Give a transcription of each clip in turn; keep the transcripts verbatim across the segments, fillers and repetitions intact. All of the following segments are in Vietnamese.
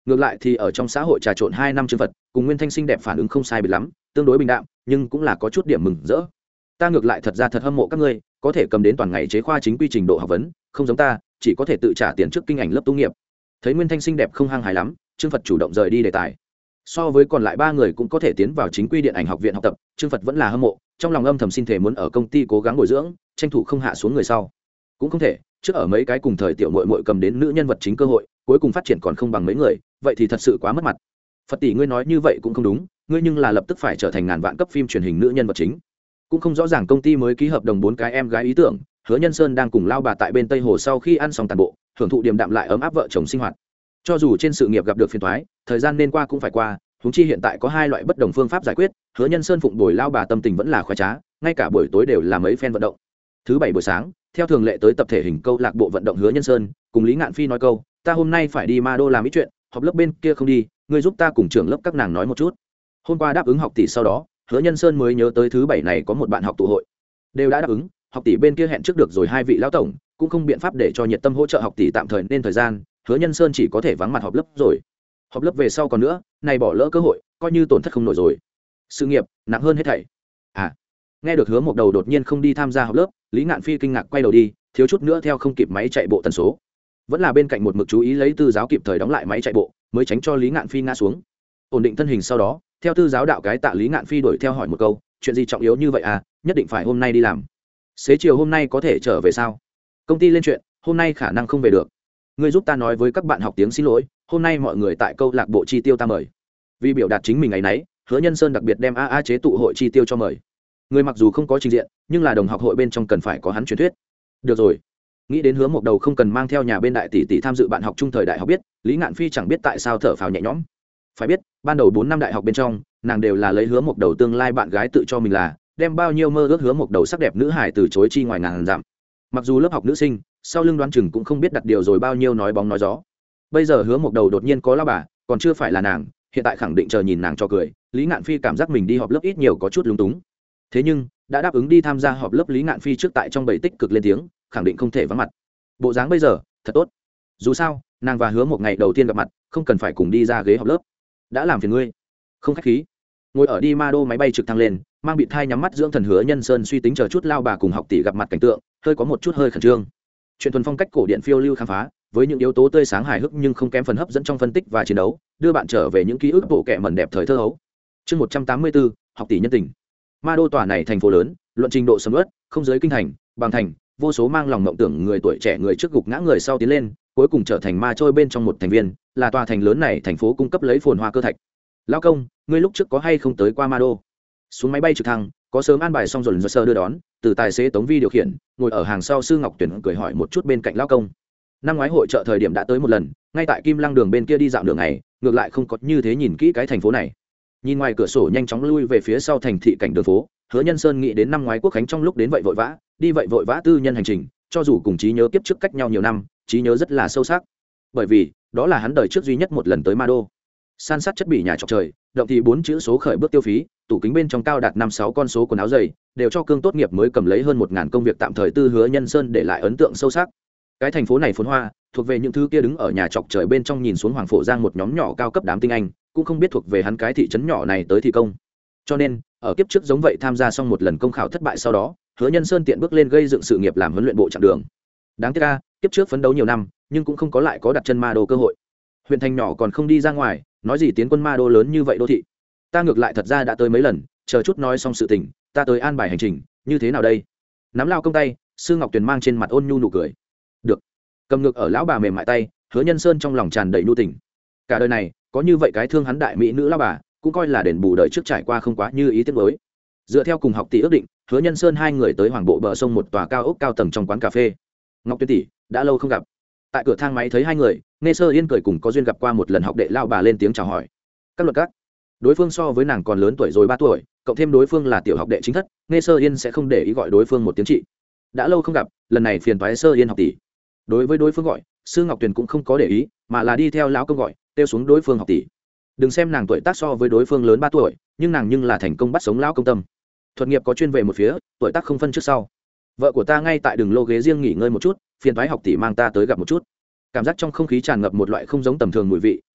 Ngược lại thì ở trong xã hội trà trộn hai năm Trương Phật cùng Nguyên Thanh xinh đẹp phản ứng không sai biệt lắm, tương đối bình đạm, nhưng cũng là có chút điểm mừng rỡ. Ta ngược lại thật ra thật hâm mộ các ngươi, có thể cầm đến toàn ngày chế khoa chính quy trình độ học vấn, không giống ta, chỉ có thể tự trả tiền trước kinh ảnh lớp tu nghiệp. Thấy Nguyên Thanh xinh đẹp không hăng hái lắm, Trương Phật chủ động rời đi đề tài. So với còn lại ba người cũng có thể tiến vào chính quy điện ảnh học viện học tập, Trương Phật vẫn là hâm mộ, trong lòng âm thầm xin thể muốn ở công ty cố gắng bồi dưỡng, tranh thủ không hạ xuống người sau. Cũng không thể, trước ở mấy cái cùng thời tiểu muội muội cầm đến nữ nhân vật chính cơ hội, cuối cùng phát triển còn không bằng mấy người, vậy thì thật sự quá mất mặt. Phật tỷ ngươi nói như vậy cũng không đúng, ngươi nhưng là lập tức phải trở thành ngàn vạn cấp phim truyền hình nữ nhân vật chính. Cũng không rõ ràng công ty mới ký hợp đồng bốn cái em gái ý tưởng, Hứa Nhân Sơn đang cùng lao bà tại bên Tây Hồ sau khi ăn xong toàn bộ, hưởng thụ điềm đạm lại ấm áp vợ chồng sinh hoạt. Cho dù trên sự nghiệp gặp được phiền toái, thời gian nên qua cũng phải qua, huống chi hiện tại có hai loại bất đồng phương pháp giải quyết, Hứa Nhân Sơn phụng bồi lao bà tâm tình vẫn là khoái trá, ngay cả buổi tối đều là mấy phen vận động. Thứ bảy buổi sáng, theo thường lệ tới tập thể hình câu lạc bộ vận động Hứa Nhân Sơn, cùng Lý Ngạn Phi nói câu, ta hôm nay phải đi Ma Đô làm ít chuyện, họp lớp bên kia không đi, ngươi giúp ta cùng trưởng lớp các nàng nói một chút. Hôm qua đáp ứng học tỷ sau đó, Hứa Nhân Sơn mới nhớ tới thứ bảy này có một bạn học tụ hội, đều đã đáp ứng, học tỷ bên kia hẹn trước được rồi hai vị lão tổng, cũng không biện pháp để cho nhiệt tâm hỗ trợ học tỷ tạm thời nên thời gian, Hứa Nhân Sơn chỉ có thể vắng mặt họp lớp rồi. Họp lớp về sau còn nữa, này bỏ lỡ cơ hội, coi như tổn thất không nổi rồi. Sự nghiệp nặng hơn hết thảy. À, nghe được Hứa Mộc Đầu đột nhiên không đi tham gia họp lớp, Lý Ngạn Phi kinh ngạc quay đầu đi, thiếu chút nữa theo không kịp máy chạy bộ tần số. Vẫn là bên cạnh một mực chú ý lấy tư giáo kịp thời đóng lại máy chạy bộ, mới tránh cho Lý Ngạn Phi ngã xuống. Ổn định thân hình sau đó, theo tư giáo đạo cái tạ Lý Ngạn Phi đuổi theo hỏi một câu, chuyện gì trọng yếu như vậy à, nhất định phải hôm nay đi làm. Xế chiều hôm nay có thể trở về sao? Công ty lên chuyện, hôm nay khả năng không về được. Ngươi giúp ta nói với các bạn học tiếng xin lỗi, hôm nay mọi người tại câu lạc bộ chi tiêu ta mời. Vì biểu đạt chính mình ngày nấy, Hứa Nhân Sơn đặc biệt đem a a chế tụ hội chi tiêu cho mời. Người mặc dù không có trình diện, nhưng là đồng học hội bên trong cần phải có hắn truyền thuyết. Được rồi. Nghĩ đến Hứa Mộc Đầu không cần mang theo nhà bên đại tỷ tỷ tham dự bạn học trung thời đại học biết, Lý Ngạn Phi chẳng biết tại sao thở phào nhẹ nhõm. Phải biết, ban đầu bốn năm đại học bên trong, nàng đều là lấy Hứa Mộc Đầu tương lai bạn gái tự cho mình là, đem bao nhiêu mơ ước Hứa Mộc Đầu sắc đẹp nữ hài từ chối chi ngoài ngàn dặm. Mặc dù lớp học nữ sinh, sau lưng đoán chừng cũng không biết đặt điều rồi bao nhiêu nói bóng nói gió. Bây giờ Hứa Mộc Đầu đột nhiên có lão bà, còn chưa phải là nàng, hiện tại khẳng định chờ nhìn nàng cho cười, Lý Ngạn Phi cảm giác mình đi họp lớp ít nhiều có chút lúng túng. Thế nhưng, đã đáp ứng đi tham gia họp lớp Lý Ngạn Phi trước tại trong bầy tích cực lên tiếng, khẳng định không thể vắng mặt. Bộ dáng bây giờ, thật tốt. Dù sao, nàng và Hứa một ngày đầu tiên gặp mặt, không cần phải cùng đi ra ghế họp lớp. Đã làm phiền ngươi. Không khách khí. Ngồi ở đi Ma Đô máy bay trực thăng lên, mang bịt thai nhắm mắt dưỡng thần Hứa Nhân Sơn suy tính chờ chút lao bà cùng học tỷ gặp mặt cảnh tượng, hơi có một chút hơi khẩn trương. Chuyện thuần phong cách cổ điện phiêu lưu khám phá, với những yếu tố tươi sáng hài hước nhưng không kém phần hấp dẫn trong phân tích và chiến đấu, đưa bạn trở về những ký ức bộ kệ mẩn đẹp thời thơ hấu. Chương một trăm tám mươi tư, học tỷ nhân tình. Ma Đô tòa này thành phố lớn, luận trình độ sầm uất, không giới kinh thành, bằng thành, vô số mang lòng mộng tưởng người tuổi trẻ người trước gục ngã người sau tiến lên, cuối cùng trở thành ma trôi bên trong một thành viên, là tòa thành lớn này thành phố cung cấp lấy phồn hoa cơ thạch. Lão công, ngươi lúc trước có hay không tới qua Ma Đô? Xuống máy bay trực thăng, có sớm an bài xong rồi sơ đưa đón, từ tài xế Tống Vi điều khiển, ngồi ở hàng sau Sư Ngọc Tuyển cười hỏi một chút bên cạnh lão công. Năm ngoái hội trợ thời điểm đã tới một lần, ngay tại Kim Lăng đường bên kia đi dạo đường này, ngược lại không có như thế nhìn kỹ cái thành phố này. Nhìn ngoài cửa sổ nhanh chóng lui về phía sau thành thị cảnh đường phố, Hứa Nhân Sơn nghĩ đến năm ngoái Quốc khánh trong lúc đến vậy vội vã, đi vậy vội vã tư nhân hành trình, cho dù cùng trí nhớ kiếp trước cách nhau nhiều năm, trí nhớ rất là sâu sắc. Bởi vì, đó là hắn đời trước duy nhất một lần tới Ma Đô. San sát chất bỉ nhà trọc trời, động thì bốn chữ số khởi bước tiêu phí, tủ kính bên trong cao đạt năm sáu con số quần áo dày, đều cho cương tốt nghiệp mới cầm lấy hơn một ngàn công việc tạm thời tư Hứa Nhân Sơn để lại ấn tượng sâu sắc. Cái thành phố này phồn hoa, thuộc về những thứ kia đứng ở nhà trọc trời bên trong nhìn xuống Hoàng Phổ Giang một nhóm nhỏ cao cấp đám tinh anh, cũng không biết thuộc về hắn cái thị trấn nhỏ này tới thi công. Cho nên, ở kiếp trước giống vậy tham gia xong một lần công khảo thất bại sau đó, Hứa Nhân Sơn tiện bước lên gây dựng sự nghiệp làm huấn luyện bộ chặng đường. Đáng tiếc a, kiếp trước phấn đấu nhiều năm, nhưng cũng không có lại có đặt chân Ma Đô cơ hội. Huyện thành nhỏ còn không đi ra ngoài, nói gì tiến quân Ma Đô lớn như vậy đô thị. Ta ngược lại thật ra đã tới mấy lần, chờ chút nói xong sự tình, ta tới an bài hành trình, như thế nào đây? Nắm lao công tay, Sư Ngọc Tuyền mang trên mặt ôn nhu nụ cười. Được. Cầm ngược ở lão bà mềm mại tay, Hứa Nhân Sơn trong lòng tràn đầy nhu tình. Cả đời này, có như vậy cái thương hắn đại mỹ nữ lão bà, cũng coi là đền bù đời trước trải qua không quá như ý tiếc với. Dựa theo cùng học tỷ ước định, Hứa Nhân Sơn hai người tới Hoàng Bộ bờ sông một tòa cao ốc cao tầng trong quán cà phê. Ngọc Tuyết tỷ, đã lâu không gặp. Tại cửa thang máy thấy hai người, Nghe Sơ Yên cười cùng có duyên gặp qua một lần học đệ lão bà lên tiếng chào hỏi. Các luật các. Đối phương so với nàng còn lớn tuổi rồi ba tuổi, cộng thêm đối phương là tiểu học đệ chính thất, Nghe Sơ Yên sẽ không để ý gọi đối phương một tiếng chị. Đã lâu không gặp, lần này phiền toái Sơ Yên học tỷ. Đối với đối phương gọi, Sư Ngọc Tuyền cũng không có để ý, mà là đi theo lão công gọi, kêu xuống đối phương học tỷ. Đừng xem nàng tuổi tác so với đối phương lớn ba tuổi, nhưng nàng nhưng là thành công bắt sống lão công tâm. Thuật nghiệp có chuyên về một phía, tuổi tác không phân trước sau. Vợ của ta ngay tại đường lô ghế riêng nghỉ ngơi một chút, phiền thoái học tỷ mang ta tới gặp một chút. Cảm giác trong không khí tràn ngập một loại không giống tầm thường mùi vị,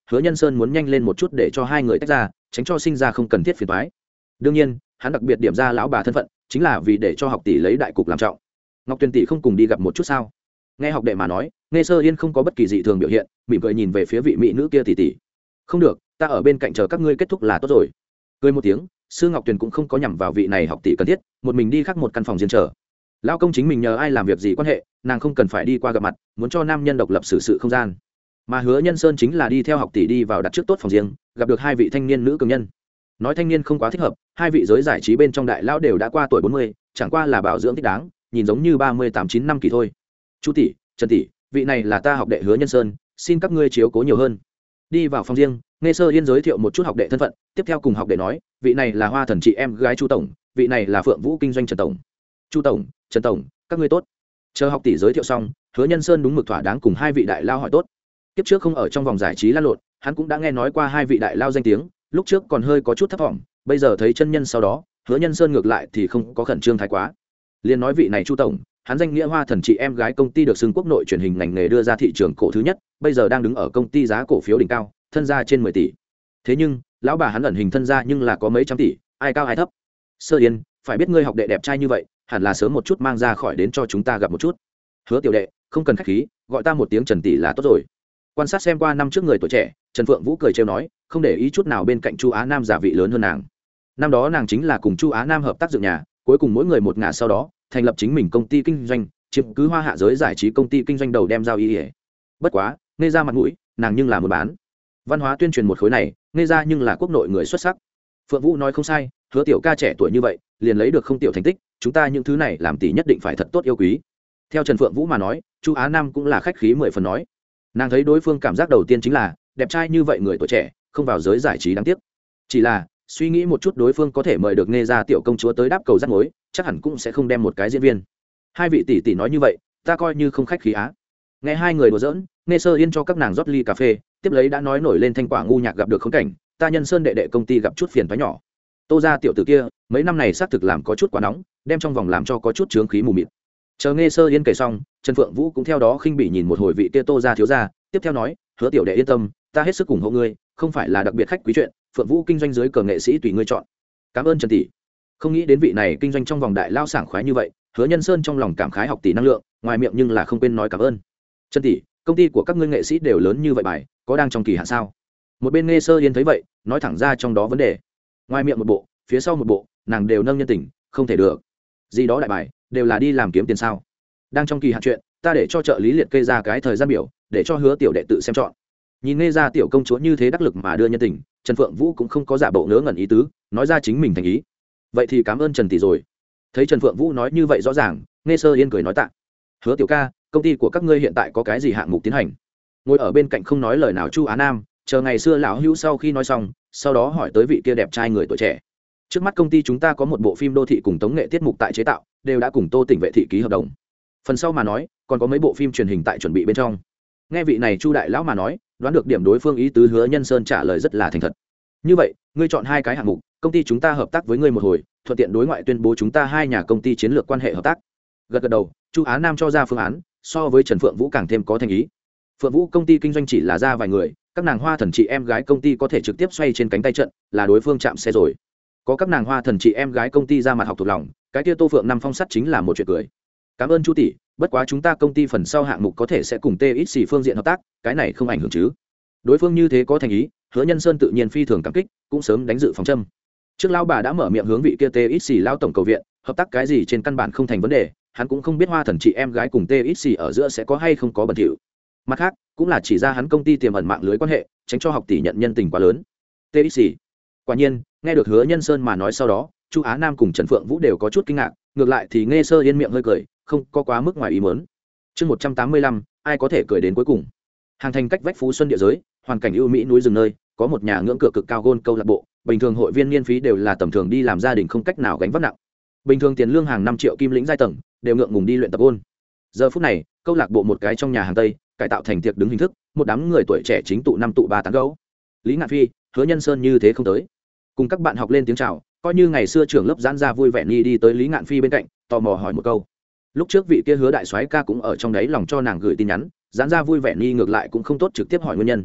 hứa nhân sơn muốn nhanh lên một chút để cho hai người tách ra, tránh cho sinh ra không cần thiết phiền toái. Đương nhiên hắn đặc biệt điểm ra lão bà thân phận chính là vì để cho học tỷ lấy đại cục làm trọng. Ngọc Tuyền tỷ không cùng đi gặp một chút sao? Nghe học đệ mà nói, Nghe Sơ Yên không có bất kỳ dị thường biểu hiện, mỉm cười nhìn về phía vị mỹ nữ kia tỷ tỷ. Không được, ta ở bên cạnh chờ các ngươi kết thúc là tốt rồi. Cười một tiếng, sư Ngọc Tuyền cũng không có nhằm vào vị này học tỷ cần thiết, một mình đi khác một căn phòng riêng chờ. Lão công chính mình nhờ ai làm việc gì quan hệ, nàng không cần phải đi qua gặp mặt, muốn cho nam nhân độc lập xử sự không gian. Mà Hứa Nhân Sơn chính là đi theo học tỷ đi vào đặt trước tốt phòng riêng, gặp được hai vị thanh niên nữ cường nhân. Nói thanh niên không quá thích hợp, hai vị giới giải trí bên trong đại lão đều đã qua tuổi bốn mươi, chẳng qua là bảo dưỡng thích đáng, nhìn giống như ba mươi tám chín năm kỳ thôi. Chu tỷ, Trần tỷ, vị này là ta học đệ Hứa Nhân Sơn, xin các ngươi chiếu cố nhiều hơn. Đi vào phòng riêng, Nghe Sơ Yên giới thiệu một chút học đệ thân phận, tiếp theo cùng học đệ nói, vị này là Hoa Thần chị em gái Chu tổng, vị này là Phượng Vũ kinh doanh Trần tổng. Chu tổng, Trần tổng, các ngươi tốt. Chờ học tỷ giới thiệu xong, Hứa Nhân Sơn đúng mực thỏa đáng cùng hai vị đại lao hỏi tốt. Tiếp trước không ở trong vòng giải trí lăn lộn, hắn cũng đã nghe nói qua hai vị đại lao danh tiếng, lúc trước còn hơi có chút thấp vọng, bây giờ thấy chân nhân sau đó, Hứa Nhân Sơn ngược lại thì không có khẩn trương thái quá. Liên nói vị này Chu tổng, hắn danh nghĩa Hoa Thần chị em gái công ty được xưng quốc nội truyền hình ngành nghề đưa ra thị trường cổ thứ nhất, bây giờ đang đứng ở công ty giá cổ phiếu đỉnh cao, thân gia trên mười tỷ. Thế nhưng, lão bà hắn ẩn hình thân gia nhưng là có mấy trăm tỷ, ai cao ai thấp. Sơ Yên, phải biết ngươi học đệ đẹp trai như vậy, hẳn là sớm một chút mang ra khỏi đến cho chúng ta gặp một chút. Hứa tiểu đệ, không cần khách khí, gọi ta một tiếng Trần tỷ là tốt rồi. Quan sát xem qua năm trước người tuổi trẻ, Trần Phượng Vũ cười trêu nói, không để ý chút nào bên cạnh Chu Á Nam giả vị lớn hơn nàng. Năm đó nàng chính là cùng Chu Á Nam hợp tác dựng nhà, cuối cùng mỗi người một ngả, sau đó thành lập chính mình công ty kinh doanh, chiếm cứ hoa hạ giới giải trí công ty kinh doanh đầu đem giao ý ỉa. Bất quá nghe ra mặt mũi, nàng nhưng là muốn bán văn hóa tuyên truyền một khối này, nghe ra nhưng là quốc nội người xuất sắc. Phượng Vũ nói không sai, Hứa tiểu ca trẻ tuổi như vậy liền lấy được không tiểu thành tích, chúng ta những thứ này làm tỷ nhất định phải thật tốt yêu quý. Theo Trần Phượng Vũ mà nói, Chu Á Nam cũng là khách khí mười phần nói. Nàng thấy đối phương cảm giác đầu tiên chính là đẹp trai như vậy người tuổi trẻ không vào giới giải trí đáng tiếc. Chỉ là suy nghĩ một chút, đối phương có thể mời được nghe ra tiểu công chúa tới đáp cầu rắc mối, chắc hẳn cũng sẽ không đem một cái diễn viên. Hai vị tỷ tỷ nói như vậy, ta coi như không khách khí á. Nghe hai người đùa giỡn, Nghe Sơ Yên cho các nàng rót ly cà phê, tiếp lấy đã nói nổi lên thanh quả ngu nhạc gặp được khốn cảnh, ta Nhân Sơn đệ đệ công ty gặp chút phiền toái nhỏ. Tô gia tiểu tử kia mấy năm này xác thực làm có chút quá nóng, đem trong vòng làm cho có chút chướng khí mù mịt. Chờ Nghe Sơ Yên kể xong, Trần Phượng Vũ cũng theo đó khinh bỉ nhìn một hồi vị kia Tô gia thiếu gia, tiếp theo nói, Hứa tiểu đệ yên tâm, ta hết sức ủng hộ ngươi, không phải là đặc biệt khách quý chuyện, Phượng Vũ kinh doanh dưới cờ nghệ sĩ tùy ngươi chọn. Cảm ơn Trần tỷ. Không nghĩ đến vị này kinh doanh trong vòng đại lao sảng khoái như vậy, Hứa Nhân Sơn trong lòng cảm khái học tỷ năng lượng, ngoài miệng nhưng là không quên nói cảm ơn. Trần tỷ, công ty của các ngươi nghệ sĩ đều lớn như vậy bài, có đang trong kỳ hạn sao? Một bên Nghe Sơ Yên thấy vậy, nói thẳng ra trong đó vấn đề. Ngoài miệng một bộ, phía sau một bộ, nàng đều nâng nhân tình, không thể được. Gì đó đại bài, đều là đi làm kiếm tiền sao? Đang trong kỳ hạn chuyện, ta để cho trợ lý liệt kê ra cái thời gian biểu, để cho Hứa tiểu đệ tự xem chọn. Nhìn Nghe ra tiểu công chúa như thế đắc lực mà đưa nhân tình, Trần Phượng Vũ cũng không có giả bộ ngớ ngẩn ý tứ, nói ra chính mình thành ý. Vậy thì cảm ơn Trần tỷ rồi. Thấy Trần Phượng Vũ nói như vậy rõ ràng, Nghe Sơ Yên cười nói tạ. Hứa tiểu ca, công ty của các ngươi hiện tại có cái gì hạng mục tiến hành? Ngồi ở bên cạnh không nói lời nào Chu Á Nam, chờ ngày xưa lão hữu sau khi nói xong, sau đó hỏi tới vị kia đẹp trai người tuổi trẻ. Trước mắt công ty chúng ta có một bộ phim đô thị cùng tống nghệ tiết mục tại chế tạo, đều đã cùng Tô tỉnh vệ thị ký hợp đồng. Phần sau mà nói, còn có mấy bộ phim truyền hình tại chuẩn bị bên trong. Nghe vị này Chu đại lão mà nói, đoán được điểm đối phương ý tứ, Hứa Nhân Sơn trả lời rất là thành thật. Như vậy, ngươi chọn hai cái hạng mục, công ty chúng ta hợp tác với ngươi một hồi, thuận tiện đối ngoại tuyên bố chúng ta hai nhà công ty chiến lược quan hệ hợp tác. Gật gật đầu, Chu Á Nam cho ra phương án, so với Trần Phượng Vũ càng thêm có thành ý. Phượng Vũ công ty kinh doanh chỉ là ra vài người, các nàng Hoa Thần chị em gái công ty có thể trực tiếp xoay trên cánh tay trận, là đối phương chạm xe rồi. Có các nàng Hoa Thần chị em gái công ty ra mặt học thuộc lòng, cái kia Tô Phượng năm phong sắt chính là một chuyện cười. Cảm ơn Chu tỷ, bất quá chúng ta công ty phần sau hạng mục có thể sẽ cùng tê ít xì phương diện hợp tác, cái này không ảnh hưởng chứ? Đối phương như thế có thành ý, Hứa Nhân Sơn tự nhiên phi thường cảm kích, cũng sớm đánh dự phòng châm. Trước lão bà đã mở miệng hướng vị kia tê ít xì lão tổng cầu viện, hợp tác cái gì trên căn bản không thành vấn đề, hắn cũng không biết Hoa Thần chị em gái cùng tê ít xì ở giữa sẽ có hay không có bẩn thỉu. Mặt khác, cũng là chỉ ra hắn công ty tiềm ẩn mạng lưới quan hệ, tránh cho học tỷ nhận nhân tình quá lớn. tê ít xì. Quả nhiên, nghe được Hứa Nhân Sơn mà nói sau đó, Chu Á Nam cùng Trần Phượng Vũ đều có chút kinh ngạc, ngược lại thì Nghe Sơ Yên miệng hơi cười, không có quá mức ngoài ý muốn. Chương một trăm tám mươi lăm, ai có thể cười đến cuối cùng. Hàng thành cách vách Phú Xuân địa giới, hoàn cảnh ưu mỹ núi rừng nơi, có một nhà ngưỡng cửa cực cao gôn câu lạc bộ, bình thường hội viên niên phí đều là tầm thường đi làm gia đình không cách nào gánh vác nặng. Bình thường tiền lương hàng năm triệu kim lĩnh giai tầng, đều ngượng ngùng đi luyện tập ôn. Giờ phút này, câu lạc bộ một cái trong nhà hàng Tây, cải tạo thành tiệc đứng hình thức, một đám người tuổi trẻ chính tụ năm tụ ba tán gấu. Lý Ngạn Phi, Hứa Nhân Sơn như thế không tới. Cùng các bạn học lên tiếng chào, coi như ngày xưa trưởng lớp giãn ra vui vẻ đi đi tới Lý Ngạn Phi bên cạnh, tò mò hỏi một câu. Lúc trước vị kia Hứa đại soái ca cũng ở trong đấy lòng cho nàng gửi tin nhắn, giãn ra vui vẻ ni ngược lại cũng không tốt trực tiếp hỏi nguyên nhân.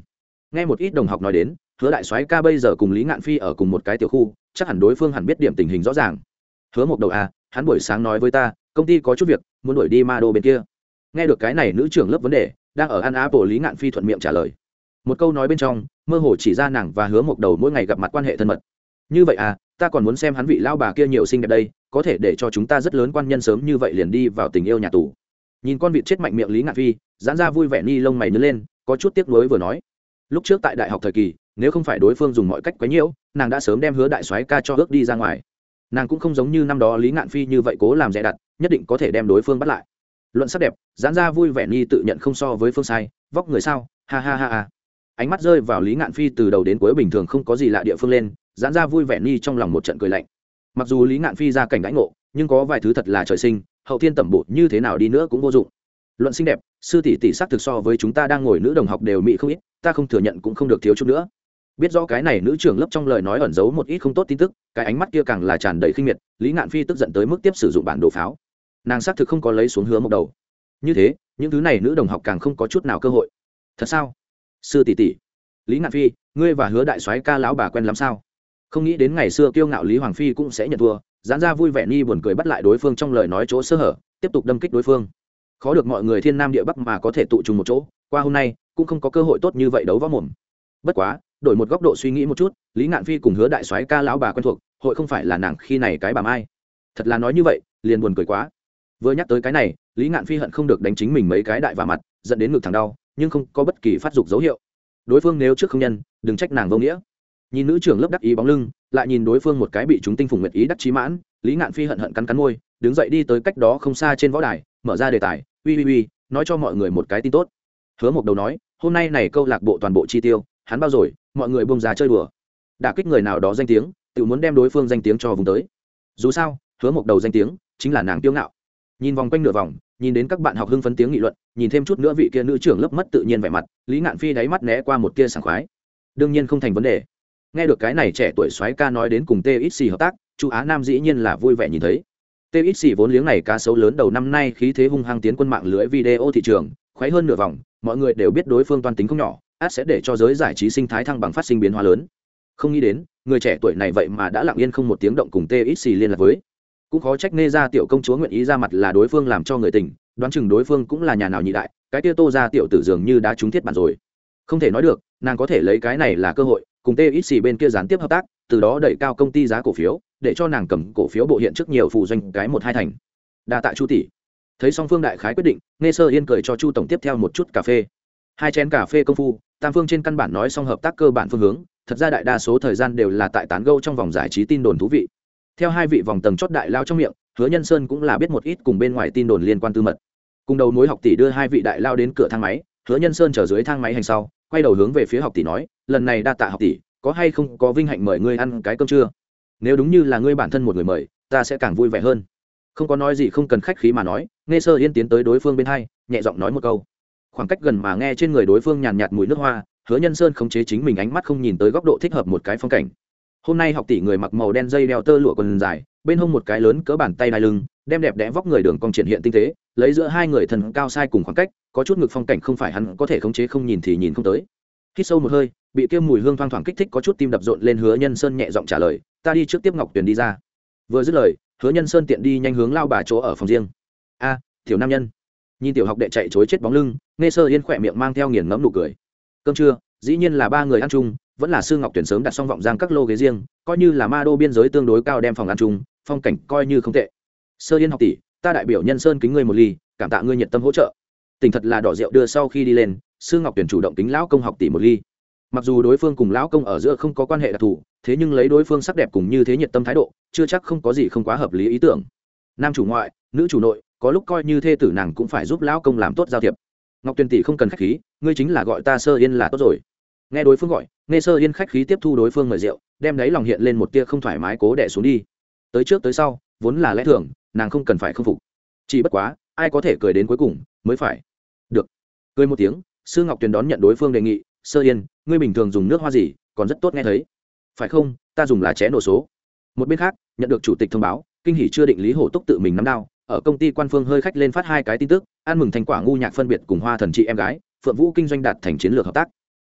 nghe một ít đồng học nói đến hứa đại soái ca bây giờ cùng lý ngạn phi ở cùng một cái tiểu khu, chắc hẳn đối phương hẳn biết điểm tình hình rõ ràng. Hứa Mộc Đầu à, hắn buổi sáng nói với ta công ty có chút việc muốn đuổi đi ma đô bên kia. Nghe được cái này nữ trưởng lớp vấn đề đang ở ăn á bộ lý ngạn phi thuận miệng trả lời. Một câu nói bên trong mơ hồ chỉ ra nàng và Hứa Mộc Đầu mỗi ngày gặp mặt quan hệ thân mật. Như vậy à, ta còn muốn xem hắn vị lao bà kia nhiều xinh đẹp đây, có thể để cho chúng ta rất lớn quan nhân sớm như vậy liền đi vào tình yêu nhà tù. Nhìn con vịt chết mạnh miệng lý ngạn phi giãn ra vui vẻ ni lông mày nhớ lên, có chút tiếc nuối vừa nói. Lúc trước tại đại học thời kỳ, nếu không phải đối phương dùng mọi cách quấy nhiễu, nàng đã sớm đem Hứa đại soái ca cho ước đi ra ngoài. Nàng cũng không giống như năm đó lý ngạn phi như vậy cố làm dè đặt, nhất định có thể đem đối phương bắt lại. Luận sắc đẹp, giãn ra vui vẻ ni tự nhận không so với phương sai, vóc người sao, ha ha ha ha. Ánh mắt rơi vào lý ngạn phi từ đầu đến cuối bình thường không có gì lạ địa phương lên, giãn ra vui vẻ ni trong lòng một trận cười lạnh. Mặc dù lý ngạn phi ra cảnh đãi ngộ, nhưng có vài thứ thật là trời sinh, hậu thiên tẩm bổ như thế nào đi nữa cũng vô dụng. Luận xinh đẹp, sư tỷ tỷ sắc thực so với chúng ta đang ngồi nữ đồng học đều mỹ không ít, ta không thừa nhận cũng không được thiếu chút nữa. Biết rõ cái này nữ trưởng lớp trong lời nói ẩn giấu một ít không tốt tin tức, cái ánh mắt kia càng là tràn đầy khinh miệt, lý ngạn phi tức giận tới mức tiếp sử dụng bản đồ pháo. Nàng xác thực không có lấy xuống Hứa Mộc Đầu. Như thế, những thứ này nữ đồng học càng không có chút nào cơ hội. Thật sao? Sư tỷ tỷ, lý ngạn phi, ngươi và Hứa đại soái ca lão bà quen lắm sao? Không nghĩ đến ngày xưa kiêu ngạo lý hoàng phi cũng sẽ nhận thua, giãn ra vui vẻ ni buồn cười bắt lại đối phương trong lời nói chỗ sơ hở, tiếp tục đâm kích đối phương. Khó được mọi người thiên nam địa bắc mà có thể tụ trùng một chỗ, qua hôm nay cũng không có cơ hội tốt như vậy đấu võ mồm. Bất quá, đổi một góc độ suy nghĩ một chút, lý ngạn phi cùng Hứa đại soái ca lão bà quen thuộc, hội không phải là nàng khi này cái bà mai. Thật là nói như vậy, liền buồn cười quá. Vừa nhắc tới cái này, lý ngạn phi hận không được đánh chính mình mấy cái đại vả mặt, dẫn đến ngực thẳng đau, nhưng không có bất kỳ phát dục dấu hiệu. Đối phương nếu trước không nhân, đừng trách nàng vô nghĩa. Nhìn nữ trưởng lớp đắc ý bóng lưng, lại nhìn đối phương một cái bị chúng tinh phùng nguyệt ý đắc chí mãn, lý ngạn phi hận hận cắn cắn môi, đứng dậy đi tới cách đó không xa trên võ đài, mở ra đề tài, uy uy uy, nói cho mọi người một cái tin tốt. Hứa Mộc Đầu nói, hôm nay này câu lạc bộ toàn bộ chi tiêu, hắn bao rồi, mọi người buông ra chơi đùa. Đả kích người nào đó danh tiếng, tự muốn đem đối phương danh tiếng cho vùng tới. Dù sao, Hứa Mộc Đầu danh tiếng chính là nàng kiêu ngạo. Nhìn vòng quanh nửa vòng, nhìn đến các bạn học hưng phấn tiếng nghị luận, nhìn thêm chút nữa vị kia nữ trưởng lớp mất tự nhiên vẻ mặt, lý ngạn phi đáy mắt né qua một tia sảng khoái. Đương nhiên không thành vấn đề. Nghe được cái này trẻ tuổi soái ca nói đến cùng tê ích xì hợp tác, Chu Á Nam dĩ nhiên là vui vẻ nhìn thấy. tê ích xì vốn liếng này cá sấu lớn đầu năm nay khí thế hung hăng tiến quân mạng lưới video thị trường, khoái hơn nửa vòng, mọi người đều biết đối phương toan tính không nhỏ, át sẽ để cho giới giải trí sinh thái thăng bằng phát sinh biến hóa lớn. Không nghĩ đến, người trẻ tuổi này vậy mà đã lặng yên không một tiếng động cùng tê ích xì liên lạc với. Cũng khó trách Nê gia tiểu công chúa nguyện ý ra mặt là đối phương làm cho người tình, đoán chừng đối phương cũng là nhà nào nhị đại, cái kia Tô gia tiểu tử dường như đã trúng thiết bản rồi. Không thể nói được, nàng có thể lấy cái này là cơ hội, cùng tê ích xì bên kia gián tiếp hợp tác, từ đó đẩy cao công ty giá cổ phiếu, để cho nàng cầm cổ phiếu bộ hiện trước nhiều phụ doanh cái một hai thành. Đa tạ Chu tỷ. Thấy song phương đại khái quyết định, Nghe Sơ Yên cười cho Chu tổng tiếp theo một chút cà phê. Hai chén cà phê công phu, tam phương trên căn bản nói xong hợp tác cơ bản phương hướng, thật ra đại đa số thời gian đều là tại tán gẫu trong vòng giải trí tin đồn thú vị. Theo hai vị vòng tầng chót đại lao trong miệng, Hứa Nhân Sơn cũng là biết một ít cùng bên ngoài tin đồn liên quan tư mật. Cùng đầu mối học tỷ đưa hai vị đại lao đến cửa thang máy, Hứa Nhân Sơn chờ dưới thang máy hành sau, quay đầu hướng về phía học tỷ nói, lần này đa tạ học tỷ, có hay không có vinh hạnh mời ngươi ăn cái cơm trưa? Nếu đúng như là ngươi bản thân một người mời, ta sẽ càng vui vẻ hơn. Không có nói gì không cần khách khí mà nói, Nghe Sơ Yên tiến tới đối phương bên hai, nhẹ giọng nói một câu. Khoảng cách gần mà nghe trên người đối phương nhàn nhạt mùi nước hoa, Hứa Nhân Sơn khống chế chính mình ánh mắt không nhìn tới góc độ thích hợp một cái phong cảnh. Hôm nay học tỷ người mặc màu đen dây đeo tơ lụa quần dài, bên hông một cái lớn cỡ bàn tay đai lưng, đem đẹp đẽ vóc người đường cong triển hiện tinh tế, lấy giữa hai người thần cao sai cùng khoảng cách, có chút ngực phong cảnh không phải hắn có thể khống chế không nhìn thì nhìn không tới. Hít sâu một hơi, bị kiêm mùi hương thoang thoảng kích thích có chút tim đập rộn lên, Hứa Nhân Sơn nhẹ giọng trả lời, ta đi trước tiếp Ngọc Tuyền đi ra. Vừa dứt lời, Hứa Nhân Sơn tiện đi nhanh hướng lao bà chỗ ở phòng riêng. A, tiểu nam nhân. Nhìn tiểu học đệ chạy chối chết bóng lưng, Nghe Sơ Yên khỏe miệng mang theo nghiền ngẫm nụ cười. Cơm trưa, dĩ nhiên là ba người ăn chung, vẫn là Sư Ngọc Tuyển sớm đặt xong vọng giang các lô ghế riêng, coi như là ma đô biên giới tương đối cao đem phòng ăn chung, phong cảnh coi như không tệ. Sơ Yên học tỷ, ta đại biểu Nhân Sơn kính ngươi một ly, cảm tạ ngươi nhiệt tâm hỗ trợ. Tình thật là đỏ rượu đưa sau khi đi lên, Sư Ngọc Tuyển chủ động kính lão công học tỷ một ly. Mặc dù đối phương cùng lão công ở giữa không có quan hệ đặc thù, thế nhưng lấy đối phương sắc đẹp cùng như thế nhiệt tâm thái độ, chưa chắc không có gì không quá hợp lý ý tưởng. Nam chủ ngoại, nữ chủ nội, có lúc coi như thê tử nàng cũng phải giúp lão công làm tốt giao thiệp. Ngọc Tuyền tỷ không cần khách khí, ngươi chính là gọi ta Sơ Yên là tốt rồi. Nghe đối phương gọi, Nghe Sơ Yên khách khí tiếp thu đối phương mời rượu, đem đấy lòng hiện lên một tia không thoải mái cố đè xuống đi. Tới trước tới sau, vốn là lẽ thường, nàng không cần phải không phục. Chỉ bất quá, ai có thể cười đến cuối cùng mới phải. Được. Cười một tiếng, Sư Ngọc Tuyền đón nhận đối phương đề nghị, Sơ Yên, ngươi bình thường dùng nước hoa gì, còn rất tốt nghe thấy. Phải không, ta dùng là ché nổ số. Một bên khác, nhận được chủ tịch thông báo, kinh hỉ chưa định Lý Hổ Túc tự mình nắm đao, ở công ty quan phương hơi khách lên phát hai cái tin tức, ăn mừng thành quả ngu nhạc phân biệt cùng Hoa Thần chị em gái, Phượng Vũ kinh doanh đạt thành chiến lược hợp tác.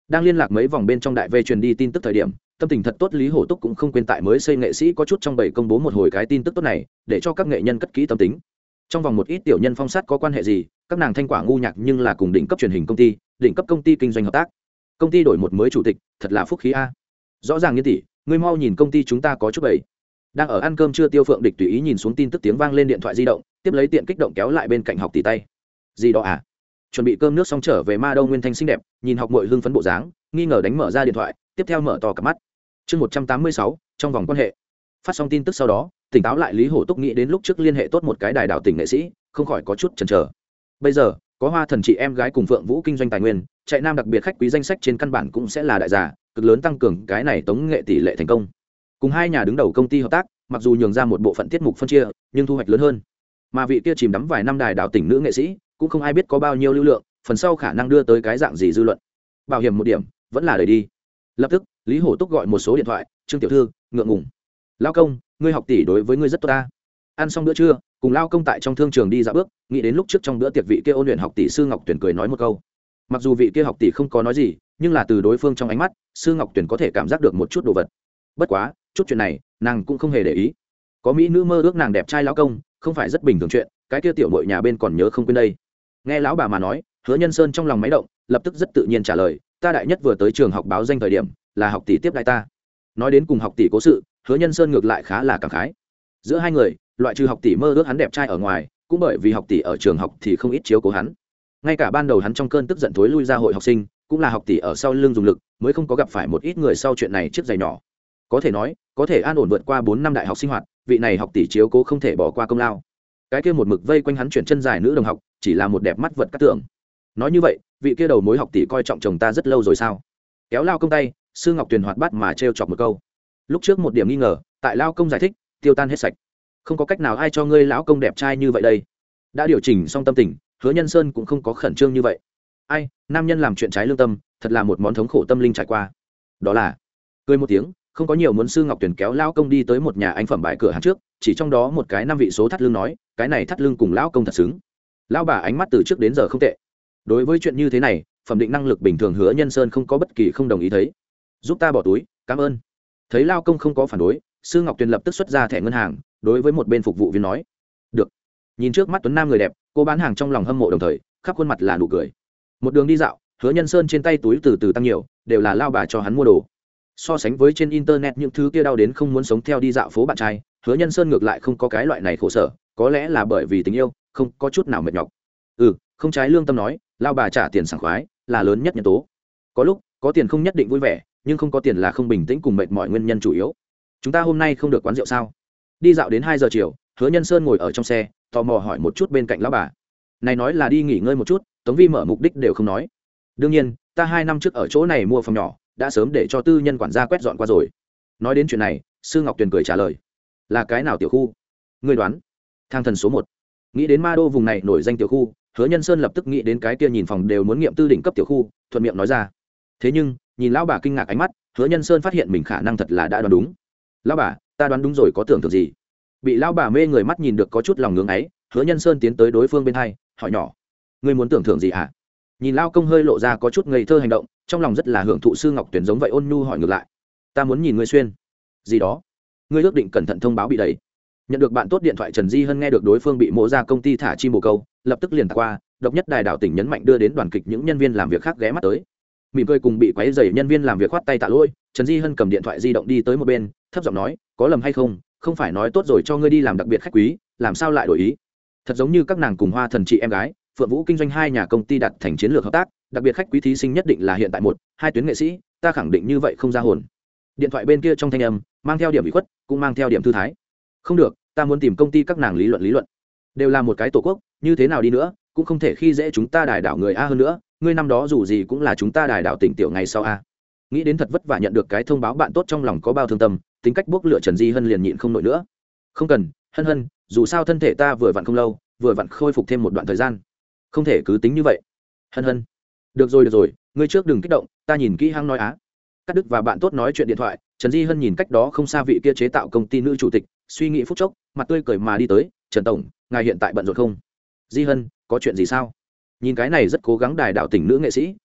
đang liên lạc mấy vòng bên trong đại vê truyền đi tin tức thời điểm, tâm tình thật tốt Lý Hổ Túc cũng không quên tại mới xây nghệ sĩ có chút trong bảy công bố một hồi cái tin tức tốt này, để cho các nghệ nhân cất kỹ tâm tính. Trong vòng một ít tiểu nhân phong sát có quan hệ gì, các nàng thanh quả ngu nhạc nhưng là cùng đỉnh cấp truyền hình công ty, đỉnh cấp công ty kinh doanh hợp tác. Công ty đổi một mới chủ tịch, thật là phúc khí a. Rõ ràng như tỷ, ngươi mau nhìn công ty chúng ta có chút bậy. Đang ở ăn cơm trưa Tiêu Phượng Địch tùy ý nhìn xuống tin tức tiếng vang lên điện thoại di động, tiếp lấy tiện kích động kéo lại bên cạnh học tỷ tay. Gì đó à? Chuẩn bị cơm nước xong trở về Ma Đâu Nguyên Thanh xinh đẹp, nhìn học muội hưng phấn bộ dáng, nghi ngờ đánh mở ra điện thoại, tiếp theo mở to cả mắt. Chương một trăm tám mươi sáu, trong vòng quan hệ. Phát xong tin tức sau đó, tỉnh táo lại Lý Hổ Túc nghĩ đến lúc trước liên hệ tốt một cái đài đảo tỉnh nghệ sĩ, không khỏi có chút chần chờ. Bây giờ, có Hoa Thần chị em gái cùng Phượng Vũ kinh doanh tài nguyên, chạy nam đặc biệt khách quý danh sách trên căn bản cũng sẽ là đại giả, cực lớn tăng cường cái này tống nghệ tỷ lệ thành công. Cùng hai nhà đứng đầu công ty hợp tác, mặc dù nhường ra một bộ phận tiết mục phân chia, nhưng thu hoạch lớn hơn. Mà vị kia chìm đắm vài năm đài đảo tỉnh nữ nghệ sĩ, cũng không ai biết có bao nhiêu lưu lượng, phần sau khả năng đưa tới cái dạng gì dư luận. Bảo hiểm một điểm, vẫn là đẩy đi. Lập tức, Lý Hổ Túc gọi một số điện thoại, Trương tiểu thư, ngượng ngùng. Lao công, ngươi học tỷ đối với ngươi rất tốt ta. Ăn xong bữa trưa, cùng Lao công tại trong thương trường đi dạo bước, nghĩ đến lúc trước trong bữa tiệc vị kia ôn luyện học tỷ sư Ngọc Tuyển cười nói một câu. Mặc dù vị kia học tỷ không có nói gì, nhưng là từ đối phương trong ánh mắt, sư Ngọc Tuyển có thể cảm giác được một chút đồ vật. Bất quá, chút chuyện này, nàng cũng không hề để ý. Có mỹ nữ mơ ước nàng đẹp trai lão công, không phải rất bình thường chuyện, cái kia tiểu muội nhà bên còn nhớ không quên đây. Nghe lão bà mà nói, Hứa Nhân Sơn trong lòng máy động, lập tức rất tự nhiên trả lời, ta đại nhất vừa tới trường học báo danh thời điểm, là học tỷ tiếp đại ta. Nói đến cùng học tỷ cố sự, Hứa Nhân Sơn ngược lại khá là cảm khái. Giữa hai người, loại trừ học tỷ mơ ước hắn đẹp trai ở ngoài, cũng bởi vì học tỷ ở trường học thì không ít chiếu cố hắn. Ngay cả ban đầu hắn trong cơn tức giận thối lui ra hội học sinh, cũng là học tỷ ở sau lưng dùng lực, mới không có gặp phải một ít người sau chuyện này chiếc giày nhỏ. Có thể nói, có thể an ổn vượt qua bốn năm đại học sinh hoạt, vị này học tỷ chiếu cố không thể bỏ qua công lao. Cái kia một mực vây quanh hắn chuyển chân dài nữ đồng học, chỉ là một đẹp mắt vật cát tượng. Nói như vậy, vị kia đầu mối học tỷ coi trọng chồng ta rất lâu rồi sao? Kéo Lao công tay, sư Ngọc Tuyền hoạt bát mà trêu chọc một câu. Lúc trước một điểm nghi ngờ, tại Lao công giải thích, tiêu tan hết sạch. Không có cách nào ai cho ngươi lão công đẹp trai như vậy đây. Đã điều chỉnh xong tâm tình, Hứa Nhân Sơn cũng không có khẩn trương như vậy. Ai, nam nhân làm chuyện trái lương tâm, thật là một món thống khổ tâm linh trải qua. Đó là, cười một tiếng, không có nhiều muốn sư Ngọc Tuyền kéo Lao công đi tới một nhà anh phẩm bãi cửa hàng trước, chỉ trong đó một cái năm vị số thắt lưng nói, cái này thắt lưng cùng lão công thật xứng. Lão bà ánh mắt từ trước đến giờ không tệ. Đối với chuyện như thế này, phẩm định năng lực bình thường Hứa Nhân Sơn không có bất kỳ không đồng ý thấy. Giúp ta bỏ túi, cảm ơn. Thấy Lao công không có phản đối, sư Ngọc Tuyền lập tức xuất ra thẻ ngân hàng, đối với một bên phục vụ viên nói, được. Nhìn trước mắt tuấn nam người đẹp, cô bán hàng trong lòng hâm mộ đồng thời, khắp khuôn mặt là nụ cười. Một đường đi dạo, Hứa Nhân Sơn trên tay túi từ từ tăng nhiều, đều là lao bà cho hắn mua đồ. So sánh với trên internet những thứ kia đau đến không muốn sống theo đi dạo phố bạn trai, Hứa Nhân Sơn ngược lại không có cái loại này khổ sở, có lẽ là bởi vì tình yêu, không có chút nào mệt nhọc. Ừ, không trái lương tâm nói, lao bà trả tiền sảng khoái là lớn nhất nhân tố. Có lúc có tiền không nhất định vui vẻ, nhưng không có tiền là không bình tĩnh cùng mệt mỏi nguyên nhân chủ yếu. Chúng ta hôm nay không được quán rượu sao? Đi dạo đến hai giờ chiều, Hứa Nhân Sơn ngồi ở trong xe, tò mò hỏi một chút bên cạnh lão bà. Này nói là đi nghỉ ngơi một chút, Tống Vi mở mục đích đều không nói. Đương nhiên, ta hai năm trước ở chỗ này mua phòng nhỏ, đã sớm để cho tư nhân quản gia quét dọn qua rồi. Nói đến chuyện này, sư Ngọc Tuyền cười trả lời, là cái nào tiểu khu? Ngươi đoán. Thang thần số một. Nghĩ đến Ma Đô vùng này nổi danh tiểu khu, Hứa Nhân Sơn lập tức nghĩ đến cái kia nhìn phòng đều muốn nghiệm tư đỉnh cấp tiểu khu, thuận miệng nói ra. Thế nhưng, nhìn lão bà kinh ngạc ánh mắt, Hứa Nhân Sơn phát hiện mình khả năng thật là đã đoán đúng. Lão bà, ta đoán đúng rồi, có tưởng tượng gì? Bị lão bà mê người mắt nhìn được có chút lòng ngưỡng ấy, Hứa Nhân Sơn tiến tới đối phương bên hai, hỏi nhỏ, ngươi muốn tưởng tượng gì hả? Nhìn lao công hơi lộ ra có chút ngây thơ hành động, trong lòng rất là hưởng thụ sư Ngọc Tuyển giống vậy ôn nhu hỏi ngược lại, ta muốn nhìn ngươi xuyên gì đó. Ngươi ước định cẩn thận thông báo bị đẩy. Nhận được bạn tốt điện thoại, Trần Di Hân nghe được đối phương bị mộ ra công ty thả chim bồ câu, lập tức liền qua độc nhất đài đảo tỉnh nhấn mạnh đưa đến đoàn kịch những nhân viên làm việc khác ghé mắt tới, mỉm cười cùng bị quấy rầy nhân viên làm việc khoát tay tạ lỗi. Trần Di Hân cầm điện thoại di động đi tới một bên, thấp giọng nói, có lầm hay không, không phải nói tốt rồi cho ngươi đi làm đặc biệt khách quý, làm sao lại đổi ý? Thật giống như các nàng cùng Hoa Thần chị em gái Phượng Vũ kinh doanh hai nhà công ty đặt thành chiến lược hợp tác, đặc biệt khách quý thí sinh nhất định là hiện tại một hai tuyến nghệ sĩ, ta khẳng định như vậy không ra hồn. Điện thoại bên kia trong thanh âm mang theo điểm ủy khuất, cũng mang theo điểm thư thái. Không được, ta muốn tìm công ty các nàng lý luận lý luận. Đều là một cái tổ quốc, như thế nào đi nữa cũng không thể khi dễ chúng ta đài đảo người a. Hơn nữa, ngươi năm đó dù gì cũng là chúng ta đài đảo tỉnh tiểu ngày sau a. Nghĩ đến thật vất vả nhận được cái thông báo bạn tốt, trong lòng có bao thương tâm, tính cách bốc lửa Trần Di Hân liền nhịn không nổi nữa. Không cần, Hân Hân, dù sao thân thể ta vừa vặn không lâu, vừa vặn khôi phục thêm một đoạn thời gian, không thể cứ tính như vậy. Hân Hân, được rồi được rồi, ngươi trước đừng kích động, ta nhìn kỹ hăng nói á. Cắt đứt và bạn tốt nói chuyện điện thoại, Trần Di Hân nhìn cách đó không xa vị kia chế tạo công ty nữ chủ tịch, suy nghĩ phút chốc, mặt tươi cười mà đi tới. Trần tổng, ngài hiện tại bận rộn không? Di Hân, có chuyện gì sao? Nhìn cái này rất cố gắng đài đạo tỉnh nữ nghệ sĩ,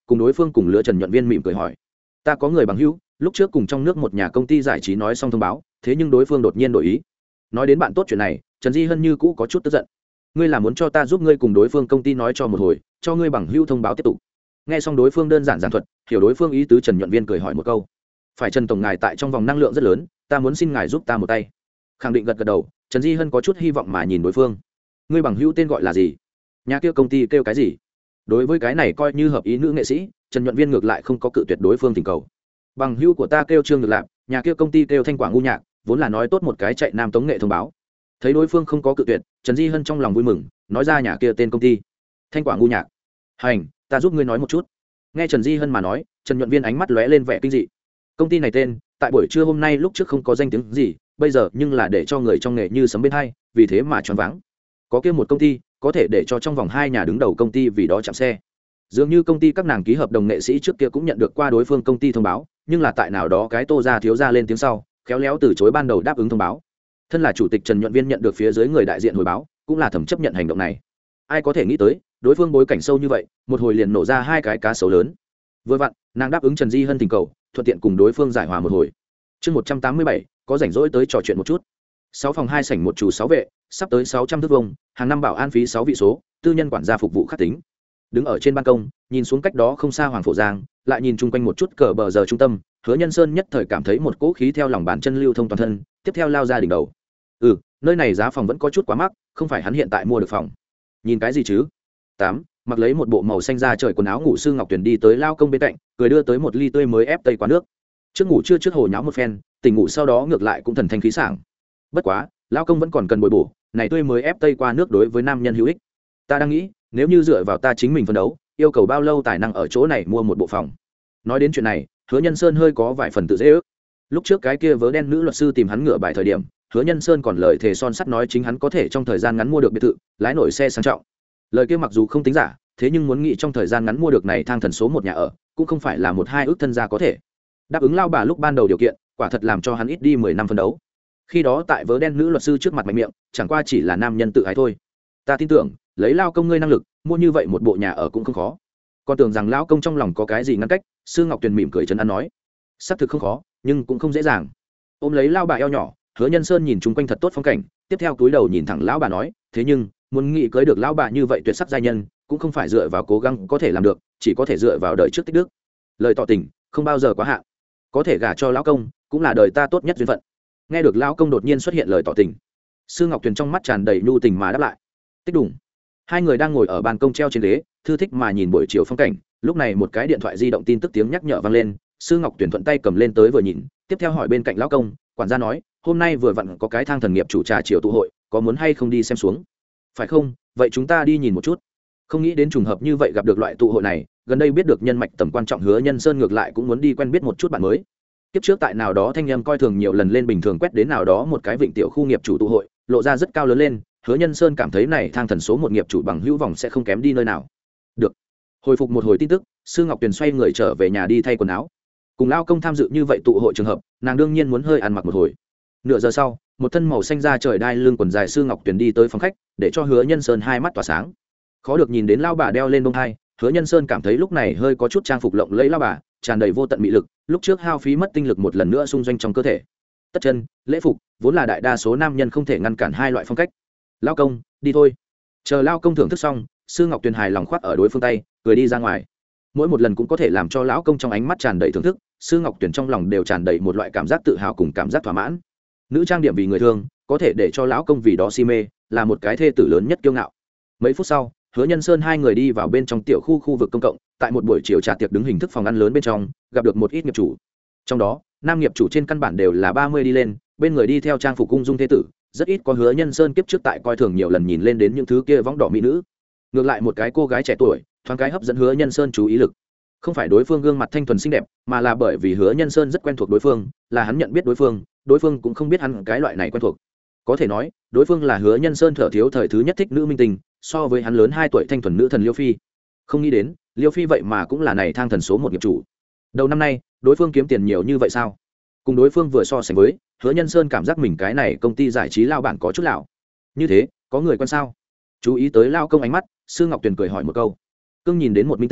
cùng đối phương cùng lứa Trần Nhuận Viên mỉm cười hỏi: ta có người bằng hữu lúc trước cùng trong nước một nhà công ty giải trí nói xong thông báo, thế nhưng đối phương đột nhiên đổi ý. Nói đến bạn tốt chuyện này, Trần Di Hân như cũ có chút tức giận. Ngươi là muốn cho ta giúp ngươi cùng đối phương công ty nói cho một hồi, cho ngươi bằng hữu thông báo tiếp tục. Nghe xong đối phương đơn giản giản thuật, hiểu đối phương ý tứ, Trần Nhuận Viên cười hỏi một câu: phải Trần tổng ngài tại trong vòng năng lượng rất lớn, ta muốn xin ngài giúp ta một tay. Khẳng định gật gật đầu, Trần Di Hân có chút hy vọng mà nhìn đối phương. Ngươi bằng hữu tên gọi là gì? Nhà kia công ty kêu cái gì? Đối với cái này coi như hợp ý nữ nghệ sĩ, Trần Nhuận Viên ngược lại không có cự tuyệt đối phương thỉnh cầu. Bằng hữu của ta kêu Trương Nhược Lạp, nhà kia công ty kêu Thanh Quảng Ngu Nhạc, vốn là nói tốt một cái chạy nam tống nghệ thông báo. Thấy đối phương không có cự tuyệt, Trần Di Hân trong lòng vui mừng, nói ra nhà kia tên công ty: Thanh Quảng Ngu Nhạc. Hành, ta giúp ngươi nói một chút. Nghe Trần Di Hân mà nói, Trần Nhuận Viên ánh mắt lóe lên vẻ kinh dị. Công ty này tên, tại buổi trưa hôm nay lúc trước không có danh tiếng gì, bây giờ nhưng là để cho người trong nghề như sấm bên hai, vì thế mà choáng váng. Có kia một công ty, có thể để cho trong vòng hai nhà đứng đầu công ty vì đó chạm xe. Dường như công ty các nàng ký hợp đồng nghệ sĩ trước kia cũng nhận được qua đối phương công ty thông báo, nhưng là tại nào đó cái Tô gia thiếu gia lên tiếng sau, khéo léo từ chối ban đầu đáp ứng thông báo. Thân là chủ tịch Trần Nhuận Viên nhận được phía dưới người đại diện hồi báo, cũng là thẩm chấp nhận hành động này. Ai có thể nghĩ tới, đối phương bối cảnh sâu như vậy, một hồi liền nổ ra hai cái cá sấu lớn. Vừa vặn, nàng đáp ứng Trần Di Hân tình cầu, thuận tiện cùng đối phương giải hòa một hồi. Chương một trăm tám mươi bảy, có rảnh rỗi tới trò chuyện một chút. Sáu phòng hai sảnh một chủ sáu vệ, sắp tới sáu trăm thước vuông, hàng năm bảo an phí sáu vị số, tư nhân quản gia phục vụ khắc tính. Đứng ở trên ban công, nhìn xuống cách đó không xa Hoàng Phổ Giang, lại nhìn chung quanh một chút cờ bờ giờ trung tâm, Hứa Nhân Sơn nhất thời cảm thấy một cỗ khí theo lòng bàn chân lưu thông toàn thân, tiếp theo lao ra đỉnh đầu. Ừ, nơi này giá phòng vẫn có chút quá mắc, không phải hắn hiện tại mua được phòng. Nhìn cái gì chứ? Tám, mặc lấy một bộ màu xanh da trời quần áo ngủ sư Ngọc Tuyền đi tới lao công bên cạnh, cười đưa tới một ly tươi mới ép tây qua nước. Trước ngủ chưa trước hồ nháo một phen, tỉnh ngủ sau đó ngược lại cũng thần thanh khí sảng. Bất quá, lao công vẫn còn cần bồi bổ, này tươi mới ép tây qua nước đối với nam nhân hữu ích. Ta đang nghĩ, nếu như dựa vào ta chính mình phấn đấu, yêu cầu bao lâu tài năng ở chỗ này mua một bộ phòng. Nói đến chuyện này, Hứa Nhân Sơn hơi có vài phần tự dễ ước. Lúc trước cái kia vớ đen nữ luật sư tìm hắn ngựa bài thời điểm, Hứa Nhân Sơn còn lời thề son sắt nói chính hắn có thể trong thời gian ngắn mua được biệt thự, lái nổi xe sang trọng. Lời kia mặc dù không tính giả, thế nhưng muốn nghĩ trong thời gian ngắn mua được này thang thần số một nhà ở, cũng không phải là một hai ước thân gia có thể. Đáp ứng lao bà lúc ban đầu điều kiện, quả thật làm cho hắn ít đi mười năm phấn đấu. Khi đó tại vớ đen nữ luật sư trước mặt mạnh miệng, chẳng qua chỉ là nam nhân tự ái thôi. Ta tin tưởng, lấy lao công ngươi năng lực, mua như vậy một bộ nhà ở cũng không khó. Còn tưởng rằng lão công trong lòng có cái gì ngăn cách, Sư Ngọc Tuyền mỉm cười trấn an nói: xác thực không khó, nhưng cũng không dễ dàng. Ôm lấy lao bà eo nhỏ, Hứa Nhân Sơn nhìn chung quanh thật tốt phong cảnh, tiếp theo túi đầu nhìn thẳng lão bà nói: thế nhưng muốn nghĩ cưới được lão bà như vậy tuyệt sắc giai nhân, cũng không phải dựa vào cố gắng có thể làm được, chỉ có thể dựa vào đời trước tích đức. Lời tỏ tình không bao giờ quá hạn, có thể gả cho lão công cũng là đời ta tốt nhất duyên phận. Nghe được lão công đột nhiên xuất hiện lời tỏ tình, Sư Ngọc Tuyền trong mắt tràn đầy nhu tình mà đáp lại: tích đủng. Hai người đang ngồi ở ban công treo trên ghế, thư thích mà nhìn buổi chiều phong cảnh. Lúc này một cái điện thoại di động tin tức tiếng nhắc nhở vang lên, Sư Ngọc Tuyền thuận tay cầm lên tới vừa nhìn, tiếp theo hỏi bên cạnh lão công, quản gia nói: hôm nay vừa vặn có cái thang thần nghiệp chủ trà chiều tụ hội, có muốn hay không đi xem xuống? Phải không, vậy chúng ta đi nhìn một chút. Không nghĩ đến trùng hợp như vậy gặp được loại tụ hội này, gần đây biết được nhân mạch tầm quan trọng, Hứa Nhân Sơn ngược lại cũng muốn đi quen biết một chút bạn mới. Kiếp trước tại nào đó thanh em coi thường nhiều lần lên bình thường quét đến nào đó một cái vịnh tiểu khu nghiệp chủ tụ hội, lộ ra rất cao lớn lên, Hứa Nhân Sơn cảm thấy này thang thần số một nghiệp chủ bằng hữu vòng sẽ không kém đi nơi nào. Được. Hồi phục một hồi tin tức, Sư Ngọc Tuyền xoay người trở về nhà đi thay quần áo. Cùng lao công tham dự như vậy tụ hội trường hợp, nàng đương nhiên muốn hơi ăn mặc một hồi. Nửa giờ sau, một thân màu xanh da trời đai lưng quần dài Sư Ngọc Tuyền đi tới phòng khách, để cho Hứa Nhân Sơn hai mắt tỏa sáng. Khó được nhìn đến lao bà đeo lên bông hai, Hứa Nhân Sơn cảm thấy lúc này hơi có chút trang phục lộng lẫy lao bà, tràn đầy vô tận mị lực, lúc trước hao phí mất tinh lực một lần nữa xung doanh trong cơ thể. Tất chân, lễ phục, vốn là đại đa số nam nhân không thể ngăn cản hai loại phong cách. Lao công, đi thôi. Chờ lao công thưởng thức xong, Sư Ngọc Tuyền hài lòng khoác ở đối phương tay, cười đi ra ngoài. Mỗi một lần cũng có thể làm cho lão công trong ánh mắt tràn đầy thưởng thức, Sư Ngọc Tuyền trong lòng đều tràn đầy một loại cảm giác tự hào cùng cảm giác thỏa mãn. Nữ trang điểm vì người thương, có thể để cho lão công vì đó si mê, là một cái thê tử lớn nhất kiêu ngạo. Mấy phút sau, Hứa Nhân Sơn hai người đi vào bên trong tiểu khu khu vực công cộng, tại một buổi chiều trà tiệc đứng hình thức phòng ăn lớn bên trong, gặp được một ít nghiệp chủ. Trong đó, nam nghiệp chủ trên căn bản đều là ba mươi đi lên, bên người đi theo trang phục cung dung thế tử, rất ít có Hứa Nhân Sơn kiếp trước tại coi thường nhiều lần nhìn lên đến những thứ kia võng đỏ mỹ nữ. Ngược lại một cái cô gái trẻ tuổi, thoáng cái hấp dẫn Hứa Nhân Sơn chú ý lực. Không phải đối phương gương mặt thanh thuần xinh đẹp, mà là bởi vì Hứa Nhân Sơn rất quen thuộc đối phương, là hắn nhận biết đối phương, đối phương cũng không biết hắn cái loại này quen thuộc. Có thể nói, đối phương là Hứa Nhân Sơn thở thiếu thời thứ nhất thích nữ minh tinh, so với hắn lớn hai tuổi thanh thuần nữ thần Liêu Phi. Không nghĩ đến, Liêu Phi vậy mà cũng là này thang thần số một nghiệp chủ. Đầu năm nay, đối phương kiếm tiền nhiều như vậy sao? Cùng đối phương vừa so sánh với, Hứa Nhân Sơn cảm giác mình cái này công ty giải trí lao bản có chút lão. Như thế, có người quen sao? Chú ý tới lao công ánh mắt, Sư Ngọc Tuyền cười hỏi một câu. Cương nhìn đến một minh tinh,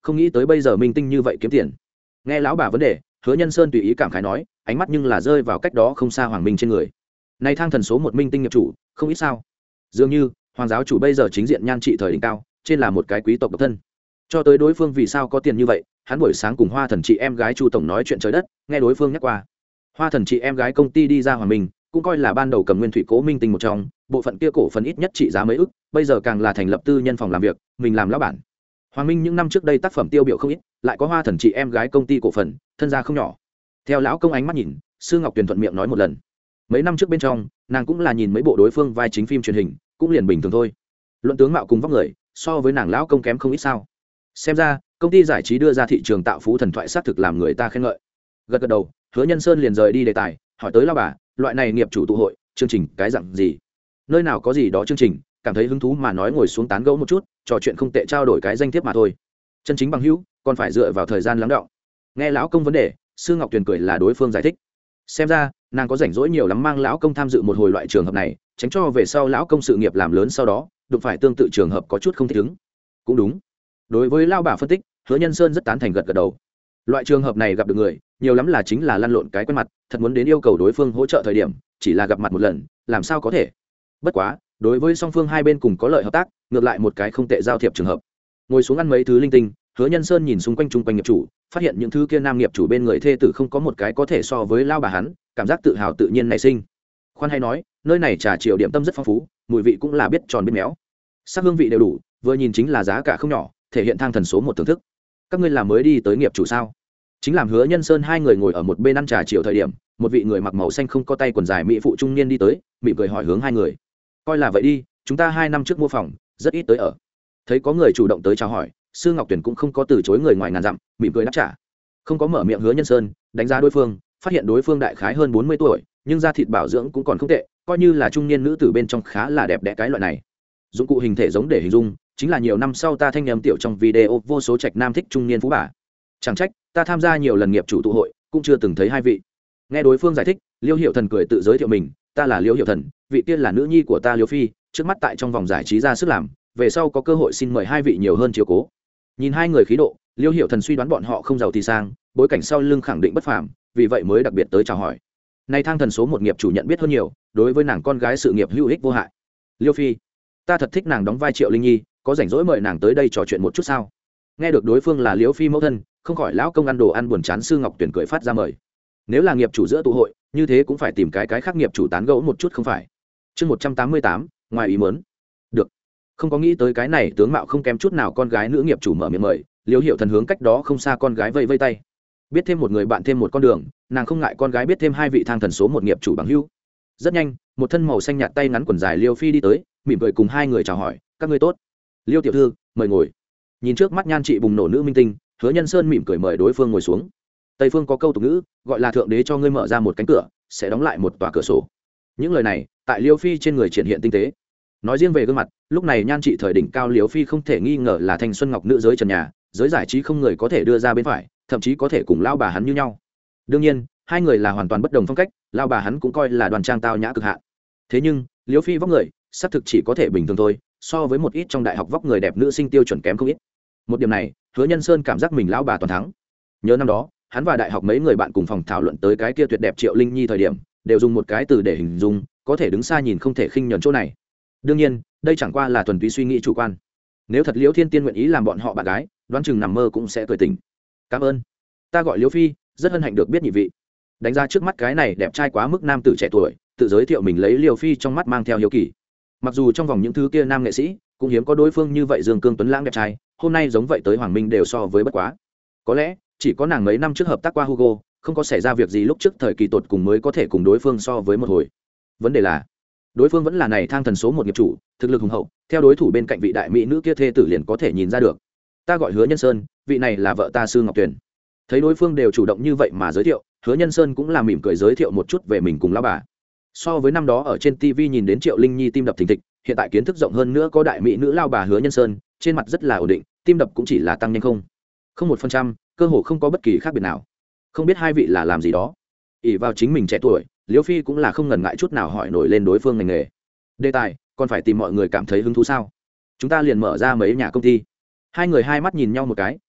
không nghĩ tới bây giờ minh tinh như vậy kiếm tiền. Nghe lão bà vấn đề, Hứa Nhân Sơn tùy ý cảm khái nói, ánh mắt nhưng là rơi vào cách đó không xa Hoàng Minh trên người. Này thang thần số một minh tinh nghiệp chủ, không ít sao? Dường như Hoàng giáo chủ bây giờ chính diện nhan trị thời đỉnh cao, trên là một cái quý tộc độc thân. Cho tới đối phương vì sao có tiền như vậy, hắn buổi sáng cùng Hoa Thần chị em gái Chu tổng nói chuyện trời đất, nghe đối phương nhắc qua. Hoa Thần chị em gái công ty đi ra Hoàng Minh, cũng coi là ban đầu cầm nguyên thủy cố minh tinh một trong, bộ phận kia cổ phần ít nhất trị giá mấy ức, bây giờ càng là thành lập tư nhân phòng làm việc, mình làm lão bản. Hoàng Minh những năm trước đây tác phẩm tiêu biểu không ít, lại có Hoa Thần chị em gái công ty cổ phần, thân gia không nhỏ. Theo lão công ánh mắt nhìn, Sư Ngọc Tuyền thuận miệng nói một lần. Mấy năm trước bên trong, nàng cũng là nhìn mấy bộ đối phương vai chính phim truyền hình, cũng liền bình thường thôi. Luận tướng mạo cùng vóc người, so với nàng lão công kém không ít sao? Xem ra, công ty giải trí đưa ra thị trường tạo phú thần thoại xác thực làm người ta khen ngợi. Gật gật đầu, Hứa Nhân Sơn liền rời đi đề tài, hỏi tới lão bà, loại này nghiệp chủ tụ hội, chương trình cái dạng gì? Nơi nào có gì đó chương trình, cảm thấy hứng thú mà nói ngồi xuống tán gẫu một chút, trò chuyện không tệ trao đổi cái danh thiếp mà thôi. Chân chính bằng hữu, còn phải dựa vào thời gian lắng đọng. Nghe lão công vấn đề, Sư Ngọc Tuyền cười là đối phương giải thích. Xem ra, nàng có rảnh rỗi nhiều lắm mang lão công tham dự một hồi loại trường hợp này, tránh cho về sau lão công sự nghiệp làm lớn sau đó, đụng phải tương tự trường hợp có chút không thích ứng. Cũng đúng. Đối với lão bà phân tích, Hứa Nhân Sơn rất tán thành gật gật đầu. Loại trường hợp này gặp được người, nhiều lắm là chính là lăn lộn cái quen mặt, thật muốn đến yêu cầu đối phương hỗ trợ thời điểm, chỉ là gặp mặt một lần, làm sao có thể. Bất quá, đối với song phương hai bên cùng có lợi hợp tác, ngược lại một cái không tệ giao thiệp trường hợp. Ngồi xuống ăn mấy thứ linh tinh, Hứa Nhân Sơn nhìn xung quanh chung quanh nghiệp chủ, phát hiện những thứ kia nam nghiệp chủ bên người thê tử không có một cái có thể so với lao bà hắn, cảm giác tự hào tự nhiên nảy sinh. Khoan hay nói, nơi này trà chiều điểm tâm rất phong phú, mùi vị cũng là biết tròn biết méo, sắc hương vị đều đủ, vừa nhìn chính là giá cả không nhỏ, thể hiện thang thần số một thưởng thức. Các ngươi là mới đi tới nghiệp chủ sao? Chính làm Hứa Nhân Sơn hai người ngồi ở một bên ăn trà chiều thời điểm, một vị người mặc màu xanh không có tay quần dài mỹ phụ trung niên đi tới, mỉm cười hỏi hướng hai người. Coi là vậy đi, chúng ta hai năm trước mua phòng, rất ít tới ở. Thấy có người chủ động tới chào hỏi, Sư Ngọc Tuyền cũng không có từ chối người ngoài ngàn dặm, mỉm cười đáp trả. Không có mở miệng Hứa Nhân Sơn, đánh giá đối phương, phát hiện đối phương đại khái hơn bốn mươi tuổi, nhưng da thịt bảo dưỡng cũng còn không tệ, coi như là trung niên nữ tử bên trong khá là đẹp đẽ cái loại này. Dụng cụ hình thể giống để hình dung, chính là nhiều năm sau ta thanh em tiểu trong video vô số trạch nam thích trung niên phú bà. Chẳng trách, ta tham gia nhiều lần nghiệp chủ tụ hội, cũng chưa từng thấy hai vị. Nghe đối phương giải thích, Liêu Hiểu Thần cười tự giới thiệu mình, ta là Liêu Hiểu Thần, vị tiên là nữ nhi của ta Liêu Phi, trước mắt tại trong vòng giải trí ra sức làm, về sau có cơ hội xin mời hai vị nhiều hơn chiếu cố. Nhìn hai người khí độ, Liêu Hiểu Thần suy đoán bọn họ không giàu thì sang, bối cảnh sau lưng khẳng định bất phàm, vì vậy mới đặc biệt tới chào hỏi. Nay thang thần số một nghiệp chủ nhận biết hơn nhiều, đối với nàng con gái sự nghiệp hữu ích vô hại. Liêu Phi, ta thật thích nàng đóng vai Triệu Linh Nhi, có rảnh rỗi mời nàng tới đây trò chuyện một chút sao? Nghe được đối phương là Liêu Phi mẫu thân, không khỏi lão công ăn đồ ăn buồn chán Sư Ngọc Tuyền cười phát ra mời. Nếu là nghiệp chủ giữa tụ hội, như thế cũng phải tìm cái cái khác nghiệp chủ tán gẫu một chút không phải? Chương một trăm tám mươi tám, ngoài ý muốn. Được. Không có nghĩ tới cái này tướng mạo không kém chút nào con gái nữ nghiệp chủ mở miệng mời, Liêu Hiểu Thần hướng cách đó không xa con gái vây vây tay. Biết thêm một người bạn thêm một con đường, nàng không ngại con gái biết thêm hai vị thang thần số một nghiệp chủ bằng hữu. Rất nhanh, một thân màu xanh nhạt tay ngắn quần dài Liêu Phi đi tới, mỉm cười cùng hai người chào hỏi, các ngươi tốt. Liêu tiểu thư, mời ngồi. Nhìn trước mắt nhan chị bùng nổ nữ minh tinh, Hứa Nhân Sơn mỉm cười mời đối phương ngồi xuống. Tây phương có câu tục ngữ, gọi là thượng đế cho ngươi mở ra một cánh cửa, sẽ đóng lại một tòa cửa sổ. Những lời này, tại Liêu Phi trên người triển hiện tinh tế. Nói riêng về gương mặt, lúc này nhan trị thời đỉnh cao Liêu Phi không thể nghi ngờ là thanh xuân ngọc nữ giới trần nhà, giới giải trí không người có thể đưa ra bên phải, thậm chí có thể cùng lao bà hắn như nhau. Đương nhiên, hai người là hoàn toàn bất đồng phong cách, lao bà hắn cũng coi là đoàn trang tao nhã cực hạn. Thế nhưng, Liêu Phi vóc người, xác thực chỉ có thể bình thường thôi, so với một ít trong đại học vóc người đẹp nữ sinh tiêu chuẩn kém không ít. Một điểm này, Hứa Nhân Sơn cảm giác mình lão bà toàn thắng. Nhớ năm đó, hắn và đại học mấy người bạn cùng phòng thảo luận tới cái kia tuyệt đẹp Triệu Linh Nhi thời điểm, đều dùng một cái từ để hình dung, có thể đứng xa nhìn không thể khinh nhẫn chỗ này. Đương nhiên, đây chẳng qua là thuần túy suy nghĩ chủ quan. Nếu thật Liễu Thiên Tiên nguyện ý làm bọn họ bạn gái, đoán chừng nằm mơ cũng sẽ cười tỉnh. Cảm ơn. Ta gọi Liễu Phi, rất hân hạnh được biết nhị vị. Đánh ra trước mắt cái này đẹp trai quá mức nam tử trẻ tuổi, tự giới thiệu mình lấy Liễu Phi trong mắt mang theo hiếu kỳ. Mặc dù trong vòng những thứ kia nam nghệ sĩ, cũng hiếm có đối phương như vậy Dương Cương tuấn lãng đẹp trai, hôm nay giống vậy tới Hoàng Minh đều so với bất quá. Có lẽ, chỉ có nàng mấy năm trước hợp tác qua Hugo, không có xảy ra việc gì lúc trước thời kỳ tột cùng mới có thể cùng đối phương so với một hồi. Vấn đề là, đối phương vẫn là này thang thần số một nghiệp chủ, thực lực hùng hậu, theo đối thủ bên cạnh vị đại mỹ nữ kia thê tử liền có thể nhìn ra được. Ta gọi Hứa Nhân Sơn, vị này là vợ ta Sư Ngọc Tuyền. Thấy đối phương đều chủ động như vậy mà giới thiệu, Hứa Nhân Sơn cũng là mỉm cười giới thiệu một chút về mình cùng lão bà. So với năm đó ở trên ti vi nhìn đến Triệu Linh Nhi tim đập thình thịch, hiện tại kiến thức rộng hơn nữa có đại mỹ nữ lao bà Hứa Nhân Sơn, trên mặt rất là ổn định, tim đập cũng chỉ là tăng nhanh không không một phần trăm, cơ hồ không có bất kỳ khác biệt nào. Không biết hai vị là làm gì đó. ỷ vào chính mình trẻ tuổi, Liễu Phi cũng là không ngần ngại chút nào hỏi nổi lên đối phương ngành nghề. Đề tài, còn phải tìm mọi người cảm thấy hứng thú sao? Chúng ta liền mở ra mấy nhà công ty. Hai người hai mắt nhìn nhau một cái,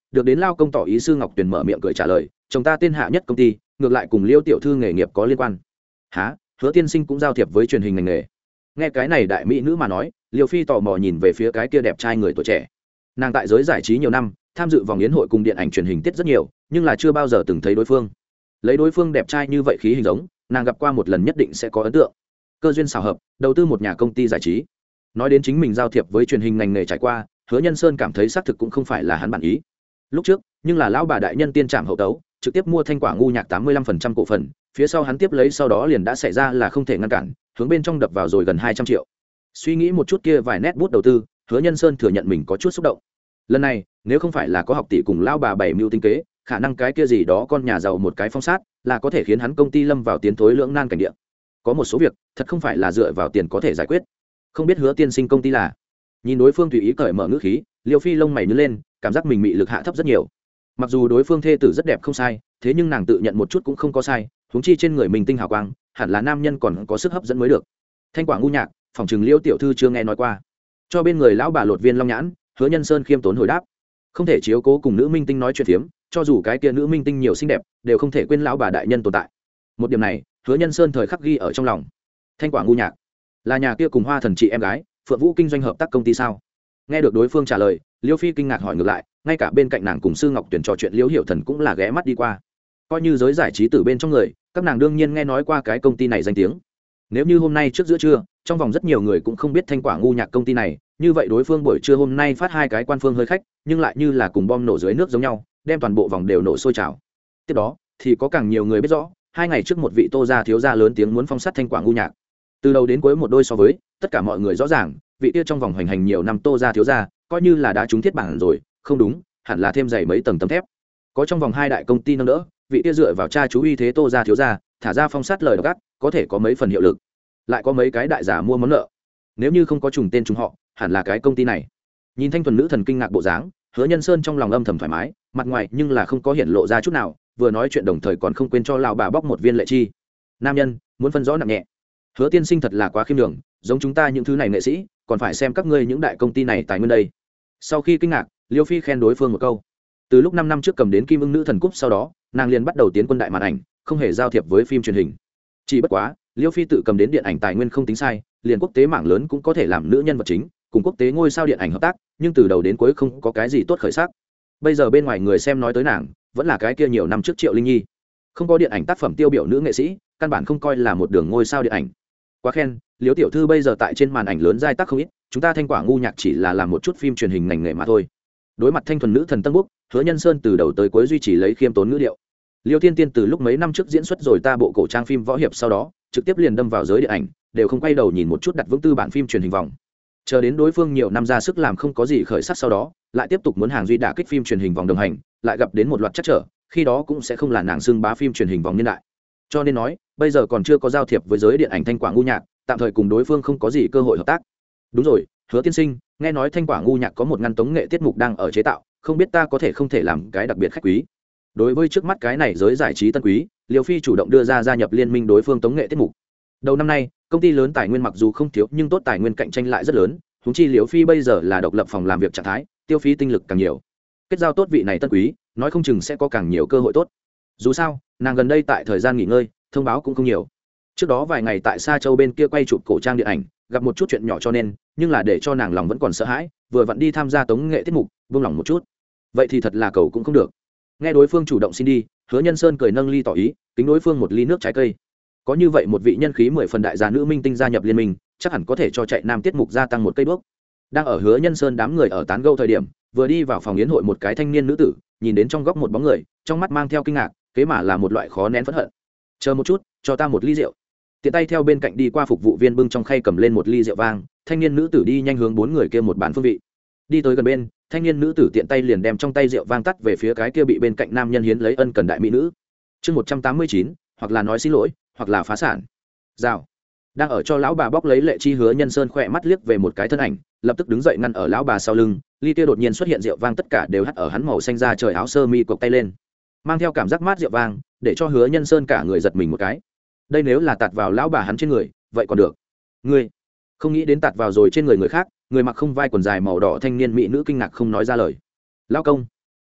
được đến lao công tỏ ý sư ngọc tuyền mở miệng cười trả lời, chồng ta tên Hạ Nhất công ty, ngược lại cùng Liêu tiểu thư nghề nghiệp có liên quan. Hả? Hứa tiên sinh cũng giao thiệp với truyền hình ngành nghề. Nghe cái này đại mỹ nữ mà nói, Liêu Phi tò mò nhìn về phía cái kia đẹp trai người tuổi trẻ. Nàng tại giới giải trí nhiều năm, tham dự vòng yến hội cùng điện ảnh truyền hình tiết rất nhiều, nhưng là chưa bao giờ từng thấy đối phương. Lấy đối phương đẹp trai như vậy khí hình giống, nàng gặp qua một lần nhất định sẽ có ấn tượng. Cơ duyên xảo hợp, đầu tư một nhà công ty giải trí. Nói đến chính mình giao thiệp với truyền hình ngành nghề trải qua, Hứa Nhân Sơn cảm thấy xác thực cũng không phải là hắn bản ý. Lúc trước, nhưng là lão bà đại nhân tiên trảm hậu tấu, trực tiếp mua Thanh Quả ngu nhạc tám mươi lăm phần trăm cổ phần, phía sau hắn tiếp lấy sau đó liền đã xảy ra là không thể ngăn cản, hướng bên trong đập vào rồi gần hai trăm triệu. Suy nghĩ một chút kia vài nét bút đầu tư, Hứa Nhân Sơn thừa nhận mình có chút xúc động. Lần này, nếu không phải là có học tỷ cùng lão bà bảy mưu tinh kế, khả năng cái kia gì đó con nhà giàu một cái phong sát, là có thể khiến hắn công ty lâm vào tiến thối lưỡng nan cảnh địa. Có một số việc, thật không phải là dựa vào tiền có thể giải quyết. Không biết Hứa tiên sinh công ty là. Nhìn đối phương tùy ý cởi mở ngữ khí, Liêu Phi lông mày nhướng lên, cảm giác mình bị lực hạ thấp rất nhiều. Mặc dù đối phương thê tử rất đẹp không sai, thế nhưng nàng tự nhận một chút cũng không có sai, huống chi trên người mình tinh hào quang, hẳn là nam nhân còn có sức hấp dẫn mới được. Thanh Quả ngu nhạc, phòng trường Liêu tiểu thư chưa nghe nói qua. Cho bên người lão bà lột viên long nhãn, Hứa Nhân Sơn khiêm tốn hồi đáp. Không thể chiếu cố cùng nữ minh tinh nói chuyện phiếm, cho dù cái kia nữ minh tinh nhiều xinh đẹp, đều không thể quên lão bà đại nhân tồn tại. Một điểm này, Hứa Nhân Sơn thời khắc ghi ở trong lòng. Thanh Quả ngu nhạc, là nhà kia cùng Hoa Thần chị em gái, Phượng Vũ kinh doanh hợp tác công ty sao? Nghe được đối phương trả lời, Liêu Phi kinh ngạc hỏi ngược lại, ngay cả bên cạnh nàng cùng sư Ngọc Tuyển trò chuyện Liễu Hiểu Thần cũng là ghé mắt đi qua. Coi như giới giải trí từ bên trong người, các nàng đương nhiên nghe nói qua cái công ty này danh tiếng. Nếu như hôm nay trước giữa trưa, trong vòng rất nhiều người cũng không biết Thanh Quả ngu nhạc công ty này, như vậy đối phương buổi trưa hôm nay phát hai cái quan phương hơi khách, nhưng lại như là cùng bom nổ dưới nước giống nhau, đem toàn bộ vòng đều nổ sôi trào. Tiếp đó, thì có càng nhiều người biết rõ, hai ngày trước một vị Tô gia thiếu gia lớn tiếng muốn phong sát Thanh Quả ngu nhạc. Từ đầu đến cuối một đôi so với, tất cả mọi người rõ ràng, vị kia trong vòng hoành hành nhiều năm Tô gia thiếu gia, coi như là đã trúng thiết bản rồi, không đúng, hẳn là thêm dày mấy tầng tấm thép. Có trong vòng hai đại công ty nâng đỡ, vị kia dựa vào cha chú uy thế Tô gia thiếu gia, thả ra phong sát lời độc ác, có thể có mấy phần hiệu lực. Lại có mấy cái đại giả mua món nợ. Nếu như không có trùng tên trùng họ, hẳn là cái công ty này. Nhìn thanh thuần nữ thần kinh ngạc bộ dáng, Hứa Nhân Sơn trong lòng âm thầm thoải mái, mặt ngoài nhưng là không có hiện lộ ra chút nào, vừa nói chuyện đồng thời còn không quên cho lão bà bóc một viên lệ chi. Nam nhân, muốn phân rõ nặng nhẹ. Hứa tiên sinh thật là quá khiêm nhường, giống chúng ta những thứ này nghệ sĩ, còn phải xem các ngươi những đại công ty này tài nguyên đây. Sau khi kinh ngạc, Liêu Phi khen đối phương một câu. Từ lúc năm năm trước cầm đến Kim Ưng nữ thần cúp sau đó, nàng liền bắt đầu tiến quân đại màn ảnh, không hề giao thiệp với phim truyền hình. Chỉ bất quá, Liêu Phi tự cầm đến điện ảnh tài nguyên không tính sai, liền quốc tế mảng lớn cũng có thể làm nữ nhân vật chính, cùng quốc tế ngôi sao điện ảnh hợp tác, nhưng từ đầu đến cuối không có cái gì tốt khởi sắc. Bây giờ bên ngoài người xem nói tới nàng, vẫn là cái kia nhiều năm trước Triệu Linh Nhi. Không có điện ảnh tác phẩm tiêu biểu nữ nghệ sĩ, căn bản không coi là một đường ngôi sao điện ảnh. Quá khen, Liêu tiểu thư bây giờ tại trên màn ảnh lớn giai tác không ít, chúng ta Thanh Quả ngu nhạc chỉ là làm một chút phim truyền hình ngành nghề mà thôi. Đối mặt thanh thuần nữ thần Tân Búc, Hứa Nhân Sơn từ đầu tới cuối duy trì lấy khiêm tốn ngữ điệu. Liêu Thiên Tiên từ lúc mấy năm trước diễn xuất rồi ta bộ cổ trang phim võ hiệp sau đó, trực tiếp liền đâm vào giới điện ảnh, đều không quay đầu nhìn một chút đặt vững tư bản phim truyền hình vòng. Chờ đến đối phương nhiều năm ra sức làm không có gì khởi sắc sau đó, lại tiếp tục muốn hàng duy đả kích phim truyền hình vòng đồng hành, lại gặp đến một loạt trắc trở, khi đó cũng sẽ không là nàng xưng bá phim truyền hình vòng niên đại. Cho nên nói, bây giờ còn chưa có giao thiệp với giới điện ảnh Thanh Quả ngu nhạc, tạm thời cùng đối phương không có gì cơ hội hợp tác. Đúng rồi, Hứa tiên sinh, nghe nói Thanh Quả ngu nhạc có một ngăn tống nghệ tiết mục đang ở chế tạo, không biết ta có thể không thể làm cái đặc biệt khách quý. Đối với trước mắt cái này giới giải trí tân quý, Liêu Phi chủ động đưa ra gia nhập liên minh đối phương tống nghệ tiết mục. Đầu năm nay, công ty lớn tài nguyên mặc dù không thiếu nhưng tốt tài nguyên cạnh tranh lại rất lớn, huống chi Liêu Phi bây giờ là độc lập phòng làm việc trạng thái, tiêu phí tinh lực càng nhiều. Kết giao tốt vị này tân quý, nói không chừng sẽ có càng nhiều cơ hội tốt. Dù sao, nàng gần đây tại thời gian nghỉ ngơi, thông báo cũng không nhiều. Trước đó vài ngày tại Sa Châu bên kia quay chụp cổ trang điện ảnh, gặp một chút chuyện nhỏ cho nên, nhưng là để cho nàng lòng vẫn còn sợ hãi, vừa vặn đi tham gia tống nghệ tiết mục, buông lòng một chút. Vậy thì thật là cầu cũng không được. Nghe đối phương chủ động xin đi, Hứa Nhân Sơn cười nâng ly tỏ ý, kính đối phương một ly nước trái cây. Có như vậy một vị nhân khí mười phần đại gia nữ minh tinh gia nhập liên minh, chắc hẳn có thể cho chạy nam tiết mục gia tăng một cây đuốc. Đang ở Hứa Nhân Sơn đám người ở tán gẫu thời điểm, vừa đi vào phòng yến hội một cái thanh niên nữ tử, nhìn đến trong góc một bóng người, trong mắt mang theo kinh ngạc, kế mà là một loại khó nén phẫn hận. Chờ một chút, cho ta một ly rượu. Tiện tay theo bên cạnh đi qua phục vụ viên bưng trong khay cầm lên một ly rượu vang, thanh niên nữ tử đi nhanh hướng bốn người kia một bàn phương vị. Đi tới gần bên, thanh niên nữ tử tiện tay liền đem trong tay rượu vang tắt về phía cái kia bị bên cạnh nam nhân hiến lấy ân cần đại mỹ nữ. Chương một trăm tám mươi chín, hoặc là nói xin lỗi, hoặc là phá sản. Rào. Đang ở cho lão bà bóc lấy lệ chi Hứa Nhân Sơn khỏe mắt liếc về một cái thân ảnh, lập tức đứng dậy ngăn ở lão bà sau lưng, ly kia đột nhiên xuất hiện rượu vang tất cả đều hắt ở hắn màu xanh da trời áo sơ mi cộc tay lên. Mang theo cảm giác mát rượu vang, để cho Hứa Nhân Sơn cả người giật mình một cái. Đây nếu là tạt vào lão bà hắn trên người, vậy còn được. Ngươi không nghĩ đến tạt vào rồi trên người người khác, người mặc không vai quần dài màu đỏ thanh niên mỹ nữ kinh ngạc không nói ra lời. Lão công,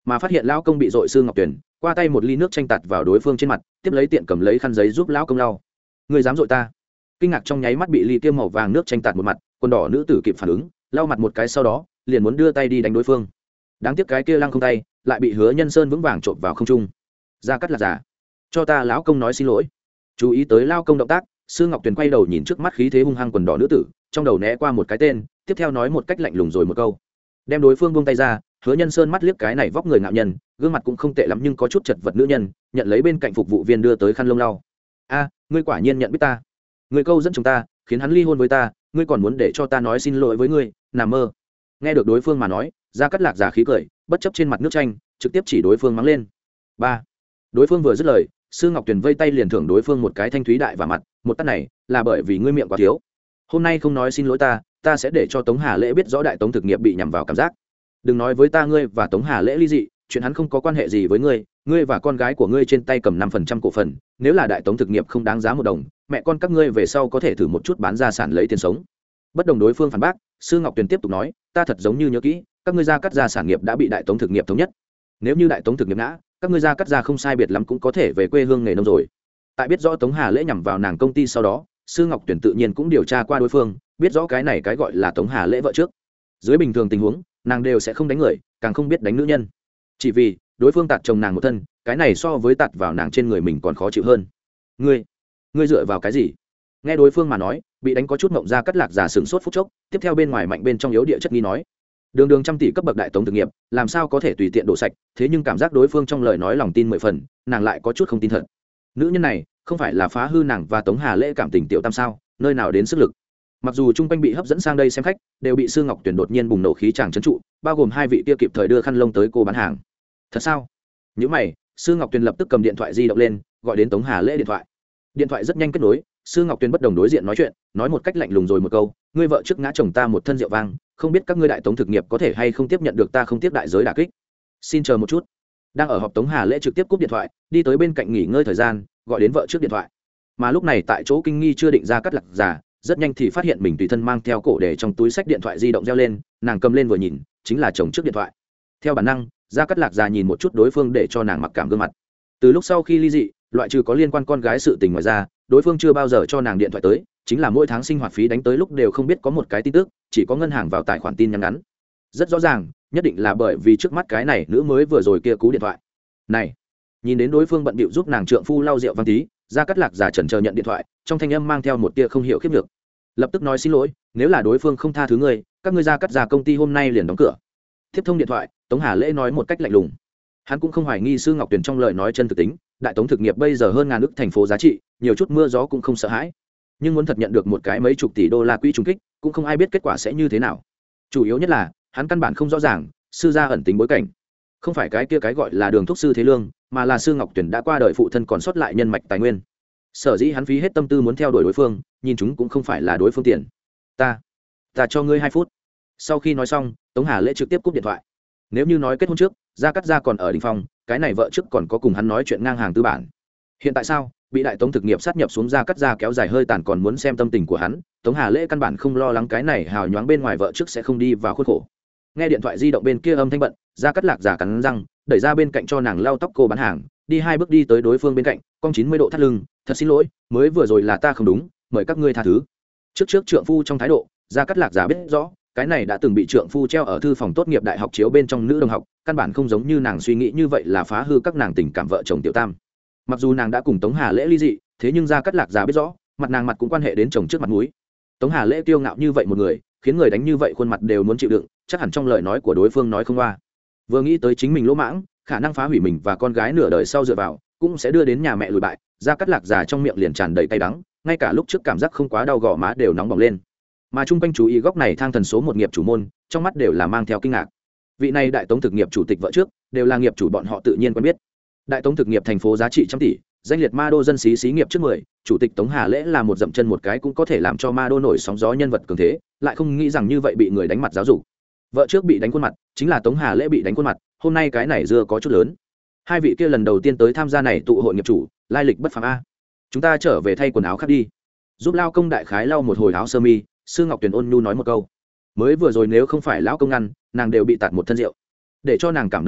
mà phát hiện lão công bị dội sư ngọc tuyền qua tay một ly nước chanh tạt vào đối phương trên mặt, tiếp lấy tiện cầm lấy khăn giấy giúp lão công lau. Người dám dội ta? Kinh ngạc trong nháy mắt bị ly kiêm màu vàng nước chanh tạt một mặt, quần đỏ nữ tử kịp phản ứng, lau mặt một cái sau đó liền muốn đưa tay đi đánh đối phương. Đáng tiếc cái kia lăng không tay lại bị Hứa Nhân Sơn vững vàng trộn vào không trung. Ra cắt là giả, cho ta lão công nói xin lỗi. Chú ý tới lao công động tác, sư ngọc tuyền quay đầu nhìn trước mắt khí thế hung hăng quần đỏ nữ tử, trong đầu né qua một cái tên, tiếp theo nói một cách lạnh lùng rồi một câu, đem đối phương buông tay ra. Hứa Nhân Sơn mắt liếc cái này vóc người ngạo nhân, gương mặt cũng không tệ lắm nhưng có chút chật vật nữ nhân, nhận lấy bên cạnh phục vụ viên đưa tới khăn lông lau. A, ngươi quả nhiên nhận biết ta. Ngươi câu dẫn chúng ta, khiến hắn ly hôn với ta, ngươi còn muốn để cho ta nói xin lỗi với ngươi, nằm mơ. Nghe được đối phương mà nói, Gia Cát Lạc giả khí cười, bất chấp trên mặt nước chanh, trực tiếp chỉ đối phương mắng lên. Ba. Đối phương vừa dứt lời, sư ngọc tuyền vây tay liền thưởng đối phương một cái thanh thúy đại vào mặt, một tát này là bởi vì ngươi miệng quá thiếu. Hôm nay không nói xin lỗi ta, ta sẽ để cho Tống Hà Lễ biết rõ đại tống thực nghiệp bị nhằm vào cảm giác. Đừng nói với ta ngươi và Tống Hà Lễ ly dị, chuyện hắn không có quan hệ gì với ngươi, ngươi và con gái của ngươi trên tay cầm năm phần trăm cổ phần, nếu là đại tống thực nghiệp không đáng giá một đồng, mẹ con các ngươi về sau có thể thử một chút bán gia sản lấy tiền sống. Bất đồng đối phương phản bác, sư ngọc tuyền tiếp tục nói, ta thật giống như nhớ kỹ, các ngươi Gia Cát gia sản nghiệp đã bị đại tống thực nghiệp thống nhất. Nếu như đại tống thực nghiệp ngã, các ngươi Gia Cát gia không sai biệt lắm cũng có thể về quê hương nghề nông rồi. Tại biết rõ Tống Hà Lễ nhằm vào nàng công ty sau đó, sư ngọc tuyền tự nhiên cũng điều tra qua đối phương, biết rõ cái này cái gọi là Tống Hà Lễ vợ trước. Dưới bình thường tình huống, nàng đều sẽ không đánh người, càng không biết đánh nữ nhân. Chỉ vì đối phương tạt chồng nàng một thân, cái này so với tạt vào nàng trên người mình còn khó chịu hơn. Ngươi, ngươi dựa vào cái gì? Nghe đối phương mà nói, bị đánh có chút ngộng ra cắt lạc giả sừng sốt phút chốc, tiếp theo bên ngoài mạnh bên trong yếu địa chất nghi nói, đường đường trăm tỷ cấp bậc đại tống thực nghiệp, làm sao có thể tùy tiện đổ sạch? Thế nhưng cảm giác đối phương trong lời nói lòng tin mười phần, nàng lại có chút không tin thật. Nữ nhân này không phải là phá hư nàng và Tống Hà Lễ cảm tình tiểu tam sao? Nơi nào đến sức lực? Mặc dù chung quanh bị hấp dẫn sang đây xem khách, đều bị sư ngọc tuyển đột nhiên bùng nổ khí chàng trấn trụ, bao gồm hai vị kia kịp thời đưa khăn lông tới cô bán hàng. Thật sao? Những mày, sư ngọc tuyền lập tức cầm điện thoại di động lên, gọi đến Tống Hà Lễ điện thoại. Điện thoại rất nhanh kết nối, sư ngọc tuyền bất đồng đối diện nói chuyện, nói một cách lạnh lùng rồi một câu, ngươi vợ trước ngã chồng ta một thân rượu vang, không biết các ngươi đại tống thực nghiệp có thể hay không tiếp nhận được ta không tiếp đại giới đả kích. Xin chờ một chút. Đang ở họp Tống Hà Lễ trực tiếp cúp điện thoại, đi tới bên cạnh nghỉ ngơi thời gian, gọi đến vợ trước điện thoại. Mà lúc này tại chỗ kinh nghi chưa định ra cắt lạc giả, rất nhanh thì phát hiện mình tùy thân mang theo cổ để trong túi sách điện thoại di động reo lên, nàng cầm lên vừa nhìn, chính là chồng trước điện thoại. Theo bản năng, Gia Cát Lạc già nhìn một chút đối phương để cho nàng mặc cảm gương mặt. Từ lúc sau khi ly dị, loại trừ có liên quan con gái sự tình ngoài ra, đối phương chưa bao giờ cho nàng điện thoại tới, chính là mỗi tháng sinh hoạt phí đánh tới lúc đều không biết có một cái tin tức, chỉ có ngân hàng vào tài khoản tin nhắn ngắn. Rất rõ ràng, nhất định là bởi vì trước mắt cái này nữ mới vừa rồi kia cú điện thoại. Này, nhìn đến đối phương bận bịu giúp nàng trượng phu lau rượu vang tí, Gia Cát Lạc già chần chờ nhận điện thoại, trong thanh âm mang theo một tia không hiểu khiếp nhược. Lập tức nói xin lỗi, nếu là đối phương không tha thứ ngươi, các ngươi Gia Cát gia công ty hôm nay liền đóng cửa. Tiếp thông điện thoại, Tống Hà Lễ nói một cách lạnh lùng. Hắn cũng không hoài nghi sư ngọc tuyền trong lời nói chân thực tính, đại tống thực nghiệp bây giờ hơn ngàn ức thành phố giá trị, nhiều chút mưa gió cũng không sợ hãi. Nhưng muốn thật nhận được một cái mấy chục tỷ đô la quỹ trùng kích, cũng không ai biết kết quả sẽ như thế nào. Chủ yếu nhất là, hắn căn bản không rõ ràng sư gia ẩn tính bối cảnh. Không phải cái kia cái gọi là Đường thúc sư thế lương, mà là sư ngọc tuyền đã qua đời phụ thân còn sót lại nhân mạch tài nguyên. Sở dĩ hắn phí hết tâm tư muốn theo đuổi đối phương, nhìn chúng cũng không phải là đối phương tiền. Ta, ta cho ngươi hai phút. Sau khi nói xong, Tống Hà Lễ trực tiếp cúp điện thoại. Nếu như nói kết hôn trước, Gia Cát gia còn ở đỉnh phong, cái này vợ trước còn có cùng hắn nói chuyện ngang hàng tư bản. Hiện tại sao, bị đại tống thực nghiệp sát nhập xuống, Gia Cát gia kéo dài hơi tàn còn muốn xem tâm tình của hắn, Tống Hà Lễ căn bản không lo lắng cái này hào nhoáng bên ngoài vợ trước sẽ không đi vào khuôn khổ. Nghe điện thoại di động bên kia âm thanh bận, Gia Cát Lạc giả cắn răng, đẩy ra bên cạnh cho nàng lau tóc cô bán hàng, đi hai bước đi tới đối phương bên cạnh, cong chín mươi độ thắt lưng, thật xin lỗi, mới vừa rồi là ta không đúng, mời các ngươi tha thứ. Trước trước trượng phu trong thái độ, Gia Cát Lạc giả biết rõ, cái này đã từng bị trượng phu treo ở thư phòng tốt nghiệp đại học chiếu bên trong nữ đồng học, căn bản không giống như nàng suy nghĩ như vậy là phá hư các nàng tình cảm vợ chồng tiểu tam. Mặc dù nàng đã cùng Tống Hà Lễ ly dị, thế nhưng Gia Cát Lạc giả biết rõ, mặt nàng mặt cũng quan hệ đến chồng trước mặt mũi. Tống Hà Lễ kiêu ngạo như vậy một người, khiến người đánh như vậy khuôn mặt đều muốn chịu đựng, chắc hẳn trong lời nói của đối phương nói không qua. Vừa nghĩ tới chính mình lỗ mãng, khả năng phá hủy mình và con gái nửa đời sau dựa vào, cũng sẽ đưa đến nhà mẹ lùi bại, Gia Cát Lạc giả trong miệng liền tràn đầy cay đắng, ngay cả lúc trước cảm giác không quá đau gò má đều nóng bỏng lên. Mà trung quanh chú ý góc này thang thần số một nghiệp chủ môn, trong mắt đều là mang theo kinh ngạc. Vị này đại tống thực nghiệp chủ tịch vợ trước, đều là nghiệp chủ bọn họ tự nhiên quen biết. Đại tống thực nghiệp thành phố giá trị trăm tỷ, danh liệt ma đô dân xí xí nghiệp trước mười, chủ tịch Tống Hà Lễ là một dậm chân một cái cũng có thể làm cho ma đô nổi sóng gió nhân vật cường thế, lại không nghĩ rằng như vậy bị người đánh mặt giáo dục. Vợ trước bị đánh khuôn mặt, chính là Tống Hà Lễ bị đánh khuôn mặt, hôm nay cái này dưa có chút lớn. Hai vị kia lần đầu tiên tới tham gia này tụ hội nghiệp chủ, lai lịch bất phàm a. Chúng ta trở về thay quần áo khác đi. Giúp lao công đại khái lau một hồi áo sơ mi, sư ngọc tuyền ôn nhu nói một câu. Mới vừa rồi nếu không phải lão công ngăn, nàng đều bị tạt một thân rượu. Để cho nàng cảm động là,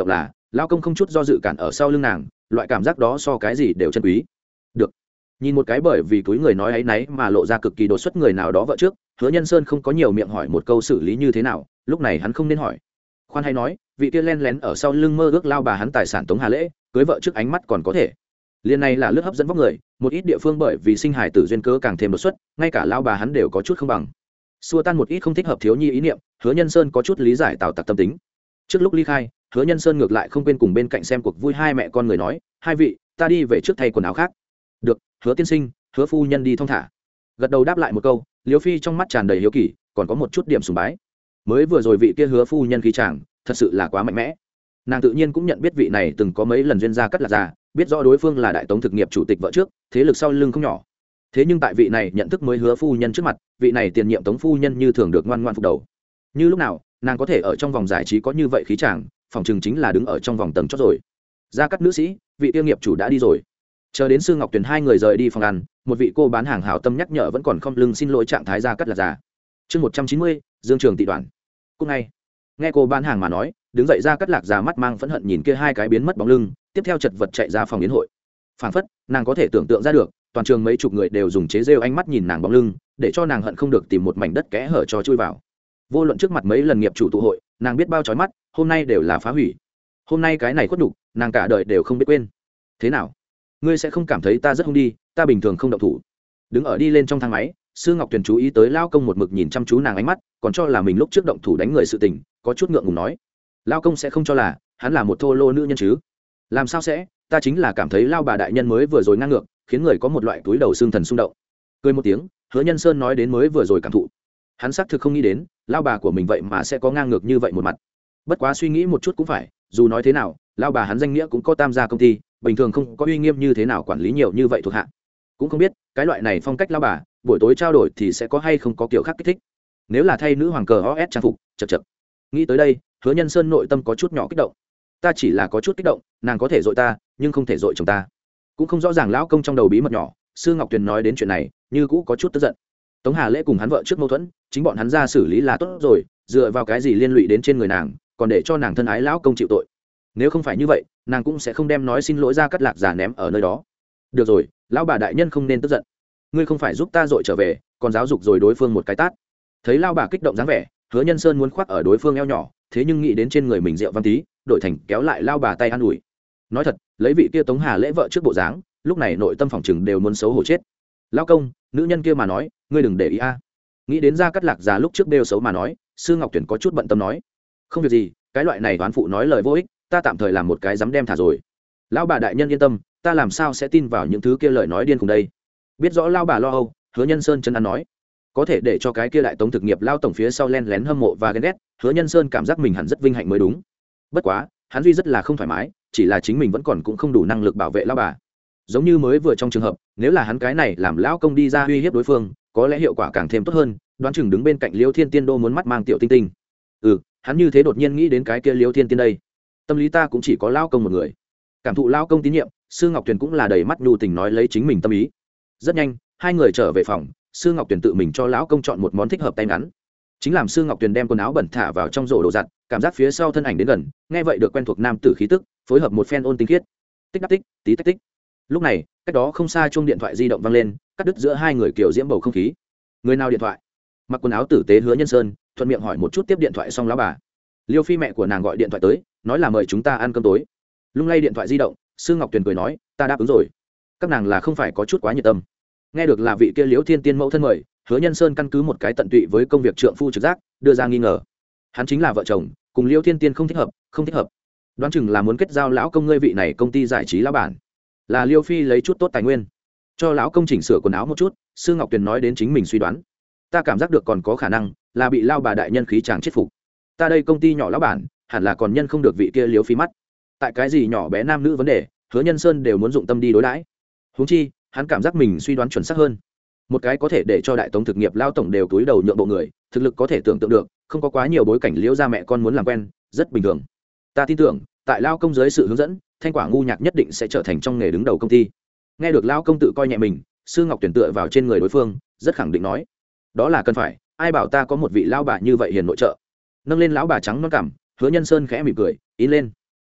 lao công không chút do dự cản ở sau lưng nàng, loại cảm giác đó so cái gì đều chân quý. Được. Nhìn một cái bởi vì túi người nói ấy nấy mà lộ ra cực kỳ đột xuất người nào đó vợ trước, Hứa Nhân Sơn không có nhiều miệng hỏi một câu xử lý như thế nào, lúc này hắn không nên hỏi. Khoan hay nói, vị kia len lén ở sau lưng mơ ước lao bà hắn tài sản Tống Hà Lễ, cưới vợ trước ánh mắt còn có thể. Liên này là lướt hấp dẫn vóc người, một ít địa phương bởi vì sinh hài tử duyên cớ càng thêm đột xuất, ngay cả lao bà hắn đều có chút không bằng. Xua tan một ít không thích hợp thiếu nhi ý niệm, Hứa Nhân Sơn có chút lý giải Tào Tặc tâm tính. Trước lúc ly khai, Hứa Nhân Sơn ngược lại không quên cùng bên cạnh xem cuộc vui hai mẹ con người nói, hai vị, ta đi về trước thay quần áo khác. Được, Hứa tiên sinh, Hứa phu nhân đi thong thả. Gật đầu đáp lại một câu, Liêu Phi trong mắt tràn đầy hiếu kỳ, còn có một chút điểm sùng bái. Mới vừa rồi vị kia Hứa phu nhân khí chàng, thật sự là quá mạnh mẽ. Nàng tự nhiên cũng nhận biết vị này từng có mấy lần duyên gia cắt lạc già, biết rõ đối phương là đại tống thực nghiệp chủ tịch vợ trước, thế lực sau lưng không nhỏ. Thế nhưng tại vị này nhận thức mới Hứa phu nhân trước mặt, vị này tiền nhiệm tống phu nhân như thường được ngoan ngoan phục đầu. Như lúc nào, nàng có thể ở trong vòng giải trí có như vậy khí chàng, phòng chừng chính là đứng ở trong vòng tầng chót rồi. Gia cắt nữ sĩ, vị tiêu nghiệp chủ đã đi rồi. Chờ đến Sư Ngọc Tuyền hai người rời đi phòng ăn, một vị cô bán hàng hảo tâm nhắc nhở vẫn còn không lưng xin lỗi trạng thái Gia cắt là già. Chương một trăm chín mươi, Dương Trường Tị Đoàn. Cũng ngay, nghe cô bán hàng mà nói, đứng dậy Gia cắt lạc già mắt mang phẫn hận nhìn kia hai cái biến mất bóng lưng, tiếp theo chật vật chạy ra phòng yến hội. Phảng phất, nàng có thể tưởng tượng ra được, toàn trường mấy chục người đều dùng chế rêu ánh mắt nhìn nàng bóng lưng, để cho nàng hận không được tìm một mảnh đất kẽ hở cho chui vào. Vô luận trước mặt mấy lần nghiệp chủ tụ hội, nàng biết bao chói mắt, hôm nay đều là phá hủy. Hôm nay cái này khuất nhục, nàng cả đời đều không biết quên. Thế nào? Ngươi sẽ không cảm thấy ta rất hung đi, ta bình thường không động thủ. Đứng ở đi lên trong thang máy, Sư Ngọc Tuyền chú ý tới lao công một mực nhìn chăm chú nàng ánh mắt, còn cho là mình lúc trước động thủ đánh người sự tình, có chút ngượng ngùng nói. Lao công sẽ không cho là hắn là một thô lô nữ nhân chứ? Làm sao sẽ? Ta chính là cảm thấy lao bà đại nhân mới vừa rồi ngang ngược, khiến người có một loại túi đầu xương thần xung động. Cười một tiếng, Hứa Nhân Sơn nói đến mới vừa rồi cảm thụ. Hắn xác thực không nghĩ đến, lao bà của mình vậy mà sẽ có ngang ngược như vậy một mặt. Bất quá suy nghĩ một chút cũng phải, dù nói thế nào, lao bà hắn danh nghĩa cũng có tam gia công ty, bình thường không có uy nghiêm như thế nào quản lý nhiều như vậy thuộc hạ. Cũng không biết cái loại này phong cách lao bà, buổi tối trao đổi thì sẽ có hay không có kiểu khác kích thích. Nếu là thay nữ hoàng cờ o ét trang phục, chật chật. Nghĩ tới đây, Hứa Nhân Sơn nội tâm có chút nhỏ kích động. Ta chỉ là có chút kích động, nàng có thể dội ta, nhưng không thể dội chồng ta. Cũng không rõ ràng lão công trong đầu bí mật nhỏ, Sư Ngọc Tuyền nói đến chuyện này, như cũ có chút tức giận. Tống Hà Lễ cùng hắn vợ trước mâu thuẫn, chính bọn hắn ra xử lý là tốt rồi, dựa vào cái gì liên lụy đến trên người nàng, còn để cho nàng thân ái lão công chịu tội. Nếu không phải như vậy, nàng cũng sẽ không đem nói xin lỗi ra cắt lạc giả ném ở nơi đó. Được rồi, lão bà đại nhân không nên tức giận. Ngươi không phải giúp ta dội trở về, còn giáo dục rồi đối phương một cái tát. Thấy lão bà kích động dáng vẻ, Hứa Nhân Sơn muốn khoác ở đối phương eo nhỏ, thế nhưng nghĩ đến trên người mình rượu văn tí, đổi thành kéo lại lão bà tay an ủi. Nói thật, lấy vị kia Tống Hà Lễ vợ trước bộ dáng, lúc này nội tâm phòng chừng đều muốn xấu hổ chết. Lão công, nữ nhân kia mà nói, ngươi đừng để ý a. Nghĩ đến ra cắt lạc già lúc trước đều xấu mà nói, Sư Ngọc Tuyển có chút bận tâm nói, không việc gì, cái loại này toán phụ nói lời vô ích, ta tạm thời làm một cái dám đem thả rồi. Lão bà đại nhân yên tâm, ta làm sao sẽ tin vào những thứ kia lời nói điên cùng đây. Biết rõ lão bà lo âu, Hứa Nhân Sơn chân ăn nói, có thể để cho cái kia đại tống thực nghiệp lao tổng phía sau len lén hâm mộ và ghen ghét, Hứa Nhân Sơn cảm giác mình hẳn rất vinh hạnh mới đúng. Bất quá, hắn duy rất là không thoải mái, chỉ là chính mình vẫn còn cũng không đủ năng lực bảo vệ lão bà. Giống như mới vừa trong trường hợp, nếu là hắn cái này làm lão công đi ra uy hiếp đối phương, có lẽ hiệu quả càng thêm tốt hơn, đoán chừng đứng bên cạnh Liêu Thiên Tiên đô muốn mắt mang tiểu tinh tinh. Ừ, hắn như thế đột nhiên nghĩ đến cái kia Liêu Thiên Tiên đây. Tâm lý ta cũng chỉ có lão công một người. Cảm thụ lão công tín nhiệm, Sư Ngọc Tuyền cũng là đầy mắt nhu tình nói lấy chính mình tâm ý. Rất nhanh, hai người trở về phòng, Sư Ngọc Tuyền tự mình cho lão công chọn một món thích hợp tay ngắn. Chính làm Sư Ngọc Tuyền đem quần áo bẩn thả vào trong rổ đồ giặt, cảm giác phía sau thân ảnh đến gần, nghe vậy được quen thuộc nam tử khí tức, phối hợp một phen ôn tinh khiết. Tích đắc tích, tí tách tích. Lúc này, cách đó không xa chuông điện thoại di động vang lên, cắt đứt giữa hai người kiểu diễm bầu không khí. Người nào điện thoại? Mặc quần áo tử tế Hứa Nhân Sơn thuận miệng hỏi một chút tiếp điện thoại xong lão bà. Liêu Phi mẹ của nàng gọi điện thoại tới, nói là mời chúng ta ăn cơm tối. Lung lay điện thoại di động, Sư Ngọc Tuyền cười nói, ta đáp ứng rồi. Các nàng là không phải có chút quá nhiệt tâm. Nghe được là vị kia Liễu Thiên Tiên mẫu thân mời, Hứa Nhân Sơn căn cứ một cái tận tụy với công việc trượng phu trực giác, đưa ra nghi ngờ. Hắn chính là vợ chồng, cùng Liễu Thiên Tiên không thích hợp, không thích hợp. Đoán chừng là muốn kết giao lão công ngươi vị này công ty giải trí lão bản. Là Liêu Phi lấy chút tốt tài nguyên, cho lão công chỉnh sửa quần áo một chút. Sư Ngọc Tuyền nói đến chính mình suy đoán, ta cảm giác được còn có khả năng là bị lao bà đại nhân khí chàng chết phục. Ta đây công ty nhỏ lão bản, hẳn là còn nhân không được vị kia Liêu Phi mắt. Tại cái gì nhỏ bé nam nữ vấn đề, Hứa Nhân Sơn đều muốn dụng tâm đi đối đãi. Huống chi, hắn cảm giác mình suy đoán chuẩn xác hơn. Một cái có thể để cho đại tống thực nghiệp lao tổng đều túi đầu nhượng bộ người, thực lực có thể tưởng tượng được, không có quá nhiều bối cảnh liễu gia mẹ con muốn làm quen, rất bình thường. Ta tin tưởng, tại lao công dưới sự hướng dẫn, Thanh Quả ngu nhạc nhất định sẽ trở thành trong nghề đứng đầu công ty. Nghe được lao công tự coi nhẹ mình, Sư Ngọc Tuyển tựa vào trên người đối phương, rất khẳng định nói, đó là cần phải, ai bảo ta có một vị lao bà như vậy hiền nội trợ. Nâng lên lão bà trắng non cằm, Hứa Nhân Sơn khẽ mỉm cười, in lên.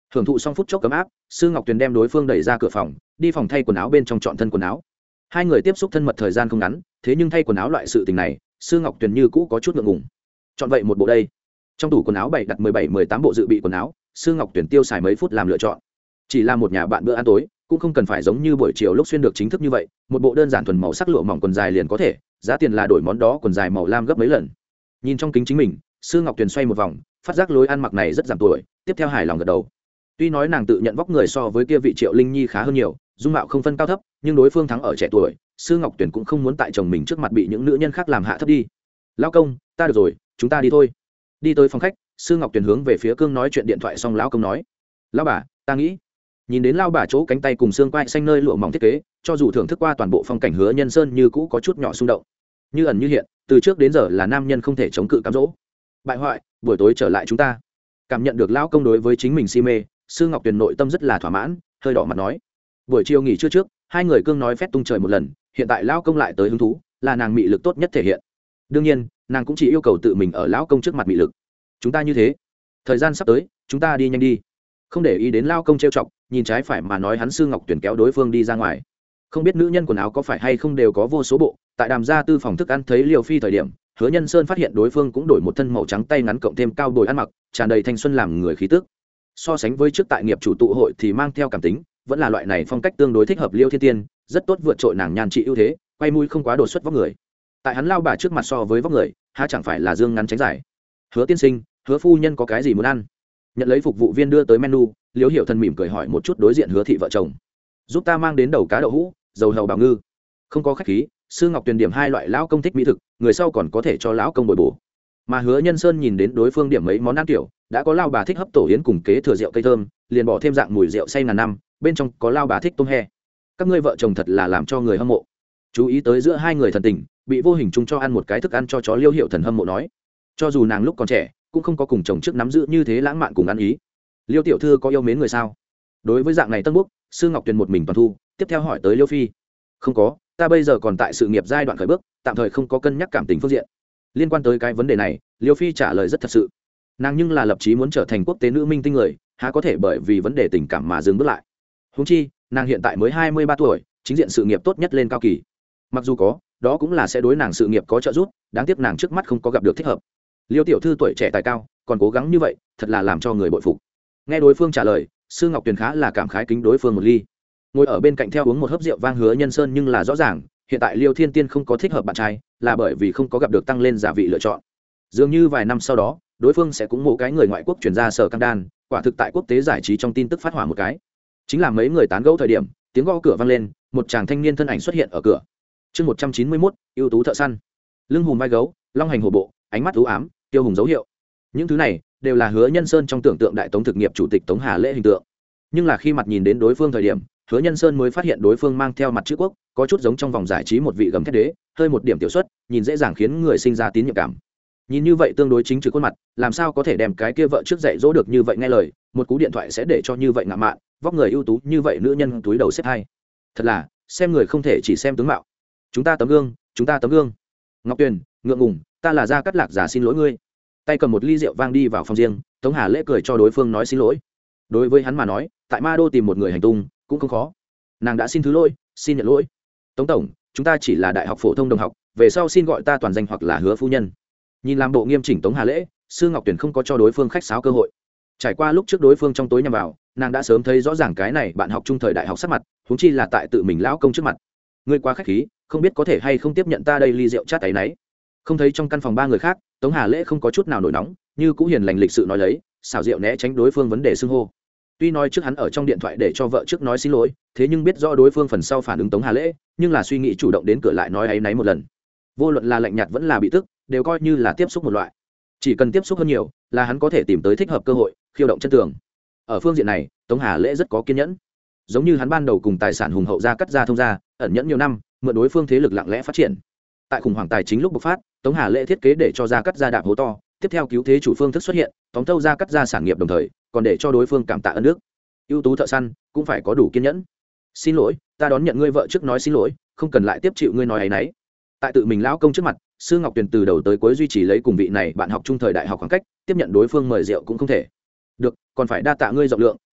hưởng thụ xong phút chốc cấm áp, sư ngọc tuyền đem đối phương đẩy ra cửa phòng, đi phòng thay quần áo bên trong chọn thân quần áo. Hai người tiếp xúc thân mật thời gian không ngắn, thế nhưng thay quần áo loại sự tình này sư ngọc tuyền như cũ có chút ngượng ngùng. Chọn vậy một bộ đây. Trong tủ quần áo bày đặt mười bảy mười tám bộ dự bị quần áo, sư ngọc tuyền tiêu xài mấy phút làm lựa chọn. Chỉ là một nhà bạn bữa ăn tối cũng không cần phải giống như buổi chiều lúc xuyên được chính thức như vậy, một bộ đơn giản thuần màu sắc lụa mỏng quần dài liền có thể, giá tiền là đổi món đó quần dài màu lam gấp mấy lần. Nhìn trong kính chính mình, sư ngọc tuyền xoay một vòng, phát giác lối ăn mặc này rất giảm tuổi, tiếp theo hài lòng gật đầu. Tuy nói nàng tự nhận vóc người so với kia vị Triệu Linh Nhi khá hơn nhiều, dung mạo không phân cao thấp, nhưng đối phương thắng ở trẻ tuổi, sư ngọc tuyền cũng không muốn tại chồng mình trước mặt bị những nữ nhân khác làm hạ thấp đi. Lão công, ta được rồi, chúng ta đi thôi. Đi tới phòng khách, sư ngọc tuyền hướng về phía cương nói chuyện điện thoại, xong lão công nói: lão bà, ta nghĩ. Nhìn đến lao bà chỗ cánh tay cùng xương quai xanh nơi lụa mỏng thiết kế, cho dù thưởng thức qua toàn bộ phong cảnh Hứa Nhân Sơn như cũ có chút nhỏ xung động. Như ẩn như hiện, từ trước đến giờ là nam nhân không thể chống cự cám dỗ. Bại hoại, buổi tối trở lại chúng ta. Cảm nhận được lão công đối với chính mình si mê, sư ngọc tuyền nội tâm rất là thỏa mãn, hơi đỏ mặt nói. Buổi chiều nghỉ trưa trước, hai người cương nói phét tung trời một lần, hiện tại lão công lại tới hứng thú, là nàng mị lực tốt nhất thể hiện. Đương nhiên, nàng cũng chỉ yêu cầu tự mình ở lão công trước mặt mị lực. Chúng ta như thế, thời gian sắp tới, chúng ta đi nhanh đi. Không để ý đến lão công trêu chọc, nhìn trái phải mà nói, hắn sư ngọc tuyển kéo đối phương đi ra ngoài. Không biết nữ nhân quần áo có phải hay không đều có vô số bộ, tại đàm gia tư phòng thức ăn thấy Liều Phi thời điểm, Hứa Nhân Sơn phát hiện đối phương cũng đổi một thân màu trắng tay ngắn cộng thêm cao bồi ăn mặc, tràn đầy thanh xuân làm người khí tức. So sánh với trước tại nghiệp chủ tụ hội thì mang theo cảm tính, vẫn là loại này phong cách tương đối thích hợp Liêu Thiên Tiên, rất tốt vượt trội nàng nhan trị ưu thế, quay mũi không quá đột xuất vóc người. Tại hắn lao bà trước mặt so với vóc người, há chẳng phải là dương ngắn tránh dài. Hứa tiên sinh, Hứa phu nhân có cái gì muốn ăn? Nhận lấy phục vụ viên đưa tới menu, Liễu Hiểu Thần mỉm cười hỏi một chút đối diện Hứa thị vợ chồng. Giúp ta mang đến đầu cá đậu hũ, dầu hầu bào ngư. Không có khách khí, sư ngọc tuyền điểm hai loại lão công thích mỹ thực, người sau còn có thể cho lão công bồi bổ. Mà Hứa Nhân Sơn nhìn đến đối phương điểm mấy món ăn kiểu, đã có lao bà thích hấp tổ yến cùng kế thừa rượu cây thơm, liền bỏ thêm dạng mùi rượu say ngàn năm, bên trong có lao bà thích tôm he. Các ngươi vợ chồng thật là làm cho người hâm mộ. Chú ý tới giữa hai người thần tình, bị vô hình chung cho ăn một cái thức ăn cho chó Liêu Hiểu Thần hâm mộ nói, cho dù nàng lúc còn trẻ cũng không có cùng chồng trước nắm giữ như thế lãng mạn cùng ăn ý. Liêu tiểu thư có yêu mến người sao? Đối với dạng này tân búc, sư ngọc tuyền một mình toàn thu, tiếp theo hỏi tới Liêu Phi. Không có, ta bây giờ còn tại sự nghiệp giai đoạn khởi bước, tạm thời không có cân nhắc cảm tình phương diện. Liên quan tới cái vấn đề này, Liêu Phi trả lời rất thật sự. Nàng nhưng là lập chí muốn trở thành quốc tế nữ minh tinh người, há có thể bởi vì vấn đề tình cảm mà dừng bước lại. Huống chi, nàng hiện tại mới hai mươi ba tuổi, chính diện sự nghiệp tốt nhất lên cao kỳ. Mặc dù có, đó cũng là sẽ đối nàng sự nghiệp có trợ giúp, đáng tiếc nàng trước mắt không có gặp được thích hợp. Liêu tiểu thư tuổi trẻ tài cao, còn cố gắng như vậy, thật là làm cho người bội phục. Nghe đối phương trả lời, sư ngọc tuyền khá là cảm khái kính đối phương một ly. Ngồi ở bên cạnh theo uống một hớp rượu vang Hứa Nhân Sơn nhưng là rõ ràng, hiện tại Liêu Thiên Tiên không có thích hợp bạn trai, là bởi vì không có gặp được tăng lên giả vị lựa chọn. Dường như vài năm sau đó, đối phương sẽ cũng mộ cái người ngoại quốc chuyển ra sở căng đan, quả thực tại quốc tế giải trí trong tin tức phát hỏa một cái. Chính là mấy người tán gẫu thời điểm, tiếng gõ cửa vang lên, một chàng thanh niên thân ảnh xuất hiện ở cửa. Chương một trăm chín mươi mốt, ưu tú thợ săn. Lưng hùm vai gấu, long hành hổ bộ, ánh mắt u ám, tiêu hùng dấu hiệu. Những thứ này đều là Hứa Nhân Sơn trong tưởng tượng đại tống thực nghiệp chủ tịch Tống Hà Lễ hình tượng. Nhưng là khi mặt nhìn đến đối phương thời điểm, Hứa Nhân Sơn mới phát hiện đối phương mang theo mặt chữ quốc, có chút giống trong vòng giải trí một vị gầm thét đế, hơi một điểm tiểu suất, nhìn dễ dàng khiến người sinh ra tín nhiệm cảm. Nhìn như vậy tương đối chính trực khuôn mặt, làm sao có thể đem cái kia vợ trước dạy dỗ được như vậy nghe lời, một cú điện thoại sẽ để cho như vậy ngạo mạn, vóc người ưu tú như vậy nữ nhân túi đầu xếp hai. Thật là, xem người không thể chỉ xem tướng mạo. Chúng ta tấm gương, chúng ta tấm gương. Ngọc Tuyền, ngượng ngùng, ta là Gia Cát Lạc giả xin lỗi ngươi. Tay cầm một ly rượu vang đi vào phòng riêng, Tống Hà Lễ cười cho đối phương nói xin lỗi. Đối với hắn mà nói, tại Ma Đô tìm một người hành tung cũng không khó. Nàng đã xin thứ lỗi, xin nhận lỗi. Tống tổng, chúng ta chỉ là đại học phổ thông đồng học, về sau xin gọi ta toàn danh hoặc là Hứa phu nhân. Nhìn làm bộ nghiêm chỉnh Tống Hà Lễ, sư ngọc Tuyền không có cho đối phương khách sáo cơ hội. Trải qua lúc trước đối phương trong tối nhằm vào, nàng đã sớm thấy rõ ràng cái này bạn học trung thời đại học sắc mặt, huống chi là tại tự mình lão công trước mặt. Ngươi quá khách khí, không biết có thể hay không tiếp nhận ta đây ly rượu chát ấy nấy. Không thấy trong căn phòng ba người khác, Tống Hà Lễ không có chút nào nổi nóng, như cũ hiền lành lịch sự nói lấy, xảo diệu né tránh đối phương vấn đề xưng hô. Tuy nói trước hắn ở trong điện thoại để cho vợ trước nói xin lỗi, thế nhưng biết rõ đối phương phần sau phản ứng Tống Hà Lễ, nhưng là suy nghĩ chủ động đến cửa lại nói ấy nấy một lần. Vô luận là lạnh nhạt vẫn là bị tức, đều coi như là tiếp xúc một loại. Chỉ cần tiếp xúc hơn nhiều, là hắn có thể tìm tới thích hợp cơ hội, khiêu động chân tường. Ở phương diện này, Tống Hà Lễ rất có kiên nhẫn. Giống như hắn ban đầu cùng tài sản hùng hậu ra cắt ra thông ra, ẩn nhẫn nhiều năm, mượn đối phương thế lực lặng lẽ phát triển. Tại khủng hoảng tài chính lúc bộc phát, Tống Hà Lễ thiết kế để cho ra cắt ra đạp hố to, tiếp theo cứu thế chủ phương thức xuất hiện, tóm thâu ra cắt ra sản nghiệp đồng thời, còn để cho đối phương cảm tạ ơn nước. Ưu tú thợ săn cũng phải có đủ kiên nhẫn. Xin lỗi, ta đón nhận ngươi vợ trước nói xin lỗi, không cần lại tiếp chịu ngươi nói ấy nấy. Tại tự mình lão công trước mặt, sư ngọc Tuyền từ đầu tới cuối duy trì lấy cùng vị này bạn học trung thời đại học khoảng cách, tiếp nhận đối phương mời rượu cũng không thể. Được, còn phải đa tạ ngươi rộng lượng,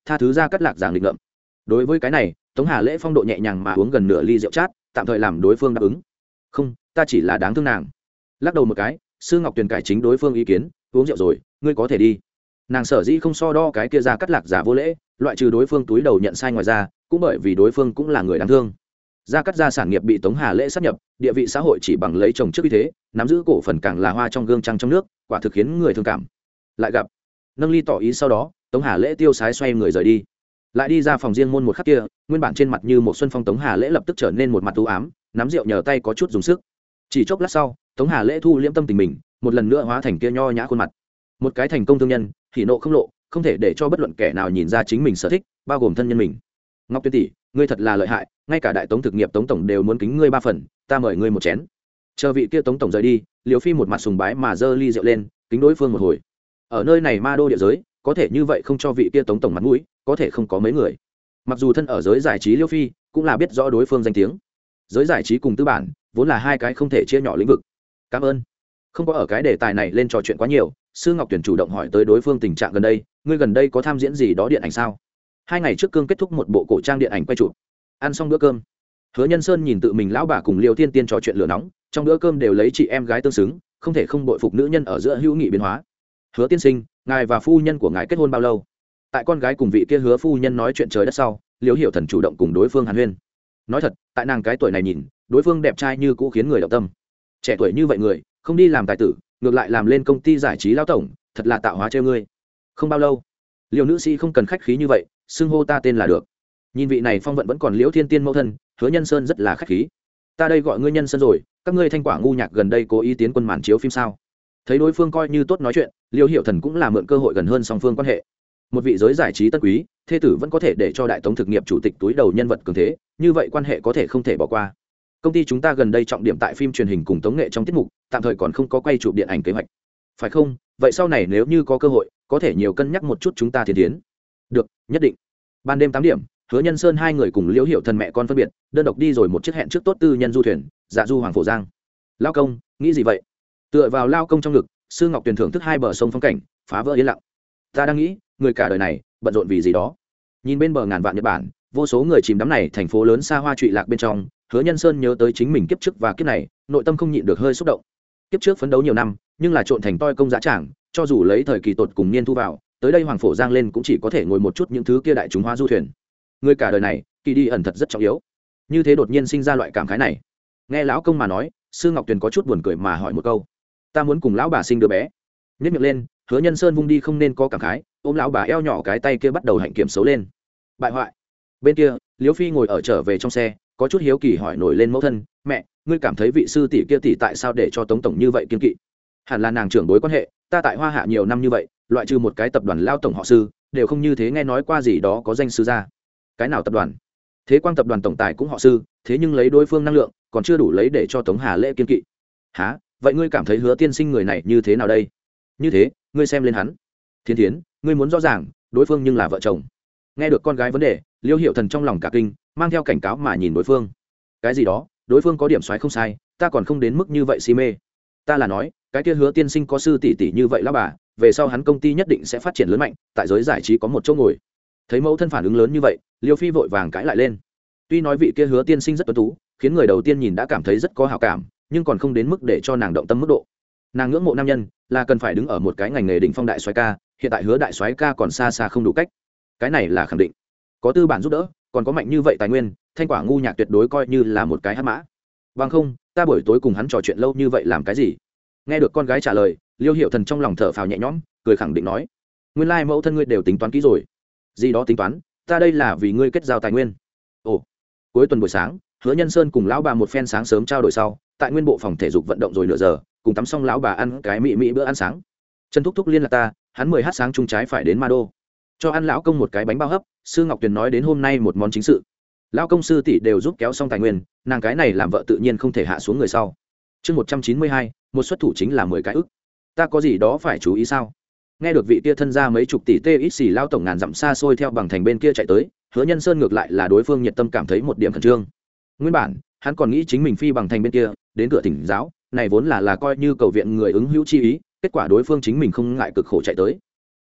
tha thứ ra cắt lạc giảng định ngậm. Đối với cái này Tống Hà Lễ phong độ nhẹ nhàng mà uống gần nửa ly rượu chát, tạm thời làm đối phương đáp ứng. Không, ta chỉ là đáng thương nàng. Lắc đầu một cái, Sư Ngọc Tuyền cải chính đối phương ý kiến, uống rượu rồi, ngươi có thể đi. Nàng sở dĩ không so đo cái kia ra cắt lạc giả vô lễ, loại trừ đối phương túi đầu nhận sai ngoài ra, cũng bởi vì đối phương cũng là người đáng thương. Gia cắt gia sản nghiệp bị Tống Hà Lễ sáp nhập, địa vị xã hội chỉ bằng lấy chồng trước uy thế, nắm giữ cổ phần càng là hoa trong gương trăng trong nước, quả thực khiến người thương cảm. Lại gặp, nâng ly tỏ ý sau đó, Tống Hà Lễ tiêu sái xoay người rời đi. Lại đi ra phòng riêng môn một khắc kia, nguyên bản trên mặt như một xuân phong Tống Hà Lễ lập tức trở nên một mặt u ám, nắm rượu nhờ tay có chút dùng sức. Chỉ chốc lát sau, Tống Hà Lễ thu liễm tâm tình mình, một lần nữa hóa thành kia nho nhã khuôn mặt. Một cái thành công thương nhân, hỉ nộ không lộ, không thể để cho bất luận kẻ nào nhìn ra chính mình sở thích, bao gồm thân nhân mình. Ngọc Tuyên tỷ, ngươi thật là lợi hại, ngay cả đại tống thực nghiệp Tống tổng đều muốn kính ngươi ba phần, ta mời ngươi một chén. Chờ vị kia Tống tổng rời đi, Liễu Phi một mặt sùng bái mà giơ ly rượu lên, kính đối phương một hồi. Ở nơi này ma đô địa giới, có thể như vậy không cho vị kia Tống tổng mặt mũi, có thể không có mấy người. Mặc dù thân ở giới giải trí Liễu Phi, cũng là biết rõ đối phương danh tiếng. Giới giải trí cùng tư bản, vốn là hai cái không thể chia nhỏ lĩnh vực. Cảm ơn. Không có ở cái đề tài này lên trò chuyện quá nhiều, Sư Ngọc Tuyển chủ động hỏi tới đối phương tình trạng gần đây, ngươi gần đây có tham diễn gì đó điện ảnh sao? Hai ngày trước cương kết thúc một bộ cổ trang điện ảnh quay chụp. Ăn xong bữa cơm, Hứa Nhân Sơn nhìn tự mình lão bà cùng Liêu Thiên Tiên trò chuyện lửa nóng, trong bữa cơm đều lấy chị em gái tương xứng, không thể không bội phục nữ nhân ở giữa hữu nghị biến hóa. Hứa tiên sinh, ngài và phu nhân của ngài kết hôn bao lâu? Tại con gái cùng vị kia Hứa phu nhân nói chuyện trời đất sau, Liễu Hiểu Thần chủ động cùng đối phương hàn huyên. Nói thật, tại nàng cái tuổi này nhìn, đối phương đẹp trai như cũ khiến người động tâm. Trẻ tuổi như vậy người, không đi làm tài tử, ngược lại làm lên công ty giải trí lão tổng, thật là tạo hóa trêu ngươi. Không bao lâu, Liêu nữ sĩ không cần khách khí như vậy, xưng hô ta tên là được. Nhìn vị này phong vận vẫn còn Liễu Thiên Tiên mẫu thân, Hứa Nhân Sơn rất là khách khí. Ta đây gọi ngươi Nhân Sơn rồi, các ngươi Thanh Quả ngu nhạc gần đây cố ý tiến quân màn chiếu phim sao? Thấy đối phương coi như tốt nói chuyện, Liêu Hiểu Thần cũng là mượn cơ hội gần hơn song phương quan hệ. Một vị giới giải trí tân quý, thê tử vẫn có thể để cho đại tống thực nghiệp chủ tịch túi đầu nhân vật cường thế, như vậy quan hệ có thể không thể bỏ qua. Công ty chúng ta gần đây trọng điểm tại phim truyền hình cùng tống nghệ trong tiết mục, tạm thời còn không có quay chụp điện ảnh kế hoạch. Phải không? Vậy sau này nếu như có cơ hội, có thể nhiều cân nhắc một chút chúng ta thiên tiến. Được, nhất định. Ban đêm tám điểm, Hứa Nhân Sơn hai người cùng Liễu Hiểu Thần mẹ con phân biệt, đơn độc đi rồi một chiếc hẹn trước tốt tư nhân du thuyền, dạ du Hoàng Phổ Giang. Lao công, nghĩ gì vậy? Tựa vào lao công trong ngực, Sư Ngọc Tuyền thưởng thức hai bờ sông phong cảnh, phá vỡ yên lặng. Ta đang nghĩ, người cả đời này bận rộn vì gì đó. Nhìn bên bờ ngàn vạn Nhật Bản, vô số người chìm đắm này thành phố lớn xa hoa trụy lạc bên trong, Hứa Nhân Sơn nhớ tới chính mình kiếp trước và kiếp này, nội tâm không nhịn được hơi xúc động. Kiếp trước phấn đấu nhiều năm, nhưng là trộn thành toi công dã tràng, cho dù lấy thời kỳ tột cùng niên thu vào, tới đây Hoàng Phổ Giang lên cũng chỉ có thể ngồi một chút những thứ kia đại chúng hoa du thuyền. Người cả đời này, kỳ đi ẩn thật rất trọng yếu. Như thế đột nhiên sinh ra loại cảm khái này. Nghe lão công mà nói, Sư Ngọc Tuyền có chút buồn cười mà hỏi một câu: ta muốn cùng lão bà sinh đứa bé. Nhếch miệng lên, Hứa Nhân Sơn vung đi không nên có cảm khái, ôm lão bà eo nhỏ cái tay kia bắt đầu hạnh kiểm xấu lên. Bại hoại. Bên kia, Liễu Phi ngồi ở trở về trong xe, có chút hiếu kỳ hỏi nổi lên mẫu thân: mẹ, ngươi cảm thấy vị sư tỷ kia tỷ tại sao để cho Tống tổng như vậy kiên kỵ? Hẳn là nàng trưởng bối quan hệ, ta tại Hoa Hạ nhiều năm như vậy, loại trừ một cái tập đoàn lao tổng họ sư, đều không như thế nghe nói qua gì đó có danh sư ra. Cái nào tập đoàn? Thế Quang tập đoàn tổng tài cũng họ sư, thế nhưng lấy đối phương năng lượng, còn chưa đủ lấy để cho Tống Hà Lễ kiên kỵ. Hả? Vậy ngươi cảm thấy Hứa tiên sinh người này như thế nào đây? Như thế, ngươi xem lên hắn. Thiên Thiến, ngươi muốn rõ ràng, đối phương nhưng là vợ chồng. Nghe được con gái vấn đề, Liêu Hiểu Thần trong lòng cả kinh, mang theo cảnh cáo mà nhìn đối phương. Cái gì đó, đối phương có điểm xoáy không sai, ta còn không đến mức như vậy si mê. Ta là nói, cái kia Hứa tiên sinh có sư tỷ tỷ như vậy lão bà, về sau hắn công ty nhất định sẽ phát triển lớn mạnh, tại giới giải trí có một chỗ ngồi. Thấy mẫu thân phản ứng lớn như vậy, Liêu Phi vội vàng cãi lại lên. Tuy nói vị kia Hứa tiên sinh rất tuấn tú, khiến người đầu tiên nhìn đã cảm thấy rất có hảo cảm, nhưng còn không đến mức để cho nàng động tâm mức độ. Nàng ngưỡng mộ nam nhân là cần phải đứng ở một cái ngành nghề đỉnh phong đại soái ca, hiện tại Hứa đại soái ca còn xa xa không đủ cách. Cái này là khẳng định. Có tư bản giúp đỡ, còn có mạnh như vậy tài nguyên, Thanh Quả ngu nhạc tuyệt đối coi như là một cái hắc mã. Bằng không, ta buổi tối cùng hắn trò chuyện lâu như vậy làm cái gì? Nghe được con gái trả lời, Liêu Hiểu Thần trong lòng thở phào nhẹ nhõm, cười khẳng định nói: nguyên lai mẫu thân ngươi đều tính toán kỹ rồi. Gì đó tính toán, ta đây là vì ngươi kết giao tài nguyên. Ồ. Cuối tuần buổi sáng, Hứa Nhân Sơn cùng lão bà một phen sáng sớm trao đổi sau, tại nguyên bộ phòng thể dục vận động rồi nửa giờ, cùng tắm xong lão bà ăn cái mị mị bữa ăn sáng. Trần Thúc Thúc liên lạc ta, hắn mười h sáng chung trái phải đến Ma Đô, cho ăn lão công một cái bánh bao hấp. Sư Ngọc Tuyền nói đến hôm nay một món chính sự, lão công sư tỷ đều giúp kéo xong tài nguyên, nàng cái này làm vợ tự nhiên không thể hạ xuống người sau. Chương một trăm chín mươi hai, một xuất thủ chính là mười cái ức. Ta có gì đó phải chú ý sao? Nghe được vị kia thân gia mấy chục tỷ tê ít xì lao tổng ngàn dặm xa xôi theo bằng thành bên kia chạy tới, Hứa Nhân Sơn ngược lại là đối phương nhiệt tâm cảm thấy một điểm khẩn trương. Nguyên bản, hắn còn nghĩ chính mình phi bằng thành bên kia, đến cửa tỉnh giáo, này vốn là là coi như cầu viện người ứng hữu chi ý, kết quả đối phương chính mình không ngại cực khổ chạy tới.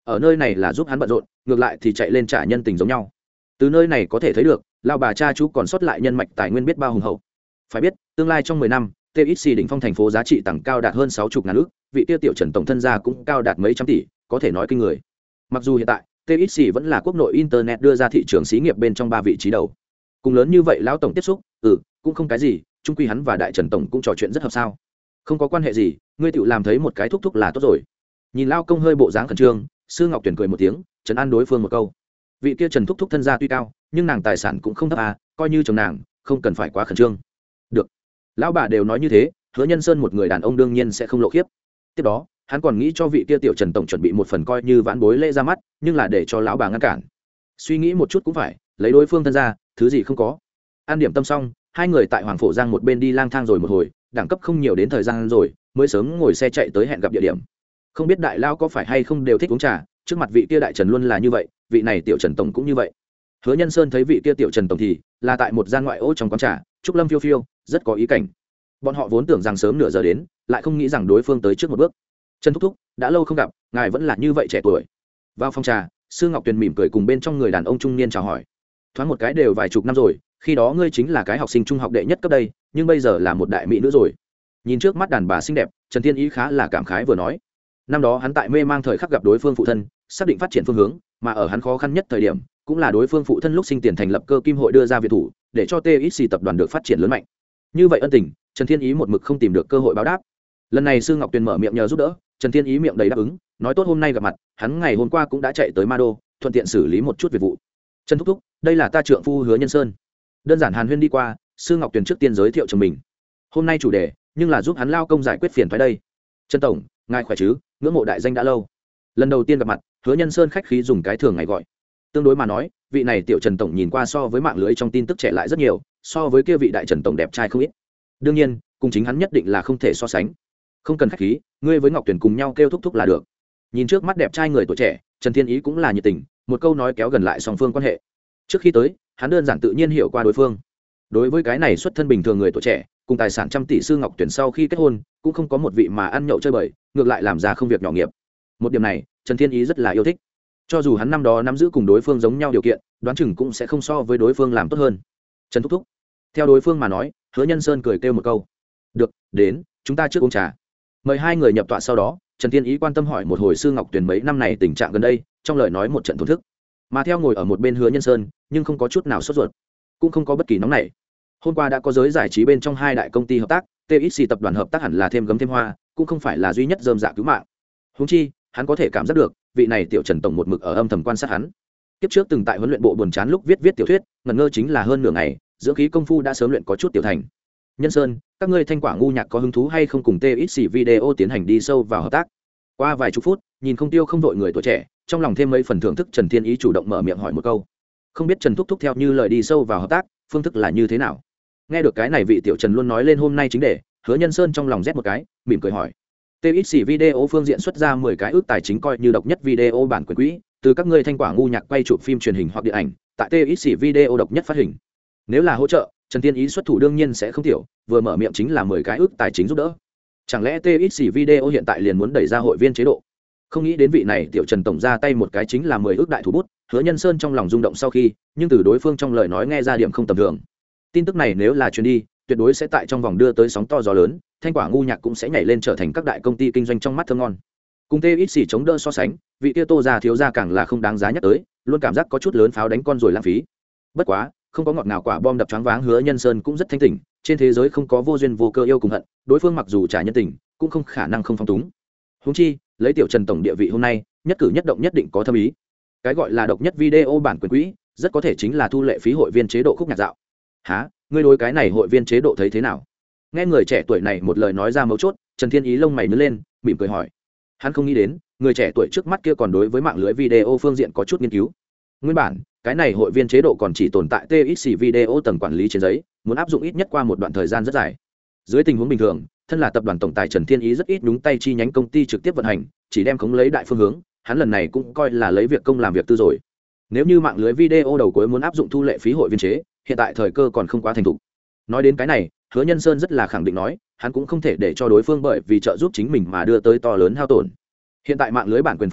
ở nơi này là giúp hắn bận rộn, ngược lại thì chạy lên trả nhân tình giống nhau. Từ nơi này có thể thấy được lao bà cha chú còn sót lại nhân mạch tài nguyên biết bao hùng hậu. Phải biết tương lai trong mười năm tê ích xê đỉnh phong thành phố giá trị tăng cao đạt hơn sáu mươi ngàn ước, vị tiêu tiểu Trần tổng thân gia cũng cao đạt mấy trăm tỷ, có thể nói kinh người. Mặc dù hiện tại tê ích xê vẫn là quốc nội internet đưa ra thị trường xí nghiệp bên trong ba vị trí đầu, cùng lớn như vậy lão tổng tiếp xúc, ừ cũng không cái gì, chung quy hắn và đại Trần tổng cũng trò chuyện rất hợp sao. Không có quan hệ gì, ngươi tự làm thấy một cái thúc thúc là tốt rồi. Nhìn lao công hơi bộ dáng khẩn trương, Sư Ngọc Tuyển cười một tiếng, trấn an đối phương một câu. Vị kia Trần thúc thúc thân gia tuy cao, nhưng nàng tài sản cũng không thấp à, coi như chồng nàng, không cần phải quá khẩn trương. Được, lão bà đều nói như thế, Hứa Nhân Sơn một người đàn ông đương nhiên sẽ không lộ khiếp. Tiếp đó hắn còn nghĩ cho vị kia tiểu Trần tổng chuẩn bị một phần coi như vãn bối lễ ra mắt, nhưng là để cho lão bà ngăn cản. Suy nghĩ một chút cũng phải, lấy đối phương thân gia, thứ gì không có. An điểm tâm xong, hai người tại Hoàng Phổ Giang một bên đi lang thang rồi một hồi, đẳng cấp không nhiều đến thời gian rồi, mới sớm ngồi xe chạy tới hẹn gặp địa điểm. Không biết đại lao có phải hay không đều thích uống trà, trước mặt vị kia đại Trần luôn là như vậy, vị này tiểu Trần tổng cũng như vậy. Hứa Nhân Sơn thấy vị kia tiểu Trần tổng thì là tại một gian ngoại ô trong quán trà, trúc lâm phiêu phiêu, rất có ý cảnh. Bọn họ vốn tưởng rằng sớm nửa giờ đến, lại không nghĩ rằng đối phương tới trước một bước. Trần thúc thúc, đã lâu không gặp, ngài vẫn là như vậy trẻ tuổi. Vào phòng trà, Sư Ngọc Tuyền mỉm cười cùng bên trong người đàn ông trung niên chào hỏi. Thoáng một cái đều vài chục năm rồi, khi đó ngươi chính là cái học sinh trung học đệ nhất cấp đây, nhưng bây giờ là một đại mỹ nữ rồi. Nhìn trước mắt đàn bà xinh đẹp, Trần Thiên Ý khá là cảm khái vừa nói. Năm đó hắn tại mê mang thời khắc gặp đối phương phụ thân, xác định phát triển phương hướng, mà ở hắn khó khăn nhất thời điểm, cũng là đối phương phụ thân lúc sinh tiền thành lập cơ kim hội đưa ra viện thủ, để cho tê ích xê tập đoàn được phát triển lớn mạnh. Như vậy ân tình, Trần Thiên Ý một mực không tìm được cơ hội báo đáp. Lần này Sư Ngọc Tuyền mở miệng nhờ giúp đỡ, Trần Thiên Ý miệng đầy đáp ứng, nói tốt hôm nay gặp mặt, hắn ngày hôm qua cũng đã chạy tới Ma Đô, thuận tiện xử lý một chút việc vụ. Trần thúc thúc, đây là ta trượng phu Hứa Nhân Sơn. Đơn giản hàn huyên đi qua, Sư Ngọc Tuyền trước tiên giới thiệu cho mình. Hôm nay chủ đề, nhưng là giúp hắn lao công giải quyết phiền toái đây. Trần tổng, ngài khỏe chứ? Ngưỡng mộ đại danh đã lâu. Lần đầu tiên gặp mặt, Hứa Nhân Sơn khách khí dùng cái thường ngày gọi. Tương đối mà nói, vị này tiểu Trần tổng nhìn qua so với mạng lưới trong tin tức trẻ lại rất nhiều, so với kia vị đại Trần tổng đẹp trai không ít. Đương nhiên, cùng chính hắn nhất định là không thể so sánh. Không cần khách khí, ngươi với Ngọc Tuyền cùng nhau kêu thúc thúc là được. Nhìn trước mắt đẹp trai người tuổi trẻ, Trần Thiên Ý cũng là nhiệt tình, một câu nói kéo gần lại song phương quan hệ. Trước khi tới, hắn đơn giản tự nhiên hiểu qua đối phương. Đối với cái này xuất thân bình thường người tuổi trẻ, cùng tài sản trăm tỷ Sư Ngọc Tuyền sau khi kết hôn, cũng không có một vị mà ăn nhậu chơi bời, ngược lại làm ra không việc nhỏ nghiệp. Một điểm này, Trần Thiên Ý rất là yêu thích. Cho dù hắn năm đó nắm giữ cùng đối phương giống nhau điều kiện, đoán chừng cũng sẽ không so với đối phương làm tốt hơn. Trần thúc thúc. Theo đối phương mà nói, Hứa Nhân Sơn cười kêu một câu. Được, đến, chúng ta trước uống trà. Mời hai người nhập tọa sau đó, Trần Thiên Ý quan tâm hỏi một hồi Sư Ngọc Tuyền mấy năm này tình trạng gần đây, trong lời nói một trận thổn thức. Mà theo ngồi ở một bên Hứa Nhân Sơn, nhưng không có chút nào sốt ruột, cũng không có bất kỳ nóng nảy. Hôm qua đã có giới giải trí bên trong hai đại công ty hợp tác, tê ích xê tập đoàn hợp tác hẳn là thêm gấm thêm hoa, cũng không phải là duy nhất rơm dạ cứu mạng. Huống chi, hắn có thể cảm giác được, vị này tiểu Trần tổng một mực ở âm thầm quan sát hắn. Kiếp trước từng tại huấn luyện bộ buồn chán lúc viết viết tiểu thuyết, ngẩn ngơ chính là hơn nửa ngày, dưỡng khí công phu đã sớm luyện có chút tiểu thành. Nhân Sơn, các ngươi thanh quả ngu nhạc có hứng thú hay không cùng tê ích xê video tiến hành đi sâu vào hợp tác? Qua vài chục phút, nhìn không tiêu không vội người tuổi trẻ, trong lòng thêm mấy phần thưởng thức, Trần Thiên Ý chủ động mở miệng hỏi một câu. Không biết Trần thúc thúc theo như lời đi sâu vào hợp tác, phương thức là như thế nào? Nghe được cái này vị tiểu Trần luôn nói lên hôm nay chính đề, Hứa Nhân Sơn trong lòng rét một cái, mỉm cười hỏi. tê ích xê video phương diện xuất ra mười cái ước tài chính coi như độc nhất video bản quyền quỹ, từ các ngươi thanh quả ngu nhạc quay chụp phim truyền hình hoặc điện ảnh, tại tê ích xê video độc nhất phát hình. Nếu là hỗ trợ, Trần Thiên Ý xuất thủ đương nhiên sẽ không tiểu, vừa mở miệng chính là mười cái ước tài chính giúp đỡ. Chẳng lẽ tê ích xê video hiện tại liền muốn đẩy ra hội viên chế độ? Không nghĩ đến vị này tiểu Trần tổng ra tay một cái chính là mười ước đại thủ bút, Hứa Nhân Sơn trong lòng rung động sau khi, nhưng từ đối phương trong lời nói nghe ra điểm không tầm thường. Tin tức này nếu là truyền đi, tuyệt đối sẽ tại trong vòng đưa tới sóng to gió lớn, thanh quả ngu nhạc cũng sẽ nhảy lên trở thành các đại công ty kinh doanh trong mắt thơm ngon. Cùng tê ít xì chống đỡ so sánh, vị kia Tô gia thiếu gia càng là không đáng giá nhắc tới, luôn cảm giác có chút lớn pháo đánh con rồi lãng phí. Bất quá, không có ngọt nào quả bom đập choáng váng, Hứa Nhân Sơn cũng rất thanh tỉnh, trên thế giới không có vô duyên vô cơ yêu cùng hận, đối phương mặc dù trả nhân tình, cũng không khả năng không phong túng. Huống chi, lấy tiểu Trần tổng địa vị hôm nay, nhất cử nhất động nhất định có thâm ý. Cái gọi là độc nhất video bản quyền quỹ, rất có thể chính là thu lệ phí hội viên chế độ khúc nhạc dạo. Hả, ngươi đối cái này hội viên chế độ thấy thế nào? Nghe người trẻ tuổi này một lời nói ra mấu chốt, Trần Thiên Ý lông mày nhướng lên, mỉm cười hỏi. Hắn không nghĩ đến, người trẻ tuổi trước mắt kia còn đối với mạng lưới video phương diện có chút nghiên cứu. Nguyên bản, cái này hội viên chế độ còn chỉ tồn tại tê ích xê video tầng quản lý trên giấy, muốn áp dụng ít nhất qua một đoạn thời gian rất dài. Dưới tình huống bình thường, thân là tập đoàn tổng tài Trần Thiên Ý rất ít nhúng tay chi nhánh công ty trực tiếp vận hành, chỉ đem khống lấy đại phương hướng, hắn lần này cũng coi là lấy việc công làm việc tư rồi. Nếu như mạng lưới video đầu cuối muốn áp dụng thu lệ phí hội viên chế, hiện tại thời cơ còn không quá thành thục. Nói đến cái này, Hứa Nhân Sơn rất là khẳng định nói, hắn cũng không thể để cho đối phương bởi vì trợ giúp chính mình mà đưa tới to lớn hao tổn. Hiện tại mạng lưới bản quyền phương diện,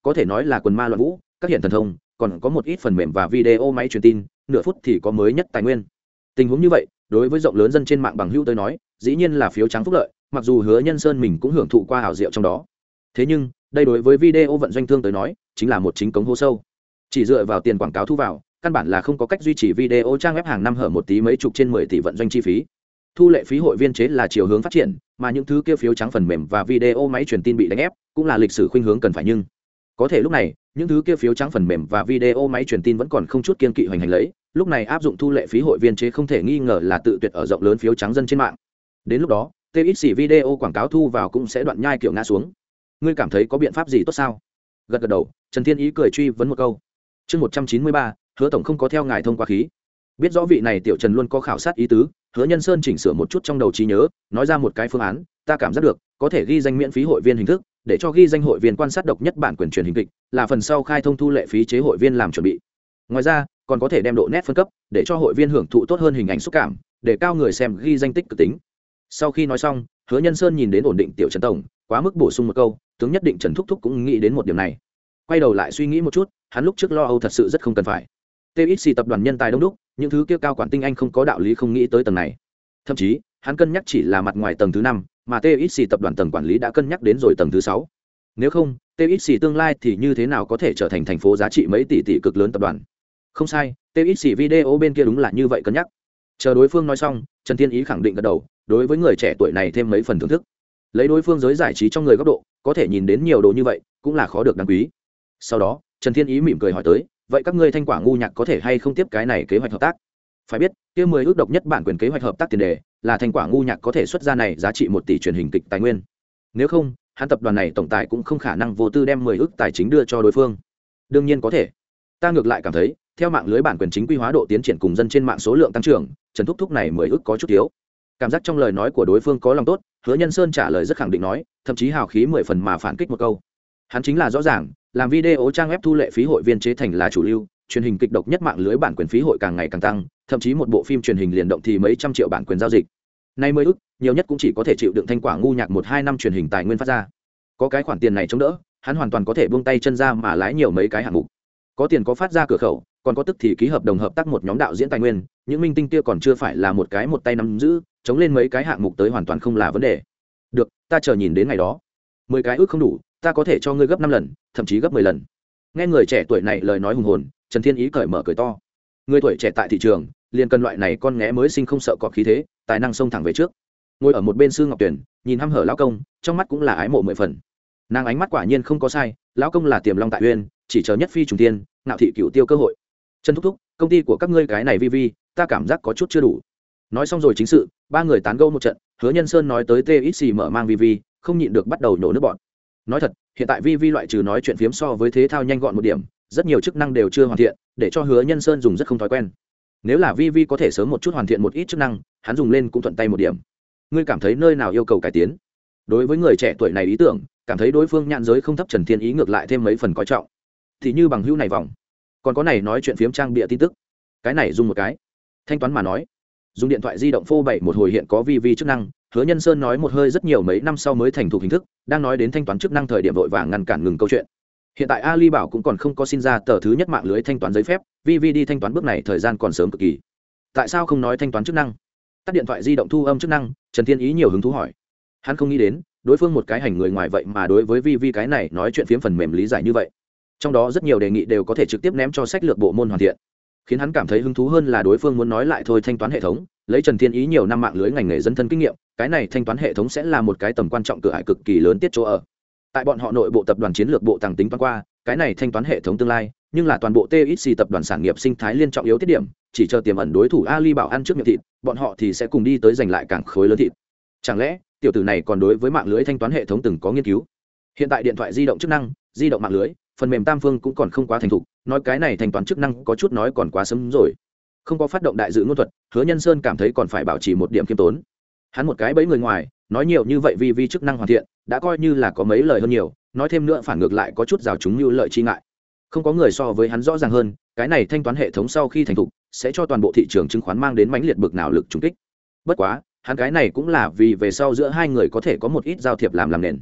có thể nói là quần ma loạn vũ, các hiện thần thông, còn có một ít phần mềm và video máy truyền tin, nửa phút thì có mới nhất tài nguyên. Tình huống như vậy, đối với rộng lớn dân trên mạng bằng hữu tới nói, dĩ nhiên là phiếu trắng phúc lợi, mặc dù Hứa Nhân Sơn mình cũng hưởng thụ qua hảo diệu trong đó. Thế nhưng, đây đối với video vận doanh thương tới nói, chính là một chính cống hố sâu. Chỉ dựa vào tiền quảng cáo thu vào, căn bản là không có cách duy trì video trang web hàng năm hở một tí mấy chục trên mười tỷ vận doanh chi phí. Thu lệ phí hội viên chế là chiều hướng phát triển, mà những thứ kia phiếu trắng phần mềm và video máy truyền tin bị đánh ép, cũng là lịch sử khuynh hướng cần phải, nhưng có thể lúc này, những thứ kia phiếu trắng phần mềm và video máy truyền tin vẫn còn không chút kiên kỵ hoành hành lấy, lúc này áp dụng thu lệ phí hội viên chế không thể nghi ngờ là tự tuyệt ở rộng lớn phiếu trắng dân trên mạng. Đến lúc đó, tê ít xê video quảng cáo thu vào cũng sẽ đoạn nhai kiểu ngã xuống. Ngươi cảm thấy có biện pháp gì tốt sao? Gật gật đầu, Trần Thiên Ý cười truy vấn một câu. Chương một trăm chín mươi ba, Hứa tổng không có theo ngài thông qua khí. Biết rõ vị này tiểu Trần luôn có khảo sát ý tứ, Hứa Nhân Sơn chỉnh sửa một chút trong đầu trí nhớ, nói ra một cái phương án, ta cảm giác được, có thể ghi danh miễn phí hội viên hình thức, để cho ghi danh hội viên quan sát độc nhất bản quyền truyền hình kịch, là phần sau khai thông thu lệ phí chế hội viên làm chuẩn bị. Ngoài ra, còn có thể đem độ nét phân cấp, để cho hội viên hưởng thụ tốt hơn hình ảnh xúc cảm, để cao người xem ghi danh tích cực tính. Sau khi nói xong, Hứa Nhân Sơn nhìn đến ổn định tiểu Trần tổng, quá mức bổ sung một câu, tướng nhất định Trần thúc thúc cũng nghĩ đến một điểm này. Quay đầu lại suy nghĩ một chút, hắn lúc trước lo âu thật sự rất không cần phải. tê ít xê tập đoàn nhân tài đông đúc, những thứ kia cao quản tinh anh không có đạo lý không nghĩ tới tầng này. Thậm chí, hắn cân nhắc chỉ là mặt ngoài tầng thứ năm, mà tê ít xê tập đoàn tầng quản lý đã cân nhắc đến rồi tầng thứ sáu. Nếu không, tê ít xê tương lai thì như thế nào có thể trở thành thành phố giá trị mấy tỷ tỷ cực lớn tập đoàn? Không sai, tê ít xê video bên kia đúng là như vậy cân nhắc. Chờ đối phương nói xong, Trần Thiên Ý khẳng định gật đầu, đối với người trẻ tuổi này thêm mấy phần thưởng thức. Lấy đối phương giới giải trí trong người góc độ, có thể nhìn đến nhiều đồ như vậy, cũng là khó được đáng quý. Sau đó, Trần Thiên Ý mỉm cười hỏi tới, vậy các ngươi Thanh Quả ngu nhạc có thể hay không tiếp cái này kế hoạch hợp tác? Phải biết, kia mười ước độc nhất bản quyền kế hoạch hợp tác tiền đề, là Thanh Quả ngu nhạc có thể xuất ra này giá trị một tỷ truyền hình kịch tài nguyên. Nếu không, hắn tập đoàn này tổng tài cũng không khả năng vô tư đem mười ước tài chính đưa cho đối phương. Đương nhiên có thể. Ta ngược lại cảm thấy, theo mạng lưới bản quyền chính quy hóa độ tiến triển cùng dân trên mạng số lượng tăng trưởng, Trần thúc thúc này mười ước có chút thiếu. Cảm giác trong lời nói của đối phương có lòng tốt, Hứa Nhân Sơn trả lời rất khẳng định nói, thậm chí hào khí mười phần mà phản kích một câu. Hắn chính là rõ ràng, làm video trang web thu lệ phí hội viên chế thành là chủ lưu, truyền hình kịch độc nhất mạng lưới bản quyền phí hội càng ngày càng tăng, thậm chí một bộ phim truyền hình liền động thì mấy trăm triệu bản quyền giao dịch. Nay mới ước, nhiều nhất cũng chỉ có thể chịu đựng Thanh Quả ngu nhạc một hai năm truyền hình tài nguyên phát ra. Có cái khoản tiền này chống đỡ, hắn hoàn toàn có thể buông tay chân ra mà lái nhiều mấy cái hạng mục. Có tiền có phát ra cửa khẩu, còn có tức thì ký hợp đồng hợp tác một nhóm đạo diễn tài nguyên, những minh tinh kia còn chưa phải là một cái một tay nắm giữ, chống lên mấy cái hạng mục tới hoàn toàn không là vấn đề. Được, ta chờ nhìn đến ngày đó. Mười cái ước không đủ, ta có thể cho ngươi gấp năm lần, thậm chí gấp mười lần. Nghe người trẻ tuổi này lời nói hùng hồn, Trần Thiên Ý cởi mở cười to. Người tuổi trẻ tại thị trường, liền cần loại này con nghé mới sinh không sợ cọp khí thế, tài năng xông thẳng về trước. Ngồi ở một bên Sư Ngọc Tuyển, nhìn hăm hở lão công, trong mắt cũng là ái mộ mười phần. Nàng ánh mắt quả nhiên không có sai, lão công là tiềm long tại uyên, chỉ chờ nhất phi trùng tiên, ngạo thị cửu tiêu cơ hội. Trần thúc thúc, công ty của các ngươi cái này vi vi, ta cảm giác có chút chưa đủ. Nói xong rồi chính sự, ba người tán gẫu một trận, Hứa Nhân Sơn nói tới tê ít xê mở mang vi vi, không nhịn được bắt đầu nổ nước bọn. Nói thật, hiện tại vi vi loại trừ nói chuyện phiếm so với thế thao nhanh gọn một điểm, rất nhiều chức năng đều chưa hoàn thiện, để cho Hứa Nhân Sơn dùng rất không thói quen. Nếu là vi vi có thể sớm một chút hoàn thiện một ít chức năng, hắn dùng lên cũng thuận tay một điểm. Ngươi cảm thấy nơi nào yêu cầu cải tiến? Đối với người trẻ tuổi này ý tưởng, cảm thấy đối phương nhãn giới không thấp, Trần Thiên Ý ngược lại thêm mấy phần coi trọng. Thì như bằng hữu này vòng, còn có này nói chuyện phiếm trang bịa tin tức, cái này dùng một cái. Thanh toán mà nói, dùng điện thoại di động phô bày một hồi hiện có vi vi chức năng. Hứa Nhân Sơn nói một hơi rất nhiều mấy năm sau mới thành thục hình thức, đang nói đến thanh toán chức năng thời điểm vội vàng ngăn cản ngừng câu chuyện. Hiện tại Ali Bảo cũng còn không có xin ra tờ thứ nhất mạng lưới thanh toán giấy phép, vi vi đi thanh toán bước này thời gian còn sớm cực kỳ. Tại sao không nói thanh toán chức năng? Tắt điện thoại di động thu âm chức năng, Trần Thiên Ý nhiều hứng thú hỏi. Hắn không nghĩ đến, đối phương một cái hành người ngoài vậy mà đối với vi vi cái này nói chuyện phiếm phần mềm lý giải như vậy. Trong đó rất nhiều đề nghị đều có thể trực tiếp ném cho sách lược bộ môn hoàn thiện. Khiến hắn cảm thấy hứng thú hơn là đối phương muốn nói lại thôi thanh toán hệ thống, lấy Trần Thiên Ý nhiều năm mạng lưới ngành nghề dân thân kinh nghiệm, cái này thanh toán hệ thống sẽ là một cái tầm quan trọng cửa ải cực kỳ lớn tiết chỗ ở. Tại bọn họ nội bộ tập đoàn chiến lược bộ tàng tính toán qua, cái này thanh toán hệ thống tương lai, nhưng là toàn bộ tê ít xê tập đoàn sản nghiệp sinh thái liên trọng yếu tiết điểm, chỉ chờ tiềm ẩn đối thủ Ali Bảo ăn trước miệng thịt, bọn họ thì sẽ cùng đi tới giành lại càng khối lớn thịt. Chẳng lẽ, tiểu tử này còn đối với mạng lưới thanh toán hệ thống từng có nghiên cứu? Hiện tại điện thoại di động chức năng, di động mạng lưới, phần mềm tam phương cũng còn không quá thành thục, nói cái này thanh toán chức năng có chút nói còn quá sớm rồi. Không có phát động đại dự ngôn thuật, Hứa Nhân Sơn cảm thấy còn phải bảo trì một điểm khiêm tốn. Hắn một cái bẫy người ngoài, nói nhiều như vậy vì vi chức năng hoàn thiện, đã coi như là có mấy lời hơn nhiều, nói thêm nữa phản ngược lại có chút rào chúng như lợi chi ngại. Không có người so với hắn rõ ràng hơn, cái này thanh toán hệ thống sau khi thành thục, sẽ cho toàn bộ thị trường chứng khoán mang đến mãnh liệt bực nào lực trùng kích. Bất quá, hắn cái này cũng là vì về sau giữa hai người có thể có một ít giao thiệp làm làm nền.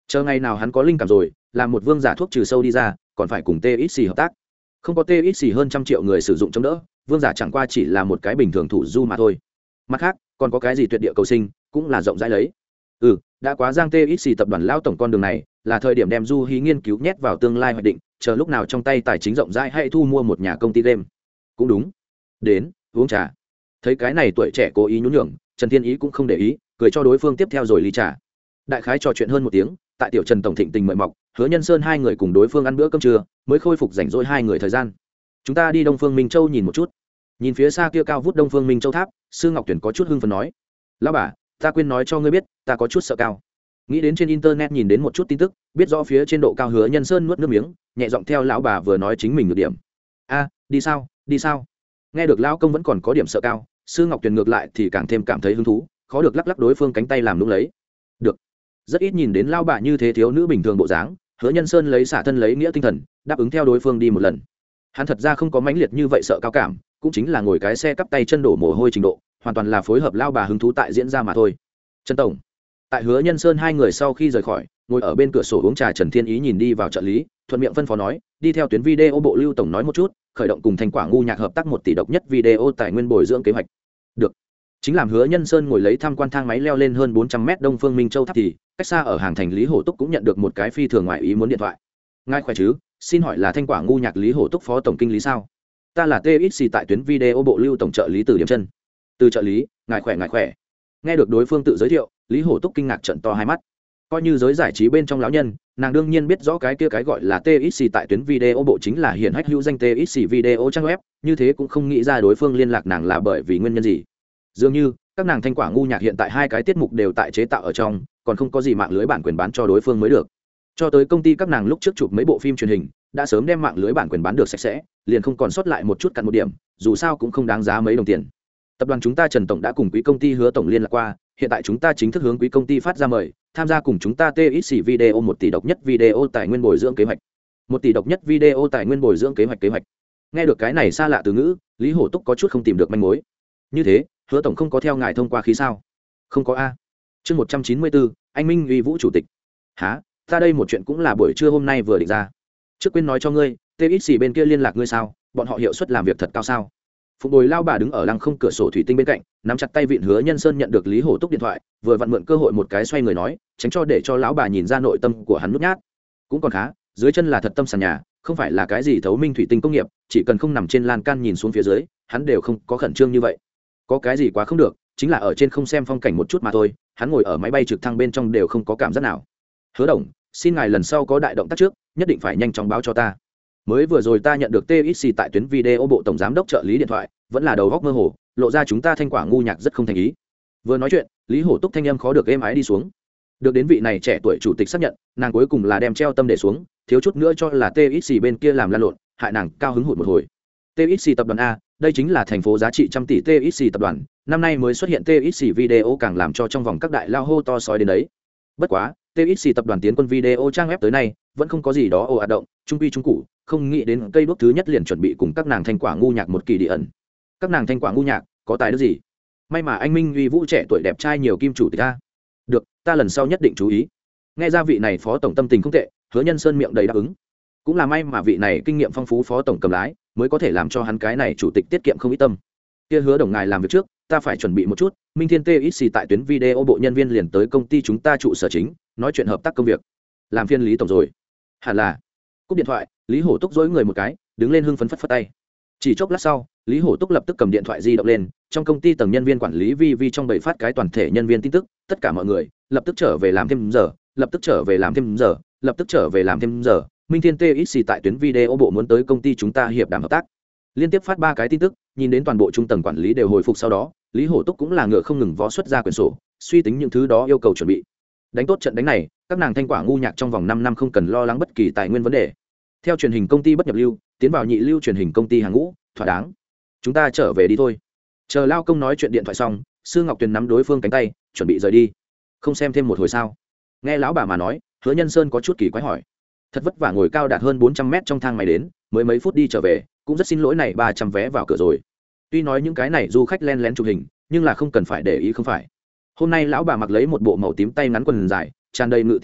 chờ ngày nào hắn có linh cảm rồi làm một vương giả thuốc trừ sâu đi ra còn phải cùng txc hợp tác. Không có txc hơn trăm triệu người sử dụng chống đỡ, vương giả chẳng qua chỉ là một cái bình thường thủ du mà thôi. Mặt khác còn có cái gì tuyệt địa cầu sinh cũng là rộng rãi lấy. Ừ, đã quá giang txc tập đoàn lao tổng con đường này là thời điểm đem du hí nghiên cứu nhét vào tương lai hoạch định, chờ lúc nào trong tay tài chính rộng rãi hay thu mua một nhà công ty game. Cũng đúng. Đến uống trà. Thấy cái này tuổi trẻ cố ý nhún nhường, Trần Thiên Ý cũng không để ý, cười cho đối phương tiếp theo rồi ly trà. Đại khái trò chuyện hơn một tiếng, tại tiểu Trần tổng thịnh tình mời mọc, Hứa Nhân Sơn hai người cùng đối phương ăn bữa cơm trưa, mới khôi phục rảnh rỗi hai người thời gian. Chúng ta đi Đông Phương Minh Châu nhìn một chút. Nhìn phía xa kia cao vút Đông Phương Minh Châu tháp, Sư Ngọc Tuyển có chút hưng phấn nói: "Lão bà, ta quên nói cho ngươi biết, ta có chút sợ cao." Nghĩ đến trên internet nhìn đến một chút tin tức, biết rõ phía trên độ cao, Hứa Nhân Sơn nuốt nước miếng, nhẹ giọng theo lão bà vừa nói chính mình nhược điểm. "A, đi sao? Đi sao?" Nghe được lão công vẫn còn có điểm sợ cao, Sư Ngọc Tuyển ngược lại thì càng thêm cảm thấy hứng thú, khó được lắc lắc đối phương cánh tay làm lúc lấy. Được. Rất ít nhìn đến lão bà như thế thiếu nữ bình thường bộ dáng, Hứa Nhân Sơn lấy xả thân lấy nghĩa tinh thần, đáp ứng theo đối phương đi một lần. Hắn thật ra không có mãnh liệt như vậy sợ cao cảm, cũng chính là ngồi cái xe cắp tay chân đổ mồ hôi trình độ, hoàn toàn là phối hợp lão bà hứng thú tại diễn ra mà thôi. Trần tổng, tại Hứa Nhân Sơn hai người sau khi rời khỏi, ngồi ở bên cửa sổ uống trà, Trần Thiên Ý nhìn đi vào trợ lý, thuận miệng phân phó nói: "Đi theo tuyến video bộ Lưu tổng nói một chút, khởi động cùng Thành Quả ngu nhạc hợp tác một tỷ độc nhất video tài nguyên bồi dưỡng kế hoạch." Được. Chính làm Hứa Nhân Sơn ngồi lấy tham quan thang máy leo lên hơn bốn trăm mét Đông Phương Minh Châu tháp thì, cách xa ở hàng thành Lý Hổ Túc cũng nhận được một cái phi thường ngoại ý muốn điện thoại. "Ngài khỏe chứ? Xin hỏi là Thanh Quả ngu nhạc Lý Hổ Túc phó tổng kinh lý sao? Ta là tê ích xê tại tuyến video bộ Lưu tổng trợ lý Từ Điểm Chân." "Từ trợ lý, ngài khỏe ngài khỏe." Nghe được đối phương tự giới thiệu, Lý Hổ Túc kinh ngạc trợn to hai mắt. Coi như giới giải trí bên trong lão nhân, nàng đương nhiên biết rõ cái kia cái gọi là tê ích xê tại tuyến video bộ chính là hiển hách hữu danh tê ích xê video trang web, như thế cũng không nghĩ ra đối phương liên lạc nàng là bởi vì nguyên nhân gì. Dường như các nàng Thanh Quả ngu nhạc hiện tại hai cái tiết mục đều tại chế tạo ở trong, còn không có gì mạng lưới bản quyền bán cho đối phương mới được. Cho tới công ty các nàng lúc trước chụp mấy bộ phim truyền hình, đã sớm đem mạng lưới bản quyền bán được sạch sẽ, liền không còn sót lại một chút cặn một điểm, dù sao cũng không đáng giá mấy đồng tiền. Tập đoàn chúng ta Trần tổng đã cùng quý công ty Hứa tổng liên lạc qua, hiện tại chúng ta chính thức hướng quý công ty phát ra mời, tham gia cùng chúng ta tê ích xê video một tỷ độc nhất video tài nguyên bồi dưỡng kế hoạch. Một tỷ độc nhất video tài nguyên bồi dưỡng kế hoạch kế hoạch. Nghe được cái này xa lạ từ ngữ, Lý Hổ Túc có chút không tìm được manh mối. Như thế, Hứa tổng không có theo ngài thông qua khí sao? Không có a. Chương một trăm chín mươi bốn, anh Minh Uy Vũ chủ tịch. Hả? Ta đây một chuyện cũng là buổi trưa hôm nay vừa định ra. Trước quên nói cho ngươi, tê ích xê bên kia liên lạc ngươi sao? Bọn họ hiệu suất làm việc thật cao sao? Phụng Bồi lao bà đứng ở lăng không cửa sổ thủy tinh bên cạnh, nắm chặt tay vịn Hứa Nhân Sơn nhận được Lý Hổ Túc điện thoại, vừa vặn mượn cơ hội một cái xoay người nói, tránh cho để cho lão bà nhìn ra nội tâm của hắn nhút nhát. Cũng còn khá, dưới chân là thật tâm sàn nhà, không phải là cái gì thấu minh thủy tinh công nghiệp, chỉ cần không nằm trên lan can nhìn xuống phía dưới, hắn đều không có khẩn trương như vậy. Có cái gì quá không được, chính là ở trên không xem phong cảnh một chút mà thôi, hắn ngồi ở máy bay trực thăng bên trong đều không có cảm giác nào. Hứa đồng, xin ngài lần sau có đại động tác trước, nhất định phải nhanh chóng báo cho ta. Mới vừa rồi ta nhận được tê ích xê tại tuyến video bộ tổng giám đốc trợ lý điện thoại, vẫn là đầu góc mơ hồ, lộ ra chúng ta Thanh Quả ngu nhạc rất không thành ý. Vừa nói chuyện, Lý Hổ Túc thanh âm khó được êm ái đi xuống. Được đến vị này trẻ tuổi chủ tịch xác nhận, nàng cuối cùng là đem treo tâm để xuống, thiếu chút nữa cho là tê ích xê bên kia làm lan lộn, hại nàng cao hứng hụt một hồi. tê ích xê tập đoàn A, đây chính là thành phố giá trị trăm tỷ tê ích xê tập đoàn, năm nay mới xuất hiện tê ích xê video càng làm cho trong vòng các đại lao hô to sói đến đấy. Bất quá, tê ích xê tập đoàn tiến quân video trang web tới nay, vẫn không có gì đó ồ ạt động, trung quy trung cụ, không nghĩ đến cây đuốc thứ nhất liền chuẩn bị cùng các nàng Thanh Quả ngu nhạc một kỳ đi ẩn. Các nàng Thanh Quả ngu nhạc có tài đức gì? May mà anh Minh Uy Vũ trẻ tuổi đẹp trai nhiều kim chủ tịch ta. Được, ta lần sau nhất định chú ý. Nghe ra vị này phó tổng tâm tình không tệ, Hứa Nhân Sơn miệng đầy đáp ứng. Cũng là may mà vị này kinh nghiệm phong phú phó tổng cầm lái, mới có thể làm cho hắn cái này chủ tịch tiết kiệm không ít tâm. Kia Hứa đồng ngài làm việc trước, ta phải chuẩn bị một chút. Minh Thiên tê ích xê tại tuyến video bộ nhân viên liền tới công ty chúng ta trụ sở chính, nói chuyện hợp tác công việc. Làm phiên Lý tổng rồi. Hẳn là. Cúp điện thoại, Lý Hổ Túc dối người một cái, đứng lên hưng phấn phất phất tay. Chỉ chốc lát sau, Lý Hổ Túc lập tức cầm điện thoại di động lên, trong công ty tầng nhân viên quản lý vi vi trong bầy phát cái toàn thể nhân viên tin tức, tất cả mọi người lập tức trở về làm thêm giờ, lập tức trở về làm thêm giờ, lập tức trở về làm thêm giờ. Minh Thiên tê ích xê tại tuyến video bộ muốn tới công ty chúng ta hiệp đàm hợp tác. Liên tiếp phát ba cái tin tức, nhìn đến toàn bộ trung tầng quản lý đều hồi phục sau đó, Lý Hổ Túc cũng là ngựa không ngừng vó xuất ra quyển sổ, suy tính những thứ đó yêu cầu chuẩn bị. Đánh tốt trận đánh này, các nàng Thanh Quả ngu nhạc trong vòng năm năm không cần lo lắng bất kỳ tài nguyên vấn đề. Theo truyền hình công ty bất nhập lưu, tiến vào nhị lưu truyền hình công ty hàng ngũ, thỏa đáng. Chúng ta trở về đi thôi. Chờ lao công nói chuyện điện thoại xong, Sư Ngọc Tuyền nắm đối phương cánh tay, chuẩn bị rời đi. Không xem thêm một hồi sao? Nghe lão bà mà nói, Hứa Nhân Sơn có chút kỳ quái hỏi. Thật vất vả ngồi cao đạt hơn bốn trăm mét trong thang máy đến, mới mấy phút đi trở về, cũng rất xin lỗi này ba trăm vé vào cửa rồi. Tuy nói những cái này du khách len lén chụp hình, nhưng là không cần phải để ý không phải. Hôm nay lão bà mặc lấy một bộ màu tím tay ngắn quần dài, tràn đầy ngự tỷ phạm,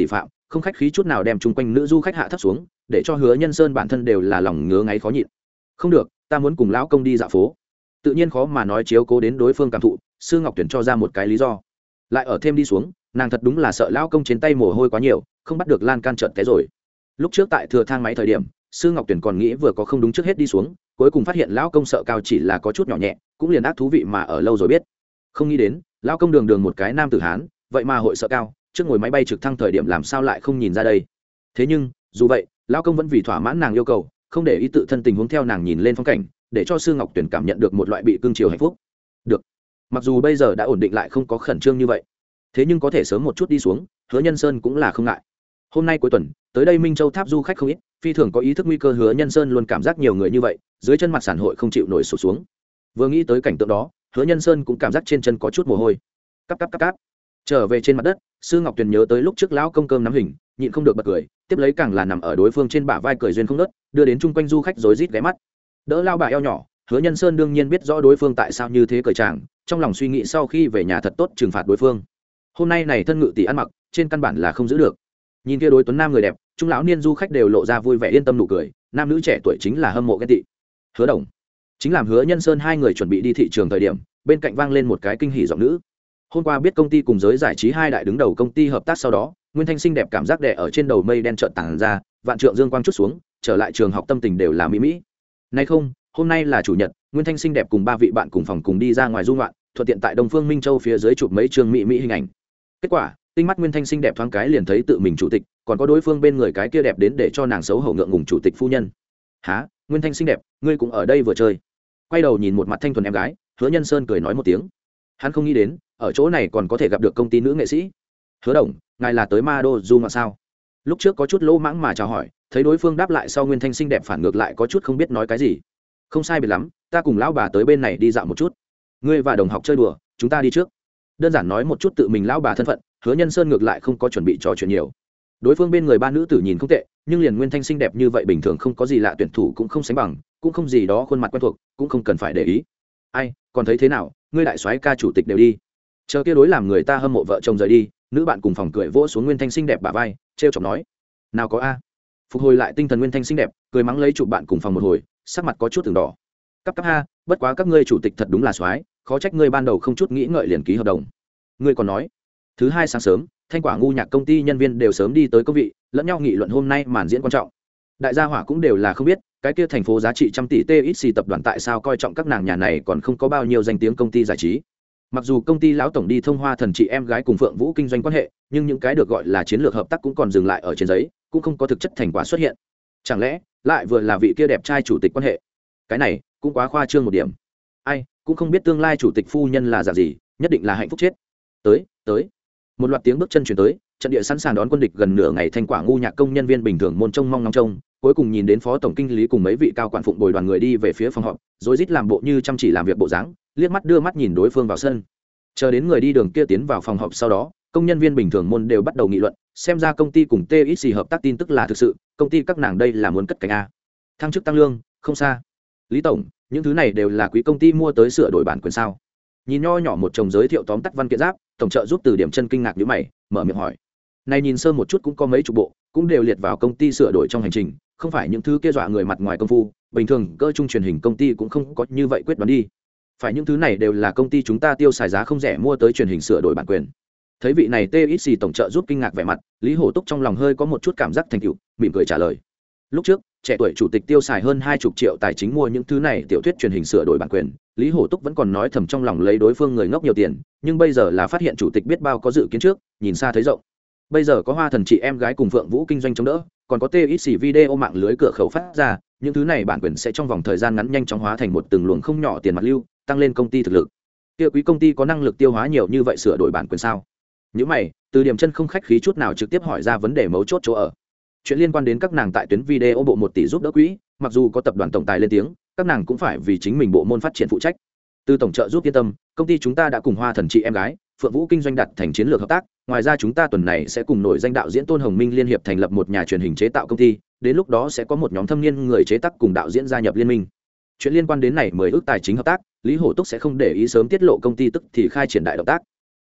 không khách khí chút nào đem chung quanh nữ du khách hạ thấp xuống, để cho Hứa Nhân Sơn bản thân đều là lòng ngứa ngáy khó nhịn. Không được, ta muốn cùng lão công đi dạo phố. Tự nhiên khó mà nói chiếu cố đến đối phương cảm thụ, Sư Ngọc Tuyển cho ra một cái lý do. Lại ở thêm đi xuống, nàng thật đúng là sợ lão công trên tay mồ hôi quá nhiều, không bắt được lan can trợn té rồi. Lúc trước tại thừa thang máy thời điểm, Sư Ngọc Tuyển còn nghĩ vừa có không đúng trước hết đi xuống, cuối cùng phát hiện lão công sợ cao chỉ là có chút nhỏ nhẹ, cũng liền ác thú vị mà ở lâu rồi biết. Không nghĩ đến, lão công đường đường một cái nam tử hán, vậy mà hội sợ cao, trước ngồi máy bay trực thăng thời điểm làm sao lại không nhìn ra đây. Thế nhưng, dù vậy, lão công vẫn vì thỏa mãn nàng yêu cầu, không để ý tự thân tình huống theo nàng nhìn lên phong cảnh, để cho Sư Ngọc Tuyển cảm nhận được một loại bị cưng chiều hạnh phúc. Được. Mặc dù bây giờ đã ổn định lại không có khẩn trương như vậy, thế nhưng có thể sớm một chút đi xuống, Hứa Nhân Sơn cũng là không ngại. Hôm nay cuối tuần, tới đây Minh Châu Tháp du khách không ít, phi thường có ý thức nguy cơ. Hứa Nhân Sơn luôn cảm giác nhiều người như vậy, dưới chân mặt sản hội không chịu nổi sụt xuống. Vừa nghĩ tới cảnh tượng đó, Hứa Nhân Sơn cũng cảm giác trên chân có chút mồ hôi. Cắp cắp cắp cắp. Trở về trên mặt đất, Sư Ngọc Tuyền nhớ tới lúc trước lão công cơm nắm hình, nhịn không được bật cười, tiếp lấy càng là nằm ở đối phương trên bả vai cười duyên không nớt, đưa đến chung quanh du khách rối rít ghé mắt. Đỡ lao bà eo nhỏ, Hứa Nhân Sơn đương nhiên biết rõ đối phương tại sao như thế cười chàng, trong lòng suy nghĩ sau khi về nhà thật tốt trừng phạt đối phương. Hôm nay này thân ngự tỷ ăn mặc, trên căn bản là không giữ được. Nhìn kia đối tuấn nam người đẹp, trung lão niên du khách đều lộ ra vui vẻ yên tâm nụ cười, nam nữ trẻ tuổi chính là hâm mộ ghen tị. Hứa Đồng chính làm Hứa Nhân Sơn hai người chuẩn bị đi thị trường thời điểm, bên cạnh vang lên một cái kinh hỉ giọng nữ. Hôm qua biết công ty cùng giới giải trí hai đại đứng đầu công ty hợp tác sau đó, Nguyên Thanh xinh đẹp cảm giác đè ở trên đầu mây đen chợt tản ra, vạn trượng dương quang chút xuống, trở lại trường học tâm tình đều là mỹ mỹ. Nay không, hôm nay là chủ nhật, Nguyên Thanh xinh đẹp cùng ba vị bạn cùng phòng cùng đi ra ngoài du ngoạn, thuận tiện tại Đông Phương Minh Châu phía dưới chụp mấy trường mỹ mỹ hình ảnh. Kết quả, tinh mắt Nguyên Thanh xinh đẹp thoáng cái liền thấy tự mình chủ tịch, còn có đối phương bên người cái kia đẹp đến để cho nàng xấu hổ ngượng ngùng chủ tịch phu nhân. Hả, Nguyên Thanh xinh đẹp, ngươi cũng ở đây vừa chơi? Quay đầu nhìn một mặt thanh thuần em gái, Hứa Nhân Sơn cười nói một tiếng. Hắn không nghĩ đến, ở chỗ này còn có thể gặp được công ty nữ nghệ sĩ. Hứa Đồng, ngài là tới Ma Đô du mà sao? Lúc trước có chút lỗ mãng mà chào hỏi, thấy đối phương đáp lại sau, Nguyên Thanh xinh đẹp phản ngược lại có chút không biết nói cái gì. Không sai biệt lắm, ta cùng lão bà tới bên này đi dạo một chút. Ngươi và đồng học chơi đùa, chúng ta đi trước. Đơn giản nói một chút tự mình lão bà thân phận, Hứa Nhân Sơn ngược lại không có chuẩn bị trò chuyện nhiều. Đối phương bên người ba nữ tử nhìn không tệ, nhưng liền Nguyên Thanh xinh đẹp như vậy bình thường không có gì lạ, tuyển thủ cũng không sánh bằng, cũng không gì đó khuôn mặt quen thuộc, cũng không cần phải để ý. Ai, còn thấy thế nào, ngươi đại soái ca chủ tịch đều đi. Chờ kia đối làm người ta hâm mộ vợ chồng rời đi, nữ bạn cùng phòng cười vỗ xuống Nguyên Thanh xinh đẹp bả vai, trêu chọc nói: "Nào có a." Phục hồi lại tinh thần Nguyên Thanh xinh đẹp, cười mắng lấy chụp bạn cùng phòng một hồi, sắc mặt có chút từng đỏ. "Cắp cắp ha, bất quá các ngươi chủ tịch thật đúng là soái, khó trách ngươi ban đầu không chút nghĩ ngợi liền ký hợp đồng." Ngươi còn nói, thứ hai sáng sớm, Thanh Quả ngu nhạc công ty nhân viên đều sớm đi tới công vị, lẫn nhau nghị luận hôm nay màn diễn quan trọng. Đại gia hỏa cũng đều là không biết, cái kia thành phố giá trị trăm tỷ tê ích xê tập đoàn tại sao coi trọng các nàng nhà này còn không có bao nhiêu danh tiếng công ty giải trí. Mặc dù công ty lão tổng đi thông hoa thần chị em gái cùng Phượng Vũ kinh doanh quan hệ, nhưng những cái được gọi là chiến lược hợp tác cũng còn dừng lại ở trên giấy, cũng không có thực chất thành quả xuất hiện. Chẳng lẽ lại vừa là vị kia đẹp trai chủ tịch quan hệ? Cái này cũng quá khoa trương một điểm. Ai cũng không biết tương lai chủ tịch phu nhân là dạng gì, nhất định là hạnh phúc chết. Tới, tới. Một loạt tiếng bước chân chuyển tới, trận địa sẵn sàng đón quân địch gần nửa ngày. Thanh Quả ngu nhạc công nhân viên bình thường môn trông mong ngóng trông, cuối cùng nhìn đến phó tổng kinh lý cùng mấy vị cao quản phụng bồi đoàn người đi về phía phòng họp, rồi rít làm bộ như chăm chỉ làm việc bộ dáng, liếc mắt đưa mắt nhìn đối phương vào sân. Chờ đến người đi đường kia tiến vào phòng họp sau đó, công nhân viên bình thường môn đều bắt đầu nghị luận, xem ra công ty cùng tê ích xê hợp tác tin tức là thực sự, công ty các nàng đây là muốn cất cánh a. Thăng chức tăng lương, không xa. Lý tổng, những thứ này đều là quý công ty mua tới sửa đổi bản quyền sao? Nhìn nho nhỏ một chồng giới thiệu tóm tắt văn kiện giáp, tổng trợ giúp từ điểm chân kinh ngạc nhíu mày, mở miệng hỏi. Này nhìn sơ một chút cũng có mấy chục bộ, cũng đều liệt vào công ty sửa đổi trong hành trình, không phải những thứ kia dọa người mặt ngoài công phu, bình thường cơ trung truyền hình công ty cũng không có như vậy quyết đoán đi. Phải những thứ này đều là công ty chúng ta tiêu xài giá không rẻ mua tới truyền hình sửa đổi bản quyền. Thấy vị này tê ích xê tổng trợ giúp kinh ngạc vẻ mặt, Lý Hổ Túc trong lòng hơi có một chút cảm giác thành tựu, mỉm cười trả lời. Lúc trước, trẻ tuổi chủ tịch tiêu xài hơn hai mươi triệu tài chính mua những thứ này tiểu thuyết truyền hình sửa đổi bản quyền, Lý Hổ Túc vẫn còn nói thầm trong lòng lấy đối phương người ngốc nhiều tiền, nhưng bây giờ là phát hiện chủ tịch biết bao có dự kiến trước, nhìn xa thấy rộng. Bây giờ có hoa thần chị em gái cùng Phượng Vũ kinh doanh chống đỡ, còn có tê ích xê video mạng lưới cửa khẩu phát ra, những thứ này bản quyền sẽ trong vòng thời gian ngắn nhanh chóng hóa thành một từng luồng không nhỏ tiền mặt lưu, tăng lên công ty thực lực. Kia quý công ty có năng lực tiêu hóa nhiều như vậy sửa đổi bản quyền sao? Những mày, từ điểm chân không khách khí chút nào trực tiếp hỏi ra vấn đề mấu chốt chỗ ở. Chuyện liên quan đến các nàng tại tuyến video bộ một tỷ giúp đỡ quỹ, mặc dù có tập đoàn tổng tài lên tiếng, các nàng cũng phải vì chính mình bộ môn phát triển phụ trách. Từ tổng trợ giúp yên tâm, công ty chúng ta đã cùng hoa thần chị em gái, Phượng Vũ kinh doanh đặt thành chiến lược hợp tác, ngoài ra chúng ta tuần này sẽ cùng nổi danh đạo diễn Tôn Hồng Minh liên hiệp thành lập một nhà truyền hình chế tạo công ty, đến lúc đó sẽ có một nhóm thâm niên người chế tác cùng đạo diễn gia nhập liên minh. Chuyện liên quan đến này mười ước tài chính hợp tác, Lý Hổ Túc sẽ không để ý sớm tiết lộ công ty tức thì khai triển đại động tác.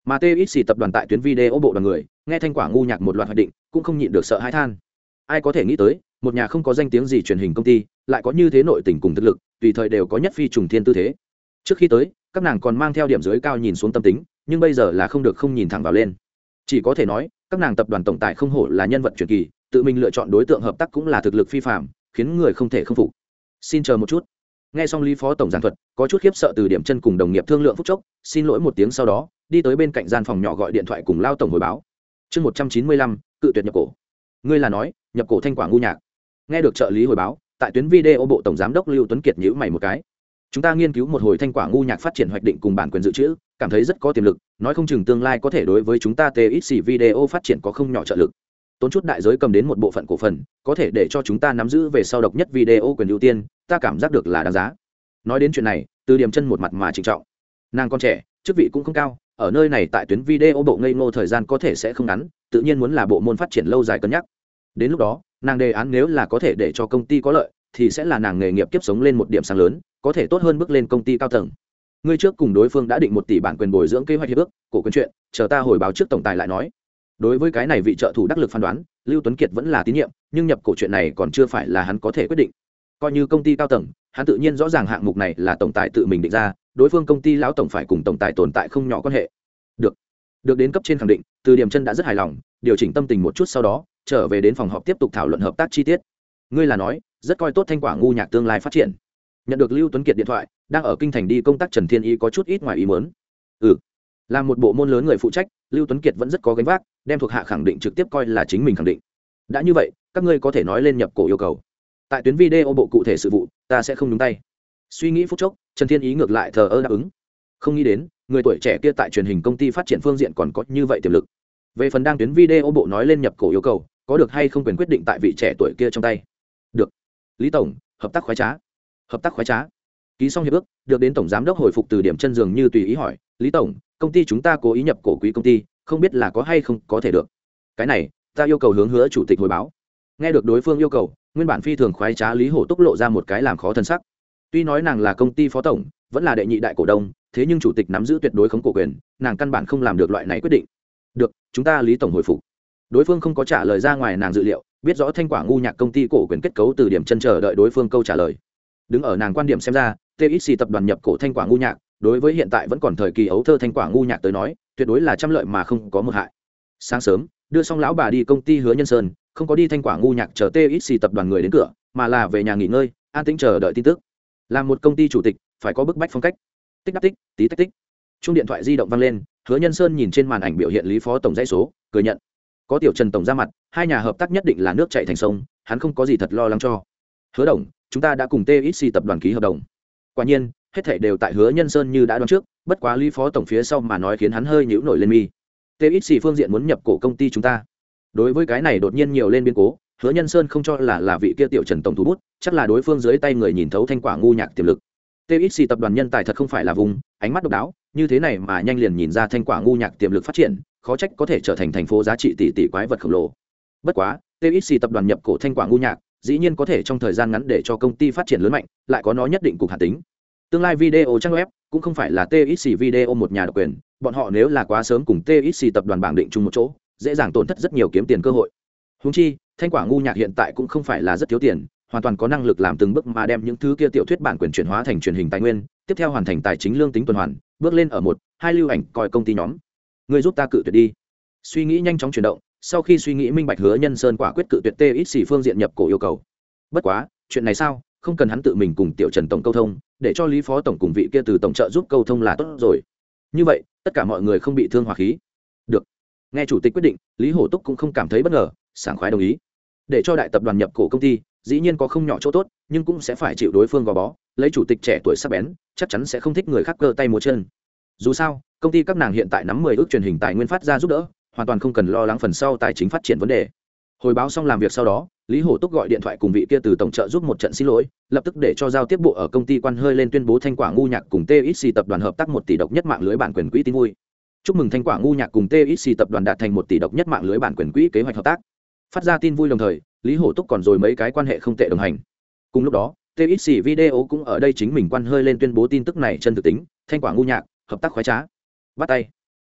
Mà tê ích xê tập đoàn tại tuyến video bộ đoàn người nghe thanh quả ngu nhạc một loạt hoạch định cũng không nhịn được sợ hãi than. Ai có thể nghĩ tới một nhà không có danh tiếng gì truyền hình công ty lại có như thế nội tình cùng thực lực, tùy thời đều có nhất phi trùng thiên tư thế. Trước khi tới các nàng còn mang theo điểm dưới cao nhìn xuống tâm tính, nhưng bây giờ là không được không nhìn thẳng vào lên. Chỉ có thể nói các nàng tập đoàn tổng tài không hổ là nhân vật truyền kỳ, tự mình lựa chọn đối tượng hợp tác cũng là thực lực phi phàm, khiến người không thể không phục. Xin chờ một chút. Nghe xong Lý phó tổng giảng thuật, có chút khiếp sợ từ điểm chân cùng đồng nghiệp thương lượng phút chốc, xin lỗi một tiếng sau đó đi tới bên cạnh gian phòng nhỏ gọi điện thoại cùng lao tổng hồi báo. Chương một trăm chín mươi lăm, cự tuyệt nhập cổ. Ngươi là nói nhập cổ thanh quả ngu nhạc? Nghe được trợ lý hồi báo, tại tuyến video bộ tổng giám đốc Lưu Tuấn Kiệt nhíu mày một cái. Chúng ta nghiên cứu một hồi thanh quả ngu nhạc phát triển hoạch định cùng bản quyền dự trữ, cảm thấy rất có tiềm lực, nói không chừng tương lai có thể đối với chúng ta tê ích xê video phát triển có không nhỏ trợ lực. Tốn chút đại giới cầm đến một bộ phận cổ phần, có thể để cho chúng ta nắm giữ về sau độc nhất video quyền ưu tiên, ta cảm giác được là đáng giá. Nói đến chuyện này, Từ Điểm Chân một mặt mà trịnh trọng. Nàng còn trẻ, chức vị cũng không cao, ở nơi này tại tuyến video bộ ngây ngô thời gian có thể sẽ không ngắn, tự nhiên muốn là bộ môn phát triển lâu dài cân nhắc. Đến lúc đó, nàng đề án nếu là có thể để cho công ty có lợi, thì sẽ là nàng nghề nghiệp kiếp sống lên một điểm sáng lớn, có thể tốt hơn bước lên công ty cao tầng. Ngươi trước cùng đối phương đã định một tỷ bản quyền bồi dưỡng kế hoạch hiệp ước, cổ quyền chuyện, chờ ta hồi báo trước tổng tài lại nói. Đối với cái này vị trợ thủ đắc lực phán đoán, Lưu Tuấn Kiệt vẫn là tín nhiệm, nhưng nhập cổ chuyện này còn chưa phải là hắn có thể quyết định. Coi như công ty cao tầng, hắn tự nhiên rõ ràng hạng mục này là tổng tài tự mình định ra, đối phương công ty lão tổng phải cùng tổng tài tồn tại không nhỏ quan hệ. Được, được đến cấp trên khẳng định, Từ Điểm Chân đã rất hài lòng, điều chỉnh tâm tình một chút sau đó, trở về đến phòng họp tiếp tục thảo luận hợp tác chi tiết. Ngươi là nói, rất coi tốt thanh quả ngu nhạc tương lai phát triển. Nhận được Lưu Tuấn Kiệt điện thoại, đang ở kinh thành đi công tác Trần Thiên Ý có chút ít ngoài ý muốn. Ừ, là một bộ môn lớn người phụ trách, Lưu Tuấn Kiệt vẫn rất có gánh vác, đem thuộc hạ khẳng định trực tiếp coi là chính mình khẳng định. Đã như vậy, các ngươi có thể nói lên nhập cổ yêu cầu. Tại tuyến video bộ cụ thể sự vụ, ta sẽ không nhúng tay. Suy nghĩ phút chốc, Trần Thiên Ý ngược lại thờ ơ đáp ứng. Không nghĩ đến, người tuổi trẻ kia tại truyền hình công ty phát triển phương diện còn có như vậy tiềm lực. Về phần đang tuyến video bộ nói lên nhập cổ yêu cầu, có được hay không quyền quyết định tại vị trẻ tuổi kia trong tay. Được. Lý tổng, hợp tác khoái trá. Hợp tác khoái trá. Ký xong hiệp ước, được đến tổng giám đốc hồi phục Từ Điểm Chân dường như tùy ý hỏi, Lý tổng, công ty chúng ta cố ý nhập cổ quý công ty, không biết là có hay không có thể được. Cái này, ta yêu cầu hướng hứa chủ tịch hồi báo. Nghe được đối phương yêu cầu, nguyên bản phi thường khoái trá Lý Hổ Túc lộ ra một cái làm khó thân sắc. Tuy nói nàng là công ty phó tổng, vẫn là đệ nhị đại cổ đông, thế nhưng chủ tịch nắm giữ tuyệt đối khống cổ quyền, nàng căn bản không làm được loại này quyết định. Được, chúng ta Lý tổng hồi phục. Đối phương không có trả lời ra ngoài nàng dự liệu, biết rõ thanh quả ngu nhạc công ty cổ quyền kết cấu Từ Điểm Chân chờ đợi đối phương câu trả lời. Đứng ở nàng quan điểm xem ra, tê ích xê tập đoàn nhập cổ thanh quả ngu nhạc, đối với hiện tại vẫn còn thời kỳ ấu thơ thanh quả ngu nhạc tới nói, tuyệt đối là trăm lợi mà không có một hại. Sáng sớm, đưa xong lão bà đi công ty Hứa Nhân Sơn, không có đi thanh quả ngu nhạc chờ tê ích xê tập đoàn người đến cửa, mà là về nhà nghỉ ngơi, an tĩnh chờ đợi tin tức. Làm một công ty chủ tịch, phải có bức bách phong cách. Tích đắp tích, tí tách tích. Chuông điện thoại di động vang lên, Hứa Nhân Sơn nhìn trên màn ảnh biểu hiện Lý phó tổng dãy số, cười nhận. Có Tiểu Trần tổng ra mặt, hai nhà hợp tác nhất định là nước chảy thành sông, hắn không có gì thật lo lắng cho. Hứa đồng, chúng ta đã cùng tê ích xê tập đoàn ký hợp đồng. Quả nhiên, hết thảy đều tại Hứa Nhân Sơn như đã đoán trước, bất quá Lý phó tổng phía sau mà nói khiến hắn hơi nhíu nổi lên mi. tê ích xê phương diện muốn nhập cổ công ty chúng ta. Đối với cái này đột nhiên nhiều lên biến cố, Hứa Nhân Sơn không cho là là vị kia Tiểu Trần tổng thủ bút, chắc là đối phương dưới tay người nhìn thấu thanh quả ngu nhạc tiềm lực. tê ích xê tập đoàn nhân tài thật không phải là vùng, ánh mắt độc đáo, như thế này mà nhanh liền nhìn ra thanh quả ngu nhạc tiềm lực phát triển, khó trách có thể trở thành thành phố giá trị tỷ tỷ quái vật khổng lồ. Bất quá, tê ích xê tập đoàn nhập cổ thanh quả ngu nhạc, dĩ nhiên có thể trong thời gian ngắn để cho công ty phát triển lớn mạnh, lại có nó nhất định cục hạn tính. Tương lai video trang web cũng không phải là tê ích xê video một nhà độc quyền, bọn họ nếu là quá sớm cùng tê ích xê tập đoàn bảng định chung một chỗ, dễ dàng tổn thất rất nhiều kiếm tiền cơ hội. Huống chi, thanh quả ngu nhạc hiện tại cũng không phải là rất thiếu tiền, hoàn toàn có năng lực làm từng bước mà đem những thứ kia tiểu thuyết bản quyền chuyển hóa thành truyền hình tài nguyên, tiếp theo hoàn thành tài chính lương tính tuần hoàn, bước lên ở một, hai lưu ảnh coi công ty nhóm. Người giúp ta cự tuyệt đi. Suy nghĩ nhanh chóng chuyển động, sau khi suy nghĩ minh bạch, Hứa Nhân Sơn quả quyết cự tuyệt tê ích xê phương diện nhập cổ yêu cầu. Bất quá, chuyện này sao, không cần hắn tự mình cùng Tiểu Trần tổng câu thông, để cho Lý phó tổng cùng vị kia từ tổng trợ giúp câu thông là tốt rồi. Như vậy, tất cả mọi người không bị thương hòa khí. Được. Nghe chủ tịch quyết định, Lý Hổ Túc cũng không cảm thấy bất ngờ, sảng khoái đồng ý. Để cho đại tập đoàn nhập cổ công ty, dĩ nhiên có không nhỏ chỗ tốt, nhưng cũng sẽ phải chịu đối phương gò bó, lấy chủ tịch trẻ tuổi sắc bén, chắc chắn sẽ không thích người khác cơ tay múa chân. Dù sao, công ty các nàng hiện tại nắm mười ước truyền hình tài nguyên phát ra giúp đỡ, hoàn toàn không cần lo lắng phần sau tài chính phát triển vấn đề. Hồi báo xong làm việc sau đó, Lý Hổ Túc gọi điện thoại cùng vị kia từ tổng trợ giúp một trận xin lỗi, lập tức để cho giao tiếp bộ ở công ty quan hơi lên tuyên bố thanh quả ngu nhạc cùng tê ích xê tập đoàn hợp tác một tỷ độc nhất mạng lưới bản quyền quỹ tin vui. Chúc mừng thanh quả ngu nhạc cùng tê ích xê tập đoàn đạt thành một tỷ độc nhất mạng lưới bản quyền quỹ kế hoạch hợp tác. Phát ra tin vui đồng thời, Lý Hổ Túc còn rồi mấy cái quan hệ không tệ đồng hành. Cùng lúc đó, tê ích xê video cũng ở đây chính mình quan hơi lên tuyên bố tin tức này chân thực tính, thanh quả ngu nhạc, hợp tác khoái trá. Bắt tay.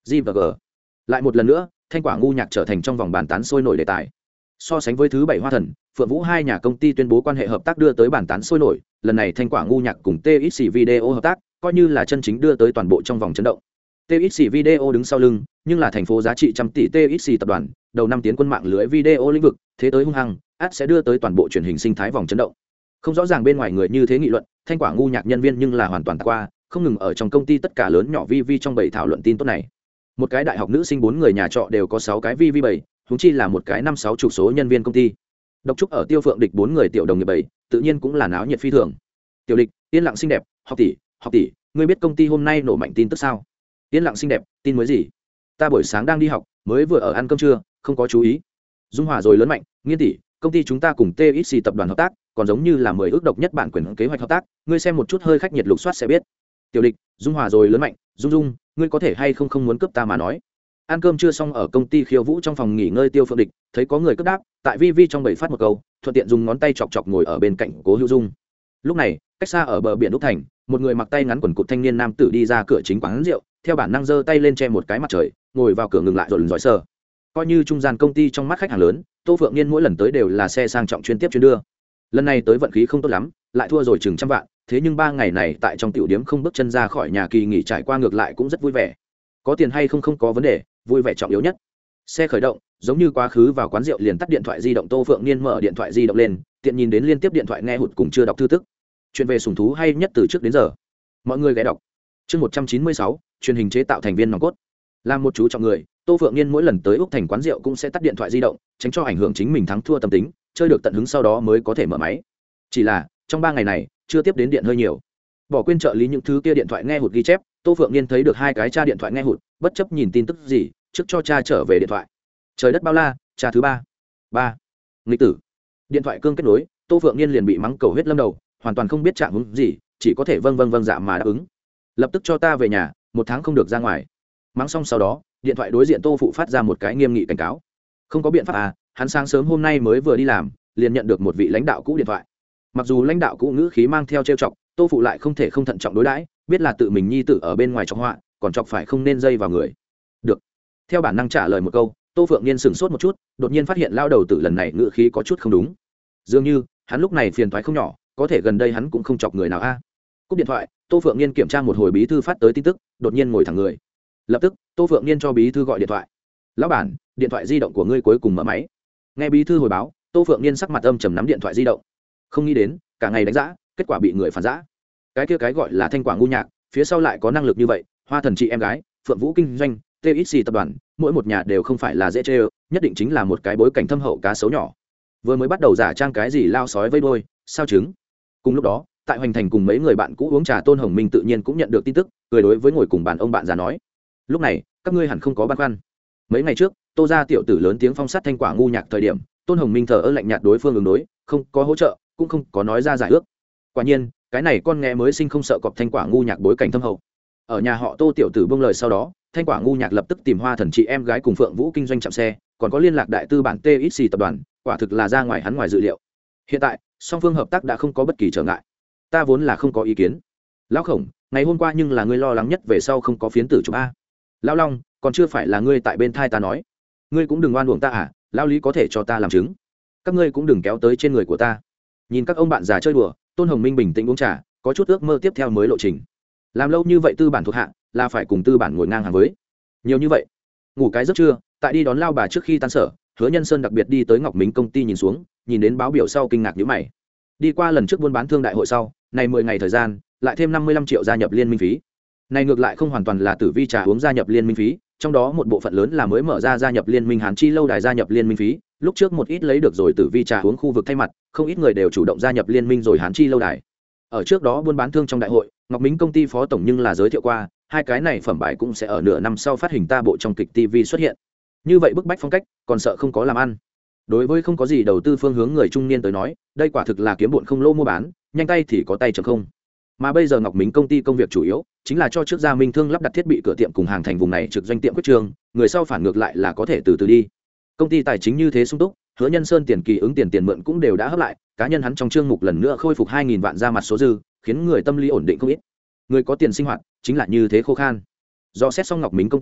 G và G. Lại một lần nữa, thanh quả ngu nhạc trở thành trong vòng bàn tán sôi nổi đề tài. So sánh với thứ bảy Hoa Thần, Phượng Vũ hai nhà công ty tuyên bố quan hệ hợp tác đưa tới bàn tán sôi nổi, lần này thanh quả ngu nhạc cùng tê ích xê Video hợp tác, coi như là chân chính đưa tới toàn bộ trong vòng chấn động. tê ích xê Video đứng sau lưng, nhưng là thành phố giá trị trăm tỷ tê ích xê tập đoàn, đầu năm tiến quân mạng lưới video lĩnh vực, thế tới hung hăng, ắt sẽ đưa tới toàn bộ truyền hình sinh thái vòng chấn động. Không rõ ràng bên ngoài người như thế nghị luận, thanh quả ngu nhạc nhân viên nhưng là hoàn toàn qua, không ngừng ở trong công ty tất cả lớn nhỏ vi vi trong bầy thảo luận tin tốt này. Một cái đại học nữ sinh bốn người nhà trọ đều có sáu cái vi vi bảy, huống chi là một cái năm sáu chục số nhân viên công ty. Độc Trúc ở Tiêu Phượng Địch bốn người tiểu đồng nghiệp bảy, tự nhiên cũng là náo nhiệt phi thường. Tiểu Địch, yên lặng xinh đẹp, học tỷ, học tỷ, ngươi biết công ty hôm nay nổ mạnh tin tức sao? Yên lặng xinh đẹp, tin mới gì? Ta buổi sáng đang đi học, mới vừa ở ăn cơm trưa, không có chú ý. Dung Hòa rồi lớn mạnh, nghiên tỷ, công ty chúng ta cùng tê ích xê tập đoàn hợp tác, còn giống như là mười ước độc nhất bản quyền kế hoạch hợp tác, ngươi xem một chút hơi khách nhiệt lục soát sẽ biết. Tiểu Địch, Dung Hòa rồi lớn mạnh, Dung Dung, ngươi có thể hay không không muốn cướp ta mà nói. Ăn cơm chưa xong ở công ty khiêu vũ trong phòng nghỉ ngơi Tiêu Phượng Địch, thấy có người cướp đáp, tại vi vi trong bầy phát một câu, thuận tiện dùng ngón tay chọc chọc ngồi ở bên cạnh Cố Hữu Dung. Lúc này, cách xa ở bờ biển Úc Thành, một người mặc tay ngắn quần cụt thanh niên nam tử đi ra cửa chính quán rượu, theo bản năng giơ tay lên che một cái mặt trời, ngồi vào cửa ngừng lại rồi lần dõi sờ. Coi như trung gian công ty trong mắt khách hàng lớn, Tô Phượng Niên mỗi lần tới đều là xe sang trọng chuyên tiếp chuyên đưa. Lần này tới vận khí không tốt lắm, lại thua rồi chừng trăm vạn, thế nhưng ba ngày này tại trong tiểu điếm không bước chân ra khỏi nhà kỳ nghỉ trải qua ngược lại cũng rất vui vẻ. Có tiền hay không không có vấn đề, vui vẻ trọng yếu nhất. Xe khởi động, giống như quá khứ vào quán rượu liền tắt điện thoại di động. Tô Phượng Niên mở điện thoại di động lên, tiện nhìn đến liên tiếp điện thoại nghe hụt cùng chưa đọc thư tức. Chuyện về sủng thú hay nhất từ trước đến giờ. Mọi người ghé đọc. Chương một trăm chín mươi sáu, truyền hình chế tạo thành viên nòng cốt. Làm một chú trọng người, Tô Phượng Niên mỗi lần tới Úc Thành quán rượu cũng sẽ tắt điện thoại di động, tránh cho ảnh hưởng chính mình thắng thua tâm tính, chơi được tận hứng sau đó mới có thể mở máy. Chỉ là, trong ba ngày này, chưa tiếp đến điện hơi nhiều. Bỏ quên trợ lý những thứ kia điện thoại nghe hụt ghi chép, Tô Phượng Niên thấy được hai cái cha điện thoại nghe hụt, bất chấp nhìn tin tức gì, trước cho cha trở về điện thoại. Trời đất bao la, cha thứ ba. ba. Nghịch tử. Điện thoại cương kết nối, Tô Phượng Niên liền bị mắng cầu huyết lâm đầu, hoàn toàn không biết trạng huống gì, chỉ có thể vâng vâng vâng dạ mà đáp ứng. Lập tức cho ta về nhà, một tháng không được ra ngoài. Mắng xong sau đó, điện thoại đối diện Tô phụ phát ra một cái nghiêm nghị cảnh cáo. Không có biện pháp à, hắn sáng sớm hôm nay mới vừa đi làm, liền nhận được một vị lãnh đạo cũ điện thoại. Mặc dù lãnh đạo cũ ngữ khí mang theo trêu chọc, Tô phụ lại không thể không thận trọng đối đãi, biết là tự mình nhi tử ở bên ngoài chọc họa, còn chọc phải không nên dây vào người. Được. Theo bản năng trả lời một câu, Tô Phượng Niên sững sốt một chút, đột nhiên phát hiện lao đầu tử lần này ngữ khí có chút không đúng. Dường như, hắn lúc này phiền toái không nhỏ, có thể gần đây hắn cũng không chọc người nào a. À. Cúp điện thoại, Tô Phượng Niên kiểm tra một hồi bí thư phát tới tin tức, đột nhiên ngồi thẳng người. Lập tức, Tô Phượng Niên cho bí thư gọi điện thoại. "Lão bản, điện thoại di động của ngươi cuối cùng mở máy." Nghe bí thư hồi báo, Tô Phượng Niên sắc mặt âm trầm nắm điện thoại di động. Không nghĩ đến, cả ngày đánh giá, kết quả bị người phản giã. Cái kia cái gọi là thanh quả ngu nhạc, phía sau lại có năng lực như vậy, Hoa Thần chị em gái, Phượng Vũ kinh doanh, tê ích xê tập đoàn, mỗi một nhà đều không phải là dễ chơi, nhất định chính là một cái bối cảnh thâm hậu cá sấu nhỏ. Vừa mới bắt đầu giả trang cái gì lao sói vây đôi, sao trứng. Cùng lúc đó, tại Hoành Thành cùng mấy người bạn cũ uống trà, Tôn Hồng Minh tự nhiên cũng nhận được tin tức, cười đối với ngồi cùng bàn ông bạn già nói: "Lúc này, các ngươi hẳn không có băn khoăn. Mấy ngày trước, Tô gia tiểu tử lớn tiếng phong sát thanh quả ngu nhạc thời điểm, Tôn Hồng Minh thờ ơ lạnh nhạt đối phương ứng đối, không có hỗ trợ, cũng không có nói ra giải ước. Quả nhiên, cái này con nghe mới sinh không sợ cọp thanh quả ngu nhạc bối cảnh thâm hậu. Ở nhà họ Tô tiểu tử buông lời sau đó, thanh quả ngu nhạc lập tức tìm Hoa Thần chị em gái cùng Phượng Vũ kinh doanh chạm xe, còn có liên lạc đại tư bản tê ích xê tập đoàn, quả thực là ra ngoài hắn ngoài dự liệu. Hiện tại, song phương hợp tác đã không có bất kỳ trở ngại. Ta vốn là không có ý kiến. Lão Khổng, ngày hôm qua nhưng là ngươi lo lắng nhất về sau không có phiến tử chụp a. Lão Long, còn chưa phải là ngươi tại bên thai ta nói. Ngươi cũng đừng oan uổng ta à, lão Lý có thể cho ta làm chứng. Các ngươi cũng đừng kéo tới trên người của ta." Nhìn các ông bạn già chơi đùa, Tôn Hồng Minh bình tĩnh uống trà, có chút ước mơ tiếp theo mới lộ trình. Làm lâu như vậy tư bản thuộc hạ, là phải cùng tư bản ngồi ngang hàng với. Nhiều như vậy. Ngủ cái giấc trưa, tại đi đón lao bà trước khi tan sở, Hứa Nhân Sơn đặc biệt đi tới Ngọc Mính công ty nhìn xuống, nhìn đến báo biểu sau kinh ngạc nhíu mày. Đi qua lần trước buôn bán thương đại hội sau, này mười ngày thời gian, lại thêm năm mươi lăm triệu gia nhập liên minh phí. Này ngược lại không hoàn toàn là Tử Vi trà uống gia nhập liên minh phí, trong đó một bộ phận lớn là mới mở ra gia nhập liên minh Hàn Chi lâu đài gia nhập liên minh phí, lúc trước một ít lấy được rồi Tử Vi trà uống khu vực thay mặt, không ít người đều chủ động gia nhập liên minh rồi Hàn Chi lâu đài. Ở trước đó buôn bán thương trong đại hội, Ngọc Mính công ty phó tổng nhưng là giới thiệu qua, hai cái này phẩm bài cũng sẽ ở nửa năm sau phát hình ta bộ trong kịch ti vi xuất hiện. Như vậy bức bách phong cách, còn sợ không có làm ăn. Đối với không có gì đầu tư phương hướng người trung niên tới nói, đây quả thực là kiếm bộn không lỗ mua bán, nhanh tay thì có tay chậm không. Mà bây giờ Ngọc Mính công ty công việc chủ yếu chính là cho trước gia Minh Thương lắp đặt thiết bị cửa tiệm cùng hàng thành vùng này trực doanh tiệm quyết trường, người sau phản ngược lại là có thể từ từ đi. Công ty tài chính như thế sung túc, Hứa Nhân Sơn tiền kỳ ứng tiền tiền mượn cũng đều đã hấp lại, cá nhân hắn trong chương mục lần nữa khôi phục hai nghìn vạn ra mặt số dư, khiến người tâm lý ổn định không ít. Người có tiền sinh hoạt chính là như thế khô khan. Do xét xong Ngọc Mính công ty,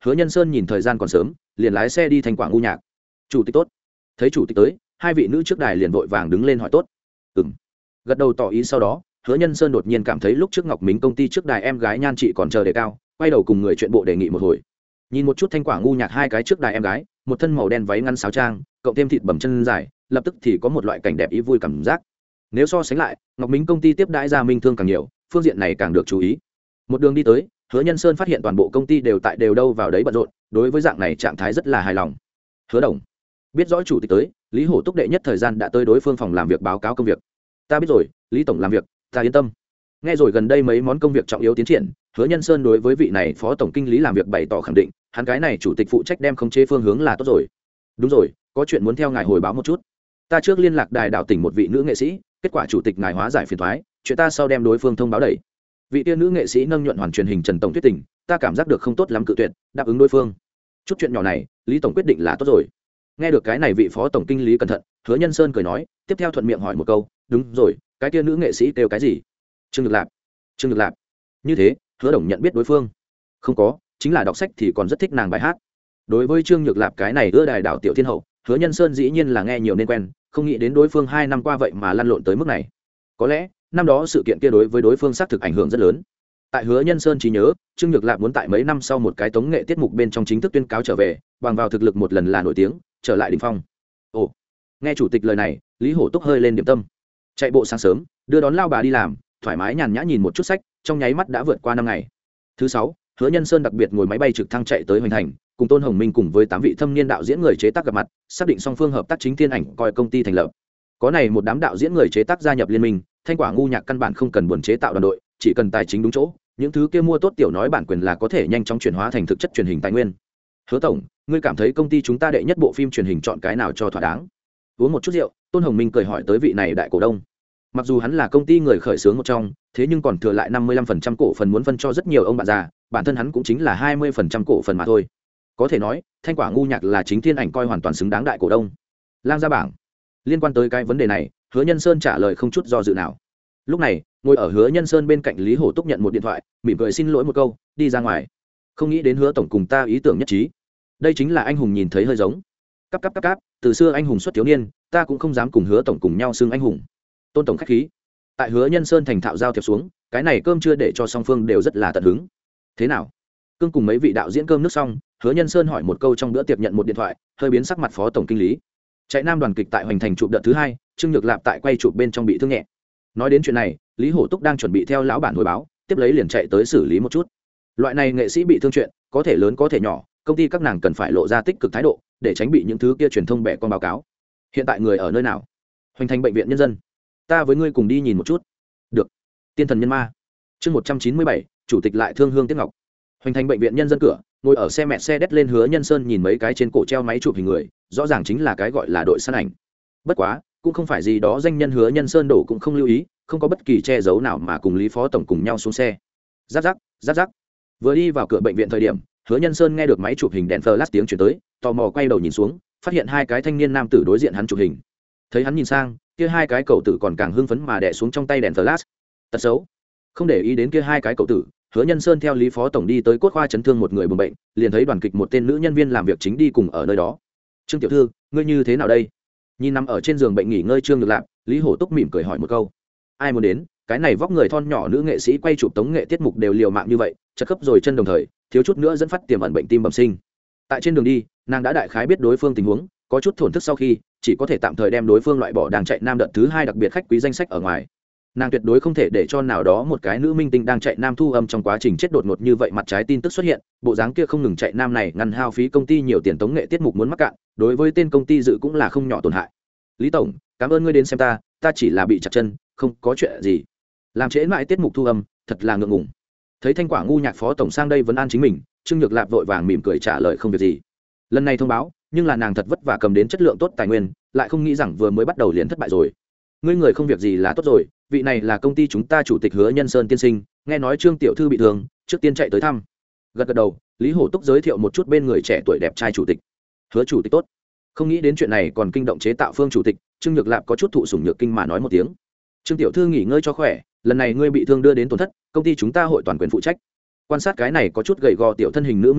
Hứa Nhân Sơn nhìn thời gian còn sớm, liền lái xe đi Thanh Quảng ngu nhạc. Chủ tịch tốt. Thấy chủ tịch tới, hai vị nữ trước đài liền vội vàng đứng lên hỏi tốt. Ừm. Gật đầu tỏ ý sau đó, Hứa Nhân Sơn đột nhiên cảm thấy lúc trước Ngọc Mính công ty trước đài em gái nhan chị còn chờ đề cao, quay đầu cùng người chuyện bộ đề nghị một hồi. Nhìn một chút Thanh Quảng ngu nhạc hai cái trước đài em gái, một thân màu đen váy ngắn sáo trang, cộng thêm thịt bầm chân dài, lập tức thì có một loại cảnh đẹp ý vui cảm giác. Nếu so sánh lại, Ngọc Mính công ty tiếp đãi Gia Minh Thương càng nhiều, phương diện này càng được chú ý. Một đường đi tới, Hứa Nhân Sơn phát hiện toàn bộ công ty đều tại đều đâu vào đấy bận rộn, đối với dạng này trạng thái rất là hài lòng. Hứa đồng, biết rõ chủ tịch tới, Lý Hổ Túc đệ nhất thời gian đã tới đối phương phòng làm việc báo cáo công việc. Ta biết rồi, Lý tổng làm việc, ta yên tâm. Nghe rồi gần đây mấy món công việc trọng yếu tiến triển, Hứa Nhân Sơn đối với vị này phó tổng kinh lý làm việc bày tỏ khẳng định, hắn cái này chủ tịch phụ trách đem khống chế phương hướng là tốt rồi. Đúng rồi, có chuyện muốn theo ngài hồi báo một chút. Ta trước liên lạc đài đạo tỉnh một vị nữ nghệ sĩ, kết quả chủ tịch ngài hóa giải phiền toái, chuyện ta sau đem đối phương thông báo đẩy. Vị tiên nữ nghệ sĩ nâng nhuận hoàn truyền hình Trần tổng thuyết tình, ta cảm giác được không tốt lắm cự tuyệt, đáp ứng đối phương. Chút chuyện nhỏ này, Lý tổng quyết định là tốt rồi. Nghe được cái này vị phó tổng kinh lý cẩn thận, Hứa Nhân Sơn cười nói, tiếp theo thuận miệng hỏi một câu, đúng rồi, cái tiên nữ nghệ sĩ kêu cái gì? Trương Nhược Lạp. Trương Nhược Lạp. Như thế, Hứa đồng nhận biết đối phương? Không có, chính là đọc sách thì còn rất thích nàng bài hát. Đối với Trương Nhược Lạp cái này ưa đài đảo tiểu thiên hậu, Hứa Nhân Sơn dĩ nhiên là nghe nhiều nên quen, không nghĩ đến đối phương hai năm qua vậy mà lăn lộn tới mức này. Có lẽ năm đó sự kiện kia đối với đối phương xác thực ảnh hưởng rất lớn. Tại Hứa Nhân Sơn trí nhớ, Trương Nhược Lạp muốn tại mấy năm sau một cái tống nghệ tiết mục bên trong chính thức tuyên cáo trở về, bằng vào thực lực một lần là nổi tiếng, trở lại đỉnh phong. Ồ, nghe chủ tịch lời này, Lý Hổ Túc hơi lên điểm tâm. Chạy bộ sáng sớm, đưa đón lao bà đi làm, thoải mái nhàn nhã nhìn một chút sách, trong nháy mắt đã vượt qua năm ngày. Thứ sáu, Hứa Nhân Sơn đặc biệt ngồi máy bay trực thăng chạy tới Hoành Thành, cùng Tôn Hồng Minh cùng với tám vị thâm niên đạo diễn người chế tác gặp mặt, xác định song phương hợp tác chính thiên ảnh coi công ty thành lập. Có này một đám đạo diễn người chế tác gia nhập liên minh, Thanh Quả ngu nhạc căn bản không cần buồn chế tạo đoàn đội, chỉ cần tài chính đúng chỗ, những thứ kia mua tốt tiểu nói bản quyền là có thể nhanh chóng chuyển hóa thành thực chất truyền hình tài nguyên. Hứa tổng, ngươi cảm thấy công ty chúng ta đệ nhất bộ phim truyền hình chọn cái nào cho thỏa đáng? Uống một chút rượu, Tôn Hồng Minh cười hỏi tới vị này đại cổ đông. Mặc dù hắn là công ty người khởi xướng một trong, thế nhưng còn thừa lại năm mươi lăm phần trăm cổ phần muốn phân cho rất nhiều ông bạn già, bản thân hắn cũng chính là hai mươi phần trăm cổ phần mà thôi. Có thể nói, Thanh Quả ngu nhạc là chính thiên ảnh coi hoàn toàn xứng đáng đại cổ đông. Lang gia bảng. Liên quan tới cái vấn đề này, Hứa Nhân Sơn trả lời không chút do dự nào. Lúc này, ngồi ở Hứa Nhân Sơn bên cạnh Lý Hổ Túc nhận một điện thoại, mỉm cười xin lỗi một câu, đi ra ngoài. Không nghĩ đến Hứa tổng cùng ta ý tưởng nhất trí. Đây chính là anh hùng nhìn thấy hơi giống. Cáp cáp cáp cáp, từ xưa anh hùng xuất thiếu niên, ta cũng không dám cùng Hứa tổng cùng nhau xưng anh hùng. Tôn tổng khách khí. Tại Hứa Nhân Sơn thành thạo giao thiệp xuống, cái này cơm chưa để cho song phương đều rất là tận hứng. Thế nào? Cương cùng mấy vị đạo diễn cơm nước xong, Hứa Nhân Sơn hỏi một câu trong bữa tiệc nhận một điện thoại, hơi biến sắc mặt phó tổng kinh lý. Chạy Nam đoàn kịch tại Hoành Thành chụp đợt thứ hai, Trương Nhược Lạp tại quay chụp bên trong bị thương nhẹ. Nói đến chuyện này, Lý Hổ Túc đang chuẩn bị theo lão bản hồi báo, tiếp lấy liền chạy tới xử lý một chút. Loại này nghệ sĩ bị thương chuyện, có thể lớn có thể nhỏ, công ty các nàng cần phải lộ ra tích cực thái độ, để tránh bị những thứ kia truyền thông bẻ con báo cáo. Hiện tại người ở nơi nào? Hoành Thành bệnh viện nhân dân. Ta với ngươi cùng đi nhìn một chút. Được. Tiên thần nhân ma. Chương một trăm chín mươi bảy, chủ tịch lại thương hương tiếc ngọc. Hoành Thành bệnh viện nhân dân cửa, ngồi ở xe mẹ xe đét lên Hứa Nhân Sơn nhìn mấy cái trên cổ treo máy chụp hình người, rõ ràng chính là cái gọi là đội săn ảnh. Bất quá, cũng không phải gì đó danh nhân Hứa Nhân Sơn đổ cũng không lưu ý, không có bất kỳ che giấu nào mà cùng Lý phó tổng cùng nhau xuống xe. Rắc rắc, rắc rắc. Vừa đi vào cửa bệnh viện thời điểm, Hứa Nhân Sơn nghe được máy chụp hình đèn flash tiếng truyền tới, tò mò quay đầu nhìn xuống, phát hiện hai cái thanh niên nam tử đối diện hắn chụp hình. Thấy hắn nhìn sang, kia hai cái cậu tử còn càng hưng phấn mà đè xuống trong tay đèn flash. Tật xấu. Không để ý đến kia hai cái cậu tử, Hứa Nhân Sơn theo Lý phó tổng đi tới cốt khoa chấn thương một người buồn bệnh, liền thấy đoàn kịch một tên nữ nhân viên làm việc chính đi cùng ở nơi đó. Trương tiểu thư, ngươi như thế nào đây? Nhìn nằm ở trên giường bệnh nghỉ ngơi Trương Nhược Lạp, Lý Hổ Túc mỉm cười hỏi một câu. Ai muốn đến? Cái này vóc người thon nhỏ nữ nghệ sĩ quay chụp tống nghệ tiết mục đều liều mạng như vậy, chật khớp rồi chân đồng thời, thiếu chút nữa dẫn phát tiềm ẩn bệnh tim bẩm sinh. Tại trên đường đi, nàng đã đại khái biết đối phương tình huống, có chút thổn thức sau khi, chỉ có thể tạm thời đem đối phương loại bỏ đang chạy Nam đợt thứ hai đặc biệt khách quý danh sách ở ngoài. Nàng tuyệt đối không thể để cho nào đó một cái nữ minh tinh đang chạy Nam thu âm trong quá trình chết đột ngột như vậy mặt trái tin tức xuất hiện, bộ dáng kia không ngừng chạy Nam này ngăn hao phí công ty nhiều tiền tống nghệ tiết mục muốn mắc cạn, đối với tên công ty dự cũng là không nhỏ tổn hại. Lý tổng, cảm ơn ngươi đến xem ta, ta chỉ là bị chặt chân, không có chuyện gì. Làm trễ mãi tiết mục thu âm, thật là ngượng ngùng. Thấy Thanh Quả ngu nhạc phó tổng sang đây vấn an chính mình, Trương Nhược Lạp vội vàng mỉm cười trả lời không việc gì. Lần này thông báo, nhưng là nàng thật vất vả cầm đến chất lượng tốt tài nguyên, lại không nghĩ rằng vừa mới bắt đầu liền thất bại rồi. Ngươi người không việc gì là tốt rồi, vị này là công ty chúng ta chủ tịch Hứa Nhân Sơn tiên sinh, nghe nói Trương tiểu thư bị thương, trước tiên chạy tới thăm. Gật gật đầu, Lý Hổ Túc giới thiệu một chút bên người trẻ tuổi đẹp trai chủ tịch. Hứa chủ tịch tốt. Không nghĩ đến chuyện này còn kinh động chế tạo phương chủ tịch, Trương Nhược Lạp có chút thụ sủng nhược kinh mà nói một tiếng. Trương tiểu thư nghỉ ngơi cho khỏe, lần này ngươi bị thương đưa đến tổn thất, công ty chúng ta hội toàn quyền phụ trách. Quan sát cái này có chút gầy gò tiểu thân hình nữ minh tinh,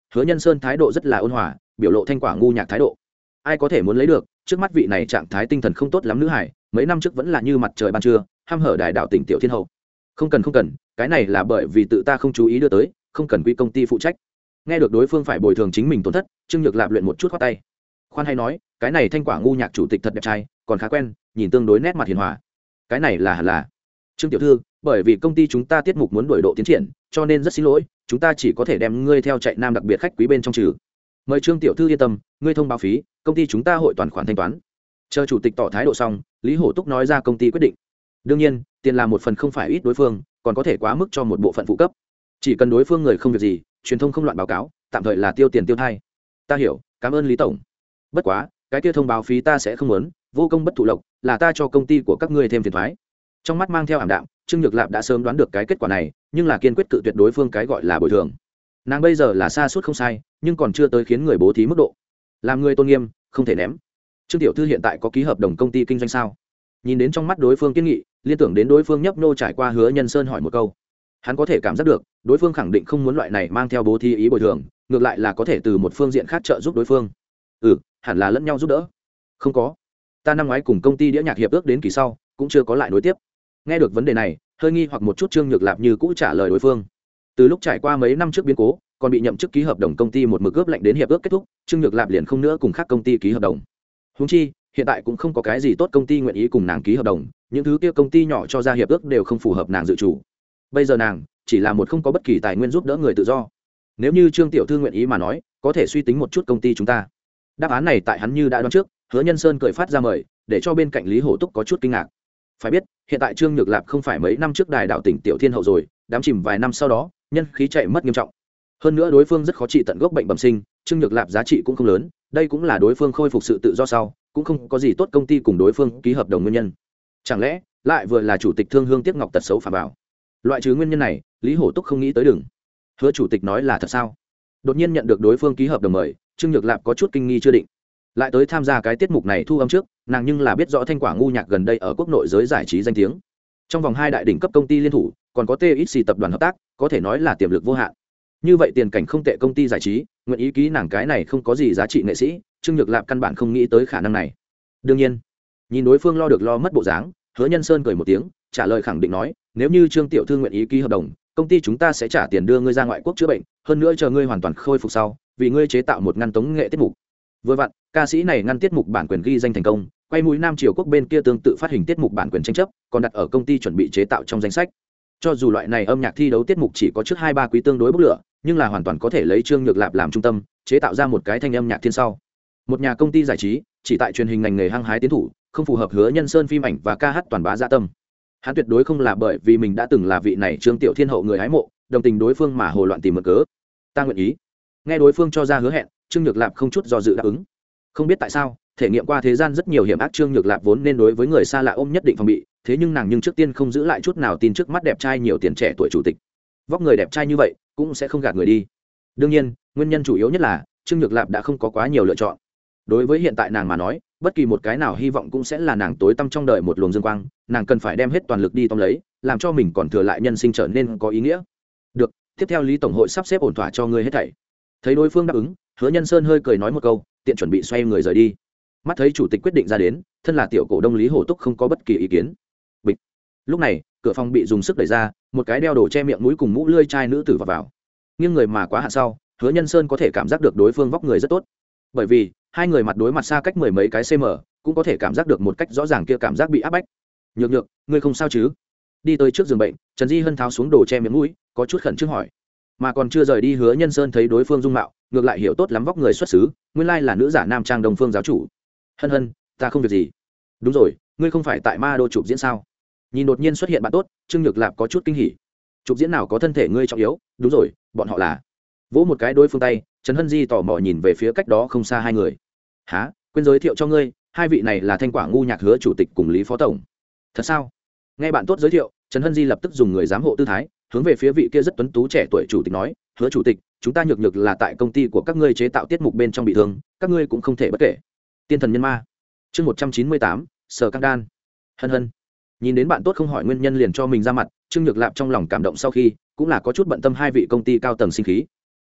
Hứa Nhân Sơn thái độ rất là ôn hòa, biểu lộ thanh quả ngu nhạc thái độ. Ai có thể muốn lấy được, trước mắt vị này trạng thái tinh thần không tốt lắm nữ hải, mấy năm trước vẫn là như mặt trời ban trưa, ham hở đại đạo tỉnh tiểu thiên hậu. Không cần không cần, cái này là bởi vì tự ta không chú ý đưa tới, không cần quy công ty phụ trách. Nghe được đối phương phải bồi thường chính mình tổn thất, Trương Nhược Lạp luyện một chút khoát tay. Khoan hay nói, cái này thanh quả ngu nhạc chủ tịch thật đẹp trai, còn khá quen, nhìn tương đối nét mặt hiền hòa. Cái này là là Trương tiểu thư, bởi vì công ty chúng ta tiết mục muốn đổi độ tiến triển, cho nên rất xin lỗi, chúng ta chỉ có thể đem ngươi theo chạy nam đặc biệt khách quý bên trong trừ. Mời Trương tiểu thư yên tâm, ngươi thông báo phí, công ty chúng ta hội toàn khoản thanh toán. Chờ chủ tịch tỏ thái độ xong, Lý Hổ Túc nói ra công ty quyết định. Đương nhiên, tiền là một phần không phải ít đối phương, còn có thể quá mức cho một bộ phận phụ cấp. Chỉ cần đối phương người không việc gì, truyền thông không loạn báo cáo, tạm thời là tiêu tiền tiêu thai. Ta hiểu, cảm ơn Lý tổng. Bất quá, cái kia thông báo phí ta sẽ không muốn, vô công bất thụ lộc, là ta cho công ty của các ngươi thêm phiền toái. Trong mắt mang theo ảm đạm, Trương Nhược Lạp đã sớm đoán được cái kết quả này, nhưng là kiên quyết cự tuyệt đối phương cái gọi là bồi thường. Nàng bây giờ là xa suốt không sai, nhưng còn chưa tới khiến người bố thí mức độ. Làm người tôn nghiêm, không thể ném. Trương tiểu thư hiện tại có ký hợp đồng công ty kinh doanh sao? Nhìn đến trong mắt đối phương kiên nghị, liên tưởng đến đối phương nhấp nô trải qua Hứa Nhân Sơn hỏi một câu. Hắn có thể cảm giác được, đối phương khẳng định không muốn loại này mang theo bố thí ý bồi thường, ngược lại là có thể từ một phương diện khác trợ giúp đối phương. Ừ, hẳn là lẫn nhau giúp đỡ. Không có, ta năm ngoái cùng công ty đĩa nhạc hiệp ước đến kỳ sau, cũng chưa có lại nối tiếp. Nghe được vấn đề này, hơi nghi hoặc một chút Trương Nhược Lạp như cũ trả lời đối phương. Từ lúc trải qua mấy năm trước biến cố, còn bị nhậm chức ký hợp đồng công ty một mực ướp lạnh đến hiệp ước kết thúc, Trương Nhược Lạp liền không nữa cùng khác công ty ký hợp đồng. Huống chi, hiện tại cũng không có cái gì tốt công ty nguyện ý cùng nàng ký hợp đồng, những thứ kia công ty nhỏ cho ra hiệp ước đều không phù hợp nàng dự chủ. Bây giờ nàng chỉ là một không có bất kỳ tài nguyên giúp đỡ người tự do. Nếu như Trương tiểu thư nguyện ý mà nói, có thể suy tính một chút công ty chúng ta. Đáp án này tại hắn như đã đoán trước, Hứa Nhân Sơn cười phát ra mời, để cho bên cạnh Lý Hổ Túc có chút kinh ngạc. Phải biết, hiện tại Trương Nhược Lạp không phải mấy năm trước đài đạo tỉnh tiểu thiên hậu rồi, đám chìm vài năm sau đó, nhân khí chạy mất nghiêm trọng. Hơn nữa đối phương rất khó trị tận gốc bệnh bẩm sinh, Trương Nhược Lạp giá trị cũng không lớn, đây cũng là đối phương khôi phục sự tự do sau, cũng không có gì tốt công ty cùng đối phương ký hợp đồng nguyên nhân. Chẳng lẽ lại vừa là chủ tịch Thương Hương Tiếc Ngọc tật xấu phà bảo? Loại trừ nguyên nhân này, Lý Hổ Túc không nghĩ tới đừng. Hứa chủ tịch nói là thật sao? Đột nhiên nhận được đối phương ký hợp đồng mời, Trương Nhược Lạp có chút kinh nghi chưa định. Lại tới tham gia cái tiết mục này thu âm trước, nàng nhưng là biết rõ thanh quả ngu nhạc gần đây ở quốc nội giới giải trí danh tiếng. Trong vòng hai đại đỉnh cấp công ty liên thủ, còn có tê ích xê tập đoàn hợp tác, có thể nói là tiềm lực vô hạn. Như vậy tiền cảnh không tệ công ty giải trí, nguyện ý ký nàng cái này không có gì giá trị nghệ sĩ, Trương Nhược Lạp căn bản không nghĩ tới khả năng này. Đương nhiên, nhìn đối phương lo được lo mất bộ dáng, Hứa Nhân Sơn cười một tiếng, trả lời khẳng định nói, nếu như Trương tiểu thư nguyện ý ký hợp đồng, công ty chúng ta sẽ trả tiền đưa ngươi ra ngoại quốc chữa bệnh, hơn nữa chờ ngươi hoàn toàn khôi phục sau, vì ngươi chế tạo một ngăn tống nghệ tiết mục. Vừa vặn, ca sĩ này ngăn tiết mục bản quyền ghi danh thành công, quay mũi Nam Triều quốc bên kia tương tự phát hình tiết mục bản quyền tranh chấp, còn đặt ở công ty chuẩn bị chế tạo trong danh sách. Cho dù loại này âm nhạc thi đấu tiết mục chỉ có trước hai ba quý tương đối bốc lửa, nhưng là hoàn toàn có thể lấy Trương Nhược Lạp làm trung tâm, chế tạo ra một cái thanh âm nhạc thiên sau. Một nhà công ty giải trí, chỉ tại truyền hình ngành nghề hăng hái tiến thủ, không phù hợp Hứa Nhân Sơn phim ảnh và ca hát toàn bá dạ tâm. Hắn tuyệt đối không là bởi vì mình đã từng là vị này Trương tiểu thiên hậu người hái mộ, đồng tình đối phương mà hồ loạn tìm mượn cớ. Ta nguyện ý. Nghe đối phương cho ra hứa hẹn, Trương Nhược Lạp không chút do dự đáp ứng. Không biết tại sao, thể nghiệm qua thế gian rất nhiều hiểm ác, Trương Nhược Lạp vốn nên đối với người xa lạ ôm nhất định phòng bị, thế nhưng nàng nhưng trước tiên không giữ lại chút nào tin trước mắt đẹp trai nhiều tiền trẻ tuổi chủ tịch. Vóc người đẹp trai như vậy, cũng sẽ không gạt người đi. Đương nhiên, nguyên nhân chủ yếu nhất là Trương Nhược Lạp đã không có quá nhiều lựa chọn. Đối với hiện tại nàng mà nói, bất kỳ một cái nào hy vọng cũng sẽ là nàng tối tăm trong đời một luồng dương quang, nàng cần phải đem hết toàn lực đi tóm lấy, làm cho mình còn thừa lại nhân sinh trở nên có ý nghĩa. Được, tiếp theo Lý tổng hội sắp xếp ổn thỏa cho ngươi hết thảy. Thấy đối phương đáp ứng, Hứa Nhân Sơn hơi cười nói một câu, tiện chuẩn bị xoay người rời đi. Mắt thấy chủ tịch quyết định ra đến, thân là tiểu cổ đông Lý Hổ Túc không có bất kỳ ý kiến. Bịch. Lúc này, cửa phòng bị dùng sức đẩy ra, một cái đeo đồ che miệng mũi cùng mũ lưỡi chai nữ tử vào vào. Nghiêng người mà quá hạn sau, Hứa Nhân Sơn có thể cảm giác được đối phương vóc người rất tốt. Bởi vì, hai người mặt đối mặt xa cách mười mấy cái cm, cũng có thể cảm giác được một cách rõ ràng kia cảm giác bị áp bách. Nhược Nhược, ngươi không sao chứ? Đi tới trước giường bệnh, Trần Di Hân tháo xuống đồ che miệng mũi, có chút khẩn trương hỏi. Mà còn chưa rời đi, Hứa Nhân Sơn thấy đối phương dung mạo, ngược lại hiểu tốt lắm vóc người xuất xứ, nguyên lai là nữ giả nam trang Đông Phương giáo chủ. Hân Hân, ta không việc gì. Đúng rồi, ngươi không phải tại Ma Đô chụp diễn sao? Nhìn đột nhiên xuất hiện bạn tốt, Trương Nhược Lạp có chút kinh hỉ. Chụp diễn nào có thân thể ngươi trọng yếu? Đúng rồi, bọn họ là. Vỗ một cái đối phương tay, Trần Hân Di tò mò nhìn về phía cách đó không xa hai người. Hả? Quên giới thiệu cho ngươi, hai vị này là Thanh Quả ngu nhạc Hứa chủ tịch cùng Lý phó tổng. Thật sao? Nghe bạn tốt giới thiệu, Trần Hân Di lập tức dùng người giám hộ tư thái, hướng về phía vị kia rất tuấn tú trẻ tuổi chủ tịch nói, Hứa chủ tịch, chúng ta Nhược Nhược là tại công ty của các ngươi chế tạo tiết mục bên trong bị thương, các ngươi cũng không thể bất kể. Tiên thần nhân ma. Chương một trăm chín mươi tám, Sở Căng Đan. Hân Hân. Nhìn đến bạn tốt không hỏi nguyên nhân liền cho mình ra mặt, Trương Nhược Lạp trong lòng cảm động, sau khi cũng là có chút bận tâm hai vị công ty cao tầng sinh khí.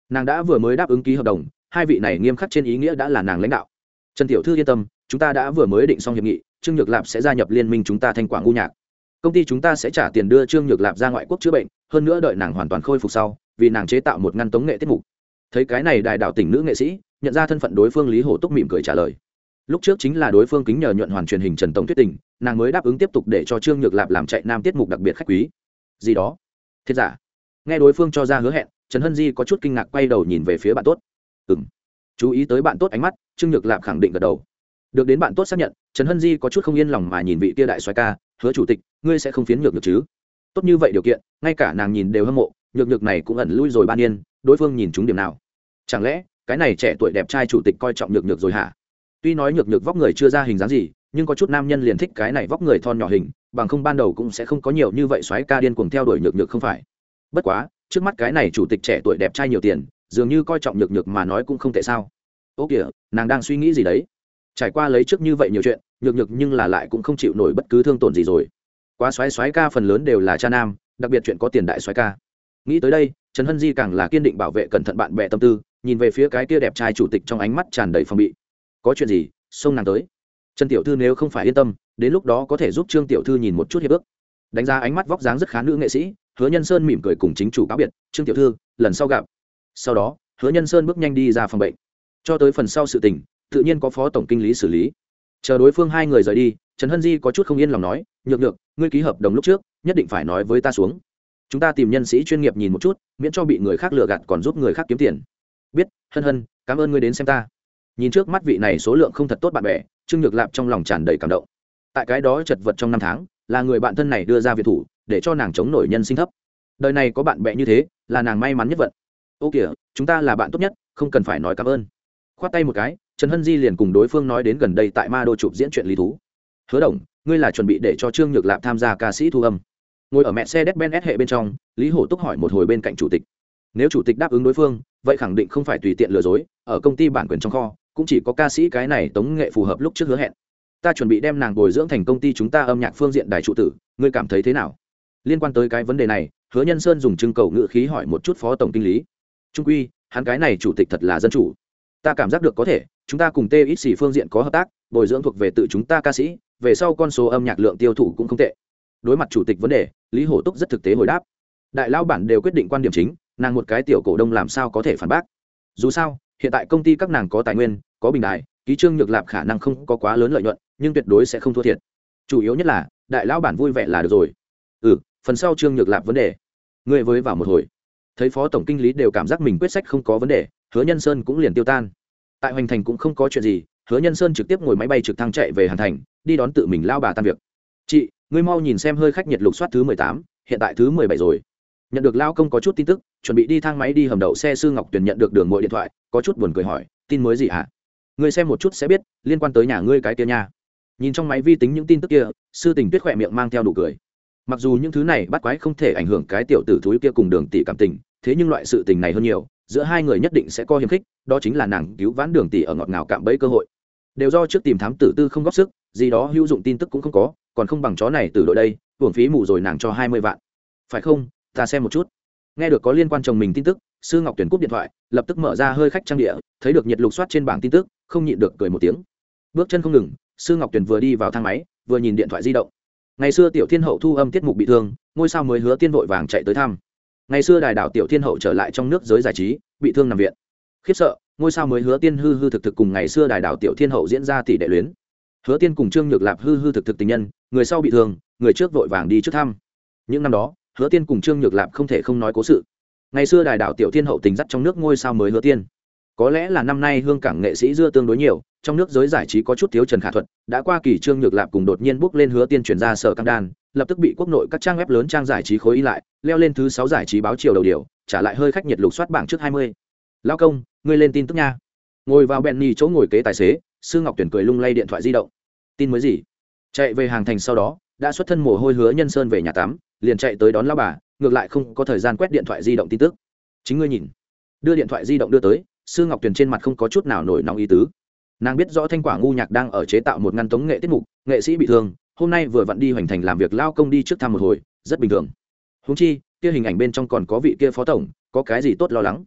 nàng đã vừa mới đáp ứng ký hợp đồng, hai vị này nghiêm khắc trên ý nghĩa đã là nàng lãnh đạo. Trần tiểu thư yên tâm, chúng ta đã vừa mới định xong hiệp nghị, Trương Nhược Lạp sẽ gia nhập liên minh chúng ta Thanh Quảng ngu nhạc. Công ty chúng ta sẽ trả tiền đưa Trương Nhược Lạp ra ngoại quốc chữa bệnh, hơn nữa đợi nàng hoàn toàn khôi phục sau, vì nàng chế tạo một ngăn tống nghệ tiết mục. Thấy cái này đài đạo tỉnh nữ nghệ sĩ nhận ra thân phận đối phương, Lý Hổ Túc mỉm cười trả lời. Lúc trước chính là đối phương kính nhờ nhuận hoàn truyền hình Trần tổng thuyết tình, nàng mới đáp ứng tiếp tục để cho Trương Nhược Lạp làm chạy nam tiết mục đặc biệt khách quý. Gì đó? Thiết giả? Nghe đối phương cho ra hứa hẹn, Trần Hân Di có chút kinh ngạc quay đầu nhìn về phía bạn tốt. Ừm. Chú ý tới bạn tốt ánh mắt, Trương Nhược Lạp khẳng định gật đầu. Được đến bạn tốt xác nhận, Trần Hân Di có chút không yên lòng mà nhìn vị kia đại soái ca, "Hứa chủ tịch, ngươi sẽ không phiến Nhược Nhược chứ? Tốt như vậy điều kiện, ngay cả nàng nhìn đều hâm mộ, Nhược Nhược này cũng ẩn lui rồi ba niên, đối phương nhìn chúng điểm nào? Chẳng lẽ cái này trẻ tuổi đẹp trai chủ tịch coi trọng Nhược Nhược rồi hả?" Tuy nói Nhược Nhược vóc người chưa ra hình dáng gì, nhưng có chút nam nhân liền thích cái này vóc người thon nhỏ hình, bằng không ban đầu cũng sẽ không có nhiều như vậy soái ca điên cuồng theo đuổi Nhược Nhược không phải. Bất quá, trước mắt cái này chủ tịch trẻ tuổi đẹp trai nhiều tiền, dường như coi trọng Nhược Nhược mà nói cũng không tệ sao. Ô kìa, nàng đang suy nghĩ gì đấy? Trải qua lấy trước như vậy nhiều chuyện, Nhược Nhược nhưng là lại cũng không chịu nổi bất cứ thương tổn gì rồi. Quá soái soái ca phần lớn đều là cha nam, đặc biệt chuyện có tiền đại soái ca. Nghĩ tới đây, Trần Hân Di càng là kiên định bảo vệ cẩn thận bạn bè tâm tư, nhìn về phía cái kia đẹp trai chủ tịch trong ánh mắt tràn đầy phòng bị. Có chuyện gì? Xông nàng tới. Trần tiểu thư nếu không phải yên tâm, đến lúc đó có thể giúp Trương tiểu thư nhìn một chút hiệp ước. Đánh giá ánh mắt vóc dáng rất khá nữ nghệ sĩ, Hứa Nhân Sơn mỉm cười cùng chính chủ cáo biệt, "Trương tiểu thư, lần sau gặp." Sau đó, Hứa Nhân Sơn bước nhanh đi ra phòng bệnh. Cho tới phần sau sự tình, tự nhiên có phó tổng kinh lý xử lý. Chờ đối phương hai người rời đi, Trần Hân Di có chút không yên lòng nói, "Nhược Nhược, ngươi ký hợp đồng lúc trước, nhất định phải nói với ta xuống. Chúng ta tìm nhân sĩ chuyên nghiệp nhìn một chút, miễn cho bị người khác lừa gạt còn giúp người khác kiếm tiền." "Biết, Hân Hân, cảm ơn ngươi đến xem ta." Nhìn trước mắt vị này số lượng không thật tốt bạn bè, Trương Nhược Lạp trong lòng tràn đầy cảm động. Tại cái đó chật vật trong năm tháng, là người bạn thân này đưa ra viện thủ, để cho nàng chống nổi nhân sinh thấp. Đời này có bạn bè như thế, là nàng may mắn nhất vận. "Ô kìa, chúng ta là bạn tốt nhất, không cần phải nói cảm ơn." Khoát tay một cái, Trần Hân Di liền cùng đối phương nói đến gần đây tại Ma Đô chụp diễn chuyện lý thú. "Hứa đồng, ngươi là chuẩn bị để cho Trương Nhược Lạp tham gia ca sĩ thu âm?" Ngồi ở mẹ xe Mercedes-Benz hệ bên trong, Lý Hổ Túc hỏi một hồi bên cạnh chủ tịch. Nếu chủ tịch đáp ứng đối phương, vậy khẳng định không phải tùy tiện lừa dối, ở công ty bản quyền trong kho, cũng chỉ có ca sĩ cái này tống nghệ phù hợp lúc trước hứa hẹn. "Ta chuẩn bị đem nàng bồi dưỡng thành công ty chúng ta âm nhạc phương diện đài trụ tử, ngươi cảm thấy thế nào?" Liên quan tới cái vấn đề này, Hứa Nhân Sơn dùng trưng cầu ngữ khí hỏi một chút phó tổng kinh lý. Trung quy, hắn cái này chủ tịch thật là dân chủ. "Ta cảm giác được có thể, chúng ta cùng tê ít xì phương diện có hợp tác, bồi dưỡng thuộc về tự chúng ta ca sĩ, về sau con số âm nhạc lượng tiêu thụ cũng không tệ." Đối mặt chủ tịch vấn đề, Lý Hổ Túc rất thực tế hồi đáp. Đại lao bản đều quyết định quan điểm chính, nàng một cái tiểu cổ đông làm sao có thể phản bác. Dù sao, hiện tại công ty các nàng có tài nguyên, có bình đại, ký Trương Nhược Lạp khả năng không có quá lớn lợi nhuận, nhưng tuyệt đối sẽ không thua thiệt. Chủ yếu nhất là, đại lao bản vui vẻ là được rồi. Ừ, phần sau Trương Nhược Lạp vấn đề, ngươi với vào một hồi. Thấy phó tổng kinh lý đều cảm giác mình quyết sách không có vấn đề, Hứa Nhân Sơn cũng liền tiêu tan. Tại Hoành Thành cũng không có chuyện gì, Hứa Nhân Sơn trực tiếp ngồi máy bay trực thăng chạy về Hàn Thành, đi đón tự mình lao bà tan việc. "Chị, ngươi mau nhìn xem hơi khách nhiệt lục soát thứ mười tám, hiện tại thứ mười bảy rồi." Nhận được lao công có chút tin tức, chuẩn bị đi thang máy đi hầm đậu xe Sư Ngọc Tuyền nhận được đường muội điện thoại, có chút buồn cười hỏi, "Tin mới gì hả?" "Ngươi xem một chút sẽ biết, liên quan tới nhà ngươi cái kia nha." Nhìn trong máy vi tính những tin tức kia, Sư Tình Tuyết khỏe miệng mang theo đủ cười. Mặc dù những thứ này bắt quái không thể ảnh hưởng cái tiểu tử thúi kia cùng Đường tỷ cảm tình, thế nhưng loại sự tình này hơn nhiều, giữa hai người nhất định sẽ có hiềm khích, đó chính là nàng cứu vãn Đường tỷ ở ngọt ngào cạm bẫy cơ hội. Đều do trước tìm thám tử tư không góp sức, gì đó hữu dụng tin tức cũng không có, còn không bằng chó này từ đội đây, uổng phí mù rồi nàng cho hai mươi vạn. Phải không? Ta xem một chút. Nghe được có liên quan chồng mình tin tức, Sư Ngọc Tuyền cúp điện thoại, lập tức mở ra hơi khách trang địa, thấy được nhiệt lục soát trên bảng tin tức, không nhịn được cười một tiếng. Bước chân không ngừng, Sư Ngọc Tuyền vừa đi vào thang máy, vừa nhìn điện thoại di động. Ngày xưa Tiểu Thiên Hậu thu âm tiết mục bị thương, ngôi sao mới Hứa Tiên vội vàng chạy tới thăm. Ngày xưa đài đảo Tiểu Thiên Hậu trở lại trong nước giới giải trí, bị thương nằm viện. Khiếp sợ, ngôi sao mới Hứa Tiên hư hư thực thực cùng ngày xưa đài đảo Tiểu Thiên Hậu diễn ra tỷ đệ luyến. Hứa Tiên cùng Trương Nhược Lạp hư hư thực thực tình nhân, người sau bị thương, người trước vội vàng đi trước thăm. Những năm đó, Hứa Tiên cùng Trương Nhược Lạp không thể không nói cố sự. Ngày xưa đài đảo Tiểu Thiên Hậu tình dắt trong nước ngôi sao mới Hứa Tiên. Có lẽ là năm nay hương cảng nghệ sĩ dưa tương đối nhiều, trong nước giới giải trí có chút thiếu Trần Khả Thuật, đã qua kỳ Trương Nhược Lạp cùng đột nhiên bước lên Hứa Tiên chuyển ra sở căng đan, lập tức bị quốc nội các trang web lớn trang giải trí khối y lại, leo lên thứ sáu giải trí báo chiều đầu điều, trả lại hơi khách nhiệt lục soát bảng trước hai mươi. Lão công, ngươi lên tin tức nha. Ngồi vào Benny chỗ ngồi kế tài xế, Sư Ngọc Tuyển cười lung lay điện thoại di động. Tin mới gì? Chạy về Hàng Thành sau đó, đã xuất thân mồ hôi Hứa Nhân Sơn về nhà tắm, liền chạy tới đón lão bà, ngược lại không có thời gian quét điện thoại di động tin tức. Chính ngươi nhìn. Đưa điện thoại di động đưa tới, Sư Ngọc Tuyền trên mặt không có chút nào nổi nóng ý tứ. Nàng biết rõ Thanh Quả ngu nhạc đang ở chế tạo một ngăn tống nghệ tiết mục, nghệ sĩ bị thương, hôm nay vừa vặn đi Hoành Thành làm việc lao công đi trước thăm một hồi, rất bình thường. Huống chi, kia hình ảnh bên trong còn có vị kia phó tổng, có cái gì tốt lo lắng.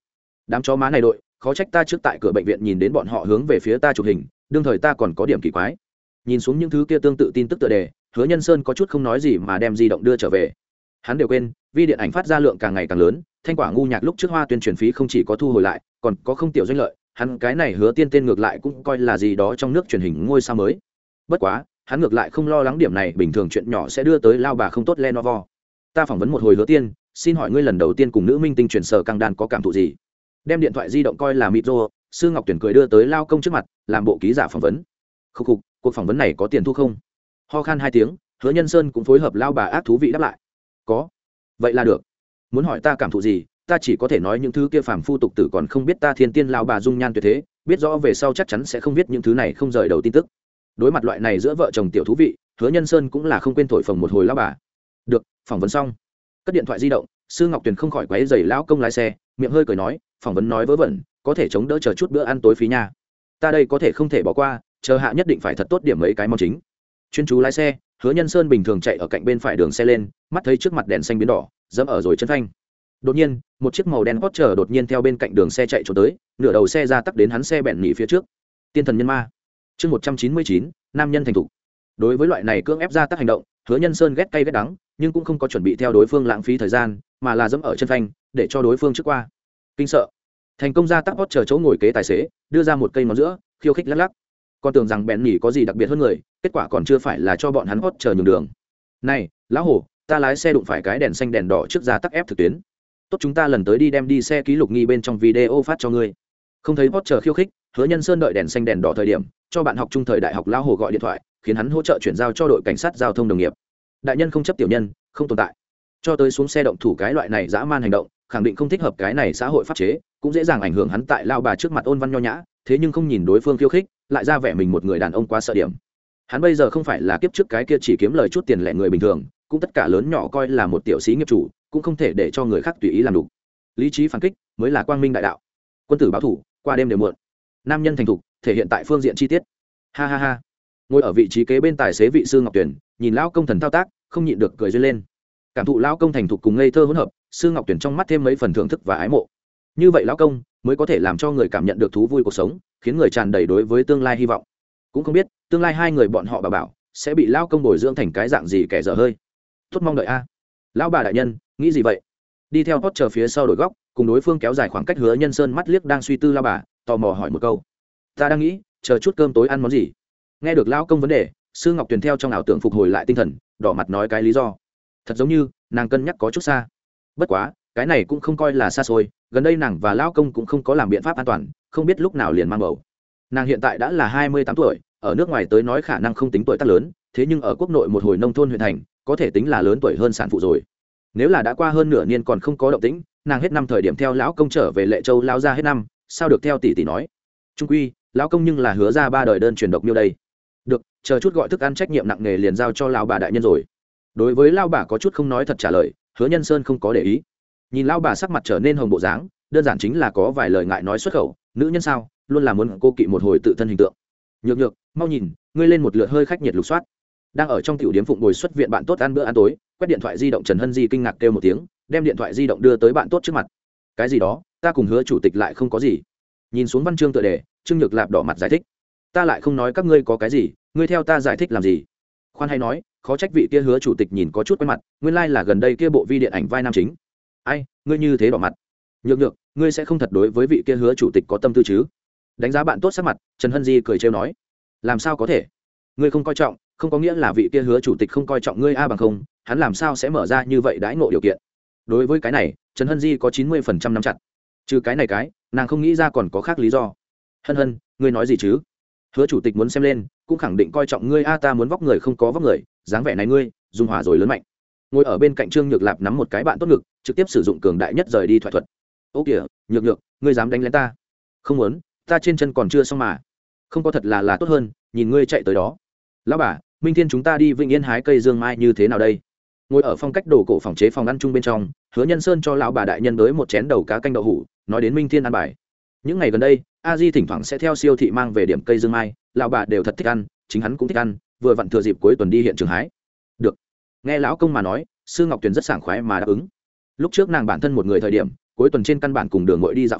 đám chó má này đội, khó trách ta trước tại cửa bệnh viện nhìn đến bọn họ hướng về phía ta chụp hình, đương thời ta còn có điểm kỳ quái. Nhìn xuống những thứ kia tương tự tin tức tựa đề, Hứa Nhân Sơn có chút không nói gì mà đem di động đưa trở về. Hắn đều quên, vi điện ảnh phát ra lượng càng ngày càng lớn, thanh quả ngu nhạc lúc trước hoa tuyên truyền phí không chỉ có thu hồi lại, còn có không tiểu doanh lợi, hắn cái này Hứa Tiên tên ngược lại cũng coi là gì đó trong nước truyền hình ngôi sao mới. Bất quá, hắn ngược lại không lo lắng điểm này, bình thường chuyện nhỏ sẽ đưa tới lao bà không tốt Lenovo. Ta phỏng vấn một hồi Hứa Tiên, xin hỏi ngươi lần đầu tiên cùng nữ minh tinh chuyển sở căng đàn có cảm thụ gì? Đem điện thoại di động coi là micro, Sư Ngọc Tuyển cười đưa tới lao công trước mặt, làm bộ ký giả phỏng vấn. Khúc khục, cuộc phỏng vấn này có tiền thu không? Ho khan hai tiếng, Hứa Nhân Sơn cũng phối hợp lao bà ác thú vị đáp lại. Có. Vậy là được. Muốn hỏi ta cảm thụ gì, ta chỉ có thể nói những thứ kia phàm phu tục tử còn không biết ta thiên tiên lao bà dung nhan tuyệt thế, biết rõ về sau chắc chắn sẽ không biết những thứ này không rời đầu tin tức. Đối mặt loại này giữa vợ chồng tiểu thú vị, Hứa Nhân Sơn cũng là không quên thổi phồng một hồi lao bà. Được, phỏng vấn xong. Cất điện thoại di động, Sư Ngọc Tuyền không khỏi quấy rầy lão công lái xe, miệng hơi cười nói, phỏng vấn nói vớ vẩn, có thể chống đỡ chờ chút bữa ăn tối phí nha. Ta đây có thể không thể bỏ qua, chờ hạ nhất định phải thật tốt điểm mấy cái món chính. Chuyên chú lái xe, Hứa Nhân Sơn bình thường chạy ở cạnh bên phải đường xe lên, mắt thấy trước mặt đèn xanh biến đỏ, dẫm ở rồi chân phanh. Đột nhiên, một chiếc màu đen Porsche đột nhiên theo bên cạnh đường xe chạy trốn tới, nửa đầu xe ra tắc đến hắn xe bẹn nhị phía trước. Tiên thần nhân ma. Chương một trăm chín mươi chín, nam nhân thành thục. Đối với loại này cưỡng ép ra tác hành động, Hứa Nhân Sơn ghét cay ghét đắng, nhưng cũng không có chuẩn bị theo đối phương lãng phí thời gian, mà là dẫm ở chân phanh, để cho đối phương trước qua. Kinh sợ. Thành công ra tắc Porsche chỗ ngồi kế tài xế, đưa ra một cây ngón giữa, khiêu khích lắc lắc. Con tưởng rằng bẹn nhỉ có gì đặc biệt hơn người, kết quả còn chưa phải là cho bọn hắn Porsche nhường đường. Này, lão hổ, ta lái xe đụng phải cái đèn xanh đèn đỏ trước ra tắc ép thực tuyến. Tốt, chúng ta lần tới đi đem đi xe ký lục nghi bên trong video phát cho ngươi. Không thấy Porsche khiêu khích, Hứa Nhân Sơn đợi đèn xanh đèn đỏ thời điểm, cho bạn học trung thời đại học lão hổ gọi điện thoại, khiến hắn hỗ trợ chuyển giao cho đội cảnh sát giao thông đồng nghiệp. Đại nhân không chấp tiểu nhân, không tồn tại. Cho tới xuống xe động thủ cái loại này dã man hành động, khẳng định không thích hợp cái này xã hội pháp chế, cũng dễ dàng ảnh hưởng hắn tại lao bà trước mặt ôn văn nho nhã, thế nhưng không nhìn đối phương khiêu khích, lại ra vẻ mình một người đàn ông quá sợ điểm. Hắn bây giờ không phải là kiếp trước cái kia chỉ kiếm lời chút tiền lẻ người bình thường, cũng tất cả lớn nhỏ coi là một tiểu sĩ nghiệp chủ, cũng không thể để cho người khác tùy ý làm đủ. Lý trí phản kích mới là quang minh đại đạo. Quân tử báo thủ, qua đêm đều muộn. Nam nhân thành thục, thể hiện tại phương diện chi tiết. Ha ha ha. Ngồi ở vị trí kế bên tài xế vị Sư Ngọc Tuyển, nhìn lão công thần thao tác, không nhịn được cười duyên lên. Cảm thụ lão công thành thục cùng ngây thơ hỗn hợp, Sư Ngọc Tuyển trong mắt thêm mấy phần thưởng thức và ái mộ. Như vậy lão công mới có thể làm cho người cảm nhận được thú vui cuộc sống, khiến người tràn đầy đối với tương lai hy vọng. Cũng không biết tương lai hai người bọn họ bảo bảo sẽ bị lão công bồi dưỡng thành cái dạng gì kẻ dở hơi. Tốt mong đợi a. Lão bà đại nhân, nghĩ gì vậy? Đi theo Porsche phía sau đổi góc, cùng đối phương kéo dài khoảng cách, Hứa Nhân Sơn mắt liếc đang suy tư lão bà, tò mò hỏi một câu. Ta đang nghĩ, chờ chút cơm tối ăn món gì. Nghe được lão công vấn đề, Sư Ngọc Tuyền theo trong ảo tưởng phục hồi lại tinh thần, đỏ mặt nói cái lý do. Thật giống như nàng cân nhắc có chút xa. Bất quá, cái này cũng không coi là xa xôi, gần đây nàng và lão công cũng không có làm biện pháp an toàn, không biết lúc nào liền mang bầu. Nàng hiện tại đã là hai mươi tám tuổi, ở nước ngoài tới nói khả năng không tính tuổi tác lớn, thế nhưng ở quốc nội một hồi nông thôn huyện thành, có thể tính là lớn tuổi hơn sản phụ rồi. Nếu là đã qua hơn nửa niên còn không có động tĩnh, nàng hết năm thời điểm theo lão công trở về Lệ Châu lao ra hết năm, sao được theo tỷ tỷ nói. Trung quy, lão công nhưng là hứa ra ba đời đơn truyền độc miêu đây. Được, chờ chút gọi thức ăn trách nhiệm nặng nề liền giao cho lão bà đại nhân rồi. Đối với lão bà có chút không nói thật trả lời, Hứa Nhân Sơn không có để ý. Nhìn lão bà sắc mặt trở nên hồng bộ dáng, đơn giản chính là có vài lời ngại nói xuất khẩu, nữ nhân sao, luôn là muốn cô kỵ một hồi tự thân hình tượng. Nhược nhược, mau nhìn, ngươi lên một lượt hơi khách nhiệt lục soát. Đang ở trong tiểu điếm phụng bồi xuất viện bạn tốt ăn bữa ăn tối, quét điện thoại di động Trần Hân Di kinh ngạc kêu một tiếng, đem điện thoại di động đưa tới bạn tốt trước mặt. Cái gì đó, ta cùng Hứa chủ tịch lại không có gì. Nhìn xuống văn chương tựa đề, Trương Nhược Lạp đỏ mặt giải thích. Ta lại không nói các ngươi có cái gì, ngươi theo ta giải thích làm gì? Khoan hay nói, khó trách vị kia Hứa chủ tịch nhìn có chút quen mặt, nguyên lai like là gần đây kia bộ vi điện ảnh vai nam chính. Ai, ngươi như thế đỏ mặt. Nhược nhược, ngươi sẽ không thật đối với vị kia Hứa chủ tịch có tâm tư chứ? Đánh giá bạn tốt sắc mặt, Trần Hân Di cười trêu nói. Làm sao có thể? Ngươi không coi trọng, không có nghĩa là vị kia Hứa chủ tịch không coi trọng ngươi a bằng không, hắn làm sao sẽ mở ra như vậy đãi ngộ điều kiện. Đối với cái này, Trần Hân Di có chín mươi phần trăm nắm chặt. Trừ cái này cái, nàng không nghĩ ra còn có khác lý do. Hân Hân, ngươi nói gì chứ? Hứa chủ tịch muốn xem lên, cũng khẳng định coi trọng ngươi a, ta muốn vóc người không có vóc người, dáng vẻ này ngươi, dung hòa rồi lớn mạnh. Ngồi ở bên cạnh Trương Nhược Lạp nắm một cái bạn tốt ngực, trực tiếp sử dụng cường đại nhất rời đi thoại thuật. Ô kìa, Nhược Nhược, ngươi dám đánh lén ta? Không muốn, ta trên chân còn chưa xong mà. Không có thật là là tốt hơn, nhìn ngươi chạy tới đó. Lão bà, Minh Thiên chúng ta đi Vĩnh Yên hái cây dương mai như thế nào đây? Ngồi ở phong cách đồ cổ phòng chế phòng ăn chung bên trong, Hứa Nhân Sơn cho lão bà đại nhân tới một chén đầu cá canh đậu hũ, nói đến Minh Thiên ăn bài. Những ngày gần đây, A Di thỉnh thoảng sẽ theo siêu thị mang về điểm cây dương mai, lão bà đều thật thích ăn, chính hắn cũng thích ăn, vừa vặn thừa dịp cuối tuần đi hiện trường hái. Được. Nghe lão công mà nói, Sư Ngọc Tuyền rất sảng khoái mà đáp ứng. Lúc trước nàng bản thân một người thời điểm, cuối tuần trên căn bản cùng đường muội đi dạo phố,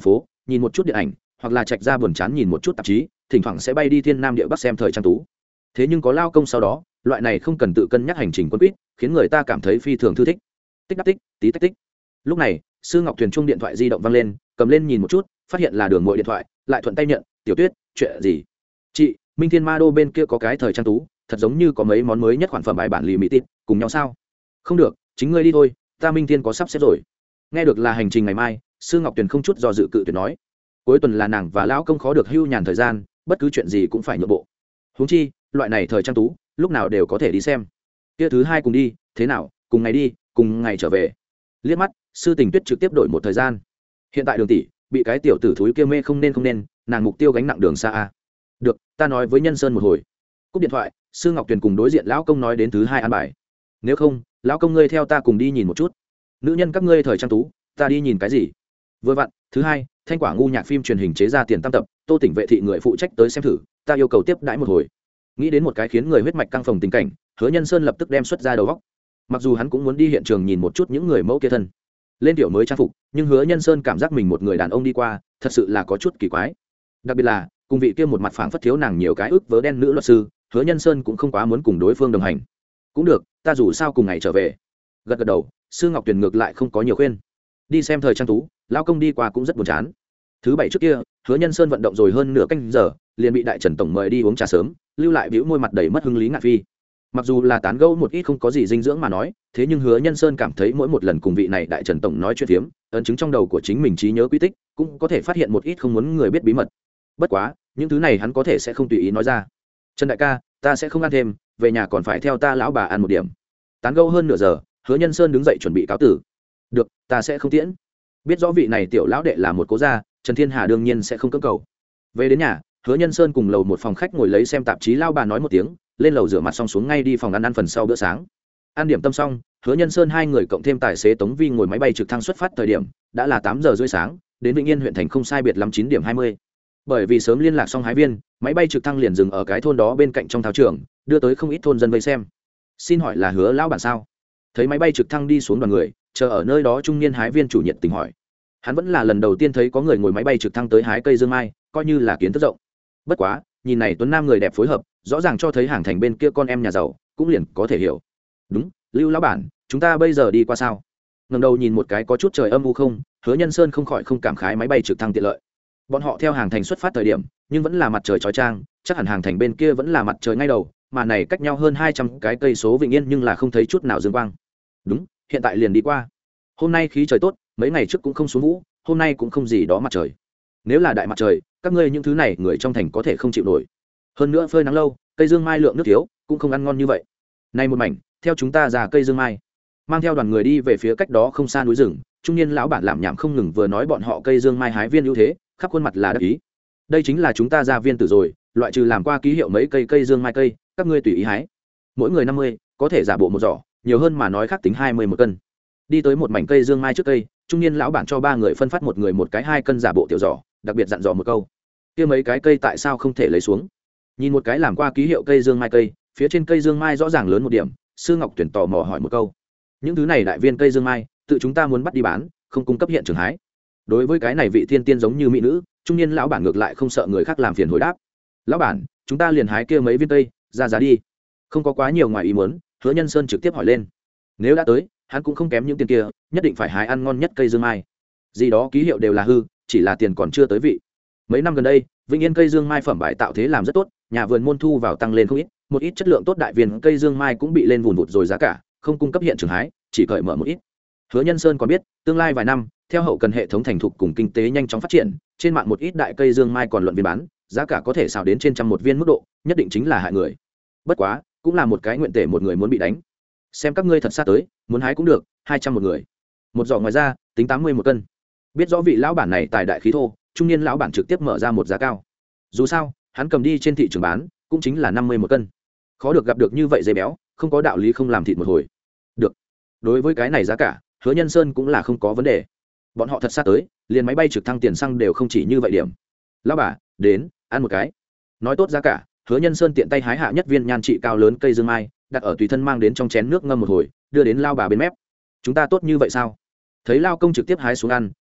nhìn một chút điện ảnh, hoặc là trạch ra buồn chán nhìn một chút tạp chí, thỉnh thoảng sẽ bay đi thiên nam địa bắc xem thời trang tú. Thế nhưng có lao công sau đó, loại này không cần tự cân nhắc hành trình quân quýt, khiến người ta cảm thấy phi thường thư thích. Tích đắp tích, tí tách tích. Lúc này, Sư Ngọc Thuyền chuông điện thoại di động vang lên, cầm lên nhìn một chút, phát hiện là Đường Mội điện thoại, lại thuận tay nhận. Tiểu Tuyết, chuyện gì? Chị, Minh Thiên Ma Đô bên kia có cái thời trang tú, thật giống như có mấy món mới nhất khoản phẩm bài bản limited, cùng nhau sao? Không được, chính ngươi đi thôi, ta Minh Thiên có sắp xếp rồi. Nghe được là hành trình ngày mai, Sư Ngọc Tuyền không chút do dự cự tuyệt nói. Cuối tuần là nàng và lão công khó được hưu nhàn thời gian, bất cứ chuyện gì cũng phải nhượng bộ. Huống chi, loại này thời trang tú, lúc nào đều có thể đi xem. Kia thứ hai cùng đi, thế nào, cùng ngày đi, cùng ngày trở về. Liếc mắt, Sư Tình Tuyết trực tiếp đổi một thời gian. Hiện tại Đường tỷ bị cái tiểu tử thúi kia mê không nên không nên, nàng mục tiêu gánh nặng đường xa a. Được, ta nói với Nhân Sơn một hồi. Cúp điện thoại, Sư Ngọc Tuyền cùng đối diện lão công nói đến thứ hai an bài. Nếu không, lão công ngươi theo ta cùng đi nhìn một chút. Nữ nhân các ngươi thời trang tú, ta đi nhìn cái gì? Vừa vặn, thứ hai, Thanh Quả ngu nhạc phim truyền hình chế ra tiền tam tập, Tô Tỉnh vệ thị người phụ trách tới xem thử, ta yêu cầu tiếp đãi một hồi. Nghĩ đến một cái khiến người huyết mạch căng phồng tình cảnh, Hứa Nhân Sơn lập tức đem xuất ra đầu góc. Mặc dù hắn cũng muốn đi hiện trường nhìn một chút những người mẫu kia thân lên tiểu mới trang phục, nhưng Hứa Nhân Sơn cảm giác mình một người đàn ông đi qua, thật sự là có chút kỳ quái. Đặc biệt là, cùng vị kia một mặt phảng phất thiếu nàng nhiều cái ước vớ đen nữ luật sư, Hứa Nhân Sơn cũng không quá muốn cùng đối phương đồng hành. Cũng được, ta dù sao cùng ngày trở về. Gật gật đầu, Sư Ngọc Tuyền ngược lại không có nhiều khuyên. Đi xem thời trang tú, lão công đi qua cũng rất buồn chán. Thứ bảy trước kia, Hứa Nhân Sơn vận động rồi hơn nửa canh giờ, liền bị đại trần tổng mời đi uống trà sớm, lưu lại bĩu môi mặt đầy mất hứng Lý Ngạn Phi. Mặc dù là tán gẫu một ít không có gì dinh dưỡng mà nói, thế nhưng Hứa Nhân Sơn cảm thấy mỗi một lần cùng vị này đại trần tổng nói chuyện phiếm, ấn chứng trong đầu của chính mình trí nhớ quy tích, cũng có thể phát hiện một ít không muốn người biết bí mật. Bất quá, những thứ này hắn có thể sẽ không tùy ý nói ra. Trần đại ca, ta sẽ không ăn thêm, về nhà còn phải theo ta lão bà ăn một điểm. Tán gẫu hơn nửa giờ, Hứa Nhân Sơn đứng dậy chuẩn bị cáo tử. Được, ta sẽ không tiễn. Biết rõ vị này tiểu lão đệ là một cố gia, Trần Thiên Hà đương nhiên sẽ không cưỡng cầu. Về đến nhà, Hứa Nhân Sơn cùng lầu một phòng khách ngồi lấy xem tạp chí lao bà nói một tiếng, lên lầu rửa mặt xong xuống ngay đi phòng ăn ăn phần sau bữa sáng. Ăn điểm tâm xong, Hứa Nhân Sơn hai người cộng thêm tài xế Tống Vi ngồi máy bay trực thăng xuất phát thời điểm, đã là tám giờ rưỡi sáng, đến Vĩnh Yên huyện thành không sai biệt lắm chín điểm hai mươi. Bởi vì sớm liên lạc xong hái viên, máy bay trực thăng liền dừng ở cái thôn đó bên cạnh trong thao trường, đưa tới không ít thôn dân vây xem. Xin hỏi là Hứa lão bản sao? Thấy máy bay trực thăng đi xuống đoàn người, chờ ở nơi đó trung niên hái viên chủ nhiệt tình hỏi. Hắn vẫn là lần đầu tiên thấy có người ngồi máy bay trực thăng tới hái cây dương mai, coi như là kiến thức rộng. Bất quá, nhìn này tuấn nam người đẹp phối hợp, rõ ràng cho thấy hàng thành bên kia con em nhà giàu, cũng liền có thể hiểu. Đúng, Lưu lão bản, chúng ta bây giờ đi qua sao? Ngẩng đầu nhìn một cái có chút trời âm u không, Hứa Nhân Sơn không khỏi không cảm khái máy bay trực thăng tiện lợi. Bọn họ theo hàng thành xuất phát thời điểm, nhưng vẫn là mặt trời chói chang, chắc hẳn hàng thành bên kia vẫn là mặt trời ngay đầu, mà này cách nhau hơn hai trăm cái cây số Vĩnh Yên nhưng là không thấy chút nào dương quang. Đúng, hiện tại liền đi qua. Hôm nay khí trời tốt, mấy ngày trước cũng không xuống vũ, hôm nay cũng không gì đó mặt trời. Nếu là đại mặt trời, các ngươi những thứ này người trong thành có thể không chịu nổi. Hơn nữa phơi nắng lâu, cây dương mai lượng nước thiếu, cũng không ăn ngon như vậy. Nay một mảnh, theo chúng ta ra cây dương mai. Mang theo đoàn người đi về phía cách đó không xa núi rừng, trung niên lão bản làm nhảm không ngừng vừa nói bọn họ cây dương mai hái viên ưu thế, khắp khuôn mặt là đắc ý. Đây chính là chúng ta ra viên tử rồi, loại trừ làm qua ký hiệu mấy cây cây dương mai cây, các ngươi tùy ý hái. Mỗi người năm mươi, có thể giả bộ một giỏ, nhiều hơn mà nói khác tính hai mươi một cân. Đi tới một mảnh cây dương mai trước cây, trung niên lão bản cho ba người phân phát một người một cái hai cân giả bộ tiểu giỏ, đặc biệt dặn dò một câu. Kia mấy cái cây tại sao không thể lấy xuống? Nhìn một cái làm qua ký hiệu cây dương mai cây, phía trên cây dương mai rõ ràng lớn một điểm, Sư Ngọc Tuyển tò mò hỏi một câu. Những thứ này đại viên cây dương mai, tự chúng ta muốn bắt đi bán, không cung cấp hiện trường hái. Đối với cái này vị thiên tiên giống như mỹ nữ, trung niên lão bản ngược lại không sợ người khác làm phiền hồi đáp. Lão bản, chúng ta liền hái kia mấy viên cây, ra giá đi. Không có quá nhiều ngoài ý muốn, Hứa Nhân Sơn trực tiếp hỏi lên. Nếu đã tới, hắn cũng không kém những tiền kia, nhất định phải hái ăn ngon nhất cây dương mai. Gì đó ký hiệu đều là hư, chỉ là tiền còn chưa tới vị. Mấy năm gần đây, Vĩnh Yên cây dương mai phẩm bài tạo thế làm rất tốt, nhà vườn môn thu vào tăng lên không ít, một ít chất lượng tốt đại viên cây dương mai cũng bị lên vùn vụt rồi giá cả, không cung cấp hiện trường hái, chỉ cởi mở một ít. Hứa Nhân Sơn còn biết, tương lai vài năm, theo hậu cần hệ thống thành thục cùng kinh tế nhanh chóng phát triển, trên mạng một ít đại cây dương mai còn luận viên bán, giá cả có thể xào đến trên trăm một viên mức độ, nhất định chính là hại người. Bất quá, cũng là một cái nguyện tể một người muốn bị đánh. Xem các ngươi thật xa tới, muốn hái cũng được, hai trăm một người. Một giỏ ngoài ra, tính tám mươi một cân. Biết rõ vị lão bản này tài đại khí thô, trung niên lão bản trực tiếp mở ra một giá cao. Dù sao, hắn cầm đi trên thị trường bán, cũng chính là năm mươi một cân. Khó được gặp được như vậy dây béo, không có đạo lý không làm thịt một hồi. Được. Đối với cái này giá cả, Hứa Nhân Sơn cũng là không có vấn đề. Bọn họ thật xa tới, liền máy bay trực thăng tiền xăng đều không chỉ như vậy điểm. Lão bà, đến, ăn một cái. Nói tốt giá cả, Hứa Nhân Sơn tiện tay hái hạ nhất viên nhan trị cao lớn cây dương mai, đặt ở tùy thân mang đến trong chén nước ngâm một hồi, đưa đến lao bà bên mép. Chúng ta tốt như vậy sao? Thấy lao công trực tiếp hái xuống ăn,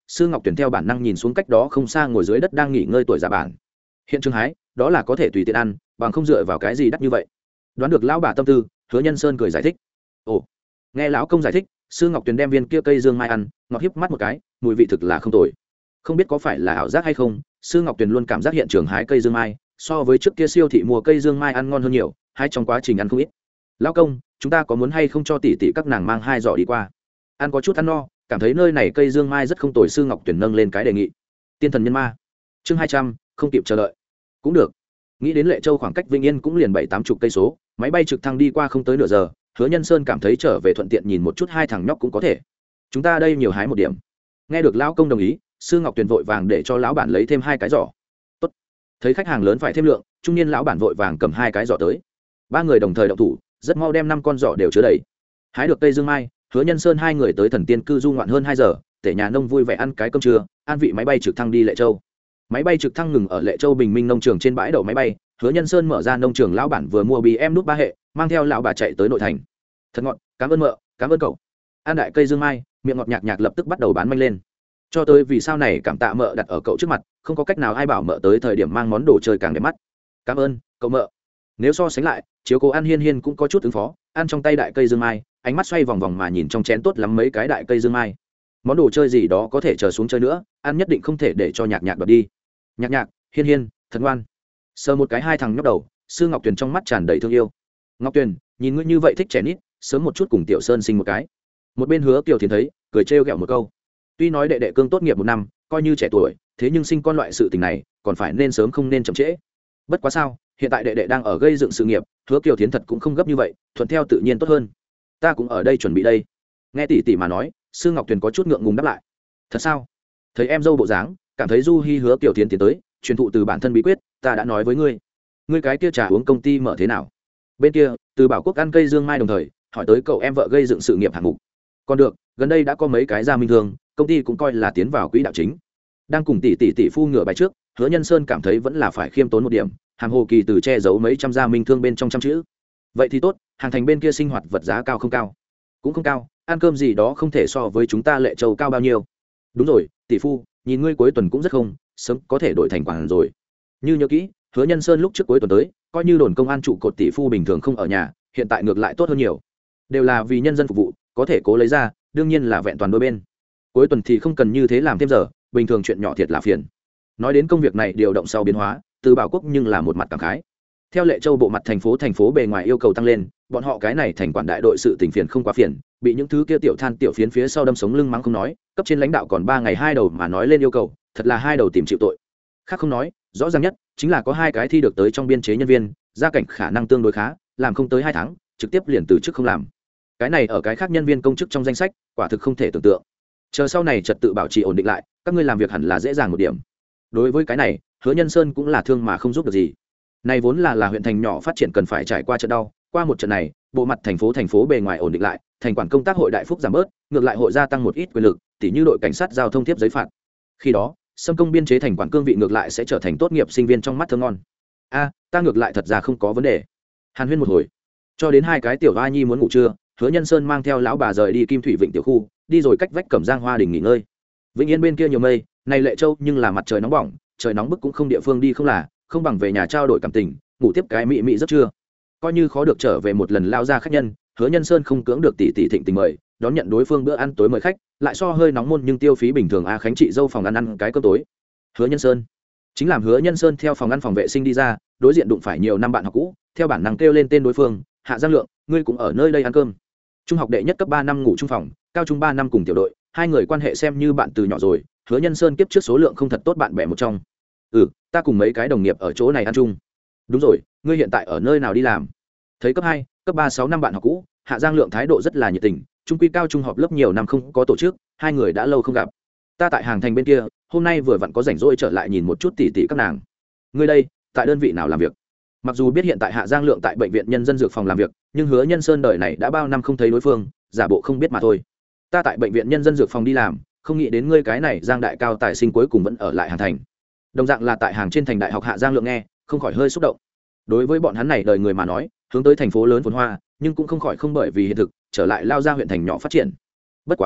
Sư Ngọc Tuyền theo bản năng nhìn xuống cách đó không xa ngồi dưới đất đang nghỉ ngơi tuổi già bản. Hiện trường hái, đó là có thể tùy tiện ăn, bằng không dựa vào cái gì đắt như vậy. Đoán được lão bà tâm tư, Hứa Nhân Sơn cười giải thích. Ồ, nghe lão công giải thích, Sư Ngọc Tuyền đem viên kia cây dương mai ăn, ngọt híp mắt một cái, mùi vị thực là không tồi. Không biết có phải là ảo giác hay không, Sư Ngọc Tuyền luôn cảm giác hiện trường hái cây dương mai so với trước kia siêu thị mua cây dương mai ăn ngon hơn nhiều, hái trong quá trình ăn không ít. Lão công, chúng ta có muốn hay không cho tỷ tỷ các nàng mang hai giỏ đi qua? Ăn có chút ăn no, cảm thấy nơi này cây dương mai rất không tồi. Sư Ngọc Tuyền nâng lên cái đề nghị. Tiên thần nhân ma chương hai trăm, không kịp chờ đợi. Cũng được. Nghĩ đến Lệ Châu khoảng cách Vĩnh Yên cũng liền bảy tám chục cây số, máy bay trực thăng đi qua không tới nửa giờ. Hứa Nhân Sơn cảm thấy trở về thuận tiện nhìn một chút hai thằng nhóc cũng có thể. Chúng ta đây nhiều hái một điểm. Nghe được lão công đồng ý, Sư Ngọc Tuyền vội vàng để cho lão bản lấy thêm hai cái giỏ. Tốt. Thấy khách hàng lớn phải thêm lượng, trung niên lão bản vội vàng cầm hai cái giỏ tới. Ba người đồng thời động thủ, rất mau đem năm con giỏ đều chứa đầy. Hái được cây dương mai, Hứa Nhân Sơn hai người tới Thần Tiên cư du ngoạn hơn hai giờ, để nhà nông vui vẻ ăn cái cơm trưa, an vị máy bay trực thăng đi Lệ Châu. Máy bay trực thăng ngừng ở Lệ Châu Bình Minh nông trường trên bãi đậu máy bay, Hứa Nhân Sơn mở ra nông trường lão bản vừa mua bì em nút ba hệ, mang theo lão bà chạy tới nội thành. Thật ngọt, cảm ơn mợ, cảm ơn cậu. Ăn đại cây dương mai, miệng ngọt nhạc nhạc lập tức bắt đầu bán manh lên. Cho tới vì sao này cảm tạ mợ đặt ở cậu trước mặt, không có cách nào ai bảo mợ tới thời điểm mang món đồ chơi càng đẹp mắt. Cảm ơn, cậu mợ. Nếu so sánh lại, chiếu cố ăn Hiên Hiên cũng có chút ứng phó, ăn trong tay đại cây dương mai, ánh mắt xoay vòng vòng mà nhìn trong chén tốt lắm mấy cái đại cây dương mai. Món đồ chơi gì đó có thể chờ xuống chơi nữa, ăn nhất định không thể để cho nhạc nhạc đoạt đi. Nhạc nhạc, Hiên Hiên, thật ngoan. Sờ một cái hai thằng nhóc đầu, Sư Ngọc Tuyền trong mắt tràn đầy thương yêu. Ngọc Tuyền, nhìn ngươi như vậy thích trẻ nít, sớm một chút cùng Tiểu Sơn sinh một cái. Một bên Hứa Kiều Thiến thấy, cười trêu ghẹo một câu. Tuy nói đệ đệ cương tốt nghiệp một năm, coi như trẻ tuổi, thế nhưng sinh con loại sự tình này, còn phải nên sớm không nên chậm trễ. Bất quá sao, hiện tại đệ đệ đang ở gây dựng sự nghiệp, Hứa Kiều Thiến thật cũng không gấp như vậy, thuận theo tự nhiên tốt hơn. Ta cũng ở đây chuẩn bị đây. Nghe tỷ tỷ mà nói, Sư Ngọc Tuyền có chút ngượng ngùng đáp lại. Thật sao? Thấy em dâu bộ dáng, cảm thấy Du Hi Hứa Kiều Thiến tiến tới, truyền thụ từ bản thân bí quyết, ta đã nói với ngươi. Ngươi cái kia trà uống công ty mở thế nào? Bên kia, Từ Bảo Quốc ăn cây dương mai đồng thời, hỏi tới cậu em vợ gây dựng sự nghiệp hạng mục. Còn được, gần đây đã có mấy cái gia minh thương, công ty cũng coi là tiến vào quỹ đạo chính. Đang cùng tỷ tỷ tỷ phu ngửa bài trước, Hứa Nhân Sơn cảm thấy vẫn là phải khiêm tốn một điểm, hàm hồ kỳ từ che giấu mấy trăm gia minh thương bên trong trăm chữ. Vậy thì tốt, hàng thành bên kia sinh hoạt vật giá cao không cao? Cũng không cao, ăn cơm gì đó không thể so với chúng ta Lệ Châu cao bao nhiêu. Đúng rồi, tỷ phu, nhìn ngươi cuối tuần cũng rất không, sớm có thể đổi thành quản rồi. Như nhớ kỹ, Hứa Nhân Sơn lúc trước cuối tuần tới, coi như đồn công an trụ cột tỷ phu bình thường không ở nhà, hiện tại ngược lại tốt hơn nhiều. Đều là vì nhân dân phục vụ, có thể cố lấy ra, đương nhiên là vẹn toàn đôi bên. Cuối tuần thì không cần như thế làm thêm giờ, bình thường chuyện nhỏ thiệt là phiền. Nói đến công việc này điều động sau biến hóa, Từ Bảo Quốc nhưng là một mặt cảm khái. Theo Lệ Châu bộ mặt thành phố thành phố bề ngoài yêu cầu tăng lên, bọn họ cái này thành quản đại đội sự tình phiền không quá phiền, bị những thứ kia tiểu than tiểu phiến phía sau đâm sống lưng mắng không nói, cấp trên lãnh đạo còn ba ngày hai đầu mà nói lên yêu cầu, thật là hai đầu tìm chịu tội. Khác không nói, rõ ràng nhất chính là có hai cái thi được tới trong biên chế nhân viên, gia cảnh khả năng tương đối khá, làm không tới hai tháng, trực tiếp liền từ chức không làm. Cái này ở cái khác nhân viên công chức trong danh sách, quả thực không thể tưởng tượng. Chờ sau này trật tự bảo trì ổn định lại, các ngươi làm việc hẳn là dễ dàng một điểm. Đối với cái này, Hứa Nhân Sơn cũng là thương mà không giúp được gì. Này vốn là là huyện thành nhỏ phát triển cần phải trải qua trận đau, qua một trận này, bộ mặt thành phố thành phố bề ngoài ổn định lại, thành quản công tác hội đại phúc giảm bớt, ngược lại hội gia tăng một ít quyền lực, tỉ như đội cảnh sát giao thông tiếp giấy phạt. Khi đó, xâm công biên chế thành quản cương vị ngược lại sẽ trở thành tốt nghiệp sinh viên trong mắt thơm ngon. A, ta ngược lại thật ra không có vấn đề. Hàn huyên một hồi, cho đến hai cái tiểu hoa nhi muốn ngủ trưa, Hứa Nhân Sơn mang theo lão bà rời đi Kim Thủy Vịnh tiểu khu, đi rồi cách vách Cẩm Giang Hoa Đình nghỉ ngơi. Vĩnh Yên bên kia nhiều mây, này Lệ Châu nhưng là mặt trời nóng bỏng, trời nóng bức cũng không địa phương đi không là, không bằng về nhà trao đổi cảm tình, ngủ tiếp cái mị mị giấc trưa. Coi như khó được trở về một lần lao ra khách nhân, Hứa Nhân Sơn không cưỡng được tỷ tỷ thịnh tình mời, đón nhận đối phương bữa ăn tối mời khách, lại so hơi nóng môn nhưng tiêu phí bình thường a Khánh chị dâu phòng ăn ăn cái cơm tối. Hứa Nhân Sơn chính làm Hứa Nhân Sơn theo phòng ăn phòng vệ sinh đi ra, đối diện đụng phải nhiều năm bạn học cũ, theo bản năng kêu lên tên đối phương, Hạ Giang Lượng, ngươi cũng ở nơi đây ăn cơm. Trung học đệ nhất cấp ba năm ngủ trung phòng, cao trung ba năm cùng tiểu đội, hai người quan hệ xem như bạn từ nhỏ rồi. Hứa Nhân Sơn kiếp trước số lượng không thật tốt bạn bè một trong. Ừ, ta cùng mấy cái đồng nghiệp ở chỗ này ăn chung. Đúng rồi, ngươi hiện tại ở nơi nào đi làm? Thấy cấp hai, cấp ba sáu năm bạn học cũ, Hạ Giang Lượng thái độ rất là nhiệt tình, trung quy cao trung họp lớp nhiều năm không có tổ chức, hai người đã lâu không gặp. Ta tại hàng thành bên kia, hôm nay vừa vặn có rảnh rỗi trở lại nhìn một chút tỉ tỉ các nàng. Ngươi đây, tại đơn vị nào làm việc? Mặc dù biết hiện tại Hạ Giang Lượng tại bệnh viện nhân dân dược phòng làm việc, nhưng Hứa Nhân Sơn đời này đã bao năm không thấy đối phương, giả bộ không biết mà thôi. Ta tại bệnh viện nhân dân dược phòng đi làm, không nghĩ đến ngươi cái này Giang đại cao tài sinh cuối cùng vẫn ở lại hàng thành. Đồng dạng là tại hàng trên thành đại học Hạ Giang Lượng nghe, không khỏi hơi xúc động. Đối với bọn hắn này đời người mà nói, hướng tới thành phố lớn phồn hoa, nhưng cũng không khỏi không bởi vì hiện thực trở lại lao ra huyện thành nhỏ phát triển. Bất quá,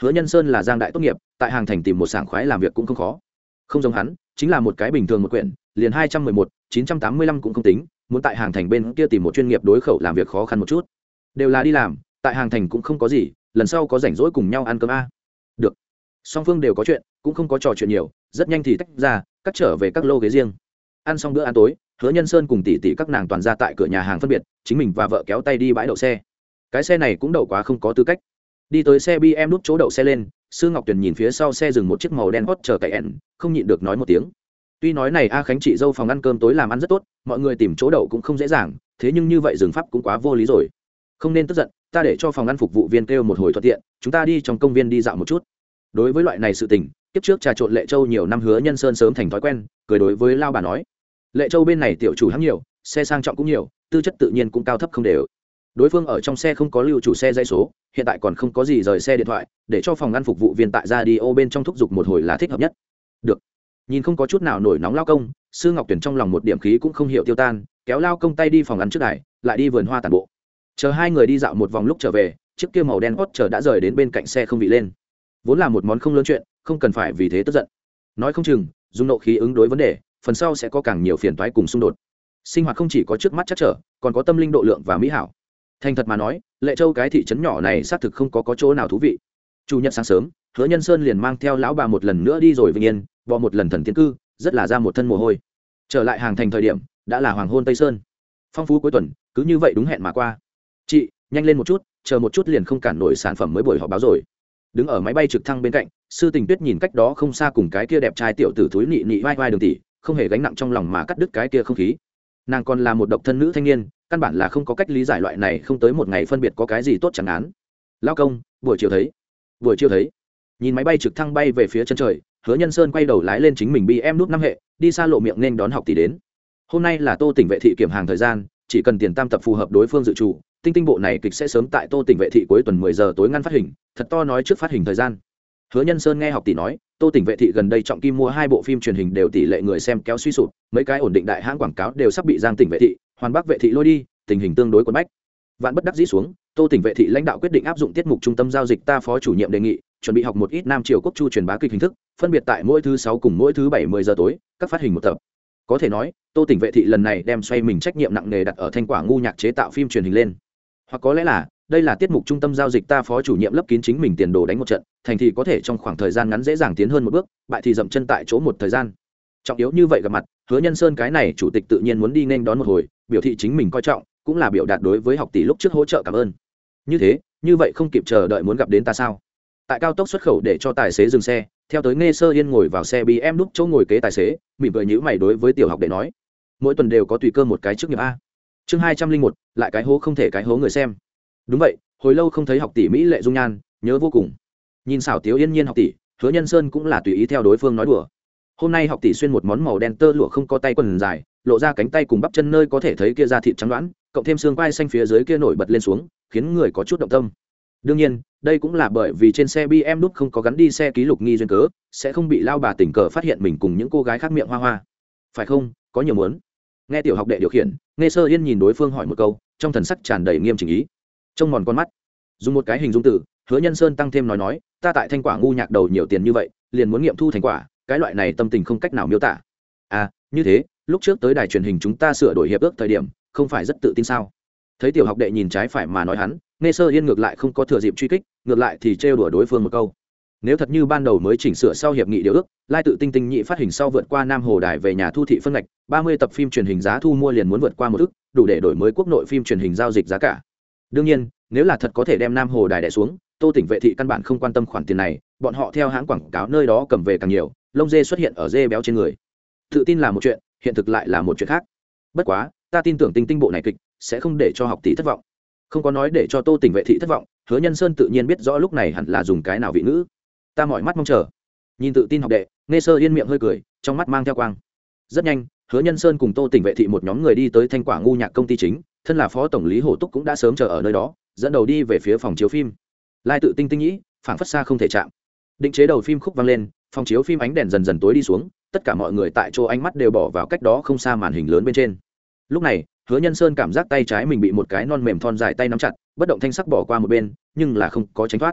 Hứa Nhân Sơn là giang đại tốt nghiệp, tại hàng thành tìm một sảng khoái làm việc cũng không khó. Không giống hắn, chính là một cái bình thường một quyển, liền hai trăm mười một, chín trăm tám mươi lăm cũng không tính, muốn tại hàng thành bên kia tìm một chuyên nghiệp đối khẩu làm việc khó khăn một chút. Đều là đi làm, tại hàng thành cũng không có gì, lần sau có rảnh rỗi cùng nhau ăn cơm a. Được. Song phương đều có chuyện, cũng không có trò chuyện nhiều, rất nhanh thì tách ra, cắt trở về các lô ghế riêng. Ăn xong bữa ăn tối, Hứa Nhân Sơn cùng tỷ tỷ các nàng toàn ra tại cửa nhà hàng phân biệt, chính mình và vợ kéo tay đi bãi đậu xe. Cái xe này cũng đậu quá không có tư cách. Đi tới xe bê em nút chỗ đậu xe lên, Sư Ngọc Tuyền nhìn phía sau xe dừng một chiếc màu đen hot chờ cậy ẻn, không nhịn được nói một tiếng. Tuy nói này A Khánh chị dâu phòng ăn cơm tối làm ăn rất tốt, mọi người tìm chỗ đậu cũng không dễ dàng, thế nhưng như vậy dừng pháp cũng quá vô lý rồi. Không nên tức giận, ta để cho phòng ăn phục vụ viên kêu một hồi thuận tiện, chúng ta đi trong công viên đi dạo một chút. Đối với loại này sự tình, kiếp trước trà trộn Lệ Châu nhiều năm Hứa Nhân Sơn sớm thành thói quen, cười đối với lao bà nói. Lệ Châu bên này tiểu chủ hãng nhiều, xe sang trọng cũng nhiều, tư chất tự nhiên cũng cao thấp không đều. Đối phương ở trong xe không có lưu chủ xe dây số, hiện tại còn không có gì rời xe điện thoại, để cho phòng ăn phục vụ viên tại radio bên trong thúc giục một hồi là thích hợp nhất. Được. Nhìn không có chút nào nổi nóng lao công, Sư Ngọc Tuyển trong lòng một điểm khí cũng không hiểu tiêu tan, kéo lao công tay đi phòng ăn trước đài, lại đi vườn hoa tàn bộ. Chờ hai người đi dạo một vòng lúc trở về, chiếc kia màu đen hot chờ đã rời đến bên cạnh xe không vị lên. Vốn là một món không lớn chuyện, không cần phải vì thế tức giận. Nói không chừng, dùng nộ khí ứng đối vấn đề, phần sau sẽ có càng nhiều phiền toái cùng xung đột. Sinh hoạt không chỉ có trước mắt chắc trở, còn có tâm linh độ lượng và mỹ hảo. Thành thật mà nói, Lệ Châu cái thị trấn nhỏ này xác thực không có có chỗ nào thú vị. Chủ nhật sáng sớm, Hứa Nhân Sơn liền mang theo lão bà một lần nữa đi rồi Vĩnh Yên, bò một lần thần tiên cư, rất là ra một thân mồ hôi. Trở lại hàng thành thời điểm, đã là hoàng hôn Tây Sơn. Phong phú cuối tuần, cứ như vậy đúng hẹn mà qua. Chị, nhanh lên một chút, chờ một chút liền không cản nổi sản phẩm mới buổi họp báo rồi. Đứng ở máy bay trực thăng bên cạnh, Sư Tình Tuyết nhìn cách đó không xa cùng cái kia đẹp trai tiểu tử thúi nị nị vai vai Đường tỷ, không hề gánh nặng trong lòng mà cắt đứt cái kia không khí. Nàng còn là một độc thân nữ thanh niên, căn bản là không có cách lý giải loại này không tới một ngày phân biệt có cái gì tốt chẳng án. Lao công, buổi chiều thấy buổi chiều thấy nhìn máy bay trực thăng bay về phía chân trời, Hứa Nhân Sơn quay đầu lái lên chính mình bê em nút năm hệ, đi xa lộ miệng nên đón học tỷ đến. Hôm nay là Tô Tỉnh vệ thị kiểm hàng thời gian, chỉ cần tiền tam tập phù hợp đối phương dự trù, tinh tinh bộ này kịch sẽ sớm tại Tô Tỉnh vệ thị cuối tuần mười giờ tối ngăn phát hình, thật to nói trước phát hình thời gian. Hứa Nhân Sơn nghe học tỷ nói, Tô Tỉnh vệ thị gần đây trọng kim mua hai bộ phim truyền hình đều tỷ lệ người xem kéo suy sụp, mấy cái ổn định đại hãng quảng cáo đều sắp bị Giang Tỉnh vệ thị, Hoàn Bắc vệ thị lôi đi, tình hình tương đối quẫn bách. Vạn bất đắc dĩ xuống, Tô Tỉnh vệ thị lãnh đạo quyết định áp dụng tiết mục trung tâm giao dịch ta phó chủ nhiệm đề nghị, chuẩn bị học một ít nam triều quốc chu truyền bá kịch hình thức, phân biệt tại mỗi thứ sáu cùng mỗi thứ bảy mười giờ tối, các phát hình một tập. Có thể nói, Tô Tỉnh vệ thị lần này đem xoay mình trách nhiệm nặng nề đặt ở Thanh Quả ngu nhạc chế tạo phim truyền hình lên. Hoặc có lẽ là, đây là tiết mục trung tâm giao dịch ta phó chủ nhiệm lấp kín chính mình tiền đồ đánh một trận, thành thì có thể trong khoảng thời gian ngắn dễ dàng tiến hơn một bước, bại thì dậm chân tại chỗ một thời gian. Trọng yếu như vậy gặp mặt, Hứa Nhân Sơn cái này chủ tịch tự nhiên muốn đi nên đón một hồi, biểu thị chính mình coi trọng, cũng là biểu đạt đối với học tỷ lúc trước hỗ trợ cảm ơn. Như thế, như vậy không kịp chờ đợi muốn gặp đến ta sao? Tại cao tốc xuất khẩu để cho tài xế dừng xe, theo tới Nghe Sơ Yên ngồi vào xe bê em nút chỗ ngồi kế tài xế, mỉm cười nhíu mày đối với tiểu học đệ nói: mỗi tuần đều có tùy cơ một cái chức nghiệp a. Chương hai trăm linh một, lại cái hố không thể cái hố người xem. Đúng vậy, hồi lâu không thấy học tỷ mỹ lệ dung nhan, nhớ vô cùng. Nhìn xảo tiếu yên nhiên học tỷ, Hứa Nhân Sơn cũng là tùy ý theo đối phương nói đùa. Hôm nay học tỷ xuyên một món màu đen tơ lụa không có tay quần dài, lộ ra cánh tay cùng bắp chân nơi có thể thấy kia da thịt trắng đoán, cộng thêm xương quai xanh phía dưới kia nổi bật lên xuống, khiến người có chút động tâm. Đương nhiên, đây cũng là bởi vì trên xe bê em đút không có gắn đi xe ký lục nghi duyên cớ, sẽ không bị lao bà tình cờ phát hiện mình cùng những cô gái khác miệng hoa hoa. Phải không? Có nhiều muốn. Nghe tiểu học đệ điều khiển, Nghe Sơ Yên nhìn đối phương hỏi một câu, trong thần sắc tràn đầy nghiêm chỉnh ý. Trông mòn con mắt, dùng một cái hình dung từ, Hứa Nhân Sơn tăng thêm nói nói, ta tại Thanh Quả ngu nhạc đầu nhiều tiền như vậy, liền muốn nghiệm thu thành quả, cái loại này tâm tình không cách nào miêu tả. À, như thế, lúc trước tới đài truyền hình chúng ta sửa đổi hiệp ước thời điểm, không phải rất tự tin sao? Thấy tiểu học đệ nhìn trái phải mà nói hắn, Nghe Sơ Yên ngược lại không có thừa dịp truy kích, ngược lại thì trêu đùa đối phương một câu. Nếu thật như ban đầu mới chỉnh sửa sau hiệp nghị điều ước, lai tự tinh tinh nhị phát hình sau vượt qua Nam Hồ Đài về nhà thu thị phân ngạch, ba mươi tập phim truyền hình giá thu mua liền muốn vượt qua một ức, đủ để đổi mới quốc nội phim truyền hình giao dịch giá cả. Đương nhiên, nếu là thật có thể đem Nam Hồ Đài đè xuống, Tô Tỉnh vệ thị căn bản không quan tâm khoản tiền này, bọn họ theo hãng quảng cáo nơi đó cầm về càng nhiều, lông dê xuất hiện ở dê béo trên người. Tự tin là một chuyện, hiện thực lại là một chuyện khác. Bất quá, ta tin tưởng tinh tinh bộ này kịch sẽ không để cho học tỷ thất vọng. Không có nói để cho Tô Tỉnh vệ thị thất vọng, Hứa Nhân Sơn tự nhiên biết rõ lúc này hẳn là dùng cái nào vị ngữ. Ta mỏi mắt mong chờ. Nhìn tự tin học đệ, Nghe Sơ Yên miệng hơi cười, trong mắt mang theo quang. Rất nhanh, Hứa Nhân Sơn cùng Tô Tỉnh vệ thị một nhóm người đi tới Thanh Quả ngu nhạc công ty chính, thân là phó tổng lý Hổ Túc cũng đã sớm chờ ở nơi đó, dẫn đầu đi về phía phòng chiếu phim. Lai tự tinh tinh nhĩ, phảng phất xa không thể chạm. Định chế đầu phim khúc vang lên, phòng chiếu phim ánh đèn dần dần tối đi xuống, tất cả mọi người tại chỗ ánh mắt đều bỏ vào cách đó không xa màn hình lớn bên trên. Lúc này, Hứa Nhân Sơn cảm giác tay trái mình bị một cái non mềm thon dài tay nắm chặt, bất động thanh sắc bỏ qua một bên, nhưng là không có tránh thoát.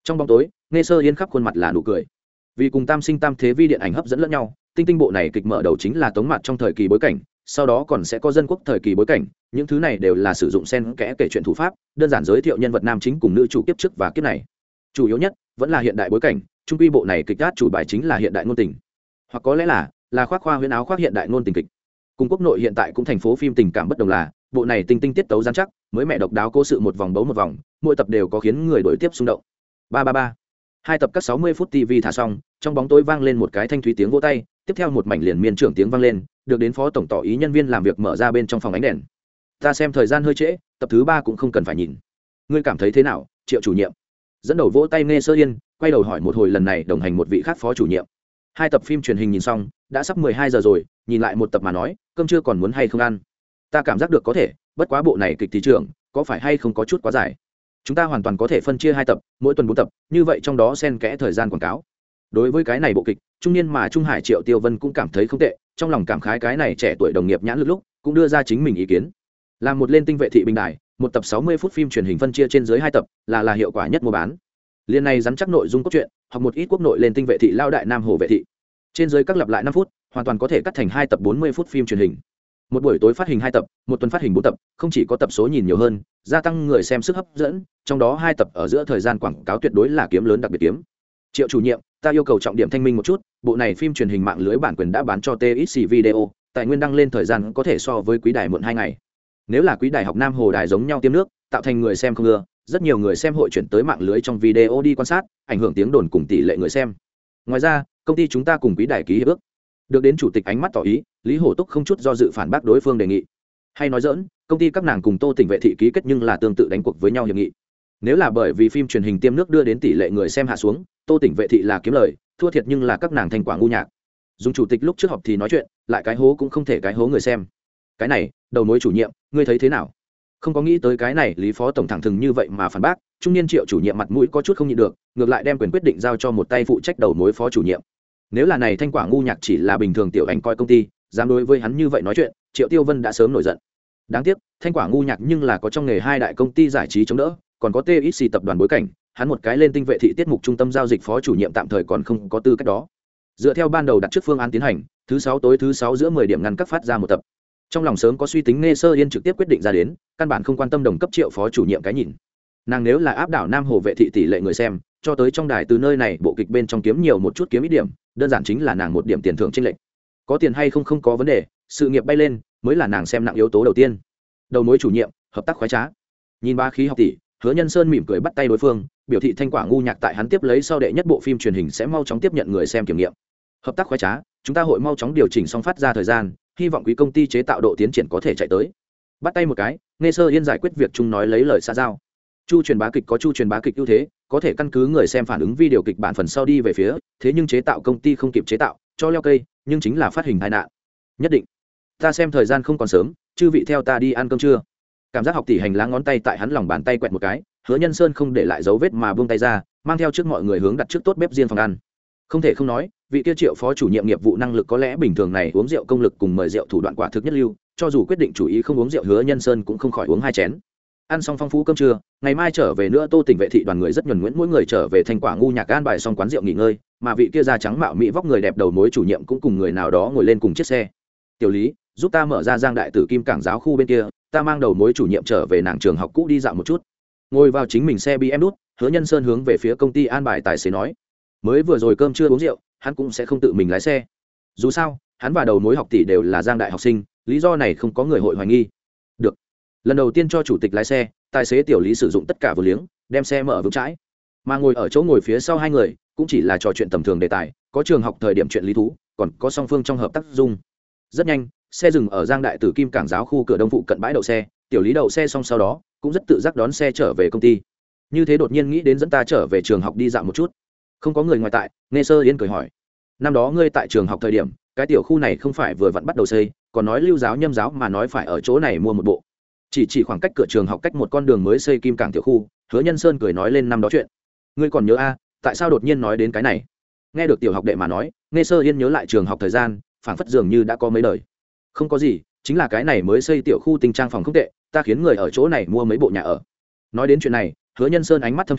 Trong bóng tối nghe sơ yên khắp khuôn mặt là nụ cười, vì cùng tam sinh tam thế vi điện ảnh hấp dẫn lẫn nhau. Tinh Tinh bộ này kịch mở đầu chính là Tống Mạt trong thời kỳ bối cảnh, sau đó còn sẽ có Dân Quốc thời kỳ bối cảnh, những thứ này đều là sử dụng xen kẽ kể chuyện thủ pháp, đơn giản giới thiệu nhân vật nam chính cùng nữ chủ kiếp trước và kiếp này. Chủ yếu nhất vẫn là hiện đại bối cảnh, trung quy bộ này kịch át chủ bài chính là hiện đại ngôn tình, hoặc có lẽ là là khoác khoa huyễn áo khoác hiện đại ngôn tình kịch. Cùng quốc nội hiện tại cũng thành phố phim tình cảm bất đồng là, bộ này Tinh Tinh tiết tấu dán chắc, mới mẹ độc đáo cố sự một vòng bấu một vòng, mỗi tập đều có khiến người đổi tiếp xung động. ba ba ba Hai tập các sáu mươi phút ti vi thả xong, trong bóng tối vang lên một cái thanh thúy tiếng vỗ tay, tiếp theo một mảnh liền miên trưởng tiếng vang lên, được đến phó tổng tỏ ý nhân viên làm việc mở ra bên trong phòng ánh đèn. Ta xem thời gian hơi trễ, tập thứ ba cũng không cần phải nhìn. Ngươi cảm thấy thế nào, Triệu chủ nhiệm? Dẫn đầu vỗ tay nghe sơ yên, quay đầu hỏi một hồi lần này đồng hành một vị khác phó chủ nhiệm. Hai tập phim truyền hình nhìn xong, đã sắp mười hai giờ rồi, nhìn lại một tập mà nói, cơm trưa còn muốn hay không ăn? Ta cảm giác được có thể, bất quá bộ này kịch thị trường, có phải hay không có chút quá dài? Chúng ta hoàn toàn có thể phân chia hai tập, mỗi tuần bốn tập, như vậy trong đó xen kẽ thời gian quảng cáo. Đối với cái này bộ kịch, trung niên mà Trung Hải Triệu Tiêu Vân cũng cảm thấy không tệ, trong lòng cảm khái cái này trẻ tuổi đồng nghiệp nhãn lực lúc, cũng đưa ra chính mình ý kiến. Làm một lên tinh vệ thị bình đài, một tập sáu mươi phút phim truyền hình phân chia trên dưới hai tập, là là hiệu quả nhất mua bán. Liên này rắn chắc nội dung cốt truyện, hoặc một ít quốc nội lên tinh vệ thị lao đại nam hồ vệ thị. Trên dưới các lặp lại năm phút, hoàn toàn có thể cắt thành hai tập bốn mươi phút phim truyền hình. Một buổi tối phát hình hai tập, một tuần phát hình bốn tập, không chỉ có tập số nhìn nhiều hơn, gia tăng người xem sức hấp dẫn, trong đó hai tập ở giữa thời gian quảng cáo tuyệt đối là kiếm lớn đặc biệt kiếm. Triệu chủ nhiệm, ta yêu cầu trọng điểm thanh minh một chút, bộ này phim truyền hình mạng lưới bản quyền đã bán cho tê ích xê Video, tài nguyên đăng lên thời gian có thể so với quý đài muộn hai ngày. Nếu là quý đài học Nam Hồ đài giống nhau tiêm nước, tạo thành người xem không ưa, rất nhiều người xem hội chuyển tới mạng lưới trong video đi quan sát, ảnh hưởng tiếng đồn cùng tỷ lệ người xem. Ngoài ra, công ty chúng ta cùng quý đài ký hiệp ước. Được đến chủ tịch ánh mắt tỏ ý, Lý Hổ Túc không chút do dự phản bác đối phương đề nghị. Hay nói dỡn, công ty các nàng cùng Tô Tỉnh vệ thị ký kết nhưng là tương tự đánh cuộc với nhau hiệp nghị. Nếu là bởi vì phim truyền hình tiêm nước đưa đến tỷ lệ người xem hạ xuống, Tô Tỉnh vệ thị là kiếm lời, thua thiệt nhưng là các nàng thành quả ngu nhạc. Dùng chủ tịch lúc trước họp thì nói chuyện, lại cái hố cũng không thể cái hố người xem. Cái này, đầu mối chủ nhiệm, ngươi thấy thế nào? Không có nghĩ tới cái này, Lý phó tổng thẳng thừng như vậy mà phản bác, trung niên Triệu chủ nhiệm mặt mũi có chút không nhịn được, ngược lại đem quyền quyết định giao cho một tay phụ trách đầu mối phó chủ nhiệm. Nếu là này thanh quả ngu nhạc chỉ là bình thường tiểu ảnh coi công ty, dám đối với hắn như vậy nói chuyện, Triệu Tiêu Vân đã sớm nổi giận. Đáng tiếc, thanh quả ngu nhạc nhưng là có trong nghề hai đại công ty giải trí chống đỡ, còn có tê ích xê tập đoàn bối cảnh, hắn một cái lên tinh vệ thị tiết mục trung tâm giao dịch phó chủ nhiệm tạm thời còn không có tư cách đó. Dựa theo ban đầu đặt trước phương án tiến hành, thứ sáu tối thứ sáu giữa mười điểm ngăn các phát ra một tập. Trong lòng sớm có suy tính nghe sơ yên trực tiếp quyết định ra đến, căn bản không quan tâm đồng cấp Triệu phó chủ nhiệm cái nhìn. Nàng nếu là áp đảo Nam Hồ vệ thị tỷ lệ người xem, cho tới trong đài từ nơi này bộ kịch bên trong kiếm nhiều một chút kiếm ít điểm, đơn giản chính là nàng một điểm tiền thưởng chênh lệch. Có tiền hay không không có vấn đề, sự nghiệp bay lên mới là nàng xem nặng yếu tố đầu tiên. Đầu mối chủ nhiệm, hợp tác khoái trá. Nhìn ba khí học tỷ, Hứa Nhân Sơn mỉm cười bắt tay đối phương, biểu thị thanh quả ngu nhạc tại hắn tiếp lấy sau đệ nhất bộ phim truyền hình sẽ mau chóng tiếp nhận người xem kiểm nghiệm. Hợp tác khoái trá, chúng ta hội mau chóng điều chỉnh xong phát ra thời gian, hy vọng quý công ty chế tạo độ tiến triển có thể chạy tới. Bắt tay một cái, nghe sơ yên giải quyết việc chung nói lấy lời xa giao. Chu truyền bá kịch có chu truyền bá kịch ưu thế, có thể căn cứ người xem phản ứng video kịch bản phần sau đi về phía, thế nhưng chế tạo công ty không kịp chế tạo, cho leo cây, nhưng chính là phát hình tai nạn. Nhất định. Ta xem thời gian không còn sớm, chư vị theo ta đi ăn cơm trưa. Cảm giác học tỷ hành lá ngón tay tại hắn lòng bàn tay quẹt một cái, Hứa Nhân Sơn không để lại dấu vết mà buông tay ra, mang theo trước mọi người hướng đặt trước tốt bếp riêng phòng ăn. Không thể không nói, vị kia Triệu phó chủ nhiệm nghiệp vụ năng lực có lẽ bình thường này uống rượu công lực cùng mời rượu thủ đoạn quả thực nhất lưu, cho dù quyết định chủ ý không uống rượu Hứa Nhân Sơn cũng không khỏi uống hai chén. Ăn xong phong phú cơm trưa, ngày mai trở về nữa Tô Tỉnh vệ thị đoàn người rất nhuần nhuyễn, mỗi người trở về thành quả ngu nhạc an bài xong quán rượu nghỉ ngơi, mà vị kia da trắng mạo mỹ vóc người đẹp đầu mối chủ nhiệm cũng cùng người nào đó ngồi lên cùng chiếc xe. Tiểu Lý, giúp ta mở ra Giang đại tử kim cảng giáo khu bên kia, ta mang đầu mối chủ nhiệm trở về nàng trường học cũ đi dạo một chút. Ngồi vào chính mình xe bê em đút, Hứa Nhân Sơn hướng về phía công ty an bài tài xế nói, mới vừa rồi cơm trưa uống rượu, hắn cũng sẽ không tự mình lái xe. Dù sao, hắn và đầu mối học tỷ đều là Giang đại học sinh, lý do này không có người hội hoài nghi. Được. Lần đầu tiên cho chủ tịch lái xe, tài xế Tiểu Lý sử dụng tất cả vừa liếng, đem xe mở vững chãi. Mà ngồi ở chỗ ngồi phía sau hai người, cũng chỉ là trò chuyện tầm thường đề tài, có trường học thời điểm chuyện lý thú, còn có song phương trong hợp tác dung. Rất nhanh, xe dừng ở Giang đại tử kim cảng giáo khu cửa đông phụ cận bãi đậu xe, Tiểu Lý đậu xe xong sau đó, cũng rất tự giác đón xe trở về công ty. Như thế đột nhiên nghĩ đến dẫn ta trở về trường học đi dạo một chút. Không có người ngoài tại, nghe sơ yên cười hỏi, năm đó ngươi tại trường học thời điểm, cái tiểu khu này không phải vừa vặn bắt đầu xây, còn nói lưu giáo nhâm giáo mà nói phải ở chỗ này mua một bộ. Chỉ chỉ khoảng cách cửa trường học cách một con đường mới xây kim cảng tiểu khu, Hứa Nhân Sơn cười nói lên năm đó chuyện. Ngươi còn nhớ a? Tại sao đột nhiên nói đến cái này? Nghe được tiểu học đệ mà nói, nghe sơ yên nhớ lại trường học thời gian, phảng phất dường như đã có mấy đời. Không có gì, chính là cái này mới xây tiểu khu tinh trang phòng không tệ, ta khiến người ở chỗ này mua mấy bộ nhà ở. Nói đến chuyện này, Hứa Nhân Sơn ánh mắt thâm thúy,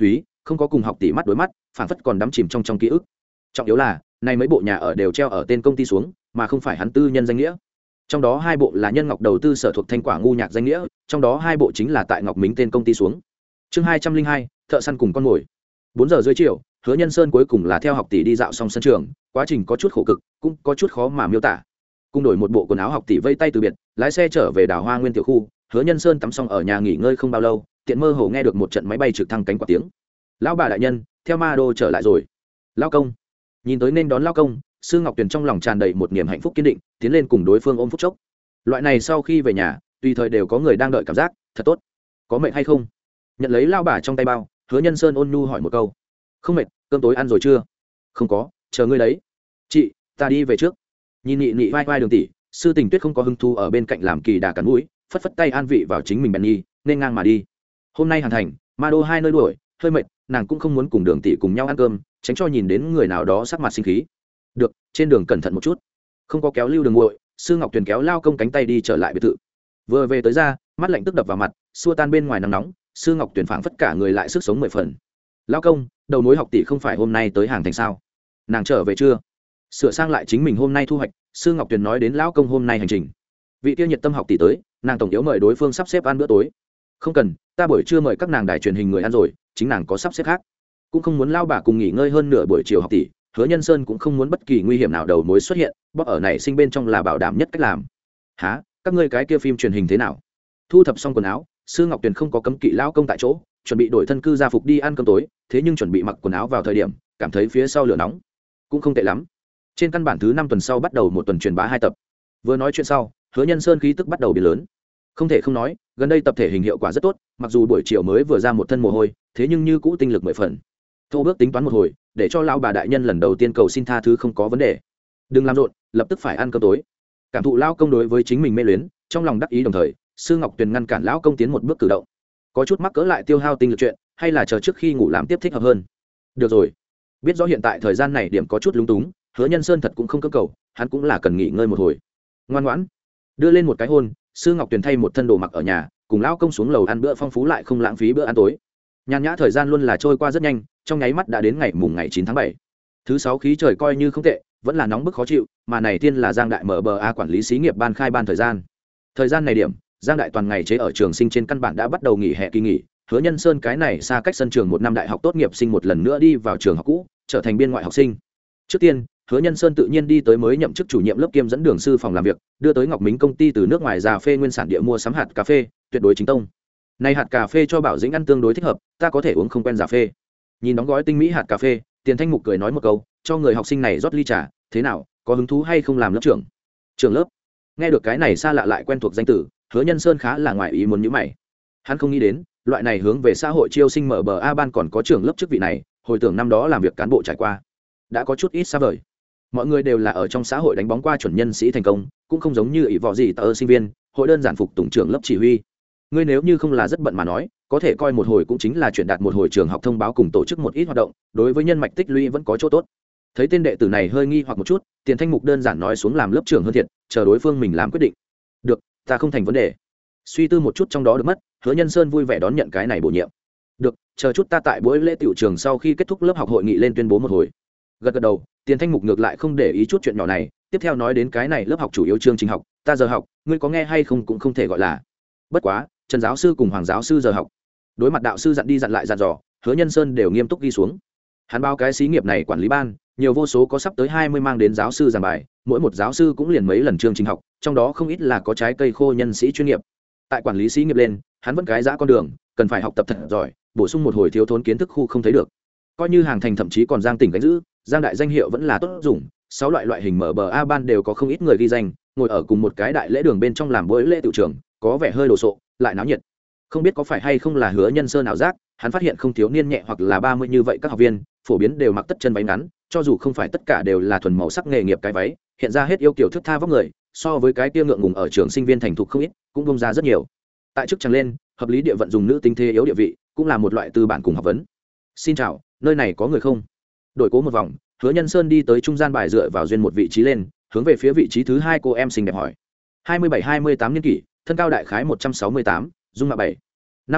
không có cùng học tỷ mắt đối mắt, phản phất còn đắm chìm trong trong ký ức. Trọng yếu là nay mấy bộ nhà ở đều treo ở tên công ty xuống, mà không phải hắn tư nhân danh nghĩa. Trong đó hai bộ là Nhân Ngọc đầu tư sở thuộc Thanh Quả ngu nhạc danh nghĩa, trong đó hai bộ chính là tại Ngọc Mính tên công ty xuống. Chương hai trăm linh hai, thợ săn cùng con mồi. Bốn giờ rưỡi chiều, Hứa Nhân Sơn cuối cùng là theo học tỷ đi dạo xong sân trường, quá trình có chút khổ cực, cũng có chút khó mà miêu tả. Cùng đổi một bộ quần áo học tỷ vây tay từ biệt, lái xe trở về Đào Hoa Nguyên tiểu khu. Hứa Nhân Sơn tắm xong ở nhà nghỉ ngơi không bao lâu, tiện mơ hồ nghe được một trận máy bay trực thăng cánh quạt tiếng. Lão bà đại nhân, theo Ma Đô trở lại rồi. Lão công. Nhìn tới nên đón lão công, Sư Ngọc Tuyền trong lòng tràn đầy một niềm hạnh phúc kiên định, tiến lên cùng đối phương ôm phút chốc. Loại này sau khi về nhà, tùy thời đều có người đang đợi cảm giác, thật tốt. Có mệt hay không? Nhận lấy lão bà trong tay bao, Hứa Nhân Sơn ôn nhu hỏi một câu. Không mệt, cơm tối ăn rồi chưa? Không có, chờ ngươi đấy. Chị, ta đi về trước. Nhìn nhị nhị vai vai Đường tỷ, Sư Tình Tuyết không có hứng thú ở bên cạnh làm kỳ đà cắn mũi, phất phất tay an vị vào chính mình bèn nhi, nên ngang mà đi. Hôm nay Hàn Thành, Ma Đô hai nơi đuổi, hơi mệt, nàng cũng không muốn cùng Đường tỷ cùng nhau ăn cơm, tránh cho nhìn đến người nào đó sắc mặt sinh khí. Được, trên đường cẩn thận một chút. Không có kéo lưu đường nguội, Sư Ngọc Tuyền kéo lao công cánh tay đi trở lại biệt thự. Vừa về tới ra, mắt lạnh tức đập vào mặt, xua tan bên ngoài nắng nóng, Sư Ngọc Tuyền phảng phất cả người lại sức sống mười phần. Lao công, đầu mối học tỷ không phải hôm nay tới Hàng Thành sao? Nàng trở về chưa? Sửa sang lại chính mình hôm nay thu hoạch, Sư Ngọc Tuyền nói đến lão công hôm nay hành trình. Vị tiêu nhiệt tâm học tỷ tới, nàng tổng yếu mời đối phương sắp xếp ăn bữa tối. Không cần, ta buổi trưa mời các nàng đài truyền hình người ăn rồi, chính nàng có sắp xếp khác. Cũng không muốn lao bà cùng nghỉ ngơi hơn nửa buổi chiều học tỷ. Hứa Nhân Sơn cũng không muốn bất kỳ nguy hiểm nào đầu mối xuất hiện, bóc ở này sinh bên trong là bảo đảm nhất cách làm. Hả, các ngươi cái kia phim truyền hình thế nào? Thu thập xong quần áo, Sư Ngọc Tuyền không có cấm kỵ lão công tại chỗ, chuẩn bị đổi thân cư gia phục đi ăn cơm tối, thế nhưng chuẩn bị mặc quần áo vào thời điểm, cảm thấy phía sau lửa nóng, cũng không tệ lắm. Trên căn bản thứ năm tuần sau bắt đầu một tuần truyền bá hai tập. Vừa nói chuyện sau, Hứa Nhân Sơn khí tức bắt đầu biến lớn. Không thể không nói, gần đây tập thể hình hiệu quả rất tốt, mặc dù buổi chiều mới vừa ra một thân mồ hôi, thế nhưng như cũ tinh lực mười phần. Thô bước tính toán một hồi, để cho lão bà đại nhân lần đầu tiên cầu xin tha thứ không có vấn đề. Đừng làm rộn, lập tức phải ăn cơm tối. Cảm thụ lão công đối với chính mình mê luyến, trong lòng đắc ý đồng thời, Sư Ngọc Tuyền ngăn cản lão công tiến một bước cử động. Có chút mắc cỡ lại tiêu hao tinh lực chuyện, hay là chờ trước khi ngủ làm tiếp thích hợp hơn. Được rồi. Biết rõ hiện tại thời gian này điểm có chút lúng túng, Hứa Nhân Sơn thật cũng không cơ cầu, hắn cũng là cần nghỉ ngơi một hồi. Ngoan ngoãn, đưa lên một cái hôn, Sư Ngọc Tuyền thay một thân đồ mặc ở nhà, cùng lão công xuống lầu ăn bữa phong phú lại không lãng phí bữa ăn tối. Nhàn nhã thời gian luôn là trôi qua rất nhanh, trong nháy mắt đã đến ngày mùng ngày chín tháng bảy. Thứ sáu khí trời coi như không tệ, vẫn là nóng bức khó chịu, mà này tiên là Giang Đại mở bờ a quản lý xí nghiệp ban khai ban thời gian. Thời gian này điểm, Giang Đại toàn ngày chế ở trường sinh trên căn bản đã bắt đầu nghỉ hè kỳ nghỉ, Hứa Nhân Sơn cái này xa cách sân trường một năm đại học tốt nghiệp sinh một lần nữa đi vào trường học cũ, trở thành biên ngoại học sinh. Trước tiên, Hứa Nhân Sơn tự nhiên đi tới mới nhậm chức chủ nhiệm lớp kiêm dẫn đường sư phòng làm việc, đưa tới Ngọc Mính công ty từ nước ngoài ra phê nguyên sản địa mua sắm hạt cà phê, tuyệt đối chính tông. Này hạt cà phê cho Bảo Dĩnh ăn tương đối thích hợp, ta có thể uống không quen giả phê. Nhìn đóng gói tinh mỹ hạt cà phê, Tiền Thanh Mục cười nói một câu, cho người học sinh này rót ly trà, thế nào, có hứng thú hay không làm lớp trưởng? Trưởng lớp. Nghe được cái này xa lạ lại quen thuộc danh từ, Hứa Nhân Sơn khá là ngoài ý muốn nhíu mày. Hắn không nghĩ đến, loại này hướng về xã hội chiêu sinh mở bờ a ban còn có trưởng lớp chức vị này, hồi tưởng năm đó làm việc cán bộ trải qua, đã có chút ít xa vời. Mọi người đều là ở trong xã hội đánh bóng qua chuẩn nhân sĩ thành công, cũng không giống như ỷ vọ gì tờ sinh viên, hội đơn giản phục tùng trưởng lớp chỉ huy. Ngươi nếu như không là rất bận mà nói, có thể coi một hồi cũng chính là chuyển đạt một hồi trường học thông báo cùng tổ chức một ít hoạt động, đối với nhân mạch tích lũy vẫn có chỗ tốt. Thấy tên đệ tử này hơi nghi hoặc một chút, Tiền Thanh Mục đơn giản nói xuống làm lớp trưởng hơn thiệt, chờ đối phương mình làm quyết định. Được, ta không thành vấn đề. Suy tư một chút trong đó được mất, Hứa Nhân Sơn vui vẻ đón nhận cái này bổ nhiệm. Được, chờ chút ta tại buổi lễ tiểu trường sau khi kết thúc lớp học hội nghị lên tuyên bố một hồi. Gật gật đầu, Tiền Thanh Mục ngược lại không để ý chút chuyện nhỏ này, tiếp theo nói đến cái này lớp học chủ yếu chương trình học, ta giờ học, ngươi có nghe hay không cũng không thể gọi là. Bất quá, Trần giáo sư cùng Hoàng giáo sư giờ học. Đối mặt đạo sư dặn đi dặn lại dặn dò, Hứa Nhân Sơn đều nghiêm túc ghi xuống. Hắn báo cái xí nghiệp này quản lý ban, nhiều vô số có sắp tới hai mươi mang đến giáo sư giảng bài, mỗi một giáo sư cũng liền mấy lần chương trình học, trong đó không ít là có trái cây khô nhân sĩ chuyên nghiệp. Tại quản lý xí nghiệp lên, hắn vẫn cái dã con đường, cần phải học tập thật giỏi, bổ sung một hồi thiếu thốn kiến thức khu không thấy được. Coi như Hàng Thành thậm chí còn Giang tỉnh gánh giữ, Giang đại danh hiệu vẫn là tốt dùng, sáu loại loại hình mở bờ a ban đều có không ít người ghi danh, ngồi ở cùng một cái đại lễ đường bên trong làm buổi lễ tiểu trường, có vẻ hơi đồ sộ, lại náo nhiệt. Không biết có phải hay không là Hứa Nhân Sơn ảo giác, hắn phát hiện không thiếu niên nhẹ hoặc là ba mươi như vậy các học viên, phổ biến đều mặc tất chân váy ngắn, cho dù không phải tất cả đều là thuần màu sắc nghề nghiệp cái váy, hiện ra hết yêu kiểu thước tha vóc người, so với cái kia ngượng ngùng ở trường sinh viên thành thục không ít, cũng bông ra rất nhiều. Tại chức chẳng lên, hợp lý địa vận dùng nữ tính thế yếu địa vị, cũng là một loại tư bản cùng học vấn. Xin chào, nơi này có người không? Đổi cố một vòng, Hứa Nhân Sơn đi tới trung gian bài dựa vào duyên một vị trí lên, hướng về phía vị trí thứ hai cô em xinh đẹp hỏi. hai mươi bảy hai mươi tám niên kỷ, thân cao đại khái một trăm sáu mươi tám, dung mạo bảy năm phân,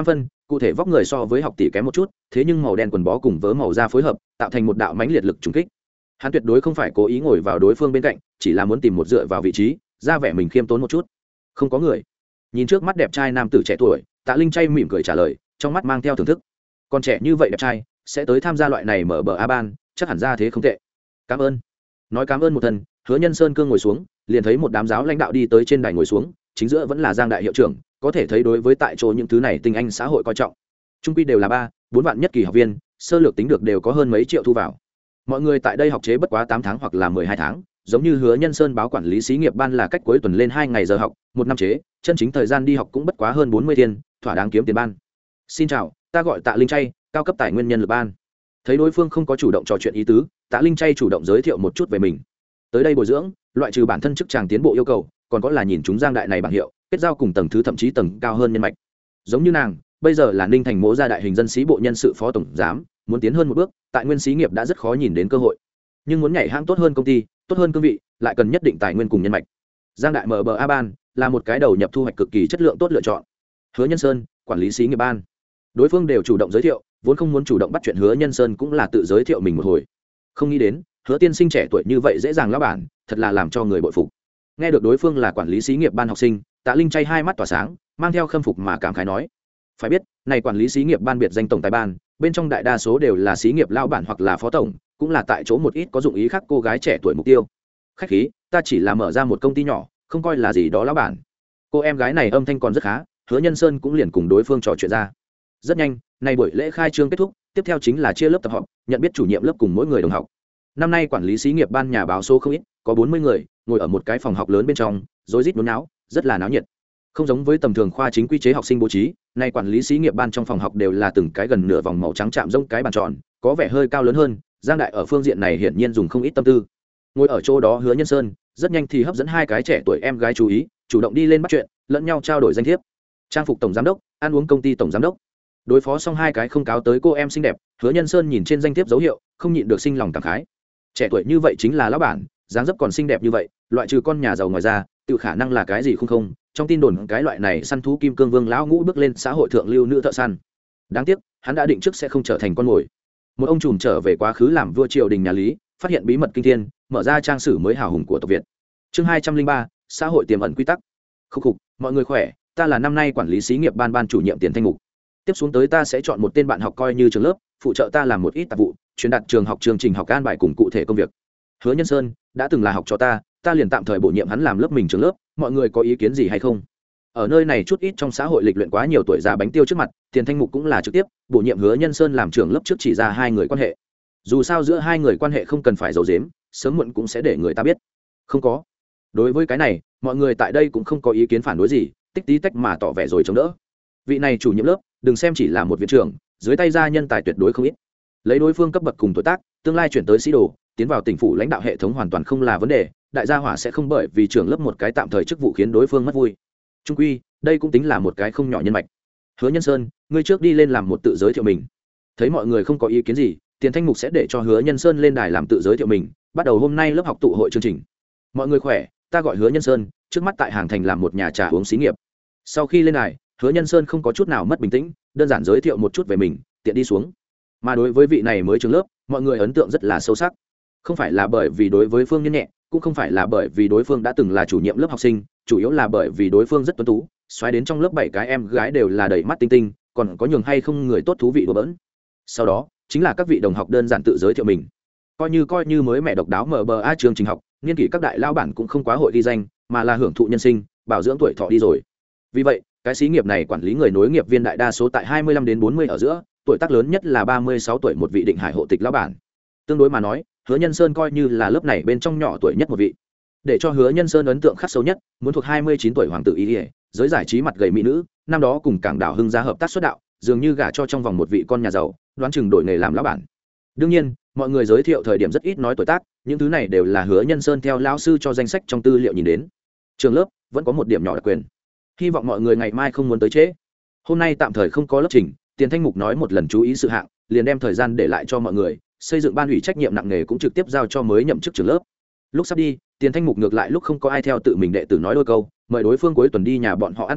cụ thể vóc người so với học tỷ kém một chút, thế nhưng màu đen quần bó cùng vớ màu da phối hợp tạo thành một đạo mãnh liệt lực trùng kích. Hắn tuyệt đối không phải cố ý ngồi vào đối phương bên cạnh, chỉ là muốn tìm một dựa vào vị trí, ra vẻ mình khiêm tốn một chút. Không có người. Nhìn trước mắt đẹp trai nam tử trẻ tuổi, Tạ Linh chay mỉm cười trả lời, trong mắt mang theo thưởng thức. Còn trẻ như vậy đẹp trai, sẽ tới tham gia loại này mở bờ a ban, chắc hẳn ra thế không tệ. Cảm ơn. Nói cảm ơn một thần, Hứa Nhân Sơn cương ngồi xuống, liền thấy một đám giáo lãnh đạo đi tới trên đài ngồi xuống, chính giữa vẫn là Giang đại hiệu trưởng, có thể thấy đối với tại chỗ những thứ này tinh anh xã hội coi trọng. Trung quy đều là ba, bốn vạn nhất kỳ học viên, sơ lược tính được đều có hơn mấy triệu thu vào. Mọi người tại đây học chế bất quá tám tháng hoặc là mười hai tháng, giống như Hứa Nhân Sơn báo quản lý xí nghiệp ban là cách cuối tuần lên hai ngày giờ học, một năm chế, chân chính thời gian đi học cũng bất quá hơn bốn mươi thiên, thỏa đáng kiếm tiền ban. Xin chào, ta gọi Tạ Linh chay, cao cấp tài nguyên nhân lực ban. Thấy đối phương không có chủ động trò chuyện ý tứ, Tạ Linh chay chủ động giới thiệu một chút về mình. Tới đây bồi dưỡng, loại trừ bản thân chức chàng tiến bộ yêu cầu, còn có là nhìn chúng Giang đại này bằng hiệu, kết giao cùng tầng thứ thậm chí tầng cao hơn nhân mạch. Giống như nàng, bây giờ là Ninh Thành Mỗ gia đại hình dân sĩ bộ nhân sự phó tổng giám, muốn tiến hơn một bước, tại nguyên xí nghiệp đã rất khó nhìn đến cơ hội. Nhưng muốn nhảy hãng tốt hơn công ty, tốt hơn cương vị, lại cần nhất định tài nguyên cùng nhân mạch. Giang đại mở bờ a ban là một cái đầu nhập thu hoạch cực kỳ chất lượng tốt lựa chọn. Hứa Nhân Sơn, quản lý xí nghiệp ban. Đối phương đều chủ động giới thiệu, vốn không muốn chủ động bắt chuyện Hứa Nhân Sơn cũng là tự giới thiệu mình một hồi. Không nghĩ đến, Hứa tiên sinh trẻ tuổi như vậy dễ dàng lão bản, thật là làm cho người bội phục. Nghe được đối phương là quản lý xí nghiệp ban học sinh, Tạ Linh chay hai mắt tỏa sáng, mang theo khâm phục mà cảm khái nói: phải biết, này quản lý xí nghiệp ban biệt danh tổng tài ban, bên trong đại đa số đều là xí nghiệp lão bản hoặc là phó tổng, cũng là tại chỗ một ít có dụng ý khác cô gái trẻ tuổi mục tiêu. Khách khí, ta chỉ là mở ra một công ty nhỏ, không coi là gì đó lão bản. Cô em gái này âm thanh còn rất khá, Hứa Nhân Sơn cũng liền cùng đối phương trò chuyện ra. Rất nhanh, nay buổi lễ khai trương kết thúc, tiếp theo chính là chia lớp tập họp, nhận biết chủ nhiệm lớp cùng mỗi người đồng học. Năm nay quản lý xí nghiệp ban nhà báo số không ít, có bốn mươi người, ngồi ở một cái phòng học lớn bên trong, rối rít nhốn nháo, rất là náo nhiệt. Không giống với tầm thường khoa chính quy chế học sinh bố trí, nay quản lý xí nghiệp ban trong phòng học đều là từng cái gần nửa vòng màu trắng chạm rông cái bàn tròn, có vẻ hơi cao lớn hơn. Giang đại ở phương diện này hiển nhiên dùng không ít tâm tư. Ngồi ở chỗ đó Hứa Nhân Sơn rất nhanh thì hấp dẫn hai cái trẻ tuổi em gái chú ý, chủ động đi lên bắt chuyện, lẫn nhau trao đổi danh thiếp. Trang phục tổng giám đốc, ăn uống công ty tổng giám đốc. Đối phó xong hai cái không cáo tới cô em xinh đẹp, Hứa Nhân Sơn nhìn trên danh thiếp dấu hiệu, không nhịn được sinh lòng cảm khái. Trẻ tuổi như vậy chính là lão bản, dáng dấp còn xinh đẹp như vậy, loại trừ con nhà giàu ngoài ra, tự khả năng là cái gì không không. Trong tin đồn cái loại này săn thú kim cương vương lão ngũ bước lên xã hội thượng lưu nữ thợ săn. Đáng tiếc, hắn đã định trước sẽ không trở thành con mồi. Một ông trùm trở về quá khứ làm vua triều đình nhà Lý, phát hiện bí mật kinh thiên, mở ra trang sử mới hào hùng của tộc Việt. Chương hai trăm linh ba, xã hội tiềm ẩn quy tắc. Khúc khục, mọi người khỏe, ta là năm nay quản lý xí nghiệp ban ban chủ nhiệm Tiền Thanh Mục. Tiếp xuống tới ta sẽ chọn một tên bạn học coi như trường lớp, phụ trợ ta làm một ít tạp vụ, truyền đạt trường học chương trình học an bài cùng cụ thể công việc. Hứa Nhân Sơn đã từng là học cho ta, ta liền tạm thời bổ nhiệm hắn làm lớp mình trường lớp, mọi người có ý kiến gì hay không? Ở nơi này chút ít trong xã hội lịch luyện quá nhiều tuổi già bánh tiêu trước mặt, Tiền Thanh Mục cũng là trực tiếp bổ nhiệm Hứa Nhân Sơn làm trưởng lớp trước chỉ ra hai người quan hệ. Dù sao giữa hai người quan hệ không cần phải giấu giếm, sớm muộn cũng sẽ để người ta biết. Không có. Đối với cái này, mọi người tại đây cũng không có ý kiến phản đối gì, tích tí tách mà tỏ vẻ rồi chống đỡ. Vị này chủ nhiệm lớp, đừng xem chỉ là một viện trưởng, dưới tay gia nhân tài tuyệt đối không ít. Lấy đối phương cấp bậc cùng tuổi tác, tương lai chuyển tới sĩ đồ, tiến vào tỉnh phủ lãnh đạo hệ thống hoàn toàn không là vấn đề, đại gia hỏa sẽ không bởi vì trưởng lớp một cái tạm thời chức vụ khiến đối phương mất vui. Trung quy, đây cũng tính là một cái không nhỏ nhân mạch. Hứa Nhân Sơn, ngươi trước đi lên làm một tự giới thiệu mình. Thấy mọi người không có ý kiến gì, Tiền Thanh Mục sẽ để cho Hứa Nhân Sơn lên đài làm tự giới thiệu mình, bắt đầu hôm nay lớp học tụ hội chương trình. Mọi người khỏe, ta gọi Hứa Nhân Sơn, trước mắt tại Hàng Thành làm một nhà trà uống xí nghiệp. Sau khi lên đài, Hứa Nhân Sơn không có chút nào mất bình tĩnh, đơn giản giới thiệu một chút về mình, tiện đi xuống. Mà đối với vị này mới trường lớp, mọi người ấn tượng rất là sâu sắc. Không phải là bởi vì đối với phương nhân nhẹ, cũng không phải là bởi vì đối phương đã từng là chủ nhiệm lớp học sinh, chủ yếu là bởi vì đối phương rất tuấn tú, xoáy đến trong lớp bảy cái em gái đều là đầy mắt tinh tinh, còn có nhường hay không người tốt thú vị đùa bỡn. Sau đó, chính là các vị đồng học đơn giản tự giới thiệu mình. Coi như coi như mới mẹ độc đáo mở bờ a trường trình học, nghiên kỷ các đại lao bản cũng không quá hội ghi danh, mà là hưởng thụ nhân sinh, bảo dưỡng tuổi thọ đi rồi. Vì vậy, cái xí nghiệp này quản lý người nối nghiệp viên đại đa số tại hai mươi lăm đến bốn mươi ở giữa, tuổi tác lớn nhất là ba mươi sáu tuổi một vị định hải hộ tịch lão bản. Tương đối mà nói, Hứa Nhân Sơn coi như là lớp này bên trong nhỏ tuổi nhất một vị. Để cho Hứa Nhân Sơn ấn tượng khắc sâu nhất, muốn thuộc hai mươi chín tuổi hoàng tử y, giới giải trí mặt gầy mỹ nữ, năm đó cùng Cảng Đảo Hưng gia hợp tác xuất đạo, dường như gả cho trong vòng một vị con nhà giàu, đoán chừng đổi nghề làm lão bản. Đương nhiên, mọi người giới thiệu thời điểm rất ít nói tuổi tác, những thứ này đều là Hứa Nhân Sơn theo lão sư cho danh sách trong tư liệu nhìn đến. Trường lớp vẫn có một điểm nhỏ đặc quyền. Hy vọng mọi người ngày mai không muốn tới trễ. Hôm nay tạm thời không có lớp trình, Tiền Thanh Mục nói một lần chú ý sự hạng, liền đem thời gian để lại cho mọi người, xây dựng ban ủy trách nhiệm nặng nề cũng trực tiếp giao cho mới nhậm chức trường lớp. Lúc sắp đi, Tiền Thanh Mục ngược lại lúc không có ai theo tự mình đệ tử nói đôi câu, mời đối phương cuối tuần đi nhà bọn họ ăn cơm,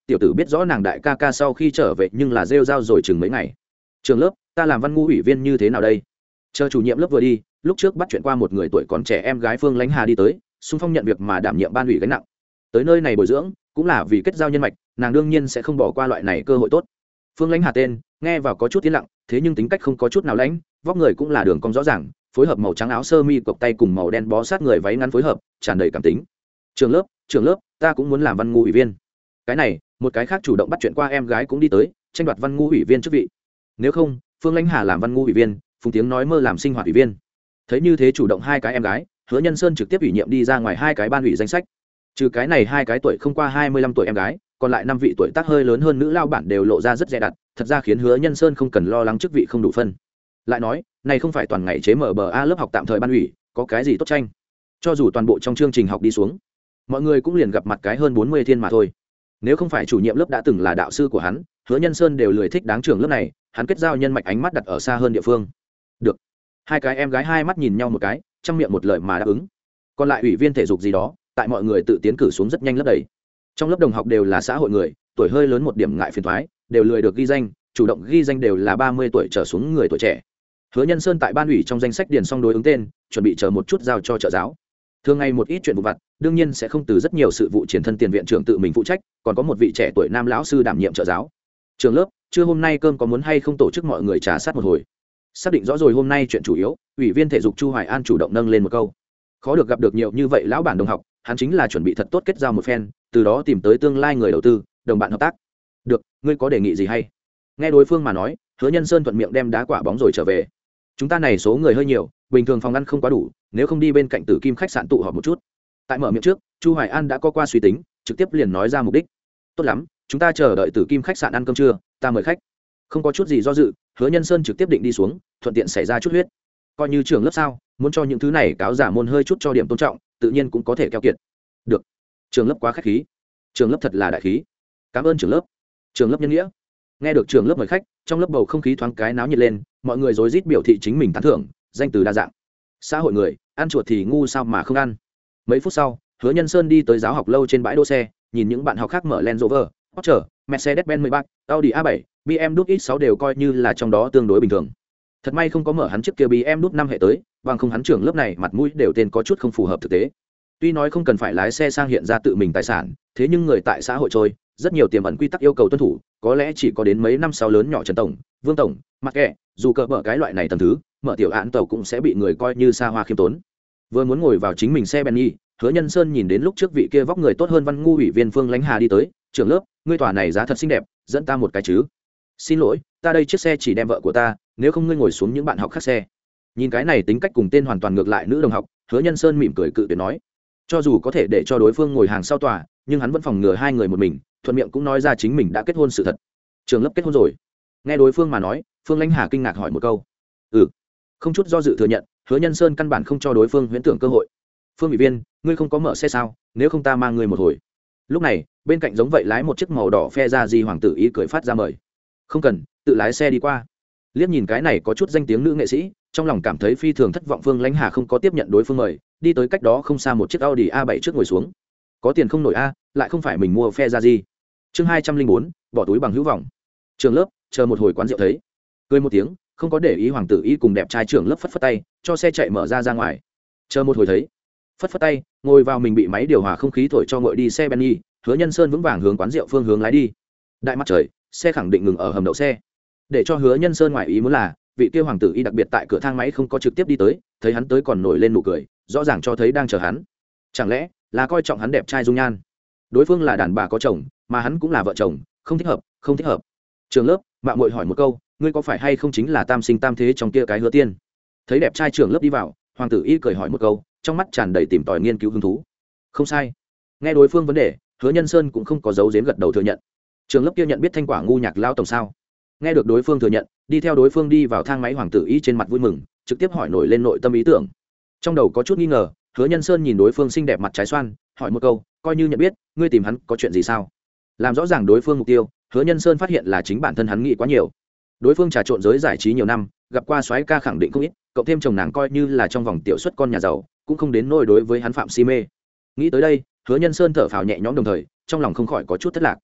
tiểu tử biết rõ nàng đại ca ca sau khi trở về nhưng là rêu rao rồi chừng mấy ngày. Trường lớp, ta làm văn ngu ủy viên như thế nào đây? Chờ chủ nhiệm lớp vừa đi, lúc trước bắt chuyện qua một người tuổi còn trẻ em gái Phương Lãnh Hà đi tới, xung phong nhận việc mà đảm nhiệm ban ủy gánh nặng. Tới nơi này bồi dưỡng cũng là vì kết giao nhân mạch, nàng đương nhiên sẽ không bỏ qua loại này cơ hội tốt. Phương Lãnh Hà tên nghe vào có chút tiến lặng, thế nhưng tính cách không có chút nào lãnh, vóc người cũng là đường cong rõ ràng, phối hợp màu trắng áo sơ mi cộc tay cùng màu đen bó sát người váy ngắn phối hợp, tràn đầy cảm tính. Trường lớp, trường lớp, ta cũng muốn làm văn ngu ủy viên. Cái này, một cái khác chủ động bắt chuyện qua em gái cũng đi tới, tranh đoạt văn ngu ủy viên chức vị. Nếu không, Phương Lãnh Hà làm văn ngu ủy viên, Phùng Tiếng nói mơ làm sinh hoạt ủy viên. Thấy như thế chủ động hai cái em gái, Hứa Nhân Sơn trực tiếp ủy nhiệm đi ra ngoài hai cái ban ủy danh sách. Trừ cái này hai cái tuổi không qua hai mươi lăm tuổi em gái, còn lại năm vị tuổi tác hơi lớn hơn nữ lao bản đều lộ ra rất dè đặt, thật ra khiến Hứa Nhân Sơn không cần lo lắng chức vị không đủ phân. Lại nói, này không phải toàn ngày chế mở bờ a lớp học tạm thời ban ủy, có cái gì tốt tranh. Cho dù toàn bộ trong chương trình học đi xuống, mọi người cũng liền gặp mặt cái hơn bốn mươi thiên mà thôi. Nếu không phải chủ nhiệm lớp đã từng là đạo sư của hắn, Hứa Nhân Sơn đều lười thích đáng trưởng lớp này, hắn kết giao nhân mạch ánh mắt đặt ở xa hơn địa phương. Được. Hai cái em gái hai mắt nhìn nhau một cái, trong miệng một lời mà đáp ứng. Còn lại ủy viên thể dục gì đó, tại mọi người tự tiến cử xuống rất nhanh lấp đầy. Trong lớp đồng học đều là xã hội người, tuổi hơi lớn một điểm ngại phiền toái, đều lười được ghi danh, chủ động ghi danh đều là ba mươi tuổi trở xuống người tuổi trẻ. Hứa Nhân Sơn tại ban ủy trong danh sách điền xong đối ứng tên, chuẩn bị chờ một chút giao cho trợ giáo. Thường ngày một ít chuyện vụ vặt, đương nhiên sẽ không từ rất nhiều sự vụ triển thân tiền viện trưởng tự mình phụ trách, còn có một vị trẻ tuổi nam lão sư đảm nhiệm trợ giáo. Trường lớp, trưa hôm nay cơm có muốn hay không tổ chức mọi người trà sát một hồi? Xác định rõ rồi hôm nay chuyện chủ yếu, ủy viên thể dục Chu Hoài An chủ động nâng lên một câu. Khó được gặp được nhiều như vậy lão bản đồng học, hắn chính là chuẩn bị thật tốt kết giao một phen, từ đó tìm tới tương lai người đầu tư, đồng bạn hợp tác. Được, ngươi có đề nghị gì hay? Nghe đối phương mà nói, Hứa Nhân Sơn thuận miệng đem đá quả bóng rồi trở về. Chúng ta này số người hơi nhiều, bình thường phòng ăn không quá đủ, nếu không đi bên cạnh Tử Kim khách sạn tụ họp một chút. Tại mở miệng trước, Chu Hoài An đã có qua suy tính, trực tiếp liền nói ra mục đích. Tốt lắm, chúng ta chờ đợi Tử Kim khách sạn ăn cơm trưa, ta mời khách. Không có chút gì do dự, Hứa Nhân Sơn trực tiếp định đi xuống, thuận tiện xảy ra chút huyết. Coi như trưởng lớp sao, muốn cho những thứ này cáo giả môn hơi chút cho điểm tôn trọng, tự nhiên cũng có thể keo kiệt. Được. Trường lớp quá khách khí. Trường lớp thật là đại khí. Cảm ơn trưởng lớp. Trường lớp nhân nghĩa. Nghe được trưởng lớp mời khách, trong lớp bầu không khí thoáng cái náo nhiệt lên, mọi người rối rít biểu thị chính mình tán thưởng, danh từ đa dạng. Xã hội người, ăn chuột thì ngu sao mà không ăn. Mấy phút sau, Hứa Nhân Sơn đi tới giáo học lâu trên bãi đỗ xe, nhìn những bạn học khác mở Land Rover, Porsche, Mercedes-Benz mười ba, Audi a bảy, bê em W X sáu đều coi như là trong đó tương đối bình thường. Thật may không có mở hắn chiếc kia bê em W năm hệ tới, bằng không hắn trưởng lớp này mặt mũi đều tên có chút không phù hợp thực tế. Tuy nói không cần phải lái xe sang hiện ra tự mình tài sản, thế nhưng người tại xã hội trôi, rất nhiều tiềm ẩn quy tắc yêu cầu tuân thủ, có lẽ chỉ có đến mấy năm sau lớn nhỏ Trần tổng, Vương tổng, mặc kệ, dù cỡ bở cái loại này tầng thứ, mở tiểu án tàu cũng sẽ bị người coi như xa hoa khiêm tốn. Vừa muốn ngồi vào chính mình xe Bentley, Hứa Nhân Sơn nhìn đến lúc trước vị kia vóc người tốt hơn văn ngu ủy viên Phương Lãnh Hà đi tới, trưởng lớp, ngươi tòa này giá thật xinh đẹp, dẫn ta một cái chứ. Xin lỗi, ta đây chiếc xe chỉ đem vợ của ta, nếu không ngươi ngồi xuống những bạn học khác xe. Nhìn cái này tính cách cùng tên hoàn toàn ngược lại nữ đồng học, Hứa Nhân Sơn mỉm cười cự tuyệt nói, cho dù có thể để cho đối phương ngồi hàng sau tòa, nhưng hắn vẫn phòng ngừa hai người một mình, thuận miệng cũng nói ra chính mình đã kết hôn sự thật. Trường lớp kết hôn rồi? Nghe đối phương mà nói, Phương Lãnh Hà kinh ngạc hỏi một câu. Ừ. Không chút do dự thừa nhận, Hứa Nhân Sơn căn bản không cho đối phương huyễn tưởng cơ hội. Phương ủy viên, ngươi không có mở xe sao? Nếu không ta mang ngươi một hồi. Lúc này, bên cạnh giống vậy lái một chiếc màu đỏ phe ra di hoàng tử ý cười phát ra mời. Không cần, tự lái xe đi qua. Liếc nhìn cái này có chút danh tiếng nữ nghệ sĩ, trong lòng cảm thấy phi thường thất vọng. Phương Lãnh Hà không có tiếp nhận đối phương mời, đi tới cách đó không xa một chiếc Audi a bảy trước ngồi xuống. Có tiền không nổi a, lại không phải mình mua phe ra gì. Chương hai trăm linh bốn, bỏ túi bằng hữu vọng. Trường lớp, chờ một hồi quán rượu thấy. Cười một tiếng, không có để ý hoàng tử y cùng đẹp trai trưởng lớp phất phất tay, cho xe chạy mở ra ra ngoài. Chờ một hồi thấy. Phất phất tay, ngồi vào mình bị máy điều hòa không khí thổi cho ngồi đi xe Bentley, Hứa Nhân Sơn vững vàng hướng quán rượu phương hướng lái đi. Đại mặt trời, xe khẳng định ngừng ở hầm đậu xe. Để cho Hứa Nhân Sơn ngoài ý muốn là, vị kia hoàng tử y đặc biệt tại cửa thang máy không có trực tiếp đi tới, thấy hắn tới còn nổi lên nụ cười, rõ ràng cho thấy đang chờ hắn. Chẳng lẽ là coi trọng hắn đẹp trai dung nhan? Đối phương là đàn bà có chồng, mà hắn cũng là vợ chồng, không thích hợp, không thích hợp. Trường lớp, mạng muội hỏi một câu, ngươi có phải hay không chính là tam sinh tam thế trong kia cái Hứa Tiên? Thấy đẹp trai trưởng lớp đi vào, hoàng tử y cười hỏi một câu, trong mắt tràn đầy tìm tòi nghiên cứu hứng thú. Không sai. Nghe đối phương vấn đề, Hứa Nhân Sơn cũng không có giấu giếm gật đầu thừa nhận. Trường lớp kia nhận biết Thanh Quả ngu nhạc lao tổng sao? Nghe được đối phương thừa nhận, đi theo đối phương đi vào thang máy, hoàng tử y trên mặt vui mừng, trực tiếp hỏi nổi lên nội tâm ý tưởng. Trong đầu có chút nghi ngờ, Hứa Nhân Sơn nhìn đối phương xinh đẹp mặt trái xoan, hỏi một câu, coi như nhận biết, ngươi tìm hắn có chuyện gì sao? Làm rõ ràng đối phương mục tiêu, Hứa Nhân Sơn phát hiện là chính bản thân hắn nghĩ quá nhiều. Đối phương trà trộn giới giải trí nhiều năm, gặp qua soái ca khẳng định không ít, cộng thêm chồng nàng coi như là trong vòng tiểu xuất con nhà giàu, cũng không đến nỗi đối với hắn phạm si mê. Nghĩ tới đây, Hứa Nhân Sơn thở phào nhẹ nhõm, đồng thời trong lòng không khỏi có chút thất lạc.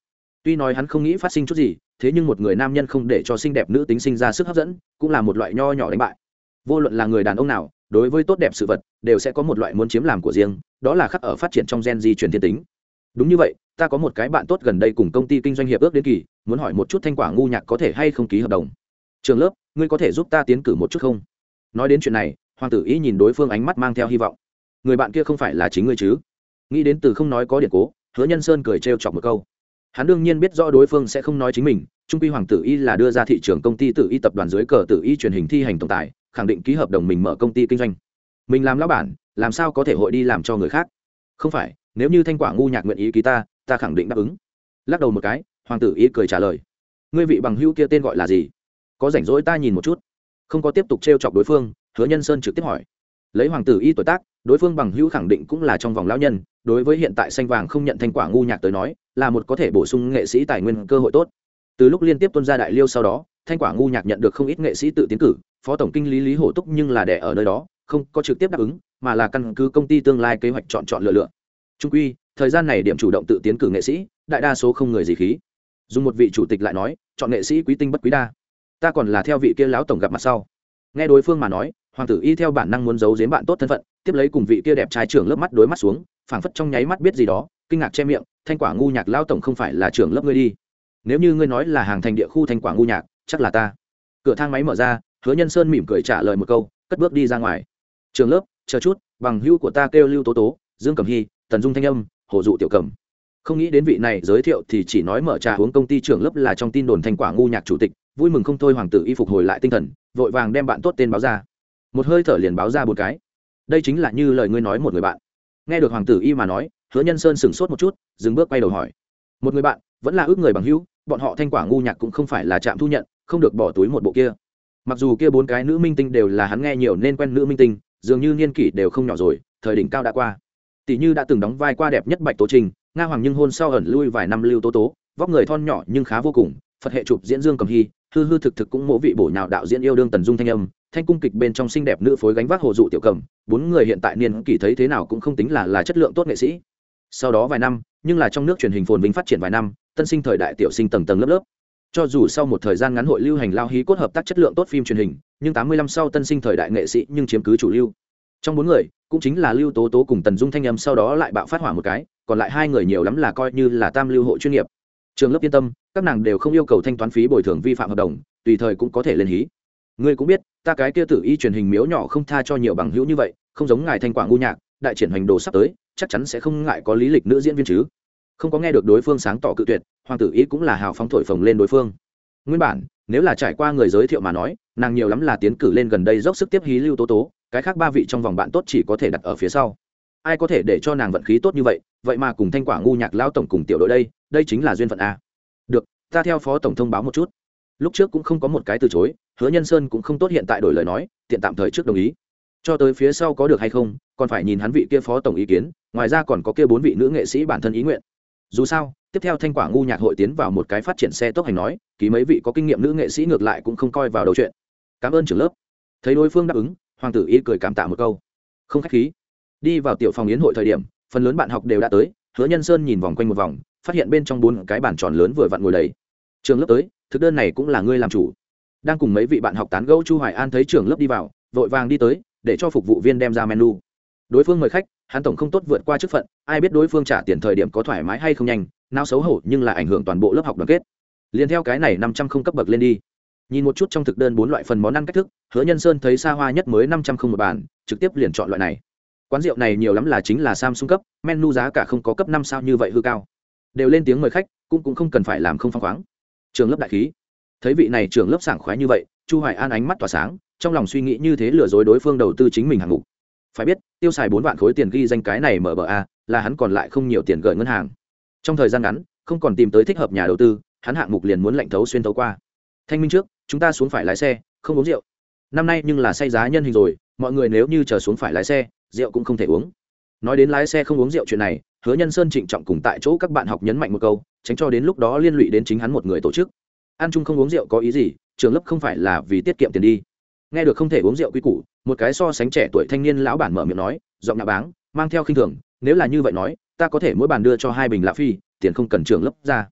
Tuy nói hắn không nghĩ phát sinh chút gì, thế nhưng một người nam nhân không để cho xinh đẹp nữ tính sinh ra sức hấp dẫn cũng là một loại nho nhỏ đánh bại. Vô luận là người đàn ông nào, đối với tốt đẹp sự vật đều sẽ có một loại muốn chiếm làm của riêng, đó là khắc ở phát triển trong gen di truyền thiên tính. Đúng như vậy, ta có một cái bạn tốt gần đây cùng công ty kinh doanh hiệp ước đến kỳ, muốn hỏi một chút Thanh Quả ngu nhạc có thể hay không ký hợp đồng. Trường lớp, ngươi có thể giúp ta tiến cử một chút không? Nói đến chuyện này, Hoàng tử ý nhìn đối phương ánh mắt mang theo hy vọng. Người bạn kia không phải là chính ngươi chứ? Nghĩ đến từ không nói có điển cố, Hứa Nhân Sơn cười trêu chọc một câu. Hắn đương nhiên biết rõ đối phương sẽ không nói chính mình, trung quy Hoàng tử y là đưa ra thị trường công ty Tử Y tập đoàn dưới cờ Tử Y truyền hình thi hành tổng tài, khẳng định ký hợp đồng mình mở công ty kinh doanh. Mình làm lão bản, làm sao có thể hội đi làm cho người khác? Không phải, nếu như Thanh Quả ngu nhạc nguyện ý ký ta, ta khẳng định đáp ứng. Lắc đầu một cái, Hoàng tử y cười trả lời. Ngươi vị bằng hữu kia tên gọi là gì? Có rảnh rỗi ta nhìn một chút. Không có tiếp tục trêu chọc đối phương, Hứa Nhân Sơn trực tiếp hỏi. Lấy Hoàng tử y tuổi tác, đối phương bằng hữu khẳng định cũng là trong vòng lão nhân, đối với hiện tại xanh vàng không nhận Thanh Quả ngu nhạc tới nói, là một có thể bổ sung nghệ sĩ tài nguyên cơ hội tốt. Từ lúc liên tiếp tuân ra đại liêu sau đó, Thanh Quả ngu nhạc nhận được không ít nghệ sĩ tự tiến cử, phó tổng kinh lý Lý Hổ Túc nhưng là đẻ ở nơi đó, không có trực tiếp đáp ứng, mà là căn cứ công ty tương lai kế hoạch chọn chọn lựa lựa. Trung quy, thời gian này điểm chủ động tự tiến cử nghệ sĩ, đại đa số không người gì khí. Dùng một vị chủ tịch lại nói, chọn nghệ sĩ quý tinh bất quý đa. Ta còn là theo vị kia lão tổng gặp mặt sau. Nghe đối phương mà nói, Hoàng tử y theo bản năng muốn giấu giếm bạn tốt thân phận, tiếp lấy cùng vị kia đẹp trai trưởng lớp mắt đối mắt xuống, phảng phất trong nháy mắt biết gì đó, kinh ngạc che miệng. Thanh Quả ngu nhạc lão tổng không phải là trưởng lớp ngươi đi? Nếu như ngươi nói là hàng thành địa khu Thanh Quả ngu nhạc, chắc là ta. Cửa thang máy mở ra, Hứa Nhân Sơn mỉm cười trả lời một câu, cất bước đi ra ngoài. Trường lớp, chờ chút, bằng hữu của ta kêu Lưu Tố Tố, Dương Cẩm Hy, Tần Dung Thanh Âm, Hồ Dụ Tiểu Cẩm. Không nghĩ đến vị này giới thiệu thì chỉ nói mở trà uống công ty trưởng lớp là trong tin đồn Thanh Quả ngu nhạc chủ tịch, vui mừng không thôi. Hoàng tử y phục hồi lại tinh thần, vội vàng đem bạn tốt tên báo ra. Một hơi thở liền báo ra một cái. Đây chính là như lời ngươi nói một người bạn. Nghe được Hoàng tử y mà nói, Hứa Nhân Sơn sững sốt một chút, dừng bước quay đầu hỏi. Một người bạn, vẫn là ước người bằng hữu, bọn họ Thanh Quả ngu nhạc cũng không phải là trạm thu nhận, không được bỏ túi một bộ kia. Mặc dù kia bốn cái nữ minh tinh đều là hắn nghe nhiều nên quen nữ minh tinh, dường như niên kỷ đều không nhỏ rồi, thời đỉnh cao đã qua. Tỷ như đã từng đóng vai qua đẹp nhất Bạch Tố Trinh, Nga Hoàng nhưng hôn sau ẩn lui vài năm Lưu Tố Tố, vóc người thon nhỏ nhưng khá vô cùng, Phật hệ chụp diễn Dương Cẩm Hy, hư hư thực thực cũng mỗ vị bổ nhào đạo diễn yêu đương Tần Dung Thanh Âm, thanh cung kịch bên trong xinh đẹp nữ phối gánh vác Hồ Dụ Tiểu Cẩm, bốn người hiện tại niên kỷ thấy thế nào cũng không tính là là chất lượng tốt nghệ sĩ. Sau đó vài năm, nhưng là trong nước truyền hình phồn vinh phát triển vài năm, tân sinh thời đại tiểu sinh tầng tầng lớp lớp. Cho dù sau một thời gian ngắn hội lưu hành lao hí cốt hợp tác chất lượng tốt phim truyền hình, nhưng tám mươi lăm sau tân sinh thời đại nghệ sĩ nhưng chiếm cứ chủ lưu. Trong bốn người, cũng chính là Lưu Tố Tố cùng Tần Dung Thanh Âm sau đó lại bạo phát hỏa một cái, còn lại hai người nhiều lắm là coi như là tam lưu hộ chuyên nghiệp. Trường lớp yên tâm, các nàng đều không yêu cầu thanh toán phí bồi thường vi phạm hợp đồng, tùy thời cũng có thể lên hí. Ngươi cũng biết, ta cái kia Tử Y truyền hình miếu nhỏ không tha cho nhiều bằng hữu như vậy, không giống ngài Thanh Quả ngu nhạc, đại triển hành đồ sắp tới, chắc chắn sẽ không ngại có lý lịch nữ diễn viên chứ. Không có nghe được đối phương sáng tỏ cự tuyệt, Hoàng tử ý cũng là hào phóng thổi phồng lên đối phương. Nguyên bản, nếu là trải qua người giới thiệu mà nói, nàng nhiều lắm là tiến cử lên gần đây dốc sức tiếp hí Lưu Tố Tố, cái khác ba vị trong vòng bạn tốt chỉ có thể đặt ở phía sau. Ai có thể để cho nàng vận khí tốt như vậy, vậy mà cùng Thanh Quả ngu nhạc lão tổng cùng tiểu đội đây, đây chính là duyên phận a. Được, ta theo phó tổng thông báo một chút. Lúc trước cũng không có một cái từ chối, Hứa Nhân Sơn cũng không tốt hiện tại đổi lời nói, tiện tạm thời trước đồng ý. Cho tới phía sau có được hay không, còn phải nhìn hắn vị kia phó tổng ý kiến, ngoài ra còn có kia bốn vị nữ nghệ sĩ bản thân ý nguyện. Dù sao, tiếp theo Thanh Quả ngu nhạc hội tiến vào một cái phát triển xe tốc hành nói, ký mấy vị có kinh nghiệm nữ nghệ sĩ ngược lại cũng không coi vào đầu chuyện. Cảm ơn trưởng lớp. Thấy đối phương đáp ứng, Hoàng tử y cười cảm tạ một câu, không khách khí. Đi vào tiểu phòng yến hội thời điểm, phần lớn bạn học đều đã tới. Hứa Nhân Sơn nhìn vòng quanh một vòng, phát hiện bên trong bốn cái bàn tròn lớn vừa vặn ngồi đầy. Trường lớp tới, thực đơn này cũng là ngươi làm chủ. Đang cùng mấy vị bạn học tán gẫu, Chu Hoài An thấy trường lớp đi vào, vội vàng đi tới, để cho phục vụ viên đem ra menu. Đối phương mời khách, hắn tổng không tốt vượt qua chức phận, ai biết đối phương trả tiền thời điểm có thoải mái hay không nhanh, não xấu hổ nhưng lại ảnh hưởng toàn bộ lớp học đoàn kết. Liên theo cái này năm trăm không cấp bậc lên đi. Nhìn một chút trong thực đơn bốn loại phần món ăn cách thức, Hứa Nhân Sơn thấy xa hoa nhất mới năm trăm không một bàn, trực tiếp liền chọn loại này. Quán rượu này nhiều lắm là chính là Samsung cấp, menu giá cả không có cấp năm sao như vậy hư cao. Đều lên tiếng mời khách, cũng cũng không cần phải làm không phăng khoáng. Trường lớp đại khí. Thấy vị này trưởng lớp sảng khoái như vậy, Chu Hoài An ánh mắt tỏa sáng, trong lòng suy nghĩ như thế lừa dối đối phương đầu tư chính mình hạng mục. Phải biết, tiêu xài bốn vạn khối tiền ghi danh cái này mở bờ a, là hắn còn lại không nhiều tiền gửi ngân hàng. Trong thời gian ngắn, không còn tìm tới thích hợp nhà đầu tư, hắn hạng mục liền muốn lạnh thấu xuyên thấu qua. Thanh minh trước, chúng ta xuống phải lái xe, không uống rượu. Năm nay nhưng là say giá nhân hình rồi, mọi người nếu như chờ xuống phải lái xe, rượu cũng không thể uống. Nói đến lái xe không uống rượu chuyện này, Hứa Nhân Sơn trịnh trọng cùng tại chỗ các bạn học nhấn mạnh một câu, tránh cho đến lúc đó liên lụy đến chính hắn một người tổ chức. Ăn chung không uống rượu có ý gì, trường lớp không phải là vì tiết kiệm tiền đi. Nghe được không thể uống rượu quy củ, một cái so sánh trẻ tuổi thanh niên lão bản mở miệng nói, giọng nhã báng, mang theo khinh thường, nếu là như vậy nói, ta có thể mỗi bàn đưa cho hai bình lạ phi, tiền không cần trường lớp ra.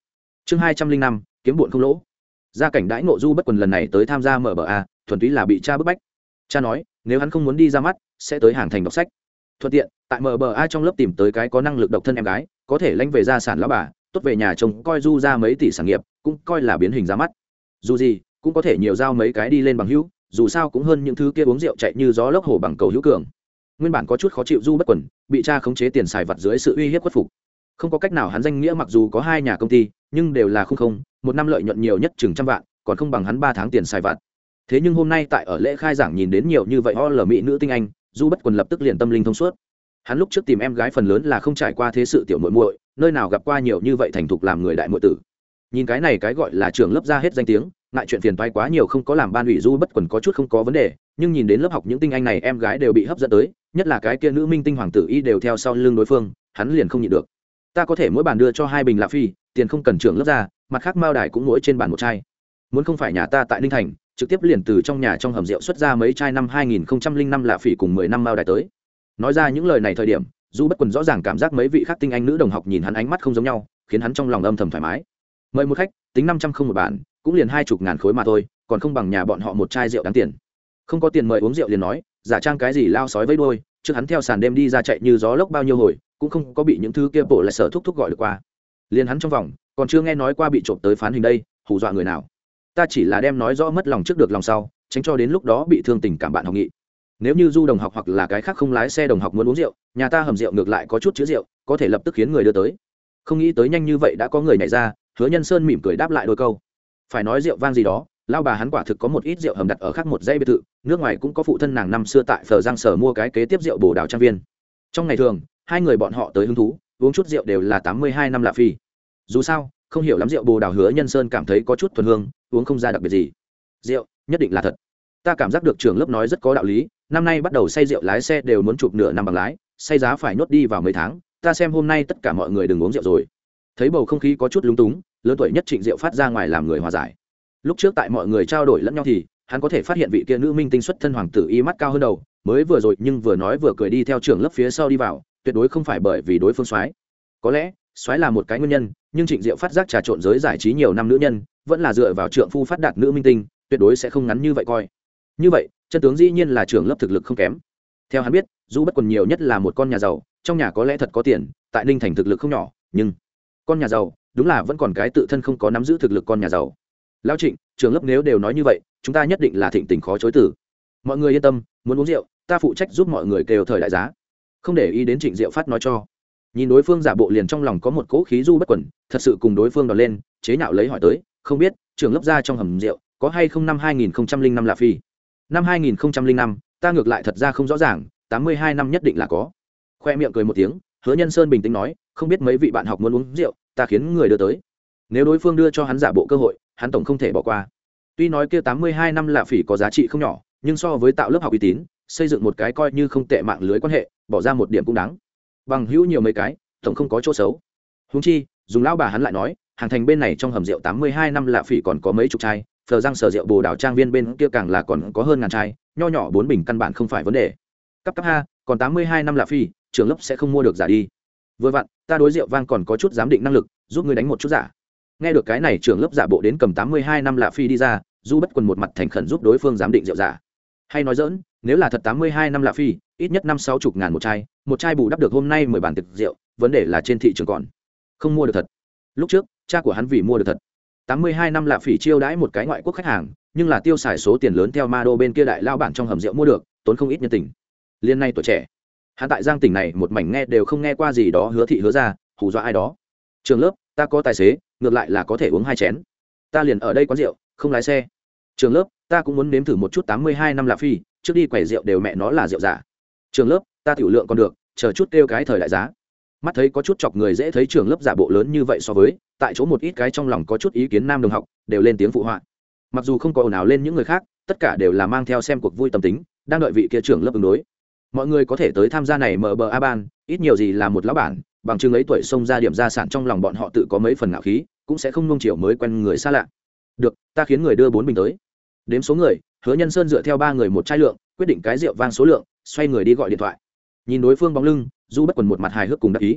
chương hai trăm linh năm kiếm bụn không lỗ. Gia cảnh đãi ngộ Du Bất Quần lần này tới tham gia mở bờ a thuần túy là bị cha bức bách. Cha nói nếu hắn không muốn đi ra mắt sẽ tới hàng thành đọc sách, thuận tiện tại mở bờ a trong lớp tìm tới cái có năng lực độc thân em gái có thể lãnh về gia sản lão bà, tốt về nhà chồng coi Du ra mấy tỷ sản nghiệp, cũng coi là biến hình ra mắt. Dù gì cũng có thể nhiều giao mấy cái đi lên bằng hữu, dù sao cũng hơn những thứ kia uống rượu chạy như gió lốc hổ bằng cầu hữu cường. Nguyên bản có chút khó chịu Du Bất Quần bị cha khống chế tiền xài vặt dưới sự uy hiếp khuất phục, không có cách nào, hắn danh nghĩa mặc dù có hai nhà công ty nhưng đều là không không, một năm lợi nhuận nhiều nhất chừng trăm vạn, còn không bằng hắn ba tháng tiền xài vặt. Thế nhưng hôm nay tại ở lễ khai giảng nhìn đến nhiều như vậy ho lờ mỹ nữ tinh anh, Du Bất Quần lập tức liền tâm linh thông suốt. Hắn lúc trước tìm em gái phần lớn là không trải qua thế sự tiểu muội muội, nơi nào gặp qua nhiều như vậy thành thục làm người đại muội tử. Nhìn cái này cái gọi là trưởng lớp ra hết danh tiếng, ngại chuyện phiền toái quá nhiều không có làm ban ủy Du Bất Quần có chút không có vấn đề, nhưng nhìn đến lớp học những tinh anh này em gái đều bị hấp dẫn tới, nhất là cái kia nữ minh tinh hoàng tử y đều theo sau lưng đối phương, hắn liền không nhịn được. Ta có thể mỗi bàn đưa cho hai bình lạ phi, tiền không cần trưởng lớp ra, mặt khác mao đài cũng mỗi trên bàn một chai. Muốn không phải nhà ta tại Ninh Thành, trực tiếp liền từ trong nhà trong hầm rượu xuất ra mấy chai năm hai nghìn không trăm linh năm lạ phỉ cùng mười năm mao đài tới. Nói ra những lời này thời điểm, Du Bất Quần rõ ràng cảm giác mấy vị khác tinh anh nữ đồng học nhìn hắn ánh mắt không giống nhau, khiến hắn trong lòng âm thầm thoải mái. Mời một khách, tính năm trăm không một bàn, cũng liền hai chục ngàn khối mà thôi, còn không bằng nhà bọn họ một chai rượu đáng tiền. Không có tiền mời uống rượu liền nói, giả trang cái gì lao sói với đôi, trước hắn theo sàn đêm đi ra chạy như gió lốc bao nhiêu hồi, cũng không có bị những thứ kia bộ lại sở thúc thúc gọi được qua. Liền hắn trong vòng, còn chưa nghe nói qua bị trộm tới phán hình đây, hù dọa người nào. Ta chỉ là đem nói rõ mất lòng trước được lòng sau, tránh cho đến lúc đó bị thương tình cảm bạn học nghị. Nếu như Du đồng học hoặc là cái khác không lái xe đồng học muốn uống rượu, nhà ta hầm rượu ngược lại có chút chứa rượu, có thể lập tức khiến người đưa tới. Không nghĩ tới nhanh như vậy đã có người nhảy ra, Hứa Nhân Sơn mỉm cười đáp lại đôi câu. Phải nói rượu vang gì đó, lao bà hắn quả thực có một ít rượu hầm đặt ở khác một dãy biệt thự, nước ngoài cũng có phụ thân nàng năm xưa tại Phở Giang Sở mua cái kế tiếp rượu Bồ Đào Trang Viên. Trong ngày thường, hai người bọn họ tới hứng thú, uống chút rượu đều là tám mươi hai năm lạ phi. Dù sao, không hiểu lắm rượu Bồ Đào, Hứa Nhân Sơn cảm thấy có chút thuần hương, uống không ra đặc biệt gì. Rượu, nhất định là thật. Ta cảm giác được trưởng lớp nói rất có đạo lý, năm nay bắt đầu say rượu lái xe đều muốn chụp nửa năm bằng lái, say giá phải nhốt đi vào mấy tháng, ta xem hôm nay tất cả mọi người đừng uống rượu rồi. Thấy bầu không khí có chút lúng túng, lớn tuổi nhất Trịnh Diệu phát ra ngoài làm người hòa giải. Lúc trước tại mọi người trao đổi lẫn nhau thì hắn có thể phát hiện vị kia nữ minh tinh xuất thân hoàng tử y mắt cao hơn đầu, mới vừa rồi nhưng vừa nói vừa cười đi theo trưởng lớp phía sau đi vào, tuyệt đối không phải bởi vì đối phương soái. Có lẽ soái là một cái nguyên nhân, nhưng Trịnh Diệu phát giác trà trộn giới giải trí nhiều năm nữ nhân, vẫn là dựa vào trượng phu phát đạt nữ minh tinh, tuyệt đối sẽ không ngắn như vậy coi. Như vậy, chân tướng dĩ nhiên là trưởng lớp thực lực không kém. Theo hắn biết, Du Bất Quần nhiều nhất là một con nhà giàu, trong nhà có lẽ thật có tiền, tại Ninh Thành thực lực không nhỏ, nhưng con nhà giàu, đúng là vẫn còn cái tự thân không có nắm giữ thực lực con nhà giàu. Lão Trịnh, trưởng lớp nếu đều nói như vậy, chúng ta nhất định là thịnh tình khó chối từ. Mọi người yên tâm, muốn uống rượu, ta phụ trách giúp mọi người kêu thời đại giá. Không để ý đến Trịnh Diệu phát nói cho. Nhìn đối phương giả bộ liền trong lòng có một cỗ khí Du Bất Quần, thật sự cùng đối phương đòn lên, chế nhạo lấy hỏi tới, không biết, trưởng lớp ra trong hầm rượu, có hay không năm hai nghìn không trăm linh năm là phi. Năm hai nghìn không trăm linh năm, ta ngược lại thật ra không rõ ràng, tám mươi hai năm nhất định là có. Khoe miệng cười một tiếng, Hứa Nhân Sơn bình tĩnh nói, không biết mấy vị bạn học muốn uống rượu, ta khiến người đưa tới. Nếu đối phương đưa cho hắn giả bộ cơ hội, hắn tổng không thể bỏ qua. Tuy nói kia tám mươi hai năm lạ phỉ có giá trị không nhỏ, nhưng so với tạo lớp học uy tín, xây dựng một cái coi như không tệ mạng lưới quan hệ, bỏ ra một điểm cũng đáng. Bằng hữu nhiều mấy cái, tổng không có chỗ xấu. Huống chi, dùng lão bà hắn lại nói, hàng thành bên này trong hầm rượu tám mươi hai năm lạ phỉ còn có mấy chục chai, Phở Giang Sở rượu Bồ Đào Trang Viên bên kia càng là còn có hơn ngàn chai, nho nhỏ bốn bình căn bản không phải vấn đề. Cấp cấp ha, còn tám mươi hai năm lạ phỉ, trường lớp sẽ không mua được giả đi. Vừa vặn, ta đối rượu vang còn có chút giám định năng lực, giúp ngươi đánh một chút giả. Nghe được cái này, trưởng lớp giả bộ đến cầm tám mươi hai năm lạ phi đi ra, Du Bất Quần một mặt thành khẩn giúp đối phương giám định rượu giả. Hay nói dỡn, nếu là thật tám mươi hai năm lạ phi, ít nhất năm sáu chục ngàn một chai, một chai bù đắp được hôm nay mười bàn thực rượu, vấn đề là trên thị trường còn không mua được thật. Lúc trước, cha của hắn vì mua được thật, tám mươi hai năm lạ phỉ chiêu đãi một cái ngoại quốc khách hàng, nhưng là tiêu xài số tiền lớn theo ma đô bên kia đại lao bản trong hầm rượu mua được, tốn không ít nhân tình. Liên nay tuổi trẻ, hắn tại Giang tỉnh này một mảnh nghe đều không nghe qua gì đó hứa thị hứa ra, hù dọa ai đó. Trường lớp, ta có tài xế, ngược lại là có thể uống hai chén. Ta liền ở đây quán rượu, không lái xe. Trường lớp, ta cũng muốn nếm thử một chút tám mươi hai năm lạ phi, trước đi quẩy rượu đều mẹ nó là rượu giả. Trường lớp, ta tiểu lượng còn được, chờ chút kêu cái thời đại giá. Mắt thấy có chút chọc người dễ thấy trường lớp giả bộ lớn như vậy so với, tại chỗ một ít cái trong lòng có chút ý kiến nam đồng học, đều lên tiếng phụ họa. Mặc dù không có ồn ào lên những người khác, tất cả đều là mang theo xem cuộc vui tâm tính, đang đợi vị kia trưởng lớp ứng đối. Mọi người có thể tới tham gia này mở bờ a ban, ít nhiều gì là một lão bản, bằng chứng ấy tuổi xông ra điểm gia sản trong lòng bọn họ tự có mấy phần ngạo khí, cũng sẽ không nung chiều mới quen người xa lạ. Được, ta khiến người đưa bốn bình tới. Đếm số người, Hứa Nhân Sơn dựa theo ba người một chai lượng, quyết định cái rượu vang số lượng, xoay người đi gọi điện thoại. Nhìn đối phương bóng lưng, Du Bất Quần một mặt hài hước cùng đắc ý.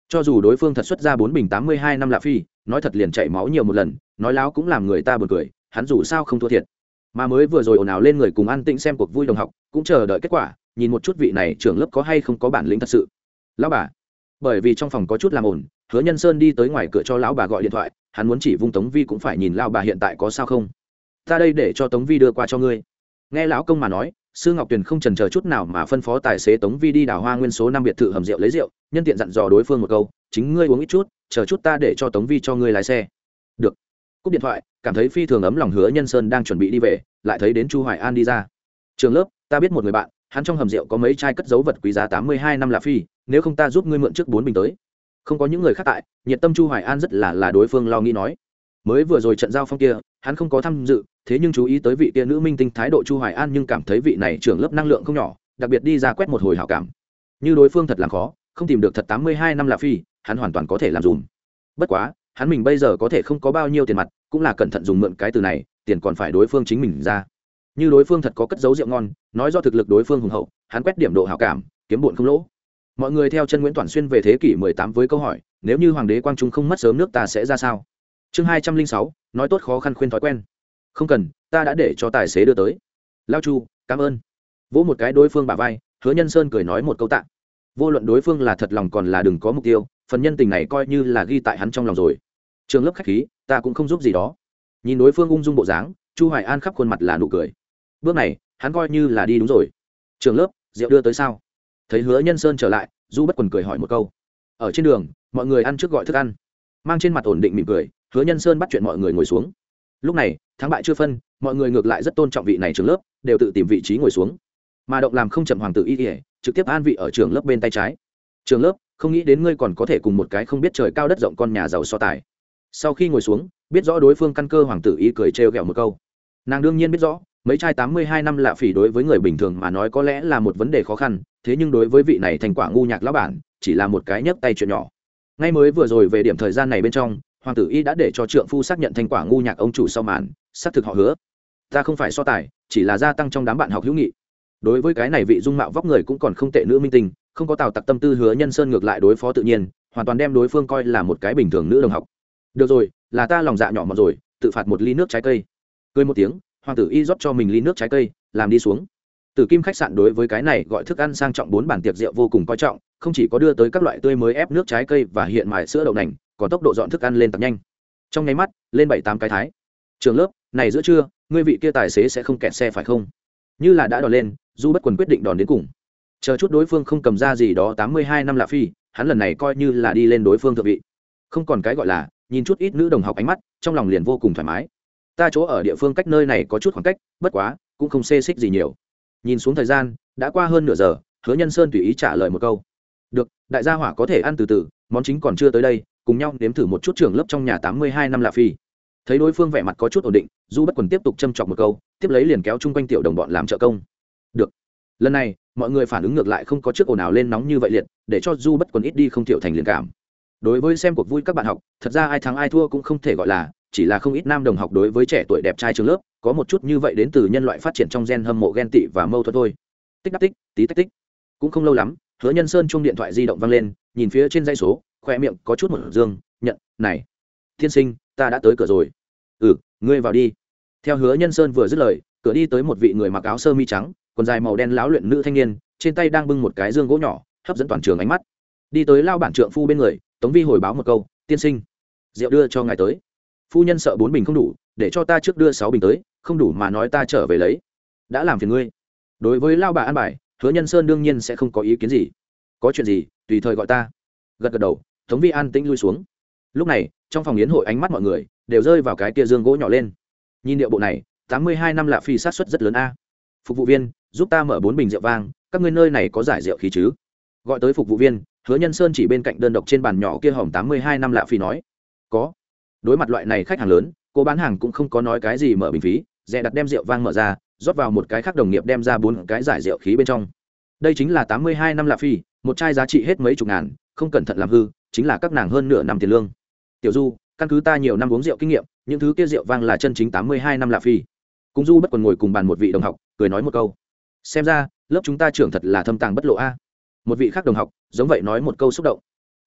cho dù đối phương thật xuất ra bốn bình tám mươi hai năm lạ phi, nói thật liền chảy máu nhiều một lần, nói láo cũng làm người ta buồn cười, hắn dù sao không thua thiệt. Mà mới vừa rồi ồn ào lên người cùng an tĩnh xem cuộc vui đồng học cũng chờ đợi kết quả, nhìn một chút vị này trưởng lớp có hay không có bản lĩnh thật sự. Lão bà, bởi vì trong phòng có chút làm ồn, Hứa Nhân Sơn đi tới ngoài cửa cho lão bà gọi điện thoại, hắn muốn chỉ vung Tống Vi cũng phải nhìn lão bà hiện tại có sao không. Ta đây để cho Tống Vi đưa qua cho ngươi. Nghe lão công mà nói, Sư Ngọc Tuyền không chần chờ chút nào mà phân phó tài xế Tống Vi đi đào Hoa Nguyên số năm biệt thự hầm rượu lấy rượu, nhân tiện dặn dò đối phương một câu, chính ngươi uống ít chút, chờ chút ta để cho Tống Vi cho ngươi lái xe. Được. Cúp điện thoại, cảm thấy phi thường ấm lòng. Hứa Nhân Sơn đang chuẩn bị đi về, lại thấy đến Chu Hoài An đi ra. Trường lớp, ta biết một người bạn, hắn trong hầm rượu có mấy chai cất giấu vật quý giá tám mươi hai năm lạ phi, nếu không ta giúp ngươi mượn trước bốn bình tới. Không có những người khác tại, nhiệt tâm Chu Hoài An rất là là đối phương lo nghĩ nói. Mới vừa rồi trận giao phong kia, hắn không có tham dự, thế nhưng chú ý tới vị kia nữ minh tinh thái độ Chu Hoài An nhưng cảm thấy vị này trưởng lớp năng lượng không nhỏ, đặc biệt đi ra quét một hồi hảo cảm. Như đối phương thật làm khó, không tìm được thật tám mươi hai năm lạ phi, hắn hoàn toàn có thể làm dùm. Bất quá, hắn mình bây giờ có thể không có bao nhiêu tiền mặt, cũng là cẩn thận dùng mượn cái từ này, tiền còn phải đối phương chính mình ra. Như đối phương thật có cất giấu rượu ngon, nói do thực lực đối phương hùng hậu, hắn quét điểm độ hảo cảm, kiếm bộn không lỗ. Mọi người theo chân Nguyễn Toản Xuyên về thế kỷ mười tám với câu hỏi, nếu như hoàng đế Quang Trung không mất sớm nước ta sẽ ra sao? Chương hai trăm linh sáu, nói tốt khó khăn khuyên thói quen. Không cần, ta đã để cho tài xế đưa tới. Lao Chu, cảm ơn. Vỗ một cái đối phương bả vai, Hứa Nhân Sơn cười nói một câu tạ. Vô luận đối phương là thật lòng còn là đừng có mục tiêu, phần nhân tình này coi như là ghi tại hắn trong lòng rồi. Trường lớp khách khí, ta cũng không giúp gì đó. Nhìn đối phương ung dung bộ dáng, Chu Hoài An khắp khuôn mặt là nụ cười. Bước này, hắn coi như là đi đúng rồi. Trường lớp, rượu đưa tới sao? Thấy Hứa Nhân Sơn trở lại, Du Bất Quần cười hỏi một câu. Ở trên đường, mọi người ăn trước gọi thức ăn. Mang trên mặt ổn định mỉm cười, Hứa Nhân Sơn bắt chuyện mọi người ngồi xuống. Lúc này, thắng bại chưa phân, mọi người ngược lại rất tôn trọng vị này trường lớp, đều tự tìm vị trí ngồi xuống. Mà động làm không chậm hoàng tử y y, trực tiếp an vị ở trường lớp bên tay trái. Trường lớp, không nghĩ đến ngươi còn có thể cùng một cái không biết trời cao đất rộng con nhà giàu so tài. Sau khi ngồi xuống, biết rõ đối phương căn cơ, hoàng tử y cười trêu ghẹo một câu. Nàng đương nhiên biết rõ, mấy chai tám mươi hai năm lạ phỉ đối với người bình thường mà nói có lẽ là một vấn đề khó khăn, thế nhưng đối với vị này thành quả ngu nhạc lão bản, chỉ là một cái nhấc tay chuyện nhỏ. Ngay mới vừa rồi về điểm thời gian này bên trong, hoàng tử y đã để cho trượng phu xác nhận thành quả ngu nhạc ông chủ sau màn, xác thực họ Hứa. Ta không phải so tài, chỉ là gia tăng trong đám bạn học hữu nghị. Đối với cái này vị dung mạo vóc người cũng còn không tệ nữ minh tinh, không có tào tặc tâm tư Hứa Nhân Sơn ngược lại đối phó tự nhiên, hoàn toàn đem đối phương coi là một cái bình thường nữ đồng học. Được rồi, là ta lòng dạ nhỏ mọn rồi, tự phạt một ly nước trái cây. Cười một tiếng, hoàng tử y rót cho mình ly nước trái cây, làm đi xuống. Tử Kim khách sạn đối với cái này gọi thức ăn sang trọng bốn bàn tiệc rượu vô cùng coi trọng, không chỉ có đưa tới các loại tươi mới ép nước trái cây và hiện mài sữa đậu nành, còn tốc độ dọn thức ăn lên tập nhanh. Trong nháy mắt, lên bảy tám cái thái. Trường lớp, này giữa trưa, ngươi vị kia tài xế sẽ không kẹt xe phải không? Như là đã đòn lên, Du Bất Quần quyết định đòn đến cùng. Chờ chút đối phương không cầm ra gì đó tám mươi hai năm lạ phi, hắn lần này coi như là đi lên đối phương thượng vị. Không còn cái gọi là, nhìn chút ít nữ đồng học ánh mắt, trong lòng liền vô cùng thoải mái. Ta chỗ ở địa phương cách nơi này có chút khoảng cách, bất quá, cũng không xê xích gì nhiều. Nhìn xuống thời gian, đã qua hơn nửa giờ, Hứa Nhân Sơn tùy ý trả lời một câu. Được, đại gia hỏa có thể ăn từ từ, món chính còn chưa tới đây, cùng nhau nếm thử một chút trường lớp trong nhà tám mươi hai năm lạ phi. Thấy đối phương vẻ mặt có chút ổn định, Du Bất Quần tiếp tục châm chọc một câu, tiếp lấy liền kéo chung quanh tiểu đồng bọn làm trợ công. Được. Lần này, mọi người phản ứng ngược lại không có trước ồn ào lên nóng như vậy liệt, để cho Du Bất Quần ít đi không thiểu thành liên cảm. Đối với xem cuộc vui các bạn học, thật ra ai thắng ai thua cũng không thể gọi là, chỉ là không ít nam đồng học đối với trẻ tuổi đẹp trai trường lớp, có một chút như vậy đến từ nhân loại phát triển trong gen hâm mộ ghen tị và mâu thuẫn thôi. Tích đắc tích, tí tách tích. Cũng không lâu lắm, Hứa Nhân Sơn chuông điện thoại di động vang lên, nhìn phía trên dãy số, khoe miệng có chút một dương, nhận, này. Thiên sinh, ta đã tới cửa rồi. Ừ, ngươi vào đi. Theo Hứa Nhân Sơn vừa dứt lời, cửa đi tới một vị người mặc áo sơ mi trắng, quần dài màu đen lão luyện nữ thanh niên, trên tay đang bưng một cái dương gỗ nhỏ, hấp dẫn toàn trường ánh mắt. Đi tới lao bản trượng phu bên người, Tống Vi hồi báo một câu, tiên sinh, rượu đưa cho ngài tới. Phu nhân sợ bốn bình không đủ, để cho ta trước đưa sáu bình tới, không đủ mà nói ta trở về lấy. Đã làm phiền ngươi. Đối với lao bà an bài, Hứa Nhân Sơn đương nhiên sẽ không có ý kiến gì. Có chuyện gì, tùy thời gọi ta. Gật gật đầu, Tống Vi an tĩnh lui xuống. Lúc này, trong phòng yến hội ánh mắt mọi người đều rơi vào cái kia dương gỗ nhỏ lên. Nhìn điệu bộ này, tám mươi hai năm lạ phi sát suất rất lớn a. Phục vụ viên, giúp ta mở bốn bình rượu vang, các ngươi nơi này có giải rượu khí chứ? Gọi tới phục vụ viên, Hứa Nhân Sơn chỉ bên cạnh đơn độc trên bàn nhỏ kia hòm tám mươi hai năm lạ phi nói, có. Đối mặt loại này khách hàng lớn, cô bán hàng cũng không có nói cái gì mở bình phí, dè đặt đem rượu vang mở ra, rót vào một cái khác đồng nghiệp đem ra bốn cái giải rượu khí bên trong. Đây chính là tám mươi hai năm lạ phi, một chai giá trị hết mấy chục ngàn, không cẩn thận làm hư, chính là các nàng hơn nửa năm tiền lương. Tiểu Du, căn cứ ta nhiều năm uống rượu kinh nghiệm, những thứ kia rượu vang là chân chính tám mươi hai năm lạ phi. Cùng Du Bất Quần ngồi cùng bàn một vị đồng học, cười nói một câu. Xem ra, lớp chúng ta trưởng thật là thâm tàng bất lộ a. Một vị khác đồng học, giống vậy nói một câu xúc động.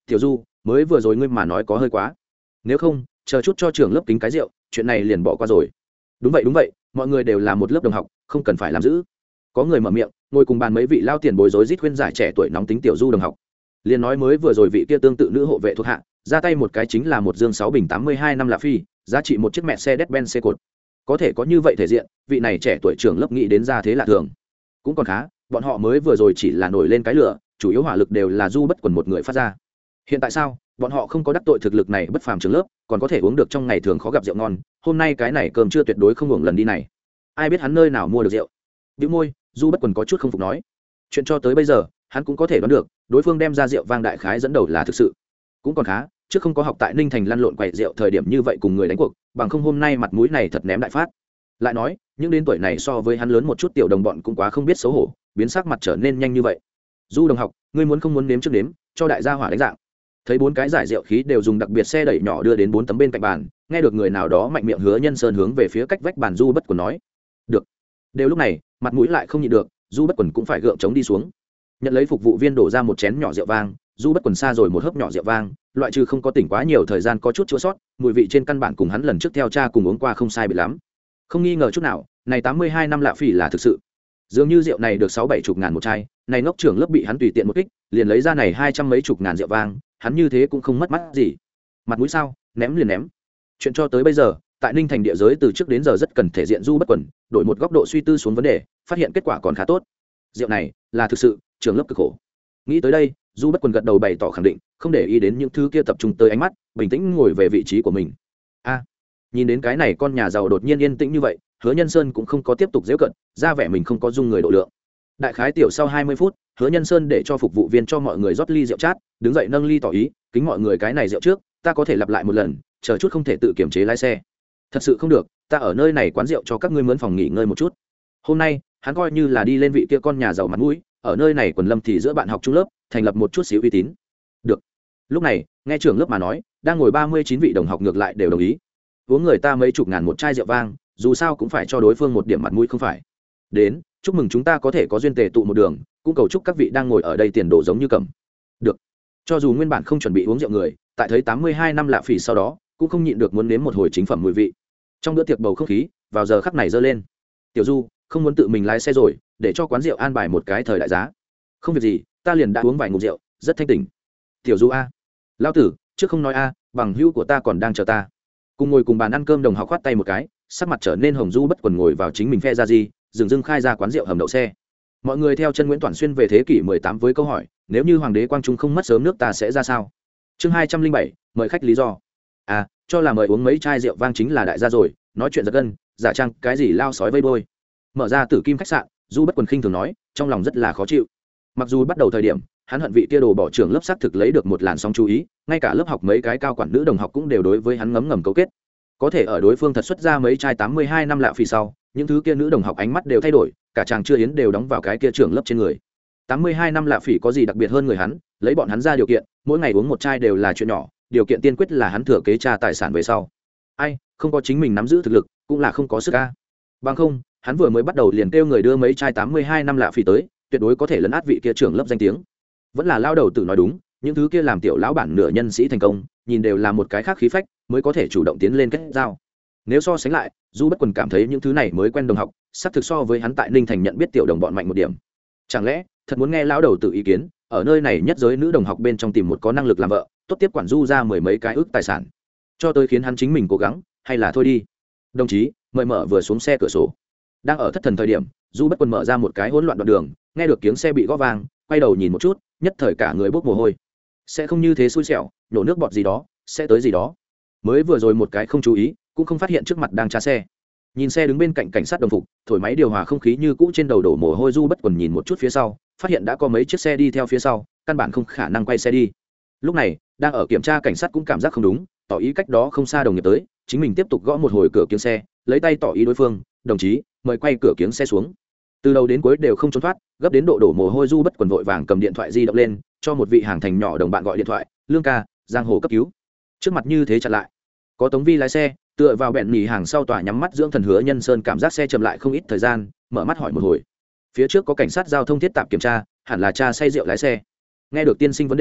tiểu du mới vừa rồi ngươi mà nói có hơi quá, nếu không chờ chút cho trường lớp kính cái rượu, chuyện này liền bỏ qua rồi. Đúng vậy đúng vậy, mọi người đều là một lớp đồng học, không cần phải làm giữ. Có người mở miệng, ngồi cùng bàn mấy vị lao tiền bối rối rít khuyên giải trẻ tuổi nóng tính tiểu du đồng học. Liền nói mới vừa rồi vị kia tương tự nữ hộ vệ thuộc hạ ra tay một cái chính là một dương sáu bình tám mươi hai năm lạ phi, giá trị một chiếc mẹ xe Mercedes-Benz xe cột. Có thể có như vậy thể diện, vị này trẻ tuổi trưởng lớp nghĩ đến ra thế lạ thường. Cũng còn khá, bọn họ mới vừa rồi chỉ là nổi lên cái lửa, chủ yếu hỏa lực đều là du bất quần một người phát ra. Hiện tại sao bọn họ không có đắc tội thực lực này bất phàm trường lớp, còn có thể uống được trong ngày thường khó gặp rượu ngon, hôm nay cái này cơm chưa tuyệt đối không hưởng lần đi này. Ai biết hắn nơi nào mua được rượu. Bĩu môi, du bất quần có chút không phục nói, chuyện cho tới bây giờ hắn cũng có thể đoán được đối phương đem ra rượu vang đại khái dẫn đầu là thực sự. Cũng còn khá, trước không có học tại Ninh Thành lăn lộn quậy rượu thời điểm như vậy cùng người đánh cuộc, bằng không hôm nay mặt mũi này thật ném đại phát. Lại nói, những đến tuổi này so với hắn lớn một chút tiểu đồng bọn cũng quá không biết xấu hổ, biến sắc mặt trở nên nhanh như vậy. Du đồng học, ngươi muốn không muốn nếm trước nếm, cho đại gia hỏa đánh dạng. Thấy bốn cái giải rượu khí đều dùng đặc biệt xe đẩy nhỏ đưa đến bốn tấm bên cạnh bàn, nghe được người nào đó mạnh miệng Hứa Nhân Sơn hướng về phía cách vách bàn du bất quần nói, được. Đều lúc này, mặt mũi lại không nhịn được, du bất quần cũng phải gượng chống đi xuống, nhận lấy phục vụ viên đổ ra một chén nhỏ rượu vang, du bất quần xa rồi một hớp nhỏ rượu vang, loại trừ không có tỉnh quá nhiều thời gian có chút chua sót, mùi vị trên căn bản cùng hắn lần trước theo cha cùng uống qua không sai biệt lắm. Không nghi ngờ chút nào, này tám mươi hai năm lạ phỉ là thực sự. Dường như rượu này được sáu bảy chục ngàn một chai, này ngốc trưởng lớp bị hắn tùy tiện một kích, liền lấy ra này hai trăm mấy chục ngàn rượu vang, hắn như thế cũng không mất mắt gì. Mặt mũi sao, ném liền ném. Chuyện cho tới bây giờ, tại Ninh Thành địa giới từ trước đến giờ rất cần thể diện du bất quần, đổi một góc độ suy tư xuống vấn đề, phát hiện kết quả còn khá tốt. Rượu này là thực sự, trưởng lớp cực khổ. Nghĩ tới đây, du bất quần gật đầu bày tỏ khẳng định, không để ý đến những thứ kia tập trung tới ánh mắt, bình tĩnh ngồi về vị trí của mình. A, nhìn đến cái này con nhà giàu đột nhiên yên tĩnh như vậy, Hứa Nhân Sơn cũng không có tiếp tục giễu cận, ra vẻ mình không có dung người độ lượng. Đại khái tiểu sau hai mươi phút, Hứa Nhân Sơn để cho phục vụ viên cho mọi người rót ly rượu chát, đứng dậy nâng ly tỏ ý, kính mọi người cái này rượu trước, ta có thể lặp lại một lần, chờ chút không thể tự kiểm chế lái xe. Thật sự không được, ta ở nơi này quán rượu cho các ngươi mướn phòng nghỉ ngơi một chút. Hôm nay, hắn coi như là đi lên vị kia con nhà giàu mặt mũi, ở nơi này quần lâm thì giữa bạn học trung lớp, thành lập một chút xíu uy tín. Được. Lúc này, nghe trưởng lớp mà nói, đang ngồi ba mươi chín vị đồng học ngược lại đều đồng ý. Uống người ta mấy chục ngàn một chai rượu vang, dù sao cũng phải cho đối phương một điểm mặt mũi không phải. Đến, chúc mừng chúng ta có thể có duyên tề tụ một đường, cũng cầu chúc các vị đang ngồi ở đây tiền đồ giống như cầm. Được. Cho dù nguyên bản không chuẩn bị uống rượu người, tại thấy tám mươi hai năm lạ phỉ sau đó, cũng không nhịn được muốn nếm một hồi chính phẩm mùi vị. Trong bữa tiệc bầu không khí, vào giờ khắc này dơ lên. Tiểu Du, không muốn tự mình lái xe rồi, để cho quán rượu an bài một cái thời đại giá. Không việc gì, ta liền đã uống vài ngụm rượu, rất thanh tỉnh. Tiểu Du a, lão tử, trước không nói a, bằng hữu của ta còn đang chờ ta. Cùng ngồi cùng bàn ăn cơm đồng học khoát tay một cái, sắc mặt trở nên hồng du bất quần ngồi vào chính mình phe ra gì, dừng dưng khai ra quán rượu hầm đậu xe. Mọi người theo chân Nguyễn Toản Xuyên về thế kỷ mười tám với câu hỏi, nếu như hoàng đế Quang Trung không mất sớm nước ta sẽ ra sao? Chương hai trăm linh bảy, mời khách lý do. À, cho là mời uống mấy chai rượu vang chính là đại gia rồi, nói chuyện giật gân, giả trang cái gì lao sói vây đôi. Mở ra Tử Kim khách sạn, du bất quần khinh thường nói, trong lòng rất là khó chịu. Mặc dù bắt đầu thời điểm, hắn hận vị kia đồ bỏ trưởng lớp xác thực lấy được một làn sóng chú ý, ngay cả lớp học mấy cái cao quản nữ đồng học cũng đều đối với hắn ngấm ngầm cấu kết. Có thể ở đối phương thật xuất ra mấy chai tám mươi hai năm lạ phỉ sau, những thứ kia nữ đồng học ánh mắt đều thay đổi, cả chàng chưa yến đều đóng vào cái kia trưởng lớp trên người. tám mươi hai năm lạ phỉ có gì đặc biệt hơn người hắn, lấy bọn hắn ra điều kiện, mỗi ngày uống một chai đều là chuyện nhỏ, điều kiện tiên quyết là hắn thừa kế cha tài sản về sau. Ai, không có chính mình nắm giữ thực lực, cũng là không có sức a. Bằng không, hắn vừa mới bắt đầu liền kêu người đưa mấy chai tám mươi hai năm lạ phỉ tới, tuyệt đối có thể lấn át vị kia trưởng lớp danh tiếng. Vẫn là lao đầu tử nói đúng, những thứ kia làm tiểu lão bản nửa nhân sĩ thành công, nhìn đều là một cái khác khí phách, mới có thể chủ động tiến lên kết giao. Nếu so sánh lại, du bất quần cảm thấy những thứ này mới quen đồng học, sắp thực so với hắn tại Ninh Thành nhận biết tiểu đồng bọn mạnh một điểm. Chẳng lẽ thật muốn nghe lão đầu tử ý kiến, ở nơi này nhất giới nữ đồng học bên trong tìm một có năng lực làm vợ, tốt tiếp quản du ra mười mấy cái ước tài sản, cho tới khiến hắn chính mình cố gắng, hay là thôi đi. Đồng chí, mời mở vừa xuống xe cửa sổ. Đang ở thất thần thời điểm, du bất quần mở ra một cái hỗn loạn đoạn đường, nghe được tiếng xe bị gõ vang, quay đầu nhìn một chút, nhất thời cả người bốc mồ hôi. Sẽ không như thế xui xẻo, nhổ nước bọt gì đó, sẽ tới gì đó. Mới vừa rồi một cái không chú ý, cũng không phát hiện trước mặt đang tra xe. Nhìn xe đứng bên cạnh cảnh sát đồng phục, thổi máy điều hòa không khí như cũ trên đầu đổ mồ hôi, du bất quần nhìn một chút phía sau, phát hiện đã có mấy chiếc xe đi theo phía sau, căn bản không khả năng quay xe đi. Lúc này, đang ở kiểm tra cảnh sát cũng cảm giác không đúng, tỏ ý cách đó không xa đồng nghiệp tới, chính mình tiếp tục gõ một hồi cửa kiếng xe, lấy tay tỏ ý đối phương, đồng chí, mời quay cửa kiếng xe xuống. Từ đầu đến cuối đều không trốn thoát, gấp đến độ đổ mồ hôi, du bất quần vội vàng cầm điện thoại di động lên, cho một vị hàng thành nhỏ đồng bạn gọi điện thoại, lương ca, giang hồ cấp cứu. Trước mặt như thế chặn lại, có Tống Vi lái xe, tựa vào bẹn nhì hàng sau tòa nhắm mắt dưỡng thần. Hứa Nhân Sơn cảm giác xe chậm lại không ít thời gian, mở mắt hỏi một hồi. Phía trước có cảnh sát giao thông thiết tạp kiểm tra, hẳn là cha say rượu lái xe. Nghe được tiên sinh vấn đề,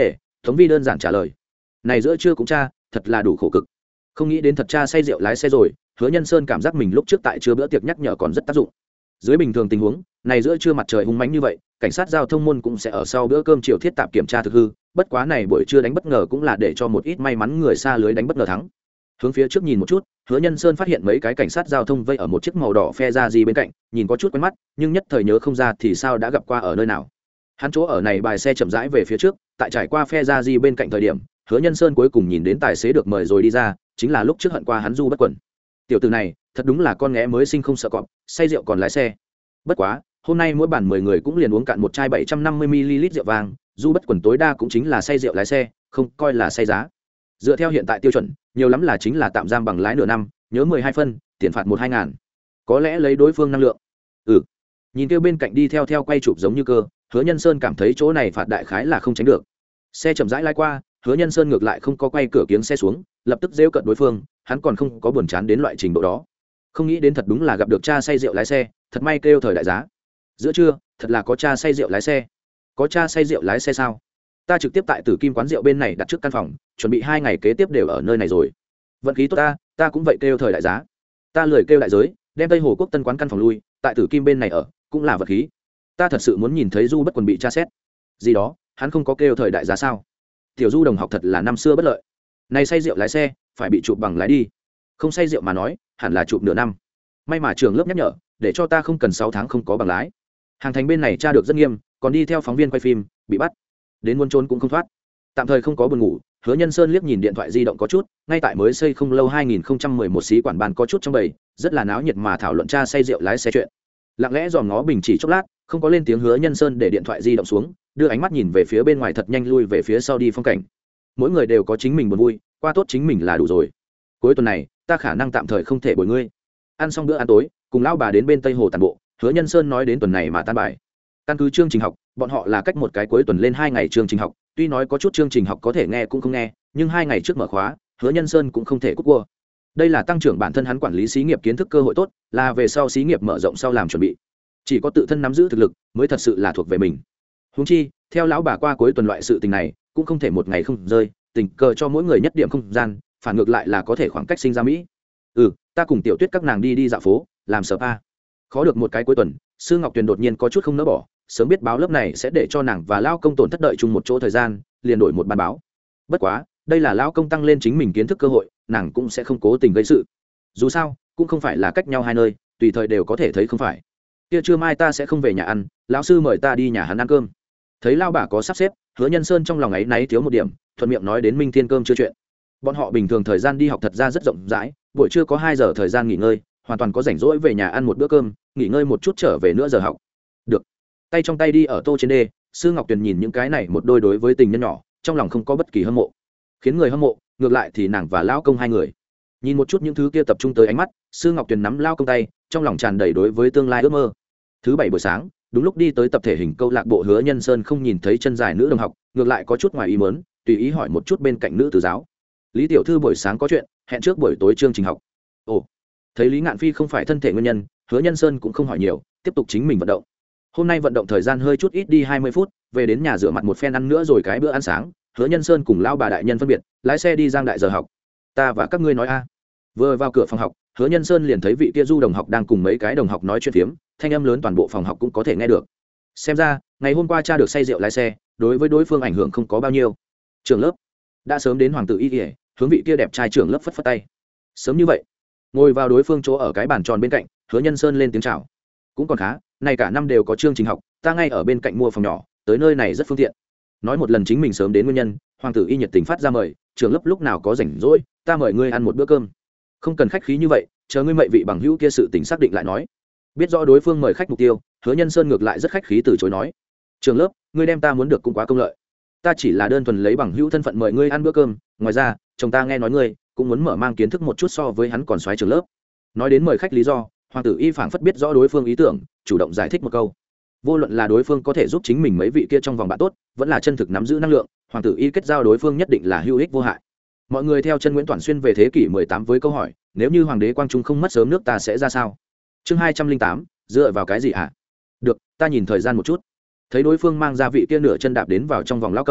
Tống Vi đơn giản trả lời. Này giữa trưa cũng cha, thật là đủ khổ cực. Không nghĩ đến thật cha say rượu lái xe rồi, Hứa Nhân Sơn cảm giác mình lúc trước tại trưa bữa tiệc nhắc nhở còn rất tác dụng. Dưới bình thường tình huống, này giữa trưa mặt trời hung mãnh như vậy, cảnh sát giao thông môn cũng sẽ ở sau bữa cơm chiều thiết tạp kiểm tra thực hư, bất quá này buổi trưa đánh bất ngờ cũng là để cho một ít may mắn người xa lưới đánh bất ngờ thắng. Hướng phía trước nhìn một chút, Hứa Nhân Sơn phát hiện mấy cái cảnh sát giao thông vây ở một chiếc màu đỏ phe ra gì bên cạnh, nhìn có chút quen mắt, nhưng nhất thời nhớ không ra thì sao đã gặp qua ở nơi nào. Hắn chỗ ở này bài xe chậm rãi về phía trước, tại trải qua phe ra gì bên cạnh thời điểm, Hứa Nhân Sơn cuối cùng nhìn đến tài xế được mời rồi đi ra, chính là lúc trước hận qua hắn Du Bất Quẩn. Tiểu tử này, thật đúng là con nghé mới sinh không sợ cọp, say rượu còn lái xe. Bất quá, hôm nay mỗi bản mười người cũng liền uống cạn một chai bảy trăm năm mươi mi li lít rượu vang, Du Bất Quẩn tối đa cũng chính là say rượu lái xe, không coi là say giá. Dựa theo hiện tại tiêu chuẩn, nhiều lắm là chính là tạm giam bằng lái nửa năm, nhớ mười hai phân, tiền phạt một hai ngàn. Có lẽ lấy đối phương năng lượng. Ừ. Nhìn kêu bên cạnh đi theo theo quay chụp giống như cơ, Hứa Nhân Sơn cảm thấy chỗ này phạt đại khái là không tránh được. Xe chậm rãi lái qua, Hứa Nhân Sơn ngược lại không có quay cửa kiếng xe xuống, lập tức giễu cợt đối phương, hắn còn không có buồn chán đến loại trình độ đó. Không nghĩ đến thật đúng là gặp được cha say rượu lái xe, thật may kêu thời đại giá. Giữa trưa, thật là có cha say rượu lái xe. Có cha say rượu lái xe sao? Ta trực tiếp tại Tử Kim quán rượu bên này đặt trước căn phòng, chuẩn bị hai ngày kế tiếp đều ở nơi này rồi. Vận khí tốt ta, ta cũng vậy kêu thời đại giá. Ta lười kêu đại giới, đem Tây Hồ Quốc Tân quán căn phòng lui, tại Tử Kim bên này ở, cũng là vật khí. Ta thật sự muốn nhìn thấy Du Bất Quần bị tra xét. Gì đó, hắn không có kêu thời đại giá sao? Tiểu Du đồng học thật là năm xưa bất lợi. Này say rượu lái xe, phải bị chụp bằng lái đi. Không say rượu mà nói, hẳn là chụp nửa năm. May mà trường lớp nhắc nhở, để cho ta không cần sáu tháng không có bằng lái. Hàng thành bên này tra được rất nghiêm, còn đi theo phóng viên quay phim, bị bắt. Đến muốn trốn cũng không thoát. Tạm thời không có buồn ngủ, Hứa Nhân Sơn liếc nhìn điện thoại di động có chút, ngay tại mới xây không lâu hai nghìn không trăm mười một xí quản ban có chút trong bầy, rất là náo nhiệt mà thảo luận cha say rượu lái xe chuyện. Lặng lẽ dòm ngó bình chỉ chốc lát, không có lên tiếng. Hứa Nhân Sơn để điện thoại di động xuống, đưa ánh mắt nhìn về phía bên ngoài thật nhanh lui về phía sau đi phong cảnh. Mỗi người đều có chính mình buồn vui, qua tốt chính mình là đủ rồi. Cuối tuần này, ta khả năng tạm thời không thể bồi ngươi. Ăn xong bữa ăn tối, cùng lão bà đến bên Tây Hồ tản bộ, Hứa Nhân Sơn nói đến tuần này mà tan bài. Căn cứ chương trình học, bọn họ là cách một cái cuối tuần lên hai ngày chương trình học, tuy nói có chút chương trình học có thể nghe cũng không nghe, nhưng hai ngày trước mở khóa, Hứa Nhân Sơn cũng không thể cúp cua. Đây là tăng trưởng bản thân hắn quản lý xí nghiệp kiến thức cơ hội tốt, là về sau xí nghiệp mở rộng sau làm chuẩn bị. Chỉ có tự thân nắm giữ thực lực mới thật sự là thuộc về mình. Huống chi, theo lão bà qua cuối tuần loại sự tình này, cũng không thể một ngày không rơi, tình cờ cho mỗi người nhất điểm không gian, phản ngược lại là có thể khoảng cách sinh ra Mỹ. Ừ, ta cùng Tiểu Tuyết các nàng đi đi dạo phố, làm spa. Khó được một cái cuối tuần, Sư Ngọc Tuyền đột nhiên có chút không nỡ bỏ, sớm biết báo lớp này sẽ để cho nàng và lao công tổn thất đợi chung một chỗ thời gian, liền đổi một ban báo. Bất quá, đây là lao công tăng lên chính mình kiến thức cơ hội, nàng cũng sẽ không cố tình gây sự. Dù sao, cũng không phải là cách nhau hai nơi, tùy thời đều có thể thấy không phải. Kia trưa mai ta sẽ không về nhà ăn, lão sư mời ta đi nhà hắn ăn cơm. Thấy lao bà có sắp xếp, Hứa Nhân Sơn trong lòng ấy náy thiếu một điểm, thuận miệng nói đến Minh Thiên cơm chưa chuyện. Bọn họ bình thường thời gian đi học thật ra rất rộng rãi, buổi trưa có hai giờ thời gian nghỉ ngơi, hoàn toàn có rảnh rỗi về nhà ăn một bữa cơm, nghỉ ngơi một chút trở về nữa giờ học. Được. Tay trong tay đi ở tô trên đê, Sư Ngọc Tuyền nhìn những cái này một đôi đối với tình nhân nhỏ, trong lòng không có bất kỳ hâm mộ. Khiến người hâm mộ, ngược lại thì nàng và lão công hai người. Nhìn một chút những thứ kia tập trung tới ánh mắt, Sư Ngọc Tuyền nắm lao công tay, trong lòng tràn đầy đối với tương lai ước mơ. Thứ bảy buổi sáng, đúng lúc đi tới tập thể hình câu lạc bộ Hứa Nhân Sơn không nhìn thấy chân dài nữ đồng học, ngược lại có chút ngoài ý muốn, tùy ý hỏi một chút bên cạnh nữ tử giáo. Lý tiểu thư buổi sáng có chuyện, hẹn trước buổi tối chương trình học. Ồ, thấy Lý Ngạn Phi không phải thân thể nguyên nhân, Hứa Nhân Sơn cũng không hỏi nhiều, tiếp tục chính mình vận động. Hôm nay vận động thời gian hơi chút ít đi hai mươi phút, về đến nhà rửa mặt một phen ăn nữa rồi cái bữa ăn sáng, Hứa Nhân Sơn cùng lao bà đại nhân phân biệt, lái xe đi Giang đại giờ học. Ta và các ngươi nói a. Vừa vào cửa phòng học, Hứa Nhân Sơn liền thấy vị kia Du đồng học đang cùng mấy cái đồng học nói chuyện phiếm, thanh âm lớn toàn bộ phòng học cũng có thể nghe được. Xem ra, ngày hôm qua cha được say rượu lái xe, đối với đối phương ảnh hưởng không có bao nhiêu. Trường lớp đã sớm đến hoàng tử y y, hướng vị kia đẹp trai trưởng lớp phất phất tay. Sớm như vậy, ngồi vào đối phương chỗ ở cái bàn tròn bên cạnh, Hứa Nhân Sơn lên tiếng chào. Cũng còn khá, này cả năm đều có chương trình học, ta ngay ở bên cạnh mua phòng nhỏ, tới nơi này rất phương tiện. Nói một lần chính mình sớm đến nguyên nhân, hoàng tử y nhiệt tình phát ra mời, trưởng lớp lúc nào có rảnh rỗi, ta mời ngươi ăn một bữa cơm. Không cần khách khí như vậy, chờ ngươi mệnh vị bằng hữu kia sự tình xác định lại nói. Biết rõ đối phương mời khách mục tiêu, Hứa Nhân Sơn ngược lại rất khách khí từ chối nói. Trường lớp, ngươi đem ta muốn được cũng quá công lợi. Ta chỉ là đơn thuần lấy bằng hữu thân phận mời ngươi ăn bữa cơm, ngoài ra, chồng ta nghe nói ngươi cũng muốn mở mang kiến thức một chút so với hắn còn xoáy trường lớp. Nói đến mời khách lý do, hoàng tử y phảng phất biết rõ đối phương ý tưởng, chủ động giải thích một câu. Vô luận là đối phương có thể giúp chính mình mấy vị kia trong vòng bạn tốt, vẫn là chân thực nắm giữ năng lượng, hoàng tử y kết giao đối phương nhất định là hữu ích vô hại. Mọi người theo chân Nguyễn Toản Xuyên về thế kỷ mười tám với câu hỏi, nếu như hoàng đế Quang Trung không mất sớm nước ta sẽ ra sao? Chương hai trăm linh tám, dựa vào cái gì hả? Được, ta nhìn thời gian một chút. Thấy đối phương mang ra vị kia nửa chân đạp đến vào trong vòng lao công,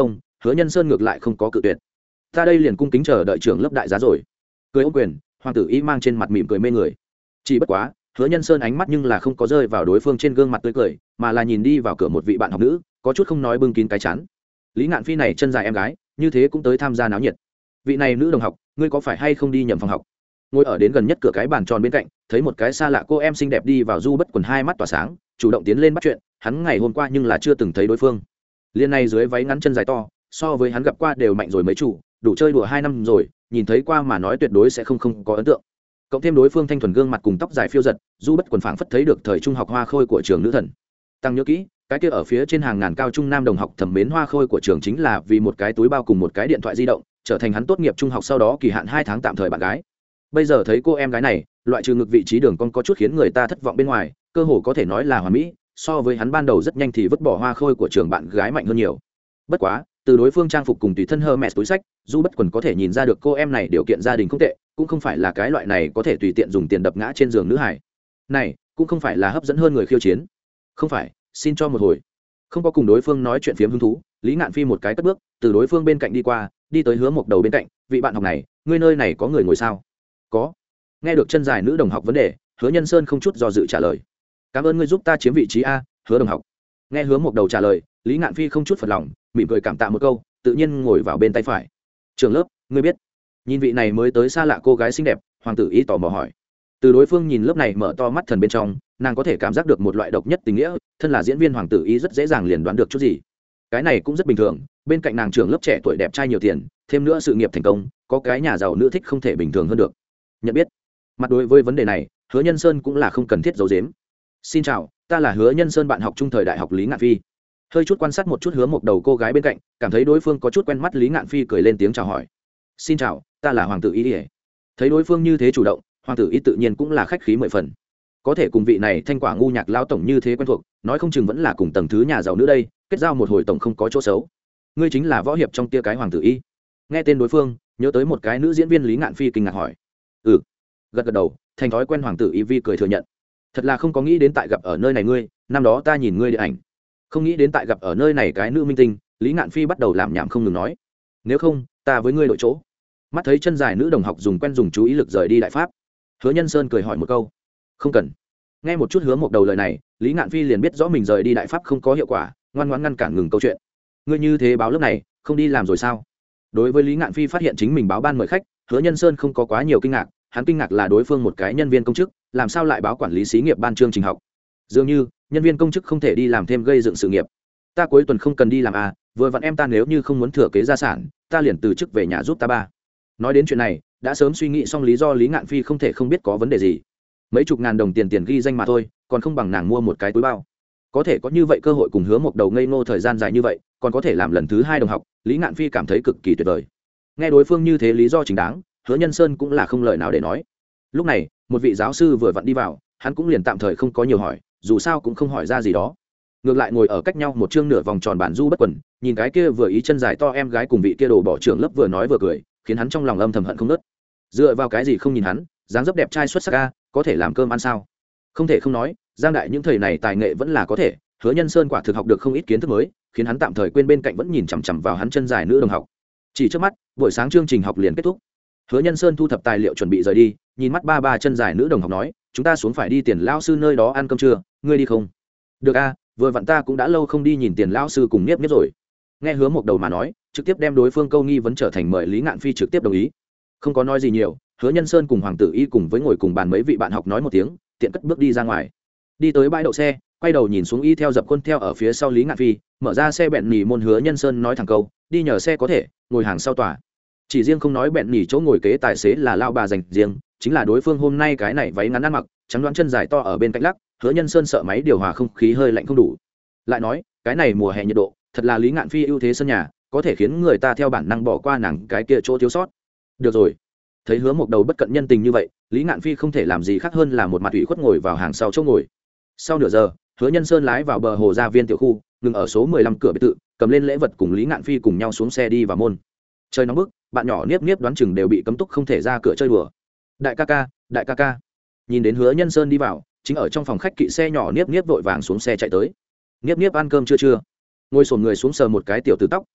Hứa Nhân Sơn ngược lại không có cự tuyệt. Ta đây liền cung kính chờ đợi trưởng lớp đại giá rồi. Cười ôm quyền, hoàng tử y mang trên mặt mỉm cười mê người. Chỉ bất quá, Hứa Nhân Sơn ánh mắt nhưng là không có rơi vào đối phương trên gương mặt tươi cười, mà là nhìn đi vào cửa một vị bạn học nữ, có chút không nói bưng kín cái chán. Lý Ngạn Phi này chân dài em gái, như thế cũng tới tham gia náo nhiệt. Vị này nữ đồng học, ngươi có phải hay không đi nhầm phòng học? Ngồi ở đến gần nhất cửa cái bàn tròn bên cạnh, thấy một cái xa lạ cô em xinh đẹp đi vào, Du Bất Quần hai mắt tỏa sáng, chủ động tiến lên bắt chuyện. Hắn ngày hôm qua nhưng là chưa từng thấy đối phương. Liên này dưới váy ngắn chân dài to, so với hắn gặp qua đều mạnh rồi mấy chủ, đủ chơi đùa hai năm rồi, nhìn thấy qua mà nói tuyệt đối sẽ không không có ấn tượng. Cộng thêm đối phương thanh thuần gương mặt cùng tóc dài phiêu giật, Du Bất Quần phảng phất thấy được thời trung học hoa khôi của trường nữ thần. Tăng nhớ kỹ, cái kia ở phía trên hàng ngàn cao trung nam đồng học thẩm mến hoa khôi của trường chính là vì một cái túi bao cùng một cái điện thoại di động, trở thành hắn tốt nghiệp trung học sau đó kỳ hạn hai tháng tạm thời bạn gái. Bây giờ thấy cô em gái này, loại trừ ngực vị trí đường cong có chút khiến người ta thất vọng bên ngoài, cơ hồ có thể nói là hoàn mỹ, so với hắn ban đầu rất nhanh thì vứt bỏ hoa khôi của trường bạn gái mạnh hơn nhiều. Bất quá, từ đối phương trang phục cùng tùy thân Hermes túi sách, Du Bất Quần có thể nhìn ra được cô em này điều kiện gia đình không tệ, cũng không phải là cái loại này có thể tùy tiện dùng tiền đập ngã trên giường nữ hải. Này, cũng không phải là hấp dẫn hơn người khiêu chiến. Không phải, xin cho một hồi. Không có cùng đối phương nói chuyện phiếm hứng thú, Lý Ngạn Phi một cái cất bước, từ đối phương bên cạnh đi qua, đi tới Hứa Mộc Đầu bên cạnh, vị bạn học này, ngươi nơi này có người ngồi sao? Có. Nghe được chân dài nữ đồng học vấn đề, Hứa Nhân Sơn không chút do dự trả lời. Cảm ơn ngươi giúp ta chiếm vị trí a, Hứa đồng học. Nghe Hứa Mộc Đầu trả lời, Lý Ngạn Phi không chút phật lòng, mỉm cười cảm tạ một câu, tự nhiên ngồi vào bên tay phải. Trường lớp, ngươi biết? Nhìn vị này mới tới xa lạ cô gái xinh đẹp, hoàng tử ý tò mò hỏi. Từ đối phương nhìn lớp này mở to mắt thần bên trong, nàng có thể cảm giác được một loại độc nhất tình nghĩa, thân là diễn viên hoàng tử ý rất dễ dàng liền đoán được chút gì. Cái này cũng rất bình thường, bên cạnh nàng trưởng lớp trẻ tuổi đẹp trai nhiều tiền, thêm nữa sự nghiệp thành công, có cái nhà giàu nữ thích không thể bình thường hơn được. Nhận biết. Mặt đối với vấn đề này, Hứa Nhân Sơn cũng là không cần thiết giấu giếm. Xin chào, ta là Hứa Nhân Sơn, bạn học trung thời đại học Lý Ngạn Phi. Hơi chút quan sát một chút Hứa Mộc Đầu cô gái bên cạnh, cảm thấy đối phương có chút quen mắt, Lý Ngạn Phi cười lên tiếng chào hỏi. Xin chào, ta là hoàng tử ý ỉa. Thấy đối phương như thế chủ động, hoàng tử ý tự nhiên cũng là khách khí mười phần. Có thể cùng vị này thanh quả ngu nhạc lão tổng như thế quen thuộc, nói không chừng vẫn là cùng tầng thứ nhà giàu nữ đây, kết giao một hồi tổng không có chỗ xấu. Ngươi chính là võ hiệp trong tia cái hoàng tử y? Nghe tên đối phương, nhớ tới một cái nữ diễn viên, Lý Ngạn Phi kinh ngạc hỏi. Ừ. Gật gật đầu, thành thói quen hoàng tử y vi cười thừa nhận. Thật là không có nghĩ đến tại gặp ở nơi này ngươi, năm đó ta nhìn ngươi điện ảnh, không nghĩ đến tại gặp ở nơi này cái nữ minh tinh. Lý Ngạn Phi bắt đầu làm nhảm không ngừng nói. Nếu không, ta với ngươi đội chỗ. Mắt thấy chân dài nữ đồng học dùng quen dùng chú ý lực rời đi đại pháp, Hứa Nhân Sơn cười hỏi một câu. Không cần. Nghe một chút Hứa Mộc Đầu lời này, Lý Ngạn Phi liền biết rõ mình rời đi đại pháp không có hiệu quả, ngoan ngoãn ngăn cản ngừng câu chuyện. Ngươi như thế báo lớp này, không đi làm rồi sao? Đối với Lý Ngạn Phi phát hiện chính mình báo ban mời khách, Hứa Nhân Sơn không có quá nhiều kinh ngạc, hắn kinh ngạc là đối phương một cái nhân viên công chức, làm sao lại báo quản lý xí nghiệp ban chương trình học? Dường như, nhân viên công chức không thể đi làm thêm gây dựng sự nghiệp. Ta cuối tuần không cần đi làm à, vừa vặn em ta nếu như không muốn thừa kế gia sản, ta liền từ chức về nhà giúp ta ba. Nói đến chuyện này, đã sớm suy nghĩ xong lý do, Lý Ngạn Phi không thể không biết có vấn đề gì. Mấy chục ngàn đồng tiền tiền ghi danh mà thôi, còn không bằng nàng mua một cái túi bao. Có thể có như vậy cơ hội cùng Hứa Mộc Đầu ngây ngô thời gian dài như vậy, còn có thể làm lần thứ hai đồng học, Lý Ngạn Phi cảm thấy cực kỳ tuyệt vời. Nghe đối phương như thế lý do chính đáng, Hứa Nhân Sơn cũng là không lời nào để nói. Lúc này, một vị giáo sư vừa vặn đi vào, hắn cũng liền tạm thời không có nhiều hỏi, dù sao cũng không hỏi ra gì đó. Ngược lại ngồi ở cách nhau một chương nửa vòng tròn bàn Du Bất Quần, nhìn cái kia vừa ý chân dài to em gái cùng vị kia đồ bỏ trưởng lớp vừa nói vừa cười, khiến hắn trong lòng âm thầm hận không nớt. Dựa vào cái gì không nhìn hắn, dáng dấp đẹp trai xuất sắc a, có thể làm cơm ăn sao? Không thể không nói, Giang Đại những thầy này tài nghệ vẫn là có thể. Hứa Nhân Sơn quả thực học được không ít kiến thức mới, khiến hắn tạm thời quên bên cạnh vẫn nhìn chằm chằm vào hắn chân dài nữ đồng học. Chỉ trước mắt, buổi sáng chương trình học liền kết thúc. Hứa Nhân Sơn thu thập tài liệu chuẩn bị rời đi, nhìn mắt ba ba chân dài nữ đồng học nói, chúng ta xuống phải đi Tiền lão sư nơi đó ăn cơm trưa, ngươi đi không? Được a, vừa vặn ta cũng đã lâu không đi nhìn Tiền lão sư cùng Niếp Niếp rồi. Nghe Hứa Mộc Đầu mà nói, trực tiếp đem đối phương câu nghi vấn trở thành mời Lý Ngạn Phi trực tiếp đồng ý. Không có nói gì nhiều, Hứa Nhân Sơn cùng hoàng tử y cùng với ngồi cùng bàn mấy vị bạn học nói một tiếng, tiện cất bước đi ra ngoài. Đi tới bãi đậu xe, quay đầu nhìn xuống y theo dập khuôn theo ở phía sau Lý Ngạn Phi, mở ra xe bẹn nỉ môn. Hứa Nhân Sơn nói thẳng câu, đi nhờ xe có thể, ngồi hàng sau tòa. Chỉ riêng không nói bẹn nỉ chỗ ngồi kế tài xế là lao bà dành riêng, chính là đối phương hôm nay cái này váy ngắn ăn mặc, trắng đoán chân dài to ở bên cạnh lắc, Hứa Nhân Sơn sợ máy điều hòa không khí hơi lạnh không đủ. Lại nói, cái này mùa hè nhiệt độ, thật là Lý Ngạn Phi ưu thế sân nhà, có thể khiến người ta theo bản năng bỏ qua nàng cái kia chỗ thiếu sót. Được rồi. Thấy Hứa Mộc Đầu bất cận nhân tình như vậy, Lý Ngạn Phi không thể làm gì khác hơn là một mặt ủy khuất ngồi vào hàng sau chỗ ngồi. Sau nửa giờ, Hứa Nhân Sơn lái vào bờ hồ gia viên tiểu khu, ngừng ở số mười lăm cửa biệt thự, cầm lên lễ vật cùng Lý Ngạn Phi cùng nhau xuống xe đi vào môn. Trời nóng bức, bạn nhỏ Niếp Niếp đoán chừng đều bị cấm túc không thể ra cửa chơi đùa. Đại ca ca, đại ca ca. Nhìn đến Hứa Nhân Sơn đi vào, chính ở trong phòng khách kỵ xe nhỏ Niếp Niếp vội vàng xuống xe chạy tới. Niếp Niếp ăn cơm chưa chưa? Ngồi xổm người xuống sờ một cái tiểu tử tóc,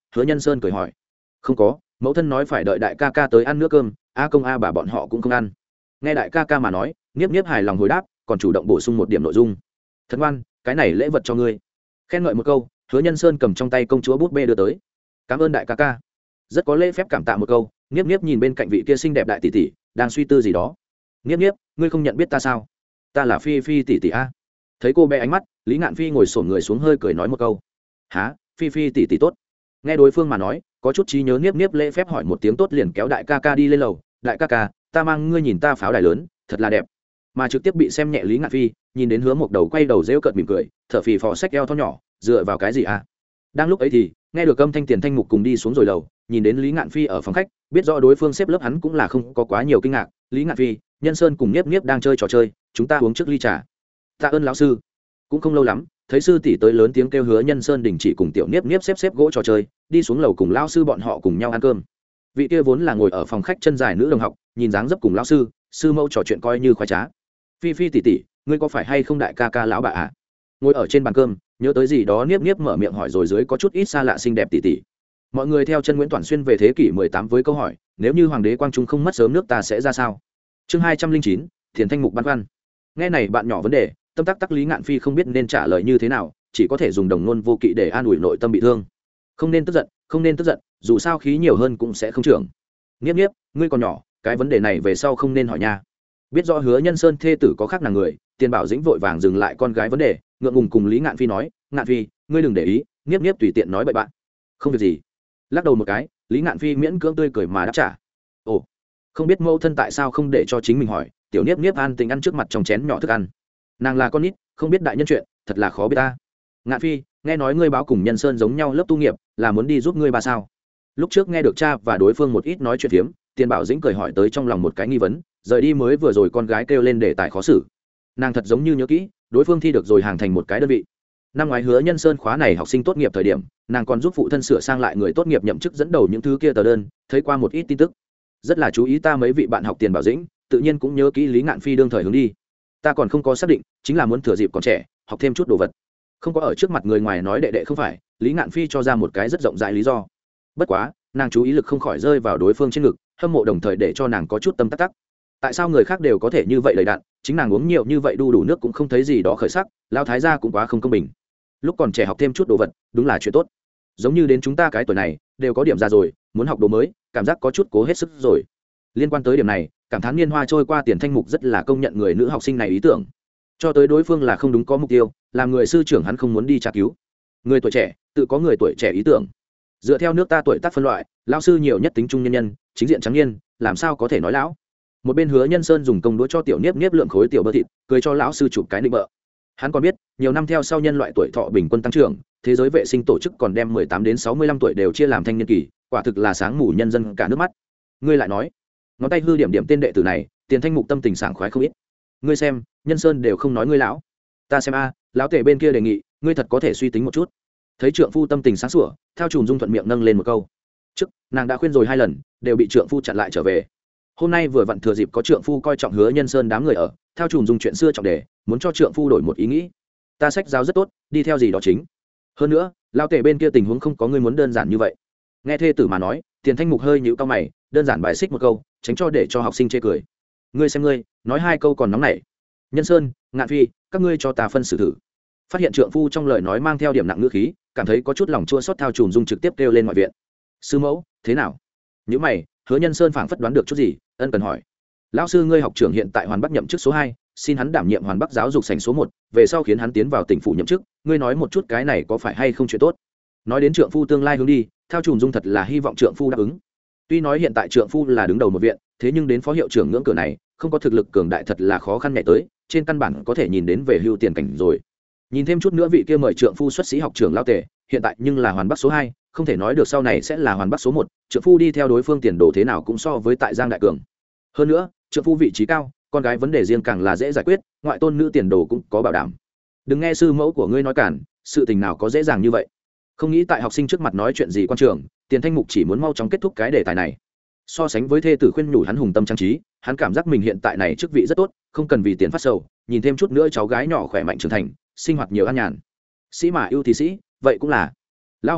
Hứa Nhân Sơn cười hỏi. Không có, mẫu thân nói phải đợi đại ca ca tới ăn nước cơm, a công a bà bọn họ cũng không ăn. Nghe đại ca ca mà nói, Niếp Niếp hài lòng hồi đáp, còn chủ động bổ sung một điểm nội dung. Thật ngoan, cái này lễ vật cho ngươi. Khen ngợi một câu, Hứa Nhân Sơn cầm trong tay công chúa bút bê đưa tới. Cảm ơn đại ca ca. Rất có lễ phép cảm tạ một câu, Niếp Niếp nhìn bên cạnh vị kia xinh đẹp đại tỷ tỷ, đang suy tư gì đó. Niếp Niếp, ngươi không nhận biết ta sao? Ta là Phi Phi tỷ tỷ a. Thấy cô bé ánh mắt, Lý Ngạn Phi ngồi xổm người xuống hơi cười nói một câu. Hả, Phi Phi tỷ tỷ tốt. Nghe đối phương mà nói, có chút trí nhớ, Niếp Niếp lễ phép hỏi một tiếng tốt liền kéo đại ca ca đi lên lầu. Đại ca ca, ta mang ngươi nhìn ta pháo đài lớn, thật là đẹp. Mà trực tiếp bị xem nhẹ Lý Ngạn Phi, nhìn đến Hứa Mộc Đầu quay đầu rêu cợt mỉm cười, thở phì phò xách eo thon nhỏ, dựa vào cái gì a? Đang lúc ấy thì nghe được âm thanh Tiền Thanh Mục cùng đi xuống rồi lầu, nhìn đến Lý Ngạn Phi ở phòng khách, biết rõ đối phương xếp lớp hắn cũng là không có quá nhiều kinh ngạc. Lý Ngạn Phi, Nhân Sơn cùng Niếp Niếp đang chơi trò chơi, chúng ta uống trước ly trà. Tạ ơn lão sư. Cũng không lâu lắm, thấy sư tỷ tới lớn tiếng kêu, Hứa Nhân Sơn đình chỉ cùng tiểu Niếp Niếp xếp xếp gỗ trò chơi, đi xuống lầu cùng lão sư bọn họ cùng nhau ăn cơm. Vị kia vốn là ngồi ở phòng khách chân dài nữ đồng học, nhìn dáng dấp cùng lão sư, sư mẫu trò chuyện coi như khoái trá. Phi Phi tỷ tỷ, ngươi có phải hay không đại ca ca lão bà ạ? À? Ngồi ở trên bàn cơm, nhớ tới gì đó, Niếp Niếp mở miệng hỏi, rồi dưới có chút ít xa lạ xinh đẹp tỷ tỷ. Mọi người theo chân Nguyễn Toản Xuyên về thế kỷ mười tám với câu hỏi, nếu như hoàng đế Quang Trung không mất sớm, nước ta sẽ ra sao? Chương hai trăm linh chín, Thiền Thanh Mục băn khoăn. Nghe này bạn nhỏ vấn đề, tâm tắc tắc Lý Ngạn Phi không biết nên trả lời như thế nào, chỉ có thể dùng đồng ngôn vô kỵ để an ủi nội tâm bị thương. Không nên tức giận, không nên tức giận, dù sao khí nhiều hơn cũng sẽ không trưởng. Niếp Niếp, ngươi còn nhỏ, cái vấn đề này về sau không nên hỏi nha. Biết rõ Hứa Nhân Sơn thê tử có khác nàng người, Tiền Bảo Dĩnh vội vàng dừng lại con gái vấn đề, ngượng ngùng cùng Lý Ngạn Phi nói, Ngạn Phi, ngươi đừng để ý, Niếp Niếp tùy tiện nói bậy bạn. Không việc gì. Lắc đầu một cái, Lý Ngạn Phi miễn cưỡng tươi cười mà đáp trả. Ồ, không biết mẫu thân tại sao không để cho chính mình hỏi, tiểu Niếp Niếp an tình ăn trước mặt trong chén nhỏ thức ăn. Nàng là con nít, không biết đại nhân chuyện, thật là khó biết ta. Ngạn Phi, nghe nói ngươi báo cùng Nhân Sơn giống nhau lớp tu nghiệp, là muốn đi giúp ngươi ba sao? Lúc trước nghe được cha và đối phương một ít nói chuyện phiếm, Tiền Bảo Dĩnh cười hỏi tới trong lòng một cái nghi vấn, rời đi mới vừa rồi con gái kêu lên để tài khó xử. Nàng thật giống như nhớ kỹ, đối phương thi được rồi hàng thành một cái đơn vị. Năm ngoái Hứa Nhân Sơn khóa này học sinh tốt nghiệp thời điểm, nàng còn giúp phụ thân sửa sang lại người tốt nghiệp nhậm chức dẫn đầu những thứ kia tờ đơn, thấy qua một ít tin tức, rất là chú ý ta mấy vị bạn học. Tiền Bảo Dĩnh tự nhiên cũng nhớ kỹ Lý Ngạn Phi đương thời hướng đi. Ta còn không có xác định, chính là muốn thừa dịp còn trẻ, học thêm chút đồ vật, không có ở trước mặt người ngoài nói đệ đệ không phải. Lý Ngạn Phi cho ra một cái rất rộng rãi lý do. Bất quá, nàng chú ý lực không khỏi rơi vào đối phương trên ngực, hâm mộ đồng thời để cho nàng có chút tâm tắc tắc. Tại sao người khác đều có thể như vậy đầy đạn, chính nàng uống nhiều như vậy đu đủ nước cũng không thấy gì đó khởi sắc, lao thái gia cũng quá không công bình. Lúc còn trẻ học thêm chút đồ vật, đúng là chuyện tốt. Giống như đến chúng ta cái tuổi này, đều có điểm ra rồi, muốn học đồ mới, cảm giác có chút cố hết sức rồi. Liên quan tới điểm này, cảm thán niên hoa trôi qua, Tiền Thanh Mục rất là công nhận người nữ học sinh này ý tưởng. Cho tới đối phương là không đúng có mục tiêu, làm người sư trưởng hắn không muốn đi tra cứu. Người tuổi trẻ, tự có người tuổi trẻ ý tưởng. Dựa theo nước ta tuổi tác phân loại, lão sư nhiều nhất tính trung nhân nhân, chính diện trắng niên, làm sao có thể nói lão. Một bên Hứa Nhân Sơn dùng công đũa cho tiểu Niếp Niếp lượng khối tiểu bơ thịt, cười cho lão sư chụp cái định bợ. Hắn còn biết, nhiều năm theo sau nhân loại tuổi thọ bình quân tăng trưởng, thế giới vệ sinh tổ chức còn đem mười tám đến sáu mươi lăm tuổi đều chia làm thanh niên kỳ, quả thực là sáng mù nhân dân cả nước mắt. Ngươi lại nói, ngón tay hư điểm điểm tên đệ tử này, Tiền Thanh Mục tâm tình sảng khoái không ít. Ngươi xem, Nhân Sơn đều không nói ngươi lão. Ta xem a, lão tể bên kia đề nghị, ngươi thật có thể suy tính một chút. Thấy trượng phu tâm tình sáng sủa, Thao Trùm Dung thuận miệng nâng lên một câu. Trước, nàng đã khuyên rồi hai lần, đều bị trượng phu chặn lại trở về. Hôm nay vừa vặn thừa dịp có trượng phu coi trọng Hứa Nhân Sơn đám người ở, Thao Trùm Dung chuyện xưa trọng đề, muốn cho trượng phu đổi một ý nghĩ. Ta sách giáo rất tốt, đi theo gì đó chính. Hơn nữa, lão tể bên kia tình huống không có ngươi muốn đơn giản như vậy. Nghe thê tử mà nói, Tiền Thanh Mục hơi nhíu cau mày, đơn giản bài xích một câu, tránh cho để cho học sinh chê cười. Ngươi xem ngươi, nói hai câu còn nóng nảy. Nhân Sơn, Ngạn Phi, các ngươi cho ta phân xử thử. Phát hiện trượng phu trong lời nói mang theo điểm nặng ngữ khí, cảm thấy có chút lòng chua xót, Thao Trùm Dung trực tiếp kêu lên ngoại viện. Sư mẫu, thế nào? Những mày, Hứa Nhân Sơn phảng phất đoán được chút gì, ân cần hỏi. Lão sư ngươi học trưởng hiện tại Hoàn Bắc nhậm chức số hai, xin hắn đảm nhiệm Hoàn Bắc giáo dục sảnh số một, về sau khiến hắn tiến vào tỉnh phủ nhậm chức, ngươi nói một chút cái này có phải hay không chuyện tốt? Nói đến trượng phu tương lai hướng đi, Thao Trùm Dung thật là hy vọng trượng phu đáp ứng. Tuy nói hiện tại trượng phu là đứng đầu một viện, thế nhưng đến phó hiệu trưởng ngưỡng cửa này, không có thực lực cường đại thật là khó khăn nhảy tới, trên căn bản có thể nhìn đến về hưu tiền cảnh rồi. Nhìn thêm chút nữa vị kia mời trượng phu xuất sĩ học trưởng lão tề, hiện tại nhưng là Hoàn Bắc số hai, không thể nói được sau này sẽ là Hoàn Bắc số một, trượng phu đi theo đối phương tiền đồ thế nào cũng so với tại Giang đại cường. Hơn nữa, trượng phu vị trí cao, con gái vấn đề riêng càng là dễ giải quyết, ngoại tôn nữ tiền đồ cũng có bảo đảm. Đừng nghe sư mẫu của ngươi nói cản, sự tình nào có dễ dàng như vậy. Không nghĩ tại học sinh trước mặt nói chuyện gì quan trường, Tiền Thanh Mục chỉ muốn mau chóng kết thúc cái đề tài này. So sánh với thê tử khuyên nhủ hắn hùng tâm trang trí, hắn cảm giác mình hiện tại này chức vị rất tốt, không cần vì tiền phát sầu, nhìn thêm chút nữa cháu gái nhỏ khỏe mạnh trưởng thành, sinh hoạt nhiều an nhàn. Sĩ mà ưu thì sĩ, vậy cũng là. Lao Hoàng Lịch,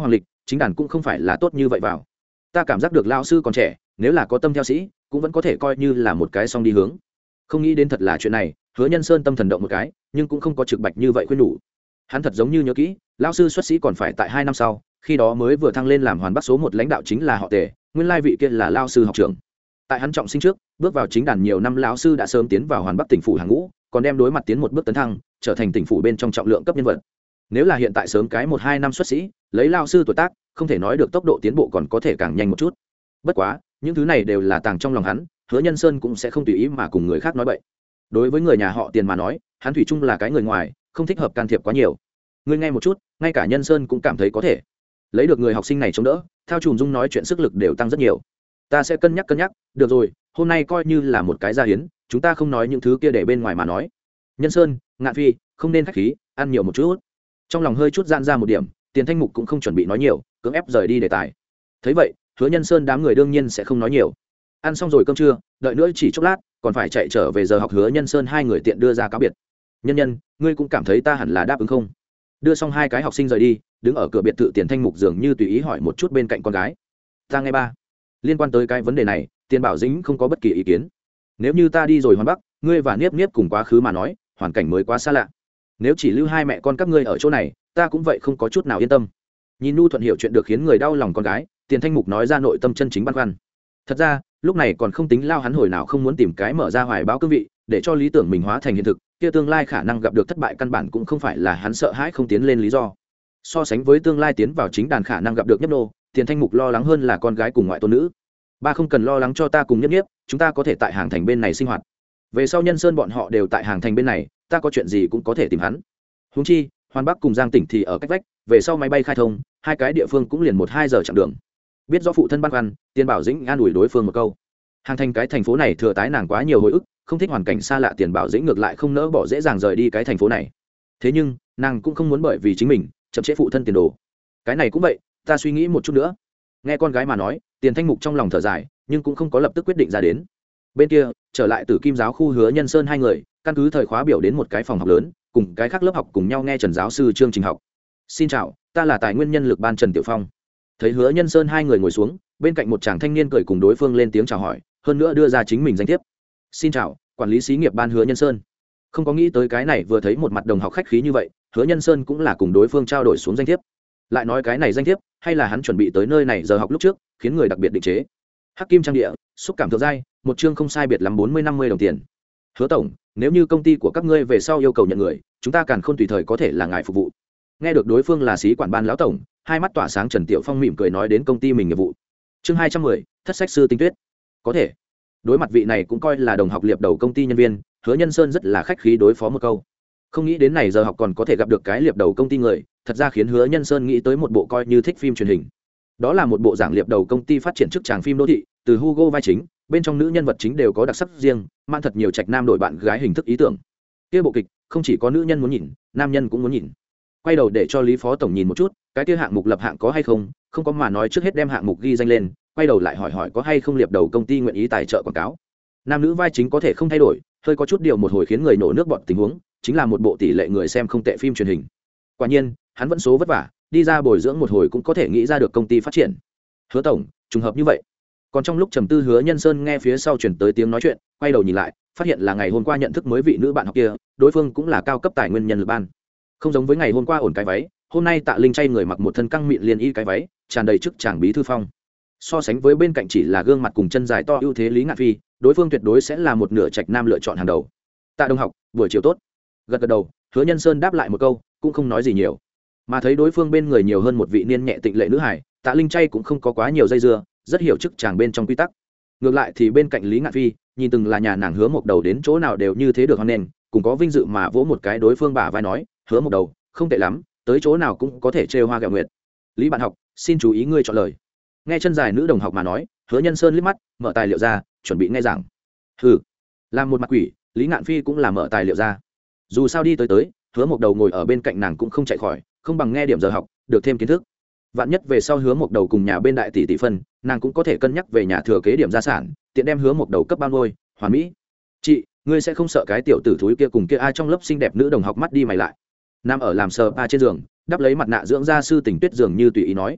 chính đàn cũng không phải là tốt như vậy vào. Ta cảm giác được lao sư còn trẻ, nếu là có tâm theo sĩ cũng vẫn có thể coi như là một cái song đi hướng. Không nghĩ đến thật là chuyện này, Hứa Nhân Sơn tâm thần động một cái, nhưng cũng không có trực bạch như vậy khuyên nhủ. Hắn thật giống như nhớ kỹ, lao sư xuất sĩ còn phải tại hai năm sau, khi đó mới vừa thăng lên làm hoàn bắc số một lãnh đạo chính là họ Tề, nguyên lai vị kia là lao sư học trưởng. Tại hắn trọng sinh trước, bước vào chính đàn nhiều năm lão sư đã sớm tiến vào hoàn bắc tỉnh phủ hàng ngũ, còn đem đối mặt tiến một bước tấn thăng, trở thành tỉnh phủ bên trong trọng lượng cấp nhân vật. Nếu là hiện tại sớm cái một hai năm xuất sĩ, lấy lao sư tuổi tác, không thể nói được tốc độ tiến bộ còn có thể càng nhanh một chút. Bất quá, những thứ này đều là tàng trong lòng hắn, Hứa Nhân Sơn cũng sẽ không tùy ý mà cùng người khác nói bậy. Đối với người nhà họ Tiền mà nói, hắn thủy chung là cái người ngoài, không thích hợp can thiệp quá nhiều. Ngươi nghe một chút, ngay cả Nhân Sơn cũng cảm thấy có thể lấy được người học sinh này chống đỡ, Thao Trùm Dung nói chuyện sức lực đều tăng rất nhiều. Ta sẽ cân nhắc cân nhắc, được rồi, hôm nay coi như là một cái gia hiến, chúng ta không nói những thứ kia để bên ngoài mà nói. Nhân Sơn, Ngạn Phi, không nên khách khí, ăn nhiều một chút. Trong lòng hơi chút giãn ra một điểm, Tiền Thanh Mục cũng không chuẩn bị nói nhiều, cưỡng ép rời đi đề tài. Thấy vậy, Hứa Nhân Sơn đám người đương nhiên sẽ không nói nhiều. Ăn xong rồi cơm trưa, đợi nữa chỉ chốc lát, còn phải chạy trở về giờ học. Hứa Nhân Sơn hai người tiện đưa ra cáo biệt. Nhân Nhân, ngươi cũng cảm thấy ta hẳn là đáp ứng không? Đưa xong hai cái học sinh rời đi, đứng ở cửa biệt thự Tiền Thanh Mục dường như tùy ý hỏi một chút bên cạnh con gái. Ta nghe ba. Liên quan tới cái vấn đề này, Tiền Bảo Dĩnh không có bất kỳ ý kiến. Nếu như ta đi rồi Hoàn Bắc, ngươi và Niếp Niếp cùng quá khứ mà nói, hoàn cảnh mới quá xa lạ. Nếu chỉ lưu hai mẹ con các ngươi ở chỗ này, ta cũng vậy không có chút nào yên tâm. Nhìn Nu thuận hiểu chuyện được khiến người đau lòng con gái, Tiền Thanh Mục nói ra nội tâm chân chính băn khoăn. Thật ra, lúc này còn không tính lao hắn hồi nào không muốn tìm cái mở ra hoài báo cương vị, để cho lý tưởng mình hóa thành hiện thực, kia tương lai khả năng gặp được thất bại căn bản cũng không phải là hắn sợ hãi không tiến lên lý do. So sánh với tương lai tiến vào chính đàn khả năng gặp được Nhấp nô, Tiền Thanh Mục lo lắng hơn là con gái cùng ngoại tôn nữ. Ba không cần lo lắng cho ta cùng Nhất Nhiếp, chúng ta có thể tại hàng thành bên này sinh hoạt. Về sau Nhân Sơn bọn họ đều tại hàng thành bên này, ta có chuyện gì cũng có thể tìm hắn. Huống chi, Hoàn Bắc cùng Giang tỉnh thì ở cách vách, về sau máy bay khai thông, hai cái địa phương cũng liền một hai giờ chặng đường. Biết rõ phụ thân băn khoăn, Tiền Bảo Dĩnh an ủi đối phương một câu. Hàng thành cái thành phố này thừa tái nàng quá nhiều hồi ức, không thích hoàn cảnh xa lạ. Tiền Bảo Dĩnh ngược lại không nỡ bỏ dễ dàng rời đi cái thành phố này. Thế nhưng, nàng cũng không muốn bởi vì chính mình chậm trễ phụ thân tiền đồ. Cái này cũng vậy, ta suy nghĩ một chút nữa. Nghe con gái mà nói, Tiền Thanh Mục trong lòng thở dài, nhưng cũng không có lập tức quyết định ra đến. Bên kia, trở lại Tử Kim giáo khu Hứa Nhân Sơn hai người, căn cứ thời khóa biểu đến một cái phòng học lớn, cùng cái khác lớp học cùng nhau nghe Trần giáo sư chương trình học. Xin chào, ta là tài nguyên nhân lực ban Trần Tiểu Phong. Thấy Hứa Nhân Sơn hai người ngồi xuống, bên cạnh một chàng thanh niên cười cùng đối phương lên tiếng chào hỏi, hơn nữa đưa ra chính mình danh thiếp. Xin chào, quản lý xí nghiệp ban Hứa Nhân Sơn. Không có nghĩ tới cái này vừa thấy một mặt đồng học khách khí như vậy, Hứa Nhân Sơn cũng là cùng đối phương trao đổi xuống danh thiếp. Lại nói cái này danh thiếp, hay là hắn chuẩn bị tới nơi này giờ học lúc trước, khiến người đặc biệt định chế. Hắc Kim trang địa, xúc cảm thượng giai, một chương không sai biệt lắm bốn mươi năm mươi đồng tiền. Hứa tổng, nếu như công ty của các ngươi về sau yêu cầu nhận người, chúng ta càng không tùy thời có thể là ngài phục vụ. Nghe được đối phương là sĩ quản ban lão tổng, hai mắt tỏa sáng Trần Tiểu Phong mỉm cười nói đến công ty mình nghiệp vụ. Chương hai trăm mười, thất sách sư tinh tuyết. Có thể. Đối mặt vị này cũng coi là đồng học liệp đầu công ty nhân viên, Hứa Nhân Sơn rất là khách khí đối phó một câu. Không nghĩ đến này giờ học còn có thể gặp được cái liệp đầu công ty người, thật ra khiến Hứa Nhân Sơn nghĩ tới một bộ coi như thích phim truyền hình. Đó là một bộ giảng liệp đầu công ty phát triển chức tràng phim đô thị, từ Hugo vai chính, bên trong nữ nhân vật chính đều có đặc sắc riêng, mang thật nhiều trạch nam đổi bạn gái hình thức ý tưởng. Kia bộ kịch không chỉ có nữ nhân muốn nhìn, nam nhân cũng muốn nhìn. Quay đầu để cho Lý phó tổng nhìn một chút, cái kia hạng mục lập hạng có hay không, không có mà nói trước hết đem hạng mục ghi danh lên, quay đầu lại hỏi hỏi có hay không liệp đầu công ty nguyện ý tài trợ quảng cáo. Nam nữ vai chính có thể không thay đổi, hơi có chút điều một hồi khiến người nổ nước bọt tình huống, chính là một bộ tỷ lệ người xem không tệ phim truyền hình. Quả nhiên, hắn vẫn số vất vả, đi ra bồi dưỡng một hồi cũng có thể nghĩ ra được công ty phát triển. Hứa tổng, trùng hợp như vậy. Còn trong lúc trầm tư, Hứa Nhân Sơn nghe phía sau chuyển tới tiếng nói chuyện, quay đầu nhìn lại, phát hiện là ngày hôm qua nhận thức mới vị nữ bạn học kia, đối phương cũng là cao cấp tài nguyên nhân lực ban. Không giống với ngày hôm qua ổn cái váy, hôm nay Tạ Linh chay người mặc một thân căng mịn liền y cái váy, tràn đầy chức chàng bí thư phong. So sánh với bên cạnh chỉ là gương mặt cùng chân dài to ưu thế Lý Ngạn Phi, đối phương tuyệt đối sẽ là một nửa trạch nam lựa chọn hàng đầu. Tạ đồng học, buổi chiều tốt. Gật gật đầu, Hứa Nhân Sơn đáp lại một câu, cũng không nói gì nhiều. Mà thấy đối phương bên người nhiều hơn một vị niên nhẹ tịnh lệ nữ hải, Tạ Linh chay cũng không có quá nhiều dây dưa, rất hiểu chức chàng bên trong quy tắc. Ngược lại thì bên cạnh Lý Ngạn Phi, nhìn từng là nhà nàng Hứa Mộc Đầu đến chỗ nào đều như thế được hoan nghênh, cùng có vinh dự mà vỗ một cái đối phương bả vai nói, Hứa Mộc Đầu, không tệ lắm, tới chỗ nào cũng có thể trêu hoa gẹo nguyệt. Lý bạn học, xin chú ý ngươi chọn lời. Nghe chân dài nữ đồng học mà nói, Hứa Nhân Sơn liếc mắt, mở tài liệu ra, chuẩn bị nghe giảng. Hừ, làm một mặt quỷ, Lý Ngạn Phi cũng là mở tài liệu ra. Dù sao đi tới tới, Hứa Mộc Đầu ngồi ở bên cạnh nàng cũng không chạy khỏi, không bằng nghe điểm giờ học, được thêm kiến thức. Vạn nhất về sau Hứa Mộc Đầu cùng nhà bên đại tỷ tỷ phân, nàng cũng có thể cân nhắc về nhà thừa kế điểm gia sản, tiện đem Hứa Mộc Đầu cấp bao nuôi, hoàn mỹ. Chị, ngươi sẽ không sợ cái tiểu tử thúi kia cùng kia ai trong lớp xinh đẹp nữ đồng học mắt đi mày lại. Nam ở làm sờ pa trên giường, đắp lấy mặt nạ dưỡng da sư Tình Tuyết dường như tùy ý nói.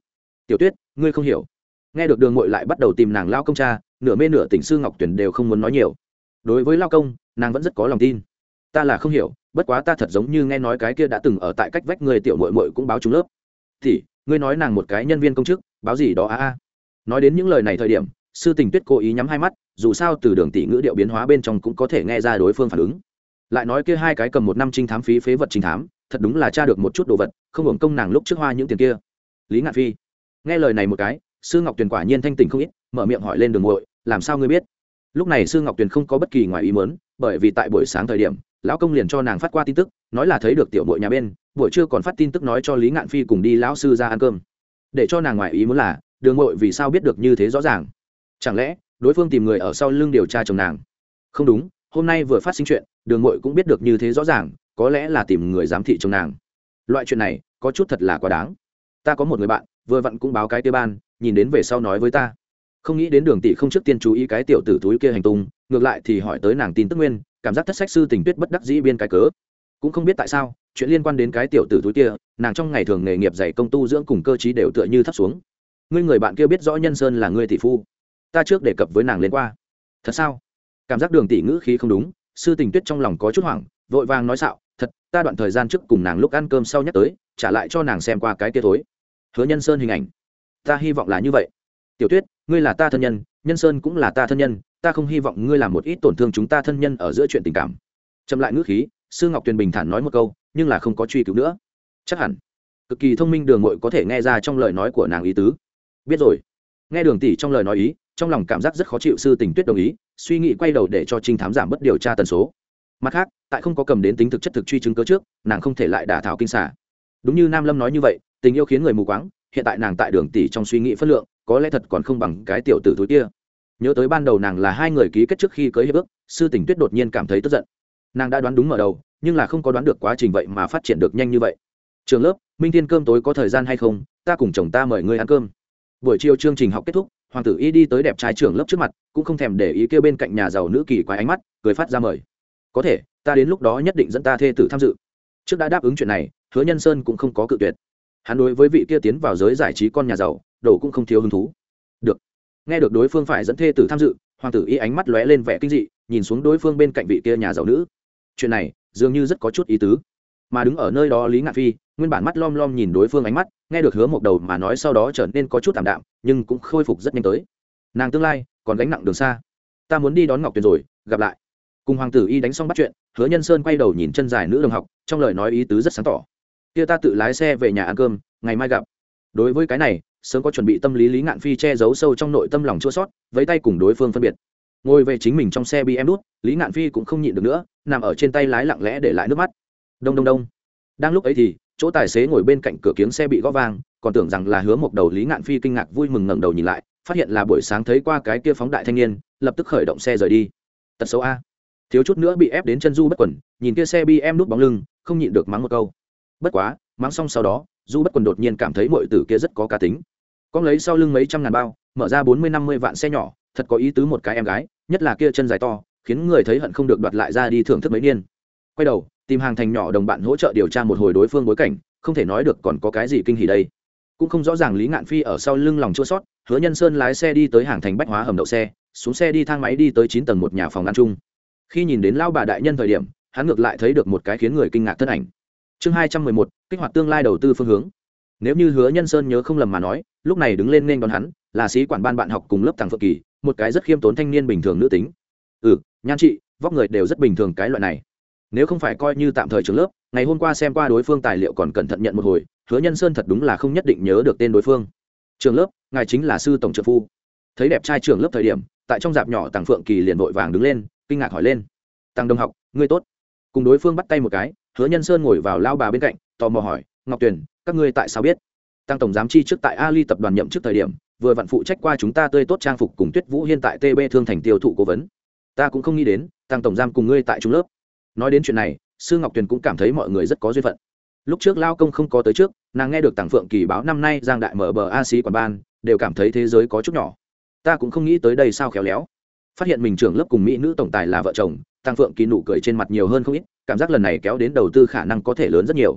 tiểu tuyết ngươi không hiểu. Nghe được đường mội lại bắt đầu tìm nàng lao công cha, nửa mê nửa tỉnh sư ngọc tuyển đều không muốn nói nhiều. Đối với lao công nàng vẫn rất có lòng tin. Ta là không hiểu, bất quá ta thật giống như nghe nói cái kia đã từng ở tại cách vách người tiểu mội mội cũng báo trúng lớp. Thì ngươi nói nàng một cái nhân viên công chức báo gì đó a a. Nói đến những lời này thời điểm sư tình tuyết cố ý nhắm hai mắt, dù sao từ đường tỷ ngữ điệu biến hóa bên trong cũng có thể nghe ra đối phương phản ứng. Lại nói kia hai cái cầm một năm trinh thám phí phế vật trinh thám thật đúng là tra được một chút đồ vật, không hưởng công nàng lúc trước hoa những tiền kia. Lý Ngạn Phi nghe lời này một cái, sư ngọc tuyền quả nhiên thanh tỉnh không ít, mở miệng hỏi lên đường muội, làm sao ngươi biết? Lúc này sư ngọc tuyền không có bất kỳ ngoài ý muốn, bởi vì tại buổi sáng thời điểm lão công liền cho nàng phát qua tin tức, nói là thấy được tiểu muội nhà bên, buổi trưa còn phát tin tức nói cho Lý Ngạn Phi cùng đi lão sư ra ăn cơm. Để cho nàng ngoài ý muốn là đường muội vì sao biết được như thế rõ ràng? Chẳng lẽ đối phương tìm người ở sau lưng điều tra chồng nàng? Không đúng, hôm nay vừa phát sinh chuyện đường muội cũng biết được như thế rõ ràng, có lẽ là tìm người giám thị chồng nàng. Loại chuyện này có chút thật là quá đáng. Ta có một người bạn vừa vặn cũng báo cái kia ban, nhìn đến về sau nói với ta, không nghĩ đến đường tỷ không trước tiên chú ý cái tiểu tử túi kia hành tung, ngược lại thì hỏi tới nàng tin tức nguyên, cảm giác thất sách sư tình tuyết bất đắc dĩ biên cái cớ. Cũng không biết tại sao chuyện liên quan đến cái tiểu tử túi kia, nàng trong ngày thường nghề nghiệp dạy công tu dưỡng cùng cơ trí đều tựa như thấp xuống. Ngươi người bạn kia biết rõ Nhân Sơn là ngươi tỷ phu, ta trước đề cập với nàng lên qua. Thật sao? Cảm giác đường tỷ ngữ khí không đúng, sư tình tuyết trong lòng có chút hoảng, vội vàng nói xạo, thật, ta đoạn thời gian trước cùng nàng lúc ăn cơm sau nhắc tới, trả lại cho nàng xem qua cái kia thối Hứa Nhân Sơn hình ảnh. Ta hy vọng là như vậy. Tiểu tuyết, ngươi là ta thân nhân, Nhân Sơn cũng là ta thân nhân, ta không hy vọng ngươi làm một ít tổn thương chúng ta thân nhân ở giữa chuyện tình cảm. Chậm lại ngữ khí, sư ngọc tuyền bình thản nói một câu, nhưng là không có truy cứu nữa. Chắc hẳn cực kỳ thông minh đường muội có thể nghe ra trong lời nói của nàng ý tứ. Biết rồi. Nghe đường tỷ trong lời nói ý, trong lòng cảm giác rất khó chịu, sư tình tuyết đồng ý, suy nghĩ quay đầu để cho trinh thám giảm bớt điều tra tần số. Mặt khác, tại không có cầm đến tính thực chất thực truy chứng cớ trước, nàng không thể lại đả thảo kinh xả. Đúng như Nam Lâm nói như vậy, tình yêu khiến người mù quáng, hiện tại nàng tại đường tỷ trong suy nghĩ phân lượng, có lẽ thật còn không bằng cái tiểu tử túi kia. Nhớ tới ban đầu nàng là hai người ký kết trước khi cưới hiệp ước, sư tình tuyết đột nhiên cảm thấy tức giận. Nàng đã đoán đúng mở đầu, nhưng là không có đoán được quá trình vậy mà phát triển được nhanh như vậy. Trường lớp, Minh Thiên cơm tối có thời gian hay không? Ta cùng chồng ta mời ngươi ăn cơm. Buổi chiều chương trình học kết thúc, hoàng tử y đi tới đẹp trai trưởng lớp trước mặt, cũng không thèm để ý kêu bên cạnh nhà giàu nữ kỳ quái ánh mắt, cười phát ra mời. Có thể, ta đến lúc đó nhất định dẫn ta thê tử tham dự. Trước đã đáp ứng chuyện này, Hứa Nhân Sơn cũng không có cự tuyệt. Hắn đối với vị kia tiến vào giới giải trí con nhà giàu, đồ cũng không thiếu hứng thú. Được. Nghe được đối phương phải dẫn thê tử tham dự, hoàng tử y ánh mắt lóe lên vẻ kinh dị, nhìn xuống đối phương bên cạnh vị kia nhà giàu nữ. Chuyện này dường như rất có chút ý tứ. Mà đứng ở nơi đó Lý Ngạn Phi, nguyên bản mắt lom lom nhìn đối phương ánh mắt, nghe được Hứa Mộc Đầu mà nói sau đó trở nên có chút tạm đạm, nhưng cũng khôi phục rất nhanh tới. Nàng tương lai còn gánh nặng đường xa, ta muốn đi đón Ngọc Tuyền rồi, gặp lại. Cùng hoàng tử y đánh xong bắt chuyện, Hứa Nhân Sơn quay đầu nhìn chân dài nữ đồng học, trong lời nói ý tứ rất sáng tỏ. Kia ta tự lái xe về nhà ăn cơm, ngày mai gặp. Đối với cái này, sớm có chuẩn bị tâm lý Lý Ngạn Phi che giấu sâu trong nội tâm lòng chua xót, với tay cùng đối phương phân biệt. Ngồi về chính mình trong xe bê em đút, Lý Ngạn Phi cũng không nhịn được nữa, nằm ở trên tay lái lặng lẽ để lại nước mắt. Đông đông đông. Đang lúc ấy thì, chỗ tài xế ngồi bên cạnh cửa kiếng xe bị gõ vang, còn tưởng rằng là Hứa Mộc Đầu. Lý Ngạn Phi kinh ngạc vui mừng ngẩng đầu nhìn lại, phát hiện là buổi sáng thấy qua cái kia phóng đại thanh niên, lập tức khởi động xe rời đi. Tật xấu a, thiếu chút nữa bị ép đến chân du bất quần, nhìn kia xe bê em nút bóng lưng, không nhịn được mắng một câu. Bất quá, mắng xong sau đó, du bất quần đột nhiên cảm thấy muội tử kia rất có cá tính. Con lấy sau lưng mấy trăm ngàn bao, mở ra bốn mươi năm mươi vạn xe nhỏ, thật có ý tứ một cái em gái, nhất là kia chân dài to, khiến người thấy hận không được đoạt lại ra đi thưởng thức mấy niên. Quay đầu tìm hàng thành nhỏ đồng bạn hỗ trợ điều tra một hồi đối phương bối cảnh, không thể nói được còn có cái gì kinh hỉ đây. Cũng không rõ ràng Lý Ngạn Phi ở sau lưng lòng chua sót. Hứa Nhân Sơn lái xe đi tới hàng thành bách hóa hầm đậu xe, xuống xe đi thang máy đi tới chín tầng một nhà phòng ăn chung. Khi nhìn đến lao bà đại nhân thời điểm, hắn ngược lại thấy được một cái khiến người kinh ngạc thân ảnh. Chương hai trăm mười một, kích hoạt tương lai đầu tư phương hướng. Nếu như Hứa Nhân Sơn nhớ không lầm mà nói, lúc này đứng lên nên đón hắn là sĩ quản ban bạn học cùng lớp Tàng Phượng Kỳ, một cái rất khiêm tốn thanh niên bình thường nữ tính. Ừ, nhan trị, vóc người đều rất bình thường cái loại này. Nếu không phải coi như tạm thời trường lớp, ngày hôm qua xem qua đối phương tài liệu còn cẩn thận nhận một hồi, Hứa Nhân Sơn thật đúng là không nhất định nhớ được tên đối phương. Trường lớp, ngài chính là sư tổng trợ phu. Thấy đẹp trai trường lớp thời điểm, tại trong dạp nhỏ Tàng Phượng Kỳ liền vội vàng đứng lên, kinh ngạc hỏi lên: "Tàng đồng học, ngươi tốt." Cùng đối phương bắt tay một cái, Hứa Nhân Sơn ngồi vào lao bà bên cạnh, tò mò hỏi: "Ngọc Tuyền, các ngươi tại sao biết?" Tăng tổng giám chi trước tại Ali tập đoàn nhậm chức thời điểm, vừa vặn phụ trách qua chúng ta tươi tốt trang phục cùng Tuyết Vũ Hiên tại tê bê Thương Thành tiêu thụ cố vấn. Ta cũng không nghĩ đến, Tăng tổng giám cùng ngươi tại trung lớp. Nói đến chuyện này, sư Ngọc Tuyền cũng cảm thấy mọi người rất có duyên phận. Lúc trước lao công không có tới trước, nàng nghe được Tàng Phượng Kỳ báo năm nay Giang Đại mở bờ A sĩ quản ban, đều cảm thấy thế giới có chút nhỏ. Ta cũng không nghĩ tới đây sao khéo léo. Phát hiện mình trưởng lớp cùng mỹ nữ tổng tài là vợ chồng, Tàng Phượng Kỳ nụ cười trên mặt nhiều hơn không ít, cảm giác lần này kéo đến đầu tư khả năng có thể lớn rất nhiều.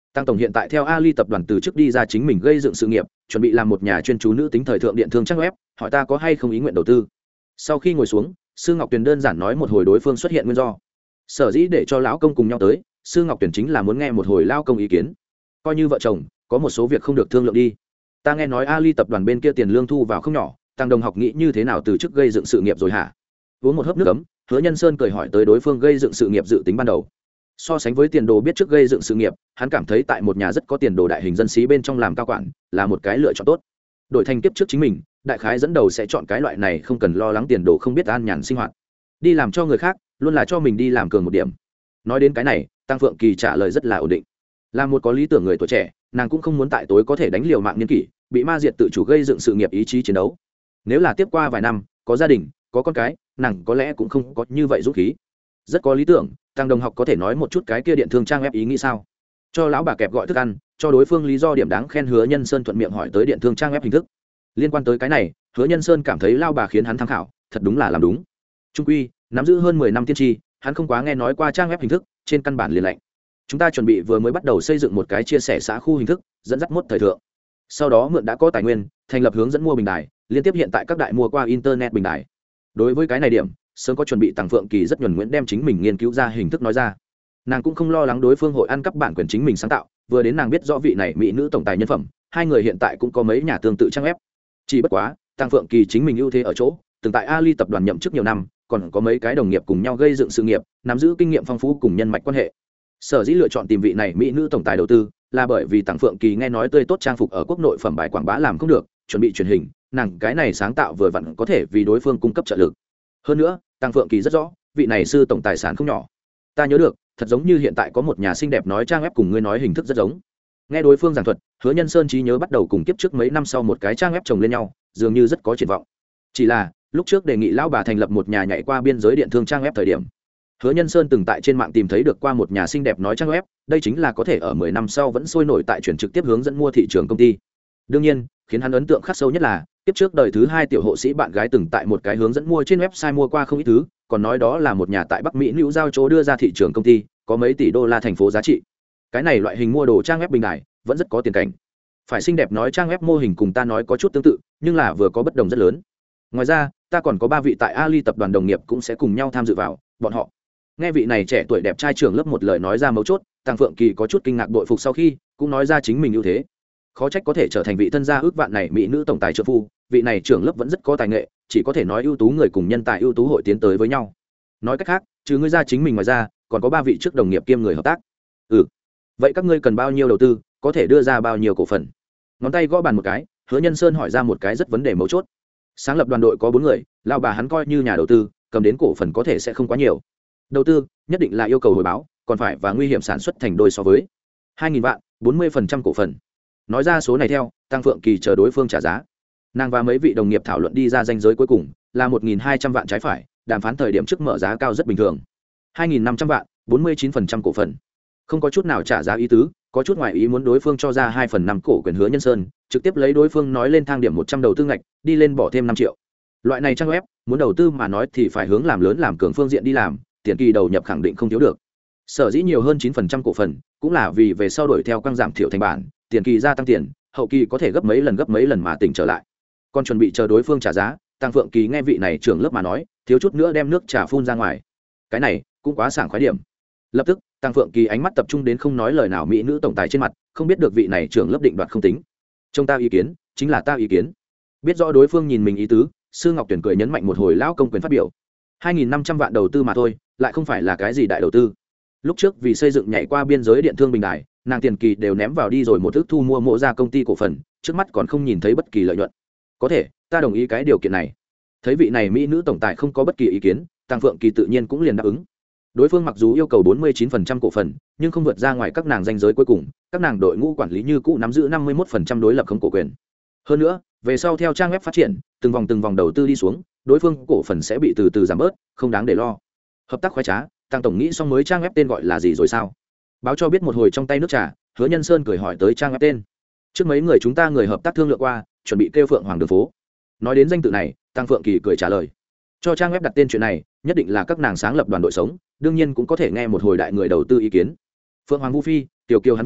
Tăng tổng hiện tại theo Ali tập đoàn từ chức đi ra chính mình gây dựng sự nghiệp, chuẩn bị làm một nhà chuyên chú nữ tính thời thượng điện thương trang web, hỏi ta có hay không ý nguyện đầu tư. Sau khi ngồi xuống, Sư Ngọc Tuyền đơn giản nói một hồi đối phương xuất hiện nguyên do. Sở dĩ để cho lão công cùng nhau tới, Sư Ngọc Tuyền chính là muốn nghe một hồi lão công ý kiến. Coi như vợ chồng, có một số việc không được thương lượng đi. Ta nghe nói Ali tập đoàn bên kia tiền lương thu vào không nhỏ, Tăng đồng học nghĩ như thế nào từ chức gây dựng sự nghiệp rồi hả? Uống một hớp nước ấm, Hứa Nhân Sơn cười hỏi tới đối phương gây dựng sự nghiệp dự tính ban đầu. So sánh với tiền đồ biết trước gây dựng sự nghiệp, hắn cảm thấy tại một nhà rất có tiền đồ đại hình dân sĩ bên trong làm cao quản là một cái lựa chọn tốt. Đổi thành kiếp trước chính mình, đại khái dẫn đầu sẽ chọn cái loại này không cần lo lắng tiền đồ không biết an nhàn sinh hoạt. Đi làm cho người khác, luôn là cho mình đi làm cường một điểm. Nói đến cái này, Tăng Phượng Kỳ trả lời rất là ổn định. Là một có lý tưởng người tuổi trẻ, nàng cũng không muốn tại tối có thể đánh liều mạng niên kỷ, bị ma diệt tự chủ gây dựng sự nghiệp ý chí chiến đấu. Nếu là tiếp qua vài năm, có gia đình, có con cái, nàng có lẽ cũng không có như vậy dũng khí. Rất có lý tưởng, Tăng đồng học có thể nói một chút cái kia điện thương trang web ý nghĩ sao? Cho lão bà kẹp gọi thức ăn, cho đối phương lý do điểm đáng khen. Hứa Nhân Sơn thuận miệng hỏi tới điện thương trang web hình thức. Liên quan tới cái này, Hứa Nhân Sơn cảm thấy lao bà khiến hắn tham khảo, thật đúng là làm đúng. Trung quy, nắm giữ hơn mười năm tiên tri, hắn không quá nghe nói qua trang web hình thức, trên căn bản liền lạnh. Chúng ta chuẩn bị vừa mới bắt đầu xây dựng một cái chia sẻ xã khu hình thức, dẫn dắt mốt thời thượng. Sau đó mượn đã có tài nguyên, thành lập hướng dẫn mua bình đài, liên tiếp hiện tại các đại mua qua internet bình đài. Đối với cái này điểm, sớm có chuẩn bị. Tăng Phượng Kỳ rất nhuần nhuyễn đem chính mình nghiên cứu ra hình thức nói ra. Nàng cũng không lo lắng đối phương hội ăn cắp bản quyền chính mình sáng tạo, vừa đến nàng biết rõ vị này mỹ nữ tổng tài nhân phẩm, hai người hiện tại cũng có mấy nhà tương tự trang web. Chỉ bất quá, Tăng Phượng Kỳ chính mình ưu thế ở chỗ, từng tại Ali tập đoàn nhậm chức nhiều năm, còn có mấy cái đồng nghiệp cùng nhau gây dựng sự nghiệp, nắm giữ kinh nghiệm phong phú cùng nhân mạch quan hệ. Sở dĩ lựa chọn tìm vị này mỹ nữ tổng tài đầu tư, là bởi vì Tăng Phượng Kỳ nghe nói tươi tốt trang phục ở quốc nội phẩm bài quảng bá làm không được, chuẩn bị truyền hình, nàng cái này sáng tạo vừa vặn có thể vì đối phương cung cấp trợ lực. Hơn nữa, Tăng Phượng Kỳ rất rõ, vị này sư tổng tài sản không nhỏ. Ta nhớ được, thật giống như hiện tại có một nhà xinh đẹp nói trang web cùng ngươi nói hình thức rất giống. Nghe đối phương giảng thuật, Hứa Nhân Sơn trí nhớ bắt đầu cùng kiếp trước mấy năm sau một cái trang web chồng lên nhau, dường như rất có triển vọng. Chỉ là, lúc trước đề nghị lão bà thành lập một nhà nhảy qua biên giới điện thương trang web thời điểm, Hứa Nhân Sơn từng tại trên mạng tìm thấy được qua một nhà xinh đẹp nói trang web, đây chính là có thể ở mười năm sau vẫn sôi nổi tại chuyển trực tiếp hướng dẫn mua thị trường công ty. Đương nhiên, khiến hắn ấn tượng khắc sâu nhất là, tiếp trước đời thứ hai tiểu hộ sĩ bạn gái từng tại một cái hướng dẫn mua trên website mua qua không ít thứ, còn nói đó là một nhà tại Bắc Mỹ lưu giao chỗ đưa ra thị trường công ty, có mấy tỷ đô la thành phố giá trị. Cái này loại hình mua đồ trang web bình đại vẫn rất có tiền cảnh. Phải xinh đẹp nói trang web mô hình cùng ta nói có chút tương tự, nhưng là vừa có bất đồng rất lớn. Ngoài ra, ta còn có ba vị tại Ali tập đoàn đồng nghiệp cũng sẽ cùng nhau tham dự vào, bọn họ. Nghe vị này trẻ tuổi đẹp trai trưởng lớp một lời nói ra mấu chốt, Tăng Phượng Kỳ có chút kinh ngạc bội phục, sau khi cũng nói ra chính mình ưu thế. Khó trách có thể trở thành vị thân gia ước vạn này mỹ nữ tổng tài trợ phu, vị này trưởng lớp vẫn rất có tài nghệ, chỉ có thể nói ưu tú người cùng nhân tài ưu tú hội tiến tới với nhau. Nói cách khác, trừ ngươi ra chính mình ngoài ra, còn có ba vị trước đồng nghiệp kiêm người hợp tác. Ừ. Vậy các ngươi cần bao nhiêu đầu tư, có thể đưa ra bao nhiêu cổ phần? Ngón tay gõ bàn một cái, Hứa Nhân Sơn hỏi ra một cái rất vấn đề mấu chốt. Sáng lập đoàn đội có bốn người, lão bà hắn coi như nhà đầu tư, cầm đến cổ phần có thể sẽ không quá nhiều. Đầu tư nhất định là yêu cầu hồi báo, còn phải và nguy hiểm sản xuất thành đôi so với hai nghìn vạn, bốn mươi phần trăm cổ phần. Nói ra số này theo, Tăng Phượng Kỳ chờ đối phương trả giá. Nàng và mấy vị đồng nghiệp thảo luận đi ra ranh giới cuối cùng là một nghìn hai trăm vạn trái phải, đàm phán thời điểm trước mở giá cao rất bình thường. hai nghìn năm trăm vạn, bốn mươi chín phần trăm cổ phần. Không có chút nào trả giá ý tứ, có chút ngoài ý muốn đối phương cho ra hai phần năm cổ quyền. Hứa Nhân Sơn trực tiếp lấy đối phương nói lên thang điểm một trăm đầu tư ngạch, đi lên bỏ thêm năm triệu. Loại này trang web, muốn đầu tư mà nói thì phải hướng làm lớn làm cường phương diện đi làm, tiền kỳ đầu nhập khẳng định không thiếu được. Sở dĩ nhiều hơn chín phần trăm cổ phần, cũng là vì về sau đổi theo căng giảm thiểu thành bản, tiền kỳ gia tăng tiền, hậu kỳ có thể gấp mấy lần gấp mấy lần mà tỉnh trở lại. Còn chuẩn bị chờ đối phương trả giá, Tăng Phượng Kỳ nghe vị này trưởng lớp mà nói, thiếu chút nữa đem nước trà phun ra ngoài. Cái này cũng quá sảng khoái điểm. Lập tức, Tăng Phượng Kỳ ánh mắt tập trung đến không nói lời nào mỹ nữ tổng tài trên mặt, không biết được vị này trưởng lớp định đoạt không tính. Trong ta ý kiến, chính là ta ý kiến. Biết rõ đối phương nhìn mình ý tứ, Sư Ngọc Tuyển cười nhấn mạnh một hồi lão công quyền phát biểu. hai nghìn năm trăm vạn đầu tư mà thôi, lại không phải là cái gì đại đầu tư. Lúc trước vì xây dựng nhảy qua biên giới điện thương bình đài, nàng tiền kỳ đều ném vào đi rồi một thước thu mua mộ ra công ty cổ phần, trước mắt còn không nhìn thấy bất kỳ lợi nhuận. Có thể, ta đồng ý cái điều kiện này. Thấy vị này mỹ nữ tổng tài không có bất kỳ ý kiến, Tăng Phượng Kỳ tự nhiên cũng liền đáp ứng. Đối phương mặc dù yêu cầu bốn mươi chín phần trăm cổ phần, nhưng không vượt ra ngoài các nàng danh giới cuối cùng, các nàng đội ngũ quản lý như cũ nắm giữ năm mươi mốt phần trăm đối lập không cổ quyền. Hơn nữa, về sau theo trang web phát triển, từng vòng từng vòng đầu tư đi xuống, đối phương cổ phần sẽ bị từ từ giảm bớt, không đáng để lo. Hợp tác khoái trá, Tăng tổng nghĩ xong mới trang web tên gọi là gì rồi sao? Báo cho biết một hồi trong tay nước trà, Hứa Nhân Sơn cười hỏi tới trang web tên. Trước mấy người chúng ta người hợp tác thương lượng qua, chuẩn bị kêu Phượng Hoàng đường phố. Nói đến danh tự này, Tăng Phượng Kỳ cười trả lời. Cho trang web đặt tên chuyện này, nhất định là các nàng sáng lập đoàn đội sống, đương nhiên cũng có thể nghe một hồi đại người đầu tư ý kiến. Phượng Hoàng Vũ Phi, Tiểu Kiều Hàn Vũ,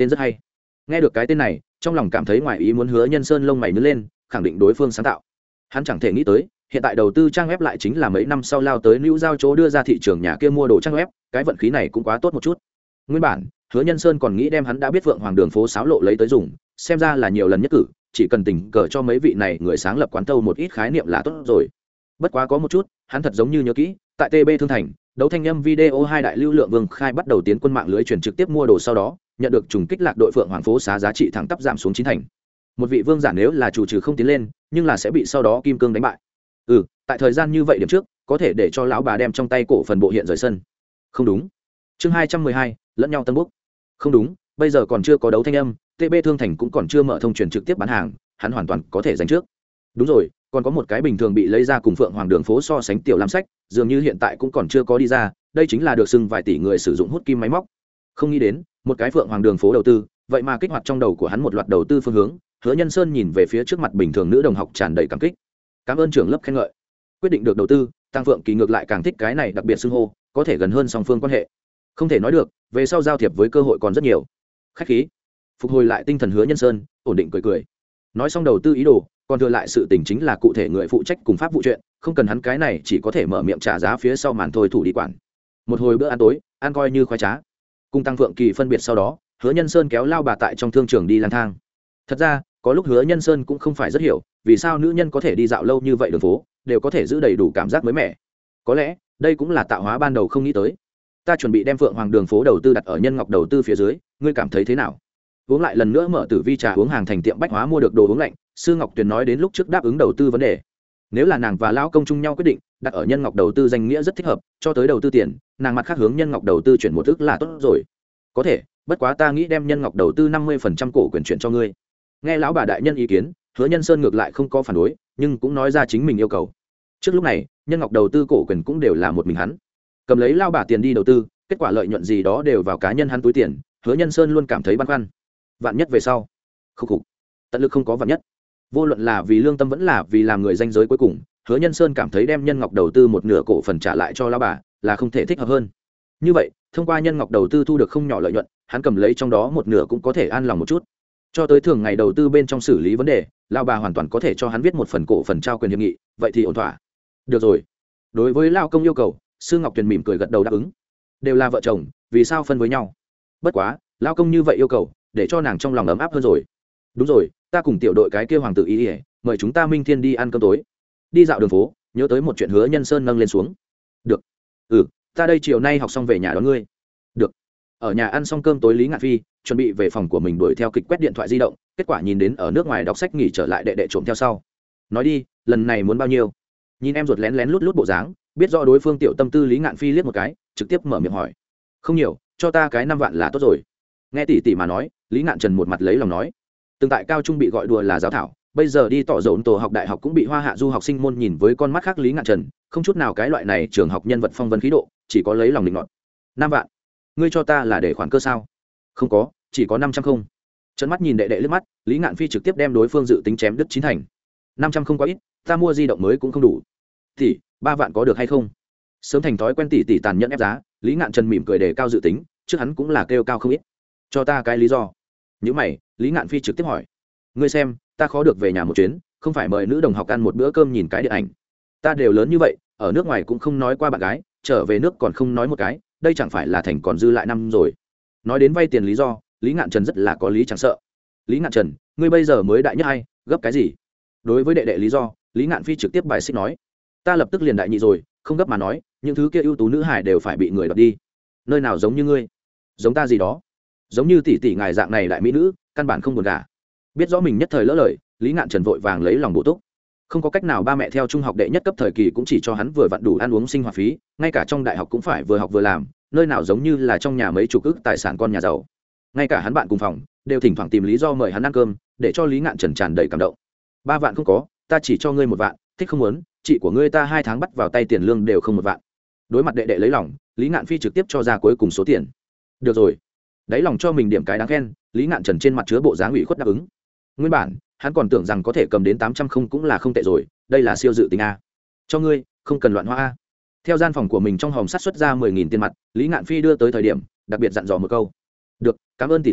tên rất hay. Nghe được cái tên này, trong lòng cảm thấy ngoài ý muốn, Hứa Nhân Sơn lông mày nhướng lên, khẳng định đối phương sáng tạo. Hắn chẳng thể nghĩ tới, hiện tại đầu tư trang web lại chính là mấy năm sau lao tới Nữu Giao chỗ đưa ra thị trường nhà kia mua đồ trang web, cái vận khí này cũng quá tốt một chút. Nguyên bản, Hứa Nhân Sơn còn nghĩ đem hắn đã biết Vượng Hoàng Đường phố sáo lộ lấy tới dùng, xem ra là nhiều lần nhất cử, chỉ cần tình cờ cho mấy vị này người sáng lập quán thâu một ít khái niệm là tốt rồi. Bất quá có một chút, hắn thật giống như nhớ kỹ, tại tê bê Thương Thành, đấu thanh âm video hai đại lưu lượng Vương Khai bắt đầu tiến quân mạng lưới truyền trực tiếp mua đồ sau đó, nhận được trùng kích lạc đội Phượng Hoàng phố xá giá trị thẳng tắp giảm xuống chín thành. Một vị vương giả nếu là chủ trừ không tiến lên, nhưng là sẽ bị sau đó kim cương đánh bại. Ừ, tại thời gian như vậy điểm trước, có thể để cho lão bà đem trong tay cổ phần bộ hiện rời sân. Không đúng. Chương hai trăm mười hai, lẫn nhau tân bốc. Không đúng, bây giờ còn chưa có đấu thanh âm, tê bê Thương Thành cũng còn chưa mở thông truyền trực tiếp bán hàng, hắn hoàn toàn có thể giành trước. Đúng rồi, còn có một cái bình thường bị lấy ra cùng Phượng Hoàng Đường phố so sánh tiểu lam sách, dường như hiện tại cũng còn chưa có đi ra, đây chính là được xưng vài tỷ người sử dụng hút kim máy móc. Không nghĩ đến, một cái Phượng Hoàng Đường phố đầu tư, vậy mà kích hoạt trong đầu của hắn một loạt đầu tư phương hướng. Hứa Nhân Sơn nhìn về phía trước mặt bình thường nữ đồng học tràn đầy cảm kích. Cảm ơn trưởng lớp khen ngợi. Quyết định được đầu tư, Tăng Phượng Kỳ ngược lại càng thích cái này đặc biệt xưng hô, có thể gần hơn song phương quan hệ. Không thể nói được, về sau giao thiệp với cơ hội còn rất nhiều. Khách khí. Phục hồi lại tinh thần Hứa Nhân Sơn, ổn định cười cười. Nói xong đầu tư ý đồ, còn thừa lại sự tình chính là cụ thể người phụ trách cùng pháp vụ chuyện, không cần hắn cái này chỉ có thể mở miệng trả giá phía sau màn thôi thủ đi quản. Một hồi bữa ăn tối, ăn coi như khoái trá. Cùng Tăng Phượng Kỳ phân biệt sau đó, Hứa Nhân Sơn kéo lao bà tại trong thương trường đi lang thang. Thật ra, có lúc Hứa Nhân Sơn cũng không phải rất hiểu, vì sao nữ nhân có thể đi dạo lâu như vậy đường phố, đều có thể giữ đầy đủ cảm giác mới mẻ. Có lẽ, đây cũng là tạo hóa ban đầu không nghĩ tới. Ta chuẩn bị đem Phượng Hoàng Đường phố đầu tư đặt ở Nhân Ngọc đầu tư phía dưới, ngươi cảm thấy thế nào? Uống lại lần nữa mở Tử Vi trà uống hàng thành tiệm bách hóa mua được đồ uống lạnh, Sư Ngọc Tuyền nói đến lúc trước đáp ứng đầu tư vấn đề. Nếu là nàng và lão công chung nhau quyết định, đặt ở Nhân Ngọc đầu tư danh nghĩa rất thích hợp, cho tới đầu tư tiền, nàng mặt khác hướng Nhân Ngọc đầu tư chuyển một ức là tốt rồi. Có thể, bất quá ta nghĩ đem Nhân Ngọc đầu tư năm mươi phần trăm cổ quyền chuyển cho ngươi. Nghe lão bà đại nhân ý kiến, Hứa Nhân Sơn ngược lại không có phản đối, nhưng cũng nói ra chính mình yêu cầu. Trước lúc này, Nhân Ngọc đầu tư cổ quyền cũng đều là một mình hắn. Cầm lấy lao bà tiền đi đầu tư, kết quả lợi nhuận gì đó đều vào cá nhân hắn túi tiền, Hứa Nhân Sơn luôn cảm thấy băn khoăn. Vạn nhất về sau, khục khục, tận lực không có vạn nhất. Vô luận là vì lương tâm vẫn là vì làm người danh giới cuối cùng, Hứa Nhân Sơn cảm thấy đem Nhân Ngọc đầu tư một nửa cổ phần trả lại cho lao bà là không thể thích hợp hơn. Như vậy, thông qua Nhân Ngọc đầu tư thu được không nhỏ lợi nhuận, hắn cầm lấy trong đó một nửa cũng có thể an lòng một chút. Cho tới thường ngày đầu tư bên trong xử lý vấn đề, lao bà hoàn toàn có thể cho hắn viết một phần cổ phần trao quyền hiệp nghị, vậy thì ổn thỏa. Được rồi. Đối với lao công yêu cầu, Sư Ngọc Tuyền mỉm cười gật đầu đáp ứng. Đều là vợ chồng, vì sao phân với nhau? Bất quá, lao công như vậy yêu cầu, để cho nàng trong lòng ấm áp hơn rồi. Đúng rồi, ta cùng tiểu đội cái kia hoàng tử ý ỉa mời chúng ta Minh Thiên đi ăn cơm tối. Đi dạo đường phố, nhớ tới một chuyện Hứa Nhân Sơn nâng lên xuống. Được. Ừ, ta đây chiều nay học xong về nhà đón ngươi. Được. Ở nhà ăn xong cơm tối, Lý Ngạn Phi chuẩn bị về phòng của mình đuổi theo kịch quét điện thoại di động, kết quả nhìn đến ở nước ngoài đọc sách nghỉ trở lại đệ đệ trộm theo sau. Nói đi, lần này muốn bao nhiêu? Nhìn em ruột lén lén lút lút bộ dáng, biết rõ đối phương tiểu tâm tư, Lý Ngạn Phi liếc một cái, trực tiếp mở miệng hỏi. Không nhiều, cho ta cái năm vạn là tốt rồi. Nghe tỷ tỷ mà nói, Lý Ngạn Trần một mặt lấy lòng nói. Từng tại cao trung bị gọi đùa là giáo thảo, bây giờ đi tỏ dồn tổ học đại học cũng bị hoa hạ du học sinh môn nhìn với con mắt khác. Lý Ngạn Trần không chút nào cái loại này trường học nhân vật phong vân khí độ, chỉ có lấy lòng định nọt. Năm vạn, ngươi cho ta là để khoản cơ sao? Không có, chỉ có năm trăm không. Trấn mắt nhìn đệ đệ liếc mắt, Lý Ngạn Phi trực tiếp đem đối phương dự tính chém đứt chín thành. Năm trăm không quá ít, ta mua di động mới cũng không đủ. Thì ba vạn có được hay không? Sớm thành thói quen tỷ tỷ tàn nhẫn ép giá, Lý Ngạn Trần mỉm cười đề cao dự tính, trước hắn cũng là kêu cao không ít. Cho ta cái lý do. Những mày, Lý Ngạn Phi trực tiếp hỏi. Ngươi xem, ta khó được về nhà một chuyến, không phải mời nữ đồng học ăn một bữa cơm nhìn cái điện ảnh. Ta đều lớn như vậy, ở nước ngoài cũng không nói qua bạn gái, trở về nước còn không nói một cái, đây chẳng phải là thành còn dư lại năm rồi. Nói đến vay tiền lý do, Lý Ngạn Trần rất là có lý chẳng sợ. Lý Ngạn Trần, ngươi bây giờ mới đại nhất hay, gấp cái gì? Đối với đệ đệ lý do, Lý Ngạn Phi trực tiếp bài xích nói. Ta lập tức liền đại nhị rồi, không gấp mà nói, những thứ kia ưu tú nữ hải đều phải bị người đoạt đi. Nơi nào giống như ngươi? Giống ta gì đó? Giống như tỷ tỷ ngài dạng này đại mỹ nữ, căn bản không buồn gả. Biết rõ mình nhất thời lỡ lời, Lý Ngạn Trần vội vàng lấy lòng bổ túc. Không có cách nào, ba mẹ theo trung học đệ nhất cấp thời kỳ cũng chỉ cho hắn vừa vặn đủ ăn uống sinh hoạt phí, ngay cả trong đại học cũng phải vừa học vừa làm, nơi nào giống như là trong nhà mấy chục ức tài sản con nhà giàu. Ngay cả hắn bạn cùng phòng đều thỉnh thoảng tìm lý do mời hắn ăn cơm, để cho Lý Ngạn Trần tràn đầy cảm động. Ba vạn không có, ta chỉ cho ngươi một vạn, thích không muốn, chị của ngươi ta hai tháng bắt vào tay tiền lương đều không một vạn. Đối mặt đệ đệ lấy lòng, Lý Ngạn Phi trực tiếp cho ra cuối cùng số tiền. Được rồi. Đáy lòng cho mình điểm cái đáng khen, Lý Ngạn Trần trên mặt chứa bộ dáng ủy khuất đáp ứng. Nguyên bản hắn còn tưởng rằng có thể cầm đến tám trăm không cũng là không tệ rồi, đây là siêu dự tính a. Cho ngươi, không cần loạn hoa a. Theo gian phòng của mình trong hòm sắt xuất ra mười nghìn tiền mặt, Lý Ngạn Phi đưa tới thời điểm, đặc biệt dặn dò một câu. Được, cảm ơn tỷ tỷ,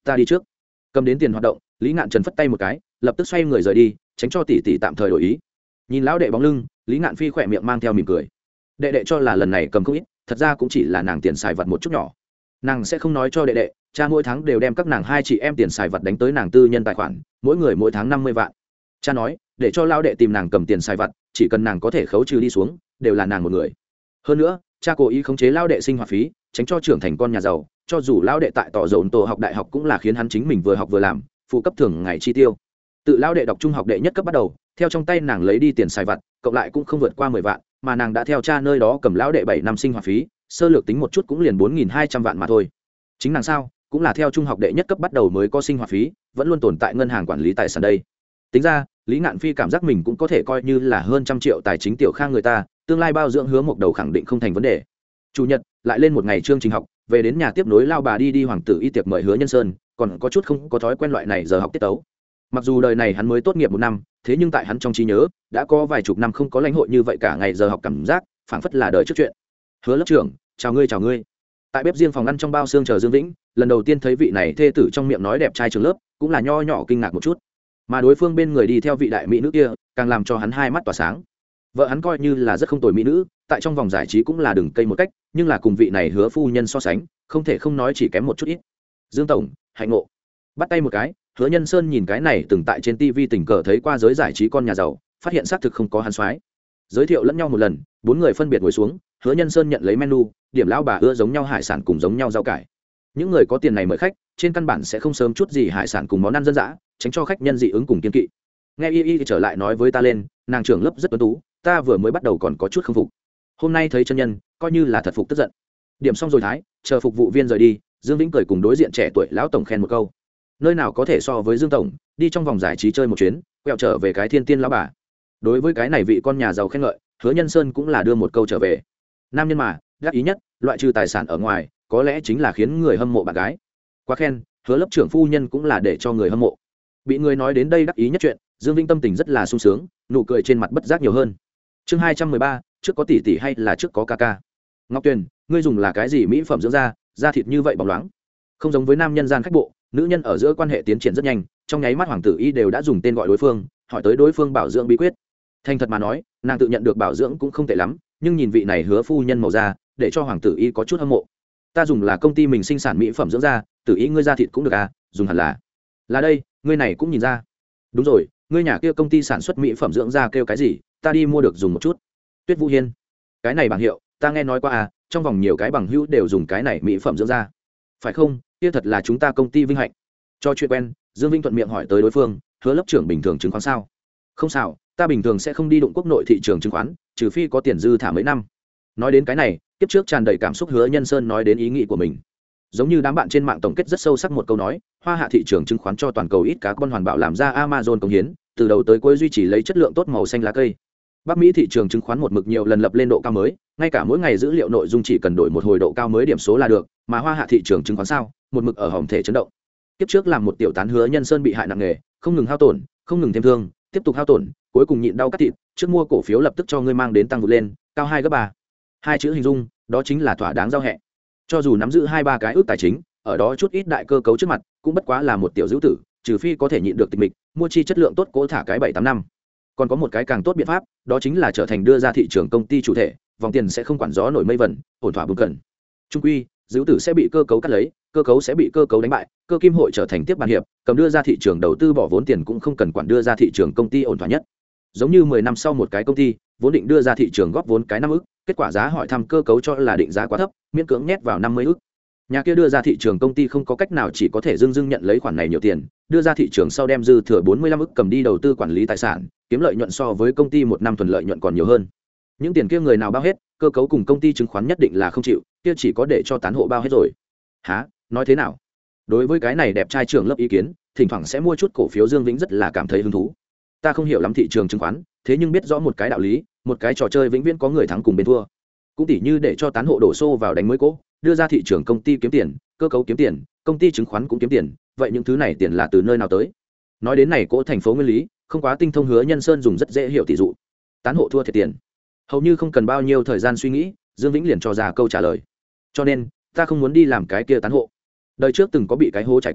ta đi trước. Cầm đến tiền hoạt động, Lý Ngạn Trần phất tay một cái, lập tức xoay người rời đi, tránh cho tỷ tỷ tạm thời đổi ý. Nhìn lão đệ bóng lưng, Lý Ngạn Phi khỏe miệng mang theo mỉm cười. Đệ đệ cho là lần này cầm không ít, thật ra cũng chỉ là nàng tiền xài vặt một chút nhỏ. Nàng sẽ không nói cho đệ đệ, cha mỗi tháng đều đem các nàng hai chị em tiền xài vặt đánh tới nàng tư nhân tài khoản, mỗi người mỗi tháng năm mươi vạn. Cha nói, để cho lão đệ tìm nàng cầm tiền xài vặt, chỉ cần nàng có thể khấu trừ đi xuống, đều là nàng một người. Hơn nữa, cha cố ý khống chế lão đệ sinh hoạt phí, tránh cho trưởng thành con nhà giàu, cho dù lão đệ tại tỏ dồn tổ học đại học cũng là khiến hắn chính mình vừa học vừa làm, phụ cấp thường ngày chi tiêu. Tự lão đệ đọc trung học đệ nhất cấp bắt đầu, theo trong tay nàng lấy đi tiền xài vặt, cộng lại cũng không vượt qua mười vạn, mà nàng đã theo cha nơi đó cầm lão đệ bảy năm sinh hoạt phí, sơ lược tính một chút cũng liền bốn nghìn hai trăm vạn mà thôi. Chính nàng sao, cũng là theo trung học đệ nhất cấp bắt đầu mới có sinh hoạt phí, vẫn luôn tồn tại ngân hàng quản lý tài sản đây. Tính ra, Lý Ngạn Phi cảm giác mình cũng có thể coi như là hơn trăm triệu tài chính tiểu khang người ta, tương lai bao dưỡng Hứa Mộc Đầu khẳng định không thành vấn đề. Chủ nhật lại lên một ngày chương trình học, về đến nhà tiếp nối lao bà đi đi hoàng tử y tiệc mời Hứa Nhân Sơn, còn có chút không có thói quen loại này giờ học tiết tấu. Mặc dù đời này hắn mới tốt nghiệp một năm, thế nhưng tại hắn trong trí nhớ đã có vài chục năm không có lãnh hội như vậy cả ngày giờ học cảm giác, phảng phất là đời trước chuyện. Hứa lớp trưởng, chào ngươi chào ngươi. Tại bếp riêng phòng ăn trong bao xương chờ Dương Vĩnh, lần đầu tiên thấy vị này thê tử trong miệng nói đẹp trai trường lớp, cũng là nho nhỏ kinh ngạc một chút. Mà đối phương bên người đi theo vị đại mỹ nữ kia, càng làm cho hắn hai mắt tỏa sáng. Vợ hắn coi như là rất không tồi mỹ nữ, tại trong vòng giải trí cũng là đường cây một cách, nhưng là cùng vị này Hứa phu nhân so sánh, không thể không nói chỉ kém một chút ít. Dương tổng, hạnh ngộ. Bắt tay một cái, Hứa Nhân Sơn nhìn cái này từng tại trên tivi tình cờ thấy qua giới giải trí con nhà giàu, phát hiện xác thực không có hắn soái. Giới thiệu lẫn nhau một lần, bốn người phân biệt ngồi xuống, Hứa Nhân Sơn nhận lấy menu, điểm lão bà ưa giống nhau hải sản cùng giống nhau rau cải. Những người có tiền này mời khách, trên căn bản sẽ không sớm chút gì hải sản cùng món ăn dân dã, tránh cho khách nhân dị ứng cùng kiên kỵ. Nghe y y trở lại nói với ta lên, nàng trưởng lớp rất tuấn tú, ta vừa mới bắt đầu còn có chút không phục. Hôm nay thấy chân nhân, coi như là thật phục tức giận. Điểm xong rồi thái, chờ phục vụ viên rời đi, Dương Vĩnh cười cùng đối diện trẻ tuổi lão tổng khen một câu. Nơi nào có thể so với Dương tổng, đi trong vòng giải trí chơi một chuyến, quẹo trở về cái thiên tiên lão bà. Đối với cái này vị con nhà giàu khen ngợi, Hứa Nhân Sơn cũng là đưa một câu trở về. Nam nhân mà, gác ý nhất, loại trừ tài sản ở ngoài, có lẽ chính là khiến người hâm mộ bạn gái. Quá khen, Hứa lớp trưởng phu nhân cũng là để cho người hâm mộ. Bị người nói đến đây đắc ý nhất chuyện, Dương Vĩnh tâm tình rất là sung sướng, nụ cười trên mặt bất giác nhiều hơn. Chương hai trăm mười ba, trước có tỷ tỷ hay là trước có ca ca? Ngọc Tuyền, ngươi dùng là cái gì mỹ phẩm dưỡng da, da thịt như vậy bóng loáng. Không giống với nam nhân gian khách bộ, nữ nhân ở giữa quan hệ tiến triển rất nhanh, trong nháy mắt hoàng tử y đều đã dùng tên gọi đối phương, hỏi tới đối phương bảo dưỡng bí quyết. Thành thật mà nói, nàng tự nhận được bảo dưỡng cũng không tệ lắm, nhưng nhìn vị này Hứa phu nhân màu da, để cho hoàng tử y có chút hâm mộ. Ta dùng là công ty mình sinh sản mỹ phẩm dưỡng da, tử y ngươi da thịt cũng được à, dùng hẳn là. Là đây, ngươi này cũng nhìn ra. Đúng rồi, ngươi nhà kia công ty sản xuất mỹ phẩm dưỡng da kêu cái gì, ta đi mua được dùng một chút. Tuyết Vũ Hiên. Cái này bảng hiệu, ta nghe nói qua à, trong vòng nhiều cái bằng hữu đều dùng cái này mỹ phẩm dưỡng da. Phải không? Kia thật là chúng ta công ty vinh hạnh. Cho chuyện quen, Dương Vinh thuận miệng hỏi tới đối phương, Hứa lớp trưởng bình thường chứng khoán sao? Không sao, ta bình thường sẽ không đi đụng quốc nội thị trường chứng khoán, trừ phi có tiền dư thả mấy năm. Nói đến cái này, tiếp trước tràn đầy cảm xúc Hứa Nhân Sơn nói đến ý nghĩ của mình. Giống như đám bạn trên mạng tổng kết rất sâu sắc một câu nói, hoa hạ thị trường chứng khoán cho toàn cầu ít cá con hoàn bảo làm ra Amazon công hiến, từ đầu tới cuối duy trì lấy chất lượng tốt màu xanh lá cây. Bắc Mỹ thị trường chứng khoán một mực nhiều lần lập lên độ cao mới, ngay cả mỗi ngày dữ liệu nội dung chỉ cần đổi một hồi độ cao mới điểm số là được, mà hoa hạ thị trường chứng khoán sao, một mực ở hồng thể chấn động. Tiếp trước làm một tiểu tán Hứa Nhân Sơn bị hại nặng nề, không ngừng hao tổn, không ngừng thêm thương, tiếp tục hao tổn, cuối cùng nhịn đau cắt thịt, trước mua cổ phiếu lập tức cho ngươi mang đến tăng vụt lên, cao hai gấp ba. Hai chữ hình dung, đó chính là thỏa đáng giao hẹ. Cho dù nắm giữ hai ba cái ước tài chính, ở đó chút ít đại cơ cấu trước mặt, cũng bất quá là một tiểu dữ tử, trừ phi có thể nhịn được tịch mịch, mua chi chất lượng tốt cố thả cái bảy tám năm. Còn có một cái càng tốt biện pháp, đó chính là trở thành đưa ra thị trường công ty chủ thể, vòng tiền sẽ không quản gió nổi mây vẩn, ổn thỏa bùng cần. Trung quy, dữ tử sẽ bị cơ cấu cắt lấy, cơ cấu sẽ bị cơ cấu đánh bại, cơ kim hội trở thành tiếp bàn hiệp, cầm đưa ra thị trường đầu tư bỏ vốn tiền cũng không cần quản đưa ra thị trường công ty ổn thỏa nhất. Giống như mười năm sau một cái công ty, vốn định đưa ra thị trường góp vốn cái năm ức, kết quả giá hỏi thăm cơ cấu cho là định giá quá thấp, miễn cưỡng nhét vào năm mươi ức. Nhà kia đưa ra thị trường công ty không có cách nào chỉ có thể dưng dưng nhận lấy khoản này nhiều tiền, đưa ra thị trường sau đem dư thừa bốn mươi lăm ức cầm đi đầu tư quản lý tài sản, kiếm lợi nhuận so với công ty một năm thuần lợi nhuận còn nhiều hơn. Những tiền kia người nào bao hết, cơ cấu cùng công ty chứng khoán nhất định là không chịu, kia chỉ có để cho tán hộ bao hết rồi. Hả? Nói thế nào? Đối với cái này đẹp trai trưởng lớp ý kiến, thỉnh thoảng sẽ mua chút cổ phiếu Dương Vĩnh rất là cảm thấy hứng thú. Ta không hiểu lắm thị trường chứng khoán, thế nhưng biết rõ một cái đạo lý, một cái trò chơi vĩnh viễn có người thắng cùng bên thua. Cũng tỉ như để cho tán hộ đổ xô vào đánh mới cố, đưa ra thị trường công ty kiếm tiền, cơ cấu kiếm tiền, công ty chứng khoán cũng kiếm tiền, vậy những thứ này tiền là từ nơi nào tới? Nói đến này cỗ thành phố nguyên lý, không quá tinh thông Hứa Nhân Sơn dùng rất dễ hiểu tỷ dụ. Tán hộ thua thiệt tiền, hầu như không cần bao nhiêu thời gian suy nghĩ, Dương Vĩnh liền cho ra câu trả lời. Cho nên, ta không muốn đi làm cái kia tán hộ. Đời trước từng có bị cái hố trải qua,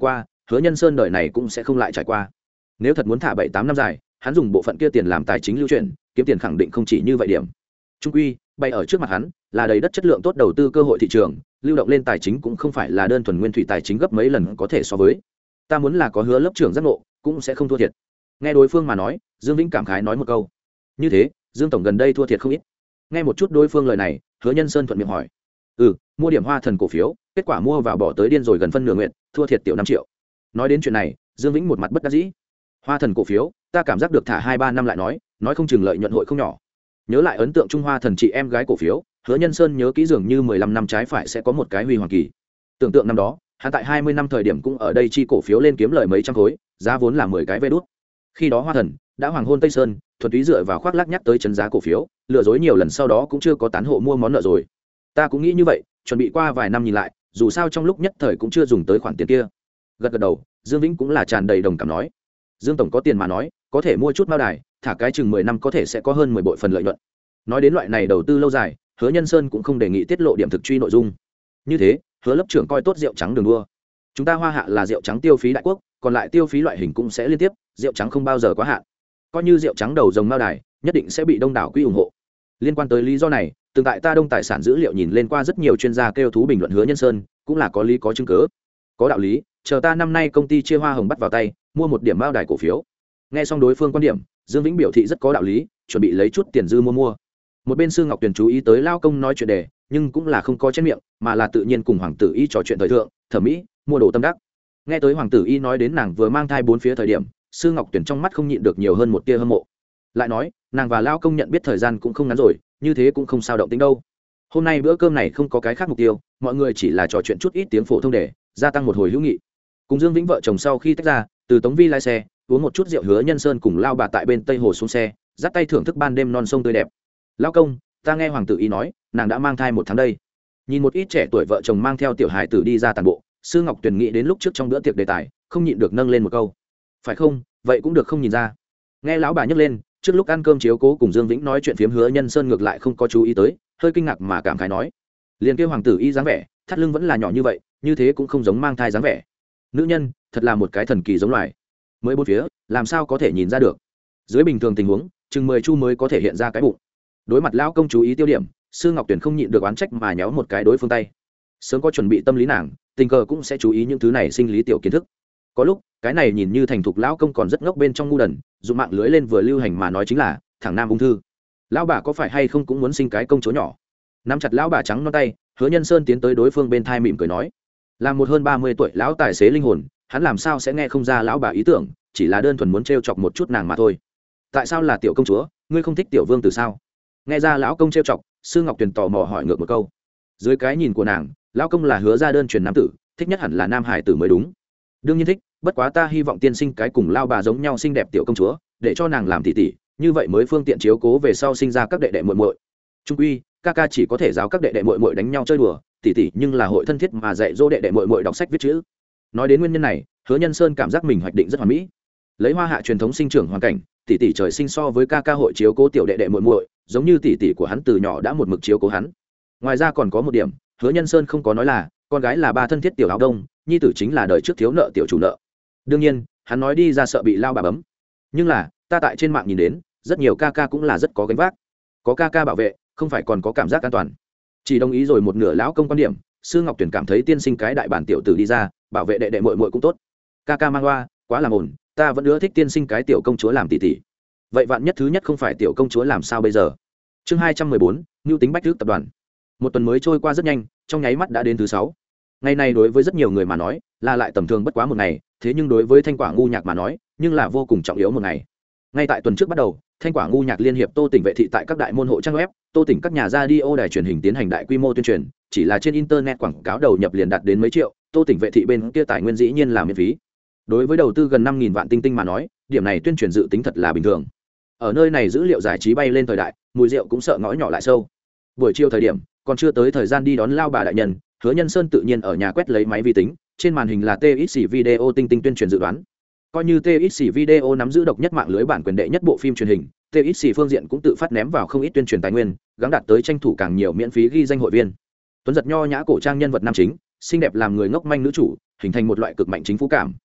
hứa nhân sơn đời này cũng sẽ không lại trải qua. Nếu thật muốn thả bảy tám năm dài, hắn dùng bộ phận kia tiền làm tài chính lưu chuyển, kiếm tiền khẳng định không chỉ như vậy điểm. Trung quy bay ở trước mặt hắn là đầy đất chất lượng tốt đầu tư cơ hội thị trường, lưu động lên tài chính cũng không phải là đơn thuần nguyên thủy tài chính gấp mấy lần có thể so với. Ta muốn là có hứa lớp trưởng giác ngộ cũng sẽ không thua thiệt. Nghe đối phương mà nói, Dương Vĩnh cảm khái nói một câu. Như thế Dương tổng gần đây thua thiệt không ít. Nghe một chút đối phương lời này, hứa nhân sơn thuận miệng hỏi. Ừ, mua điểm Hoa Thần cổ phiếu, kết quả mua vào bỏ tới điên rồi gần phân nửa nguyện, thua thiệt tiểu năm triệu. Nói đến chuyện này, Dương Vĩnh một mặt bất đắc dĩ. Hoa Thần cổ phiếu ta cảm giác được thả hai ba năm lại nói, nói không chừng lợi nhuận hội không nhỏ. Nhớ lại ấn tượng Trung Hoa Thần chị em gái cổ phiếu, hứa nhân sơn nhớ kỹ dường như mười lăm năm trái phải sẽ có một cái huy hoàng kỳ. Tưởng tượng năm đó hắn tại hai mươi năm thời điểm cũng ở đây chi cổ phiếu lên kiếm lời mấy trăm khối, giá vốn là mười cái vé đút. Khi đó Hoa Thần đã hoàng hôn Tây Sơn, thuần túy dựa vào khoác lác nhắc tới chấn giá cổ phiếu, lừa dối nhiều lần sau đó cũng chưa có tán hộ mua món nợ rồi. Ta cũng nghĩ như vậy, chuẩn bị qua vài năm nhìn lại, dù sao trong lúc nhất thời cũng chưa dùng tới khoản tiền kia. Gật gật đầu, Dương Vĩnh cũng là tràn đầy đồng cảm nói. Dương tổng có tiền mà nói, có thể mua chút mao đài, thả cái chừng mười năm có thể sẽ có hơn mười bội phần lợi nhuận. Nói đến loại này đầu tư lâu dài, Hứa Nhân Sơn cũng không đề nghị tiết lộ điểm thực truy nội dung. Như thế, Hứa lớp trưởng coi tốt rượu trắng đường đua. Chúng ta Hoa Hạ là rượu trắng tiêu phí đại quốc, còn lại tiêu phí loại hình cũng sẽ liên tiếp, rượu trắng không bao giờ quá hạn. Coi như rượu trắng đầu dòng mao đài, nhất định sẽ bị đông đảo quy ủng hộ. Liên quan tới lý do này, từng tại ta Đông tài sản dữ liệu nhìn lên qua rất nhiều chuyên gia kêu thú bình luận Hứa Nhân Sơn, cũng là có lý có chứng cứ. Có đạo lý, chờ ta năm nay công ty chia hoa hồng bắt vào tay, mua một điểm mao đài cổ phiếu. Nghe xong đối phương quan điểm, Dương Vĩnh biểu thị rất có đạo lý, chuẩn bị lấy chút tiền dư mua mua. Một bên Sư Ngọc Tuyền chú ý tới lao công nói chuyện đề, nhưng cũng là không có trên miệng, mà là tự nhiên cùng hoàng tử y trò chuyện thời thượng, thẩm mỹ, mua đồ tâm đắc. Nghe tới hoàng tử y nói đến nàng vừa mang thai bốn phía thời điểm, Sư Ngọc Tuyền trong mắt không nhịn được nhiều hơn một tia hâm mộ. Lại nói, nàng và lao công nhận biết thời gian cũng không ngắn rồi, như thế cũng không sao động tính đâu. Hôm nay bữa cơm này không có cái khác mục tiêu, mọi người chỉ là trò chuyện chút ít tiếng phổ thông để gia tăng một hồi hữu nghị. Cùng Dương Vĩnh vợ chồng sau khi tách ra, từ Tống Vi lái xe uống một chút rượu, Hứa Nhân Sơn cùng lao bà tại bên Tây Hồ xuống xe, dắt tay thưởng thức ban đêm non sông tươi đẹp. Lao công, ta nghe hoàng tử y nói, nàng đã mang thai một tháng đây. Nhìn một ít trẻ tuổi vợ chồng mang theo tiểu hài tử đi ra tàn bộ, Sư Ngọc Tuyền nghĩ đến lúc trước trong bữa tiệc đề tài, không nhịn được nâng lên một câu. Phải không? Vậy cũng được không nhìn ra. Nghe lão bà nhắc lên, trước lúc ăn cơm chiếu cố cùng Dương Vĩnh nói chuyện phiếm, Hứa Nhân Sơn ngược lại không có chú ý tới, hơi kinh ngạc mà cảm khái nói. Liền kêu hoàng tử y dáng vẻ, thắt lưng vẫn là nhỏ như vậy, như thế cũng không giống mang thai dáng vẻ. Nữ nhân thật là một cái thần kỳ giống loài, mới bốn phía làm sao có thể nhìn ra được. Dưới bình thường tình huống chừng mười chu mới có thể hiện ra cái bụng. Đối mặt lão công chú ý tiêu điểm, Sư Ngọc Tuyền không nhịn được oán trách mà nhéo một cái đối phương tay. Sớm có chuẩn bị tâm lý nàng, tình cờ cũng sẽ chú ý những thứ này sinh lý tiểu kiến thức. Có lúc cái này nhìn như thành thục lão công còn rất ngốc bên trong ngu đần, dùng mạng lưới lên vừa lưu hành mà nói chính là thằng nam ung thư. Lão bà có phải hay không cũng muốn sinh cái công chúa nhỏ. Nắm chặt lão bà trắng non tay, Hứa Nhân Sơn tiến tới đối phương bên thai mỉm cười nói. Là một hơn ba mươi tuổi lão tài xế linh hồn, hắn làm sao sẽ nghe không ra lão bà ý tưởng, chỉ là đơn thuần muốn trêu chọc một chút nàng mà thôi. Tại sao là tiểu công chúa, ngươi không thích tiểu vương từ sao? Nghe ra lão công trêu chọc, Sư Ngọc Tuyền tò mò hỏi ngược một câu. Dưới cái nhìn của nàng, lão công là Hứa ra đơn truyền nam tử, thích nhất hẳn là nam hải tử mới đúng. Đương nhiên thích, bất quá ta hy vọng tiên sinh cái cùng lao bà giống nhau xinh đẹp tiểu công chúa, để cho nàng làm tỷ tỷ, như vậy mới phương tiện chiếu cố về sau sinh ra các đệ đệ muội muội. Trung quy, ca ca chỉ có thể giáo các đệ đệ muội muội đánh nhau chơi đùa, tỷ tỷ nhưng là hội thân thiết mà dạy dỗ đệ đệ muội muội đọc sách viết chữ. Nói đến nguyên nhân này, Hứa Nhân Sơn cảm giác mình hoạch định rất hoàn mỹ. Lấy Hoa Hạ truyền thống sinh trưởng hoàn cảnh, tỷ tỷ trời sinh so với ca ca hội chiếu cố tiểu đệ đệ muội muội, giống như tỷ tỷ của hắn từ nhỏ đã một mực chiếu cố hắn. Ngoài ra còn có một điểm, Hứa Nhân Sơn không có nói là con gái là ba thân thiết tiểu áo đông, nhi tử chính là đời trước thiếu nợ tiểu chủ nợ. Đương nhiên, hắn nói đi ra sợ bị lao bà bấm. Nhưng là, ta tại trên mạng nhìn đến, rất nhiều ca ca cũng là rất có gánh vác. Có ca ca bảo vệ, không phải còn có cảm giác an toàn. Chỉ đồng ý rồi một nửa lão công quan điểm, Sư Ngọc Tuyền cảm thấy tiên sinh cái đại bản tiểu tử đi ra, bảo vệ đệ đệ muội muội cũng tốt. Ca ca mang loa, quá làm ổn, ta vẫn ưa thích tiên sinh cái tiểu công chúa làm tỷ tỷ. Vậy vạn nhất thứ nhất không phải tiểu công chúa làm sao bây giờ? Chương hai trăm mười bốn, Nưu tính bách thức tập đoàn. Một tuần mới trôi qua rất nhanh, trong nháy mắt đã đến thứ sáu. Ngày này đối với rất nhiều người mà nói, là lại tầm thường bất quá một ngày, thế nhưng đối với Thanh Quả ngu nhạc mà nói, nhưng là vô cùng trọng yếu một ngày. Ngay tại tuần trước bắt đầu, Thanh Quả ngu nhạc liên hiệp Tô Tỉnh vệ thị tại các đại môn hộ trang web, Tô Tỉnh các nhà radio đài truyền hình tiến hành đại quy mô tuyên truyền, chỉ là trên internet quảng cáo đầu nhập liền đạt đến mấy triệu, Tô Tỉnh vệ thị bên kia tài nguyên dĩ nhiên là miễn phí. Đối với đầu tư gần năm nghìn vạn tinh tinh mà nói, điểm này tuyên truyền dự tính thật là bình thường. Ở nơi này dữ liệu giải trí bay lên thời đại, mùi rượu cũng sợ ngõ nhỏ lại sâu. Buổi chiều thời điểm, còn chưa tới thời gian đi đón lao bà đại nhân, Hứa Nhân Sơn tự nhiên ở nhà quét lấy máy vi tính, trên màn hình là tê ích xê Video tinh tinh tuyên truyền dự đoán. Coi như tê ích xê Video nắm giữ độc nhất mạng lưới bản quyền đệ nhất bộ phim truyền hình, tê ích xê phương diện cũng tự phát ném vào không ít tuyên truyền tài nguyên, gắng đạt tới tranh thủ càng nhiều miễn phí ghi danh hội viên. Tuấn giật nho nhã cổ trang nhân vật nam chính, xinh đẹp làm người ngốc manh nữ chủ, hình thành một loại cực mạnh chính phủ cảm.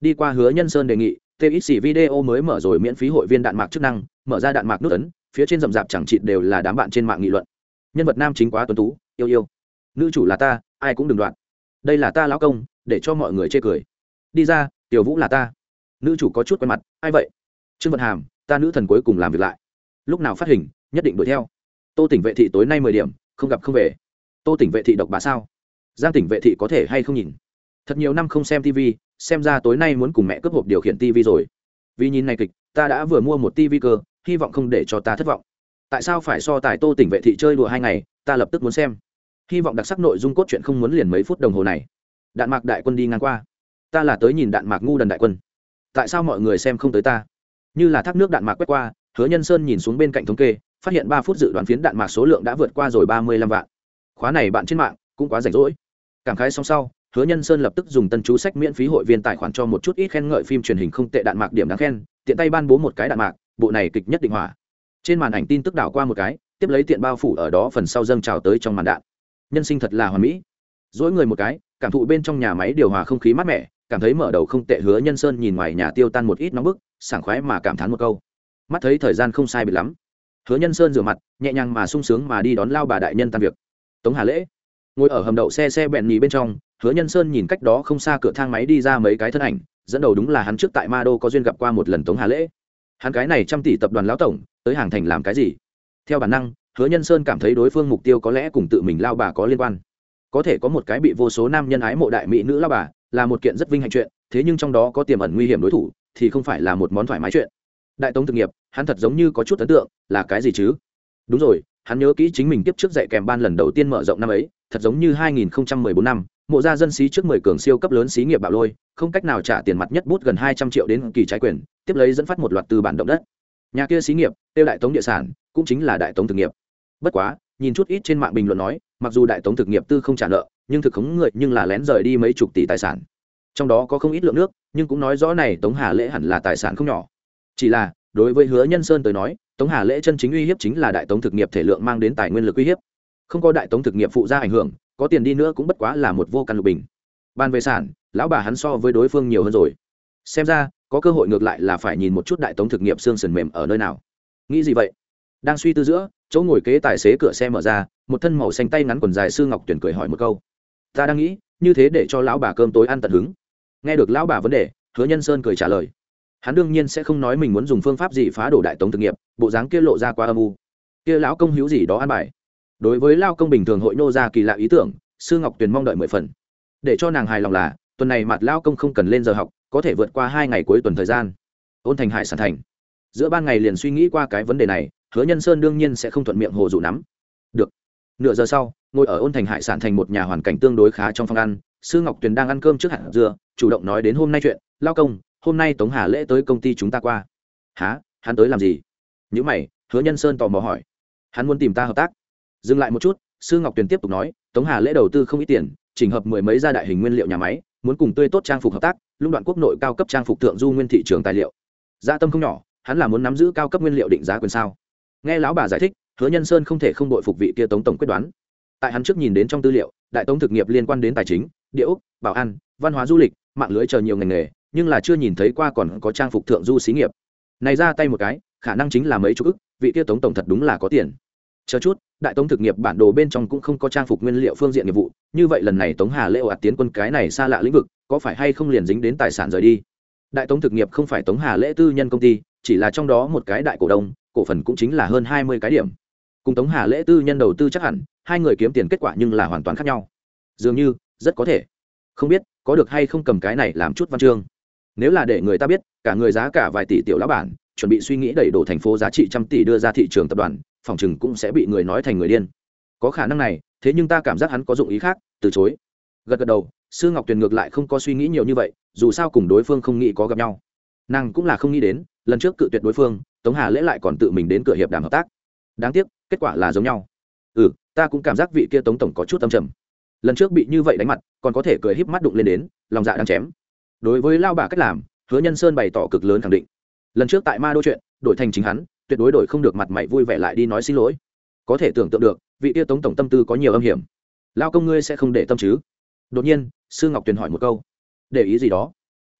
đi qua Hứa Nhân Sơn đề nghị, tê ích xê video mới mở rồi miễn phí hội viên đạn mạc chức năng, mở ra đạn mạc nút ấn, phía trên rậm rạp chẳng chịt đều là đám bạn trên mạng nghị luận. Nhân vật nam chính quá tuấn tú, yêu yêu. Nữ chủ là ta, ai cũng đừng đoạn. Đây là ta lão công, để cho mọi người chê cười. Đi ra, Tiểu Vũ là ta. Nữ chủ có chút quen mặt, ai vậy? Trương Vận Hàm, ta nữ thần cuối cùng làm việc lại. Lúc nào phát hình, nhất định đuổi theo. Tô Tỉnh Vệ Thị tối nay mười điểm, không gặp không về. Tô Tỉnh Vệ Thị độc bà sao? Giang Tỉnh Vệ Thị có thể hay không nhìn? Thật nhiều năm không xem tivi, xem ra tối nay muốn cùng mẹ cướp hộp điều khiển tivi rồi. Vì nhìn này kịch, ta đã vừa mua một tivi cơ, hy vọng không để cho ta thất vọng. Tại sao phải so tài Tô Tỉnh Vệ Thị chơi đùa hai ngày, ta lập tức muốn xem. Hy vọng đặc sắc nội dung cốt truyện không muốn liền mấy phút đồng hồ này. Đạn mạc đại quân đi ngang qua, ta là tới nhìn đạn mạc ngu đần đại quân. Tại sao mọi người xem không tới ta? Như là thác nước đạn mạc quét qua, Hứa Nhân Sơn nhìn xuống bên cạnh thống kê, phát hiện ba phút dự đoán phiến đạn mạc số lượng đã vượt qua rồi ba mươi lăm vạn. Khóa này bạn trên mạng cũng quá rảnh rỗi. Cảm khái xong sau, Hứa Nhân Sơn lập tức dùng tân chú sách miễn phí hội viên tài khoản cho một chút ít khen ngợi phim truyền hình không tệ đạn mạc điểm đáng khen, tiện tay ban bố một cái đạn mạc, bộ này kịch nhất định hỏa. Trên màn ảnh tin tức đảo qua một cái, tiếp lấy tiện bao phủ ở đó phần sau dâng trào tới trong màn đạn. Nhân sinh thật là hoàn mỹ. Dỗi người một cái, cảm thụ bên trong nhà máy điều hòa không khí mát mẻ, cảm thấy mở đầu không tệ. Hứa Nhân Sơn nhìn ngoài nhà tiêu tan một ít nóng bức, sảng khoái mà cảm thán một câu. Mắt thấy thời gian không sai biệt lắm, Hứa Nhân Sơn rửa mặt, nhẹ nhàng mà sung sướng mà đi đón lao bà đại nhân tan việc. Tống Hà Lễ ngồi ở hầm đậu xe xe bẹn nhì bên trong, Hứa Nhân Sơn nhìn cách đó không xa cửa thang máy đi ra mấy cái thân ảnh, dẫn đầu đúng là hắn trước tại Ma Đô có duyên gặp qua một lần Tống Hà Lễ. Hắn cái này trăm tỷ tập đoàn lão tổng, tới hàng thành làm cái gì? Theo bản năng, Hứa Nhân Sơn cảm thấy đối phương mục tiêu có lẽ cùng tự mình lao bà có liên quan. Có thể có một cái bị vô số nam nhân ái mộ đại mỹ nữ lao bà, là một kiện rất vinh hạnh chuyện, thế nhưng trong đó có tiềm ẩn nguy hiểm đối thủ, thì không phải là một món thoải mái chuyện. Đại Tống thực nghiệp, hắn thật giống như có chút ấn tượng, là cái gì chứ? Đúng rồi, hắn nhớ kỹ chính mình tiếp trước dạy kèm ban lần đầu tiên mở rộng năm ấy, thật giống như hai nghìn không trăm mười bốn năm, mộ gia dân xí trước mười cường siêu cấp lớn xí nghiệp bạo lôi, không cách nào trả tiền mặt nhất bút gần hai trăm triệu đến kỳ trái quyền, tiếp lấy dẫn phát một loạt tư bản động đất. Nhà kia xí nghiệp, tiêu Đại Tống địa sản, cũng chính là Đại Tống thực nghiệp. Bất quá, nhìn chút ít trên mạng bình luận nói, mặc dù Đại Tống thực nghiệp tư không trả nợ, nhưng thực khống người nhưng là lén rời đi mấy chục tỷ tài sản. Trong đó có không ít lượng nước, nhưng cũng nói rõ này Tống Hà Lễ hẳn là tài sản không nhỏ. Chỉ là, đối với Hứa Nhân Sơn tới nói, Tống Hà Lễ chân chính uy hiếp chính là Đại Tống thực nghiệp thể lượng mang đến tài nguyên lực uy hiếp. Không có Đại Tống thực nghiệp phụ ra ảnh hưởng, có tiền đi nữa cũng bất quá là một vô căn lục bình. Ban về sản, lão bà hắn so với đối phương nhiều hơn rồi. Xem ra, có cơ hội ngược lại là phải nhìn một chút Đại Tống thực nghiệp xương sườn mềm ở nơi nào. Nghĩ gì vậy? Đang suy tư giữa, chỗ ngồi kế tài xế cửa xe mở ra, một thân màu xanh tay ngắn quần dài Sư Ngọc Tuyển cười hỏi một câu. Ta đang nghĩ, như thế để cho lão bà cơm tối ăn tận hứng. Nghe được lão bà vấn đề, Hứa Nhân Sơn cười trả lời. Hắn đương nhiên sẽ không nói mình muốn dùng phương pháp gì phá đổ Đại Tống thực nghiệp, bộ dáng kia lộ ra quá âm u. Kia lão công hữu gì đó ăn bài. Đối với lao công bình thường hội nô ra kỳ lạ ý tưởng, Sư Ngọc Tuyền mong đợi mười phần. Để cho nàng hài lòng là, tuần này mặt lao công không cần lên giờ học, có thể vượt qua hai ngày cuối tuần thời gian. Ôn Thành Hải sản thành. Giữa ban ngày liền suy nghĩ qua cái vấn đề này, Hứa Nhân Sơn đương nhiên sẽ không thuận miệng hồ dụ nắm. Được. Nửa giờ sau, ngồi ở Ôn Thành Hải sản thành một nhà hoàn cảnh tương đối khá trong phòng ăn, Sư Ngọc Tuyền đang ăn cơm trước hạt dưa, chủ động nói đến hôm nay chuyện, lao công, hôm nay Tống Hà Lễ tới công ty chúng ta qua. Hả, hắn tới làm gì? Nhữ mày, Hứa Nhân Sơn tò mò hỏi. Hắn muốn tìm ta hợp tác. Dừng lại một chút, Sư Ngọc Tuyền tiếp tục nói, Tống Hà Lễ đầu tư không ít tiền, chỉnh hợp mười mấy gia đại hình nguyên liệu nhà máy, muốn cùng tươi tốt trang phục hợp tác, lũng đoạn quốc nội cao cấp trang phục thượng du nguyên thị trường tài liệu. Dạ tâm không nhỏ, hắn là muốn nắm giữ cao cấp nguyên liệu định giá quyền sao? Nghe lão bà giải thích, Hứa Nhân Sơn không thể không đội phục vị kia Tống tổng quyết đoán. Tại hắn trước nhìn đến trong tư liệu, Đại Tống thực nghiệp liên quan đến tài chính, địa ốc, bảo an, văn hóa du lịch, mạng lưới chờ nhiều ngành nghề, nhưng là chưa nhìn thấy qua còn có trang phục thượng du xí nghiệp. Này ra tay một cái, khả năng chính là mấy chục ức, vị kia Tống tổng thật đúng là có tiền. Chờ chút, Đại Tống thực nghiệp bản đồ bên trong cũng không có trang phục nguyên liệu phương diện nghiệp vụ, như vậy lần này Tống Hà Lễ ồ ạt tiến quân cái này xa lạ lĩnh vực, có phải hay không liền dính đến tài sản rời đi? Đại Tống thực nghiệp không phải Tống Hà Lễ tư nhân công ty, chỉ là trong đó một cái đại cổ đông, cổ phần cũng chính là hơn hai mươi cái điểm. Cùng Tống Hà Lễ tư nhân đầu tư chắc hẳn, hai người kiếm tiền kết quả nhưng là hoàn toàn khác nhau. Dường như, rất có thể. Không biết, có được hay không cầm cái này làm chút văn chương. Nếu là để người ta biết, cả người giá cả vài tỷ tiểu lão bản, chuẩn bị suy nghĩ đẩy đổ thành phố giá trị trăm tỷ đưa ra thị trường tập đoàn, phòng chừng cũng sẽ bị người nói thành người điên. Có khả năng này, thế nhưng ta cảm giác hắn có dụng ý khác, từ chối. Gật gật đầu, Sư Ngọc Tuyền ngược lại không có suy nghĩ nhiều như vậy, dù sao cùng đối phương không nghĩ có gặp nhau. Nàng cũng là không nghĩ đến, lần trước cự tuyệt đối phương, Tống Hà Lễ lại còn tự mình đến cửa hiệp đàm hợp tác. Đáng tiếc, kết quả là giống nhau. Ừ, ta cũng cảm giác vị kia Tống tổng có chút âm trầm. Lần trước bị như vậy đánh mặt, còn có thể cười híp mắt đụng lên đến, lòng dạ đang chém. Đối với lao bà cách làm, Hứa Nhân Sơn bày tỏ cực lớn khẳng định. Lần trước tại Ma Đô chuyện, đổi thành chính hắn, tuyệt đối đổi không được mặt mày vui vẻ lại đi nói xin lỗi. Có thể tưởng tượng được, vị kia Tống tổng tâm tư có nhiều âm hiểm. Lao công ngươi sẽ không để tâm chứ? Đột nhiên, Sư Ngọc Tuyền hỏi một câu. Để ý gì đó?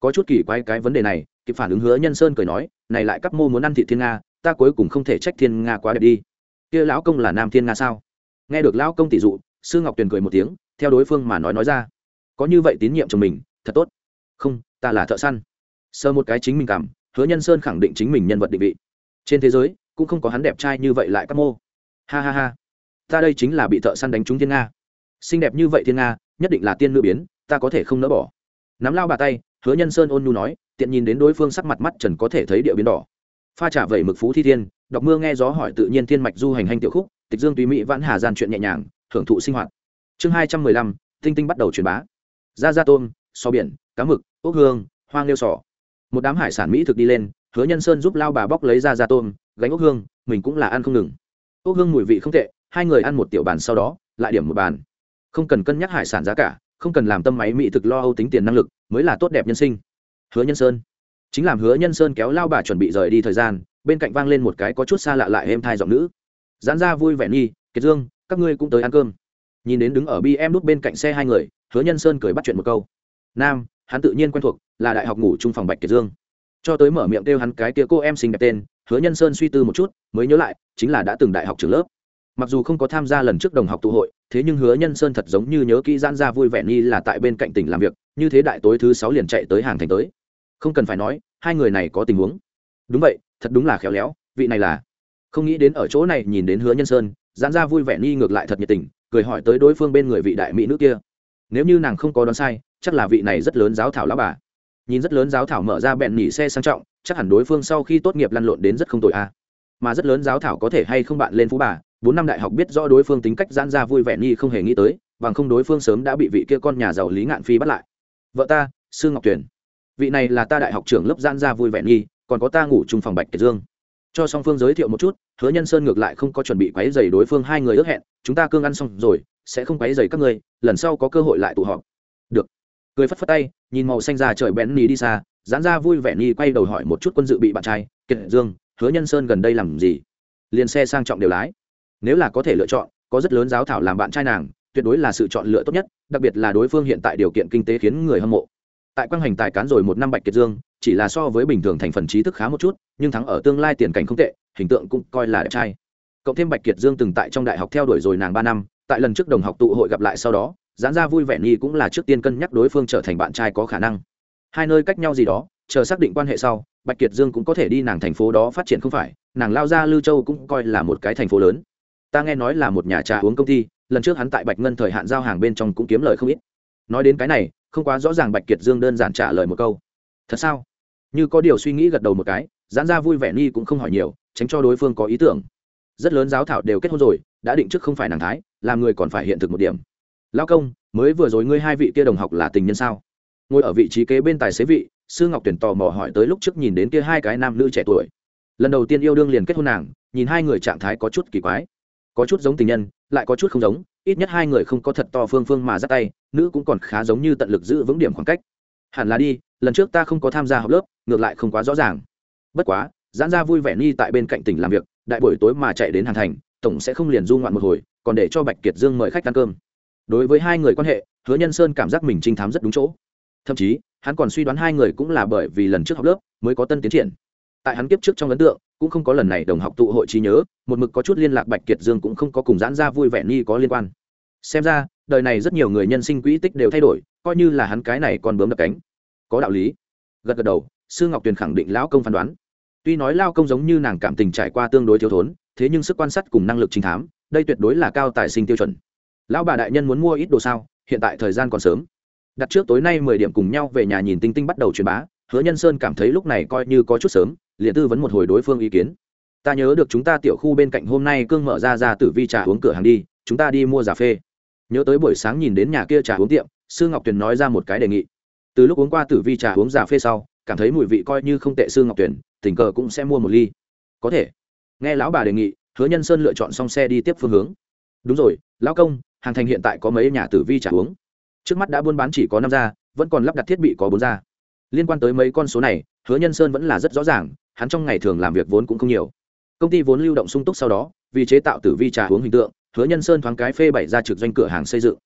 có chút kỳ quái cái vấn đề này, kịp phản ứng Hứa Nhân Sơn cười nói, này lại các mô muốn ăn thịt thiên nga, ta cuối cùng không thể trách thiên nga quá đẹp đi. Kia lão công là nam thiên nga sao? Nghe được lão công tỷ dụ, Sư Ngọc Tuyền cười một tiếng, theo đối phương mà nói nói ra, có như vậy tín nhiệm chồng mình, thật tốt. Không, ta là thợ săn. Sơ một cái chính mình cảm, Hứa Nhân Sơn khẳng định chính mình nhân vật định vị. Trên thế giới, cũng không có hắn đẹp trai như vậy lại các mô. Ha ha ha, ta đây chính là bị thợ săn đánh trúng thiên nga. Xinh đẹp như vậy thiên nga, nhất định là tiên nữ biến, ta có thể không nỡ bỏ. Nắm lao bà tay, Hứa Nhân Sơn ôn nhu nói, tiện nhìn đến đối phương sắc mặt mắt trần có thể thấy địa biến đỏ. Pha trà vẩy mực phú thi thiên, đọc mưa nghe gió hỏi tự nhiên thiên mạch du hành hành tiểu khúc, tịch dương tùy mỹ vãn hà gian chuyện nhẹ nhàng, hưởng thụ sinh hoạt. Chương hai trăm mười lăm, tinh tinh bắt đầu truyền bá. Ra ra tôm, so biển, cá mực, ốc hương, hoang liêu sò. Một đám hải sản mỹ thực đi lên, Hứa Nhân Sơn giúp lao bà bóc lấy ra ra tôm, gánh ốc hương, mình cũng là ăn không ngừng. Ốc hương mùi vị không tệ, hai người ăn một tiểu bàn sau đó, lại điểm một bàn. Không cần cân nhắc hải sản giá cả, không cần làm tâm máy mỹ thực lo âu tính tiền năng lực, mới là tốt đẹp nhân sinh. Hứa Nhân Sơn chính làm Hứa Nhân Sơn kéo lao bà chuẩn bị rời đi thời gian, bên cạnh vang lên một cái có chút xa lạ lại êm thai giọng nữ. Giãn ra vui vẻ nghi, Kiệt Dương, các ngươi cũng tới ăn cơm. Nhìn đến đứng ở bi em nút bên cạnh xe hai người, Hứa Nhân Sơn cười bắt chuyện một câu. Nam, hắn tự nhiên quen thuộc, là đại học ngủ chung phòng Bạch Kiệt Dương. Cho tới mở miệng kêu hắn cái kia cô em xinh đẹp tên, Hứa Nhân Sơn suy tư một chút, mới nhớ lại, chính là đã từng đại học trưởng lớp. Mặc dù không có tham gia lần trước đồng học tụ hội, thế nhưng Hứa Nhân Sơn thật giống như nhớ kỹ Giãn ra vui vẻ nghi là tại bên cạnh tỉnh làm việc, như thế đại tối thứ sáu liền chạy tới hàng thành tới. Không cần phải nói, hai người này có tình huống. Đúng vậy, thật đúng là khéo léo, vị này là. Không nghĩ đến ở chỗ này nhìn đến Hứa Nhân Sơn, Giãn ra vui vẻ nghi ngược lại thật nhiệt tình, cười hỏi tới đối phương bên người vị đại mỹ nữ kia. Nếu như nàng không có đoán sai, chắc là vị này rất lớn giáo thảo lão bà. Nhìn rất lớn giáo thảo mở ra bẹn nhỉ xe sang trọng, chắc hẳn đối phương sau khi tốt nghiệp lăn lộn đến rất không tồi a. Mà rất lớn giáo thảo có thể hay không bạn lên phú bà, bốn năm đại học biết rõ đối phương tính cách Giãn ra vui vẻ nghi không hề nghĩ tới, bằng không đối phương sớm đã bị vị kia con nhà giàu Lý Ngạn Phi bắt lại. Vợ ta, Sư Ngọc Tuyền. Vị này là ta đại học trưởng lớp Giãn ra vui vẻ nghi, còn có ta ngủ chung phòng Bạch Kiệt Dương. Cho song phương giới thiệu một chút, Hứa Nhân Sơn ngược lại không có chuẩn bị quấy rầy đối phương hai người ước hẹn, chúng ta cương ăn xong rồi, sẽ không quấy rầy các ngươi, lần sau có cơ hội lại tụ họp. Được. Cười phất phất tay, nhìn màu xanh ra trời bén ní đi xa, Giãn ra vui vẻ nghi quay đầu hỏi một chút quân dự bị bạn trai, Kiệt Dương, Hứa Nhân Sơn gần đây làm gì? Liền xe sang trọng đều lái. Nếu là có thể lựa chọn, có rất lớn giáo thảo làm bạn trai nàng, tuyệt đối là sự chọn lựa tốt nhất, đặc biệt là đối phương hiện tại điều kiện kinh tế khiến người hâm mộ. Tại quang hành tài cán rồi một năm Bạch Kiệt Dương, chỉ là so với bình thường thành phần trí thức khá một chút, nhưng thắng ở tương lai tiền cảnh không tệ, hình tượng cũng coi là đẹp trai. Cộng thêm Bạch Kiệt Dương từng tại trong đại học theo đuổi rồi nàng ba năm, tại lần trước đồng học tụ hội gặp lại sau đó, Giãn ra vui vẻ nghi cũng là trước tiên cân nhắc đối phương trở thành bạn trai có khả năng. Hai nơi cách nhau gì đó, chờ xác định quan hệ sau, Bạch Kiệt Dương cũng có thể đi nàng thành phố đó phát triển không phải, nàng lao ra Lư Châu cũng coi là một cái thành phố lớn. Ta nghe nói là một nhà trà uống công ty, lần trước hắn tại Bạch Ngân thời hạn giao hàng bên trong cũng kiếm lời không ít. Nói đến cái này, không quá rõ ràng Bạch Kiệt Dương đơn giản trả lời một câu. Thật sao? Như có điều suy nghĩ gật đầu một cái, Giãn ra vui vẻ nghi cũng không hỏi nhiều, tránh cho đối phương có ý tưởng. Rất lớn giáo thảo đều kết hôn rồi, đã định trước không phải nàng thái, làm người còn phải hiện thực một điểm. Lão công, mới vừa rồi ngươi hai vị kia đồng học là tình nhân sao? Ngồi ở vị trí kế bên tài xế vị, Sư Ngọc Tuyển tò mò hỏi tới lúc trước nhìn đến kia hai cái nam nữ trẻ tuổi. Lần đầu tiên yêu đương liền kết hôn nàng, nhìn hai người trạng thái có chút kỳ quái, có chút giống tình nhân, lại có chút không giống, ít nhất hai người không có thật to phương phương mà giắt tay, nữ cũng còn khá giống như tận lực giữ vững điểm khoảng cách. Hẳn là đi, lần trước ta không có tham gia học lớp, ngược lại không quá rõ ràng. Bất quá, Giãn ra vui vẻ nghi tại bên cạnh tỉnh làm việc, đại buổi tối mà chạy đến Hàn Thành, tổng sẽ không liền du ngoạn một hồi, còn để cho Bạch Kiệt Dương mời khách ăn cơm. Đối với hai người quan hệ, Hứa Nhân Sơn cảm giác mình trinh thám rất đúng chỗ. Thậm chí, hắn còn suy đoán hai người cũng là bởi vì lần trước học lớp mới có tân tiến triển. Tại hắn kiếp trước trong ấn tượng, cũng không có lần này đồng học tụ hội trí nhớ, một mực có chút liên lạc Bạch Kiệt Dương cũng không có cùng Giãn ra vui vẻ nghi có liên quan. Xem ra, đời này rất nhiều người nhân sinh quỹ tích đều thay đổi, coi như là hắn cái này còn bướm đập cánh. Có đạo lý. Gật gật đầu, Sư Ngọc Tuyền khẳng định lão công phán đoán. Tuy nói lao công giống như nàng cảm tình trải qua tương đối thiếu thốn, thế nhưng sức quan sát cùng năng lực trinh thám, đây tuyệt đối là cao tài sinh tiêu chuẩn. Lão bà đại nhân muốn mua ít đồ sao? Hiện tại thời gian còn sớm. Đặt trước tối nay mười điểm cùng nhau về nhà nhìn Tinh Tinh bắt đầu truyền bá, Hứa Nhân Sơn cảm thấy lúc này coi như có chút sớm, liền tư vấn một hồi đối phương ý kiến. Ta nhớ được chúng ta tiểu khu bên cạnh hôm nay cương mở ra ra tử vi trà uống cửa hàng đi, chúng ta đi mua cà phê. Nhớ tới buổi sáng nhìn đến nhà kia trà uống tiệm, Sư Ngọc Tuyền nói ra một cái đề nghị. Từ lúc uống qua tử vi trà uống cà phê sau, cảm thấy mùi vị coi như không tệ, Sư Ngọc Tuyền tình cờ cũng sẽ mua một ly. Có thể. Nghe lão bà đề nghị, Hứa Nhân Sơn lựa chọn xong xe đi tiếp phương hướng. Đúng rồi, lão công, Hàng Thành hiện tại có mấy nhà tử vi trà uống. Trước mắt đã buôn bán chỉ có năm gia, vẫn còn lắp đặt thiết bị có bốn gia. Liên quan tới mấy con số này, Hứa Nhân Sơn vẫn là rất rõ ràng, hắn trong ngày thường làm việc vốn cũng không nhiều. Công ty vốn lưu động sung túc, sau đó vì chế tạo tử vi trà uống hình tượng, Hứa Nhân Sơn thoáng cái phê bảy ra trực doanh cửa hàng xây dựng.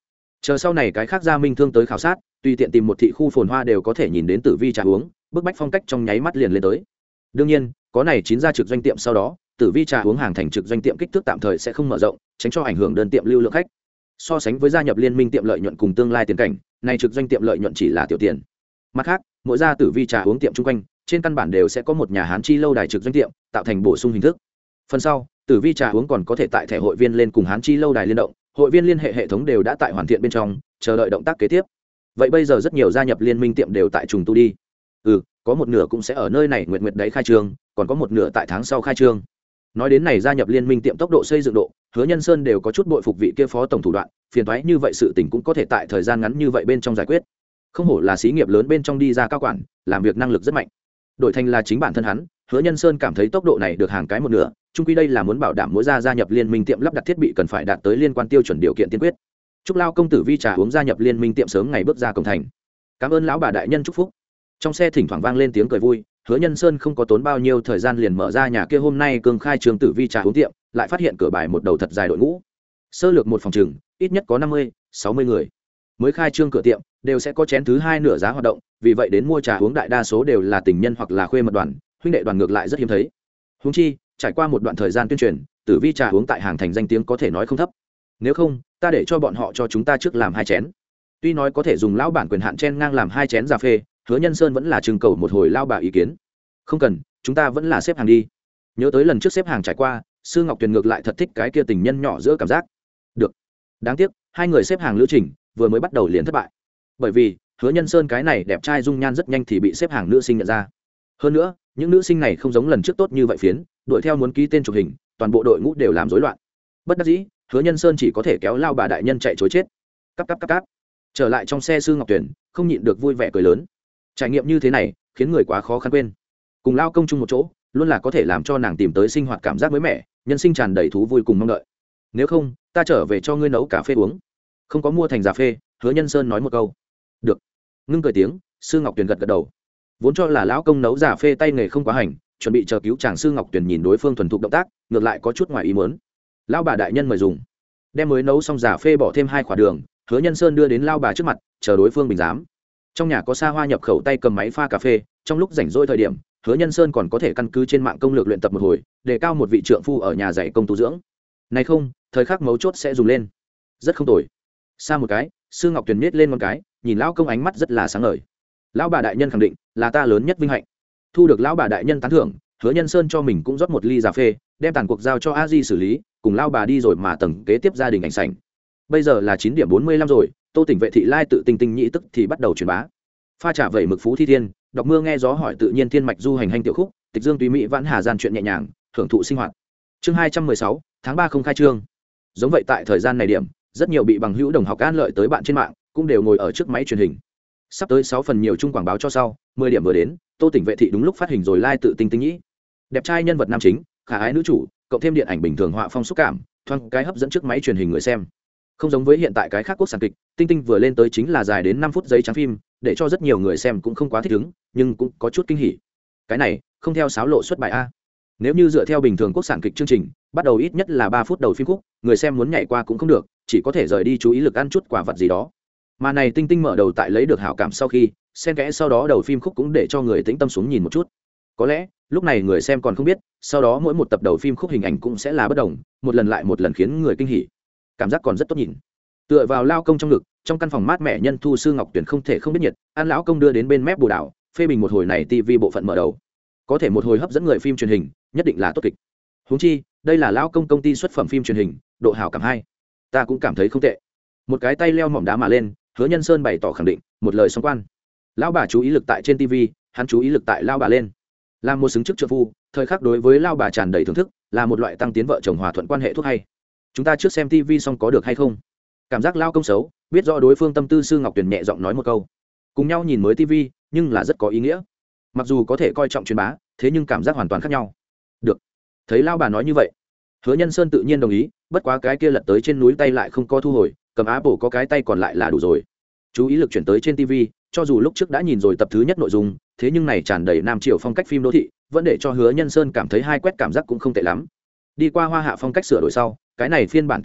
chờ sau này cái khác gia minh thương tới khảo sát, tùy tiện tìm một thị khu phồn hoa đều có thể nhìn đến Tử Vi trà uống, bức bách phong cách trong nháy mắt liền lên tới. Đương nhiên, có này chín gia trực doanh tiệm sau đó, Tử Vi trà uống hàng thành trực doanh tiệm kích thước tạm thời sẽ không mở rộng, tránh cho ảnh hưởng đơn tiệm lưu lượng khách. So sánh với gia nhập liên minh tiệm lợi nhuận cùng tương lai tiền cảnh, này trực doanh tiệm lợi nhuận chỉ là tiểu tiền. Mặt khác, mỗi gia Tử Vi trà uống tiệm chung quanh, trên căn bản đều sẽ có một nhà Hán Chi lâu đài trực doanh tiệm, tạo thành bổ sung hình thức. Phần sau, Tử Vi trà uống còn có thể tại thẻ hội viên lên cùng Hán Chi lâu đài liên động, hội viên liên hệ hệ thống đều đã tại hoàn thiện bên trong, chờ đợi động tác kế tiếp. Vậy bây giờ rất nhiều gia nhập liên minh tiệm đều tại trùng tu đi. Ừ, có một nửa cũng sẽ ở nơi này nguyệt nguyệt đấy khai trương, còn có một nửa tại tháng sau khai trương. Nói đến này gia nhập liên minh tiệm tốc độ xây dựng độ, Hứa Nhân Sơn đều có chút bội phục vị kia phó tổng thủ đoạn, phiền toái như vậy sự tình cũng có thể tại thời gian ngắn như vậy bên trong giải quyết. Không hổ là xí nghiệp lớn bên trong đi ra cao quản, làm việc năng lực rất mạnh. Đổi thành là chính bản thân hắn, Hứa Nhân Sơn cảm thấy tốc độ này được hàng cái một nửa, chung quy đây là muốn bảo đảm mỗi gia gia nhập liên minh tiệm lắp đặt thiết bị cần phải đạt tới liên quan tiêu chuẩn điều kiện tiên quyết. Chúc lao công tử Vi trà uống gia nhập liên minh tiệm sớm ngày bước ra cổng thành. Cảm ơn lão bà đại nhân chúc phúc. Trong xe thỉnh thoảng vang lên tiếng cười vui, Hứa Nhân Sơn không có tốn bao nhiêu thời gian liền mở ra nhà kia hôm nay cường khai trường tử Vi trà uống tiệm, lại phát hiện cửa bài một đầu thật dài đội ngũ. Sơ lược một phòng trừng, ít nhất có năm mươi, sáu mươi người. Mới khai trương cửa tiệm, đều sẽ có chén thứ hai nửa giá hoạt động, vì vậy đến mua trà uống đại đa số đều là tình nhân hoặc là khuê mật đoàn, huynh đệ đoàn ngược lại rất hiếm thấy. Huống chi, trải qua một đoạn thời gian tuyên truyền, tử Vi trà uống tại hàng thành danh tiếng có thể nói không thấp. Nếu không, ta để cho bọn họ cho chúng ta trước làm hai chén. Tuy nói có thể dùng lão bản quyền hạn chen ngang làm hai chén cà phê, Hứa Nhân Sơn vẫn là trưng cầu một hồi lao bà ý kiến. Không cần, chúng ta vẫn là xếp hàng đi. Nhớ tới lần trước xếp hàng trải qua, Sư Ngọc Tuyền ngược lại thật thích cái kia tình nhân nhỏ giữa cảm giác. Được. Đáng tiếc, hai người xếp hàng lữ trình vừa mới bắt đầu liền thất bại. Bởi vì, Hứa Nhân Sơn cái này đẹp trai dung nhan rất nhanh thì bị xếp hàng nữ sinh nhận ra. Hơn nữa, những nữ sinh này không giống lần trước tốt như vậy phiến, đuổi theo muốn ký tên chụp hình, toàn bộ đội ngũ đều làm rối loạn. Bất đắc dĩ, Hứa Nhân Sơn chỉ có thể kéo lao bà đại nhân chạy trối chết. Cắp cắp cắp cắp. Trở lại trong xe Sư Ngọc Tuyền, không nhịn được vui vẻ cười lớn. Trải nghiệm như thế này, khiến người quá khó khăn quên. Cùng lao công chung một chỗ, luôn là có thể làm cho nàng tìm tới sinh hoạt cảm giác mới mẻ, nhân sinh tràn đầy thú vui cùng mong đợi. Nếu không, ta trở về cho ngươi nấu cà phê uống. Không có mua thành cà phê, Hứa Nhân Sơn nói một câu. Được. Ngưng cười tiếng, Sư Ngọc Tuyền gật gật đầu. Vốn cho là lão công nấu cà phê tay nghề không quá hành, chuẩn bị chờ cứu chàng Sư Ngọc Tuyền nhìn đối phương thuần thục động tác, ngược lại có chút ngoài ý muốn. Lão bà đại nhân mời dùng. Đem mới nấu xong cà phê bỏ thêm hai quả đường, Hứa Nhân Sơn đưa đến lao bà trước mặt, chờ đối phương bình giám. Trong nhà có xa hoa nhập khẩu tay cầm máy pha cà phê, trong lúc rảnh rỗi thời điểm, Hứa Nhân Sơn còn có thể căn cứ trên mạng công lược luyện tập một hồi, để cao một vị trượng phu ở nhà dạy công tu dưỡng. Này không, thời khắc mấu chốt sẽ dùng lên. Rất không tồi. Xa một cái, Sư Ngọc Tuyền miết lên một cái, nhìn lão công ánh mắt rất là sáng ngời. Lão bà đại nhân khẳng định, là ta lớn nhất vinh hạnh. Thu được lão bà đại nhân tán thưởng, Hứa Nhân Sơn cho mình cũng rót một ly cà phê, đem tàn cuộc giao cho A Di xử lý, cùng lão bà đi rồi mà tầng kế tiếp gia đình ảnh sảnh. Bây giờ là chín điểm bốn mươi lăm rồi, Tô Tỉnh Vệ thị lai tự tinh tinh nhị tức thì bắt đầu truyền bá. Pha trà vẩy mực phú thi thiên, đọc mưa nghe gió hỏi tự nhiên thiên mạch du hành hành tiểu khúc, tịch dương tùy mỹ vãn hà gian chuyện nhẹ nhàng, thưởng thụ sinh hoạt. Chương hai trăm mười sáu, tháng ba không khai trương. Giống vậy tại thời gian này điểm, rất nhiều bị bằng hữu đồng học an lợi tới bạn trên mạng, cũng đều ngồi ở trước máy truyền hình. Sắp tới sáu phần nhiều chung quảng báo cho sau, mười điểm vừa đến, Tô Tỉnh Vệ thị đúng lúc phát hình rồi lai tự tinh tinh nhĩ. Đẹp trai nhân vật nam chính, khả ái nữ chủ, cộng thêm điện ảnh bình thường họa phong xúc cảm, thoáng cái hấp dẫn trước máy truyền hình người xem. Không giống với hiện tại cái khác quốc sản kịch, tinh tinh vừa lên tới chính là dài đến năm phút giấy trắng phim, để cho rất nhiều người xem cũng không quá thích ứng, nhưng cũng có chút kinh hỉ. Cái này, không theo sáo lộ xuất bài a. Nếu như dựa theo bình thường quốc sản kịch chương trình, bắt đầu ít nhất là ba phút đầu phim khúc, người xem muốn nhảy qua cũng không được, chỉ có thể rời đi chú ý lực ăn chút quả vật gì đó. Mà này tinh tinh mở đầu tại lấy được hảo cảm sau khi, xen kẽ sau đó đầu phim khúc cũng để cho người tĩnh tâm xuống nhìn một chút. Có lẽ, lúc này người xem còn không biết, sau đó mỗi một tập đầu phim khúc hình ảnh cũng sẽ là bất đồng, một lần lại một lần khiến người kinh hỉ. Cảm giác còn rất tốt nhìn. Tựa vào lao công trong ngực, trong căn phòng mát mẻ nhân thu Sư Ngọc Tuyền không thể không biết nhiệt, an lão công đưa đến bên mép bồ đảo, phê bình một hồi này tivi bộ phận mở đầu. Có thể một hồi hấp dẫn người phim truyền hình, nhất định là tốt kịch. Huống chi, đây là lão công công ty xuất phẩm phim truyền hình, độ hảo cảm hay. Ta cũng cảm thấy không tệ. Một cái tay leo mỏm đá mà lên, Hứa Nhân Sơn bày tỏ khẳng định, một lời song quan. Lão bà chú ý lực tại trên tivi, hắn chú ý lực tại lao bà lên. Làm một xứng chức trợ phu, thời khắc đối với lao bà tràn đầy thưởng thức, là một loại tăng tiến vợ chồng hòa thuận quan hệ thuốc hay. Chúng ta trước xem tivi xong có được hay không? Cảm giác lao công xấu, biết rõ đối phương tâm tư, Sư Ngọc Tuyền nhẹ giọng nói một câu. Cùng nhau nhìn mới tivi, nhưng là rất có ý nghĩa. Mặc dù có thể coi trọng truyền bá, thế nhưng cảm giác hoàn toàn khác nhau. Được. Thấy lao bà nói như vậy, Hứa Nhân Sơn tự nhiên đồng ý, bất quá cái kia lật tới trên núi tay lại không có thu hồi, cầm Apple có cái tay còn lại là đủ rồi. Chú ý lực chuyển tới trên tivi, cho dù lúc trước đã nhìn rồi tập thứ nhất nội dung, thế nhưng này tràn đầy nam triều phong cách phim đô thị, vẫn để cho Hứa Nhân Sơn cảm thấy hai quét cảm giác cũng không tệ lắm. Đi qua hoa hạ phong cách sửa đổi sau, cái này phiên bản tinh tinh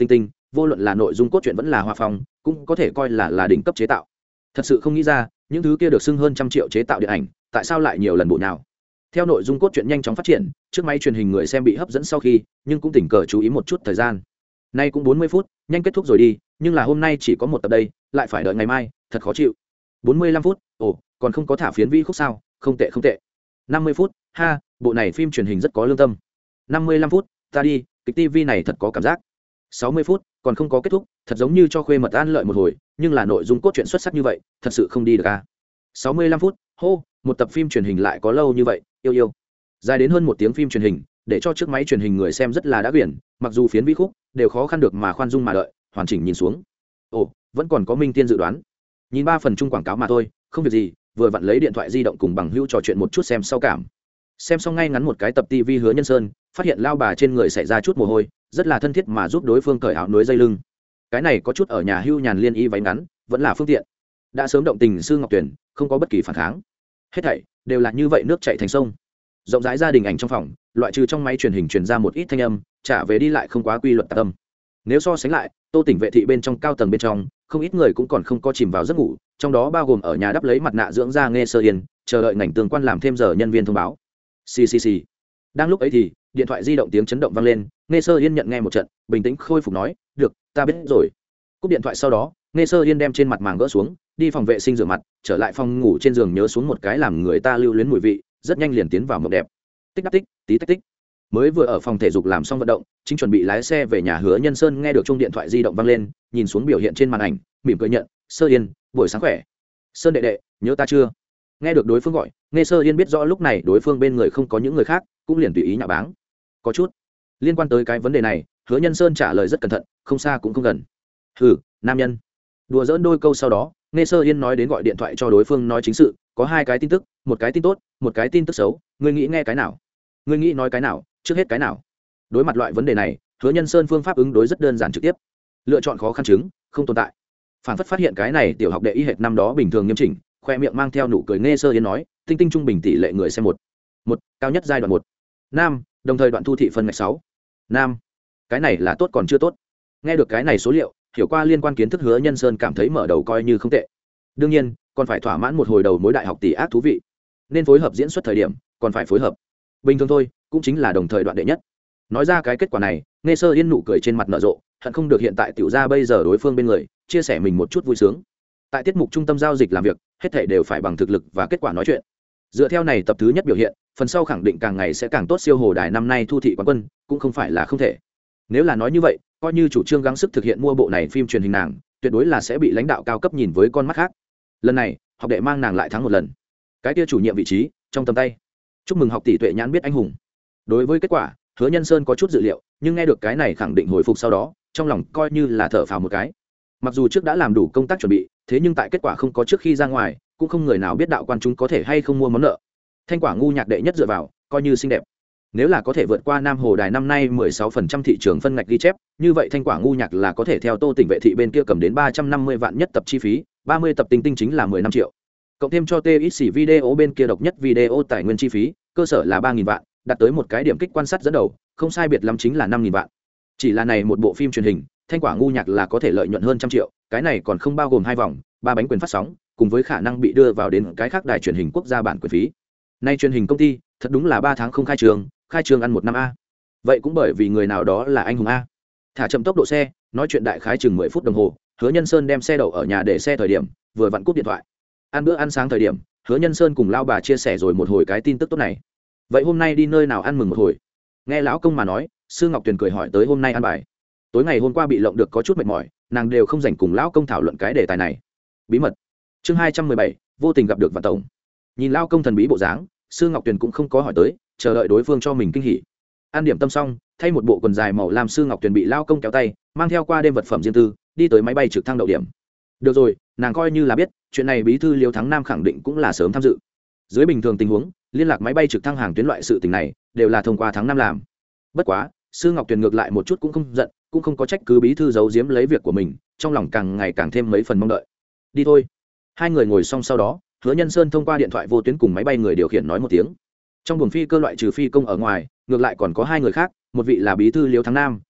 vô luận là nội dung cốt truyện vẫn là hòa phong cũng có thể coi là là đỉnh cấp chế tạo. Thật sự không nghĩ ra những thứ kia được xưng hơn trăm triệu chế tạo điện ảnh tại sao lại nhiều lần bộ nào. Theo nội dung cốt truyện nhanh chóng phát triển, trước máy truyền hình người xem bị hấp dẫn sau khi, nhưng cũng tình cờ chú ý một chút thời gian. Nay cũng bốn mươi phút, nhanh kết thúc rồi đi, nhưng là hôm nay chỉ có một tập đây, lại phải đợi ngày mai, thật khó chịu. bốn mươi lăm phút, ồ, còn không có thả phiến vi khúc sao, không tệ không tệ. năm mươi phút, ha, bộ này phim truyền hình rất có lương tâm. năm mươi lăm phút, ta đi, kịch ti vi này thật có cảm giác. sáu mươi phút, còn không có kết thúc, thật giống như cho khuê mật an lợi một hồi, nhưng là nội dung cốt truyện xuất sắc như vậy, thật sự không đi được à. sáu mươi lăm phút, hô, một tập phim truyền hình lại có lâu như vậy, yêu yêu. Dài đến hơn một tiếng phim truyền hình, để cho chiếc máy truyền hình người xem rất là đã quyển, mặc dù phiến vi khúc đều khó khăn được mà khoan dung mà đợi, hoàn chỉnh nhìn xuống. Ồ, vẫn còn có minh tiên dự đoán. Nhìn ba phần chung quảng cáo mà thôi, không việc gì, vừa vặn lấy điện thoại di động cùng bằng hữu trò chuyện một chút xem sau cảm. Xem xong ngay ngắn một cái tập ti vi Hứa Nhân Sơn, phát hiện lao bà trên người xảy ra chút mồ hôi, rất là thân thiết mà giúp đối phương cởi áo nối dây lưng. Cái này có chút ở nhà hưu nhàn liên y váy ngắn, vẫn là phương tiện. Đã sớm động tình sư Ngọc Tuyển, không có bất kỳ phản kháng. Hết thảy đều là như vậy, nước chảy thành sông. Rộng rãi gia đình ảnh trong phòng, loại trừ trong máy truyền hình truyền ra một ít thanh âm, trả về đi lại không quá quy luật tạc âm. Nếu so sánh lại, Tô Tỉnh vệ thị bên trong cao tầng bên trong, không ít người cũng còn không có chìm vào giấc ngủ, trong đó bao gồm ở nhà đắp lấy mặt nạ dưỡng da Nghe Sơ Yên, chờ đợi ngành tường quan làm thêm giờ nhân viên thông báo. Xì xì xì. Đang lúc ấy thì, điện thoại di động tiếng chấn động vang lên, Nghe Sơ Yên nhận nghe một trận, bình tĩnh khôi phục nói, "Được, ta biết rồi." Cúp điện thoại sau đó, Nghe Sơ Yên đem trên mặt màng gỡ xuống, đi phòng vệ sinh rửa mặt, trở lại phòng ngủ trên giường nhớ xuống một cái làm người ta lưu luyến mùi vị, rất nhanh liền tiến vào mộng đẹp. Tích đắp tích, tí tách tích. Mới vừa ở phòng thể dục làm xong vận động, chính chuẩn bị lái xe về nhà Hứa Nhân Sơn nghe được chuông điện thoại di động vang lên, nhìn xuống biểu hiện trên màn ảnh, mỉm cười nhận, "Sơ Yên, buổi sáng khỏe." "Sơn đệ đệ, nhớ ta chưa?" Nghe được đối phương gọi, Nghe Sơ Yên biết rõ lúc này đối phương bên người không có những người khác, cũng liền tùy ý nhạo báng. "Có chút." Liên quan tới cái vấn đề này, Hứa Nhân Sơn trả lời rất cẩn thận, không xa cũng không gần. "Hừ, nam nhân." Đùa giỡn đôi câu sau đó, Nghe Sơ Yên nói đến gọi điện thoại cho đối phương nói chính sự, có hai cái tin tức, một cái tin tốt, một cái tin tức xấu, ngươi nghĩ nghe cái nào? Ngươi nghĩ nói cái nào, trước hết cái nào? Đối mặt loại vấn đề này, Hứa Nhân Sơn phương pháp ứng đối rất đơn giản trực tiếp. Lựa chọn khó khăn chứng, không tồn tại. Phản phất phát hiện cái này tiểu học đệ y hệt năm đó bình thường nghiêm chỉnh, khoe miệng mang theo nụ cười Nghe Sơ Yên nói, tinh tinh trung bình tỷ lệ người xem một. Một, cao nhất giai đoạn một. Nam, đồng thời đoạn thu thị phân ngạch sáu. Nam. Cái này là tốt còn chưa tốt. Nghe được cái này số liệu, hiểu qua liên quan kiến thức Hứa Nhân Sơn cảm thấy mở đầu coi như không tệ. Đương nhiên, còn phải thỏa mãn một hồi đầu mối đại học tỷ ác thú vị. Nên phối hợp diễn xuất thời điểm, còn phải phối hợp. Bình thường thôi, cũng chính là đồng thời đoạn đệ nhất. Nói ra cái kết quả này, Nghe Sơ Yên nụ cười trên mặt nở rộ, hận không được hiện tại tiểu gia bây giờ đối phương bên người, chia sẻ mình một chút vui sướng. Tại tiết mục trung tâm giao dịch làm việc, hết thảy đều phải bằng thực lực và kết quả nói chuyện. Dựa theo này tập thứ nhất biểu hiện, phần sau khẳng định càng ngày sẽ càng tốt, siêu hồ đài năm nay thu thị quán quân, cũng không phải là không thể. Nếu là nói như vậy, coi như chủ trương gắng sức thực hiện mua bộ này phim truyền hình nàng, tuyệt đối là sẽ bị lãnh đạo cao cấp nhìn với con mắt khác. Lần này, học đệ mang nàng lại thắng một lần. Cái kia chủ nhiệm vị trí, trong tầm tay. Chúc mừng học tỷ Tuệ Nhãn biết anh hùng. Đối với kết quả, Hứa Nhân Sơn có chút dự liệu, nhưng nghe được cái này khẳng định hồi phục sau đó, trong lòng coi như là thở phào một cái. Mặc dù trước đã làm đủ công tác chuẩn bị, thế nhưng tại kết quả không có trước khi ra ngoài, cũng không người nào biết đạo quan chúng có thể hay không mua món nợ. Thanh quả ngu nhạc đệ nhất dựa vào, coi như xinh đẹp. Nếu là có thể vượt qua Nam Hồ Đài năm nay mười sáu phần trăm thị trường phân ngạch ghi chép, như vậy Thanh quả ngu nhạc là có thể theo Tô Tỉnh vệ thị bên kia cầm đến ba trăm năm mươi vạn nhất tập chi phí, ba mươi tập tinh tinh chính là mười lăm triệu. Cộng thêm cho tê ích xê video bên kia độc nhất video tài nguyên chi phí, cơ sở là ba nghìn vạn, đạt tới một cái điểm kích quan sát dẫn đầu, không sai biệt lắm chính là năm nghìn vạn. Chỉ là này một bộ phim truyền hình, Thanh quả ngu nhạc là có thể lợi nhuận hơn trăm triệu, cái này còn không bao gồm hai vòng, ba bánh quyền phát sóng, cùng với khả năng bị đưa vào đến cái khác đài truyền hình quốc gia bản quyền phí. Nay truyền hình công ty, thật đúng là ba tháng không khai trường, khai trường ăn một năm a. Vậy cũng bởi vì người nào đó là anh hùng a. Thả chậm tốc độ xe, nói chuyện đại khái chừng mười phút đồng hồ, Hứa Nhân Sơn đem xe đậu ở nhà để xe thời điểm, vừa vặn cúp điện thoại. Ăn bữa ăn sáng thời điểm, Hứa Nhân Sơn cùng lao bà chia sẻ rồi một hồi cái tin tức tốt này. Vậy hôm nay đi nơi nào ăn mừng một hồi? Nghe lão công mà nói, Sư Ngọc Tuyền cười hỏi tới hôm nay ăn bài. Tối ngày hôm qua bị lộng được có chút mệt mỏi, nàng đều không rảnh cùng lão công thảo luận cái đề tài này. Bí mật. Chương hai trăm mười bảy, vô tình gặp được Vạn Tổng. Nhìn lão công thần bí bộ dáng, Sư Ngọc Tuyền cũng không có hỏi tới, chờ đợi đối phương cho mình kinh hỉ. Ăn điểm tâm xong, thay một bộ quần dài màu lam, Sư Ngọc Tuyền bị lão công kéo tay, mang theo qua đêm vật phẩm riêng tư, đi tới máy bay trực thăng đậu điểm. Được rồi, nàng coi như là biết, chuyện này bí thư Liêu Thắng Nam khẳng định cũng là sớm tham dự. Dưới bình thường tình huống, liên lạc máy bay trực thăng hàng tuyến loại sự tình này, đều là thông qua Thắng Nam làm. Bất quá, Sư Ngọc Tuyền ngược lại một chút cũng không giận, cũng không có trách cứ bí thư giấu giếm lấy việc của mình, trong lòng càng ngày càng thêm mấy phần mong đợi. Đi thôi. Hai người ngồi xong sau đó, Hứa Nhân Sơn thông qua điện thoại vô tuyến cùng máy bay người điều khiển nói một tiếng. Trong buồng phi cơ loại trừ phi công ở ngoài, ngược lại còn có hai người khác, một vị là bí thư Liêu Thắng Nam,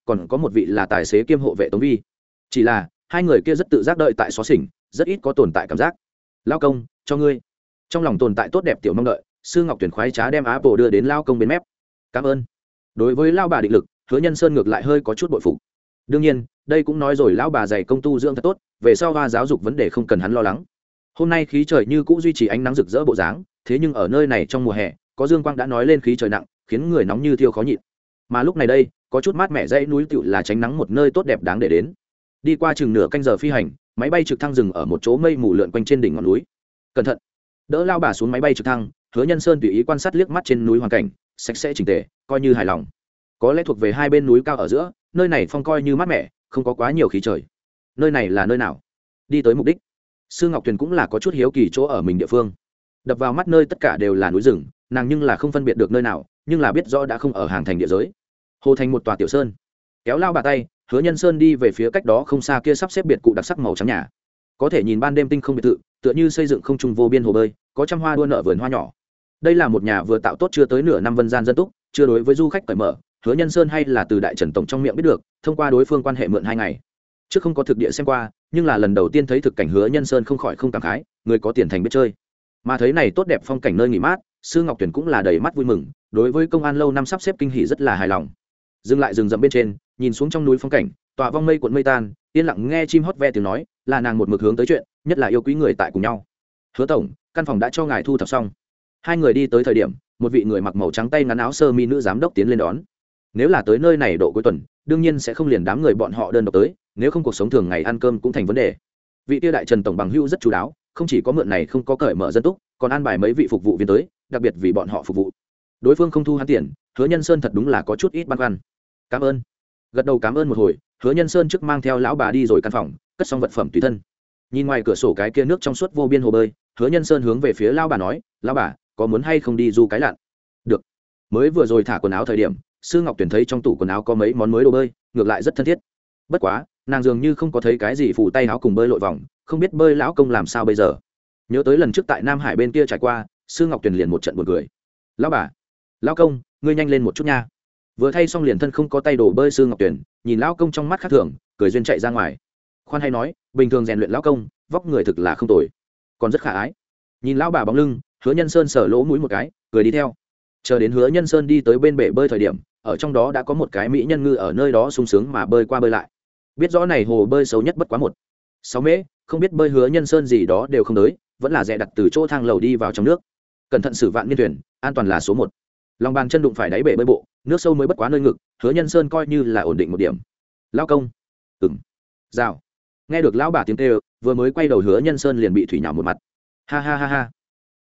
còn có một vị là tài xế kiêm hộ vệ Tống Vi. Chỉ là hai người kia rất tự giác đợi tại xó xỉnh, rất ít có tồn tại cảm giác. Lao công, cho ngươi. Trong lòng tồn tại tốt đẹp tiểu mong đợi, Sư Ngọc Tuyển khoái trá đem Apple đưa đến lao công bên mép. Cảm ơn. Đối với lao bà định lực, Hứa Nhân Sơn ngược lại hơi có chút bội phục. Đương nhiên, đây cũng nói rồi lão bà dày công tu dưỡng thật tốt, về sau hoa giáo dục vấn đề không cần hắn lo lắng. Hôm nay khí trời như cũ duy trì ánh nắng rực rỡ bộ dáng, thế nhưng ở nơi này trong mùa hè, có dương quang đã nói lên khí trời nặng, khiến người nóng như thiêu khó nhịn. Mà lúc này đây, có chút mát mẻ dãy núi tựu là tránh nắng một nơi tốt đẹp đáng để đến. Đi qua chừng nửa canh giờ phi hành, máy bay trực thăng dừng ở một chỗ mây mù lượn quanh trên đỉnh ngọn núi. Cẩn thận. Đỡ lao bà xuống máy bay trực thăng, Hứa Nhân Sơn tùy ý quan sát liếc mắt trên núi hoàn cảnh, sạch sẽ chỉnh tề, coi như hài lòng. Có lẽ thuộc về hai bên núi cao ở giữa, nơi này phong coi như mát mẻ, không có quá nhiều khí trời. Nơi này là nơi nào? Đi tới mục đích. Sư Ngọc Tuyền cũng là có chút hiếu kỳ chỗ ở mình địa phương. Đập vào mắt nơi tất cả đều là núi rừng, nàng nhưng là không phân biệt được nơi nào, nhưng là biết rõ đã không ở hàng thành địa giới. Hồ thành một tòa tiểu sơn. Kéo lao bà tay, Hứa Nhân Sơn đi về phía cách đó không xa kia sắp xếp biệt cụ đặc sắc màu trắng nhà. Có thể nhìn ban đêm tinh không biệt thự, tựa như xây dựng không trung vô biên hồ bơi, có trăm hoa đua nở vườn hoa nhỏ. Đây là một nhà vừa tạo tốt chưa tới nửa năm vân gian dân túc, chưa đối với du khách cởi mở. Hứa Nhân Sơn hay là từ đại trần tổng trong miệng biết được, thông qua đối phương quan hệ mượn hai ngày. Trước không có thực địa xem qua, nhưng là lần đầu tiên thấy thực cảnh, Hứa Nhân Sơn không khỏi không cảm khái, người có tiền thành biết chơi. Mà thấy này tốt đẹp phong cảnh nơi nghỉ mát, Sư Ngọc Tuyển cũng là đầy mắt vui mừng, đối với công an lâu năm sắp xếp kinh hỉ rất là hài lòng. Dừng lại rừng rậm bên trên, nhìn xuống trong núi phong cảnh, tọa vong mây cuộn mây tan, yên lặng nghe chim hót ve tiếng nói, là nàng một mực hướng tới chuyện, nhất là yêu quý người tại cùng nhau. Hứa tổng, căn phòng đã cho ngài thu thập xong. Hai người đi tới thời điểm, một vị người mặc màu trắng tay ngắn áo sơ mi nữ giám đốc tiến lên đón. Nếu là tới nơi này độ cuối tuần, đương nhiên sẽ không liền đám người bọn họ đơn độc tới, nếu không cuộc sống thường ngày ăn cơm cũng thành vấn đề. Vị tiêu đại trần tổng bằng hữu rất chú đáo, không chỉ có mượn này không có cởi mở dân túc, còn an bài mấy vị phục vụ viên tới, đặc biệt vì bọn họ phục vụ. Đối phương không thu hắn tiền, Hứa Nhân Sơn thật đúng là có chút ít băn khoăn. Cảm ơn. Gật đầu cảm ơn một hồi, Hứa Nhân Sơn trước mang theo lão bà đi rồi căn phòng, cất xong vật phẩm tùy thân. Nhìn ngoài cửa sổ cái kia nước trong suốt vô biên hồ bơi, Hứa Nhân Sơn hướng về phía lão bà nói, lão bà, có muốn hay không đi du cái lặn? Được. Mới vừa rồi thả quần áo thời điểm, Sư Ngọc Tuyển thấy trong tủ quần áo có mấy món mới đồ bơi, ngược lại rất thân thiết. Bất quá, nàng dường như không có thấy cái gì phủ tay áo cùng bơi lội vòng, không biết bơi lão công làm sao bây giờ. Nhớ tới lần trước tại Nam Hải bên kia trải qua, Sư Ngọc Tuyển liền một trận buồn cười. Lão bà, lão công, ngươi nhanh lên một chút nha. Vừa thay xong liền thân không có tay đổ bơi Sư Ngọc Tuyển, nhìn lão công trong mắt khác thường, cười duyên chạy ra ngoài. Khoan hay nói, bình thường rèn luyện lão công, vóc người thực là không tồi, còn rất khả ái. Nhìn lão bà bóng lưng, Hứa Nhân Sơn sờ lỗ mũi một cái, cười đi theo. Chờ đến Hứa Nhân Sơn đi tới bên bể bơi thời điểm, ở trong đó đã có một cái mỹ nhân ngư ở nơi đó sung sướng mà bơi qua bơi lại. Biết rõ này hồ bơi xấu nhất bất quá một sáu mễ, không biết bơi Hứa Nhân Sơn gì đó đều không tới, vẫn là dè đặt từ chỗ thang lầu đi vào trong nước. Cẩn thận xử vạn niên thuyền, an toàn là số một. Lòng bàn chân đụng phải đáy bể bơi bộ, nước sâu mới bất quá nơi ngực, Hứa Nhân Sơn coi như là ổn định một điểm. Lão công, ừm, rào. Nghe được lão bà tiếng kêu, vừa mới quay đầu Hứa Nhân Sơn liền bị thủy nhào một mặt. Ha ha ha ha.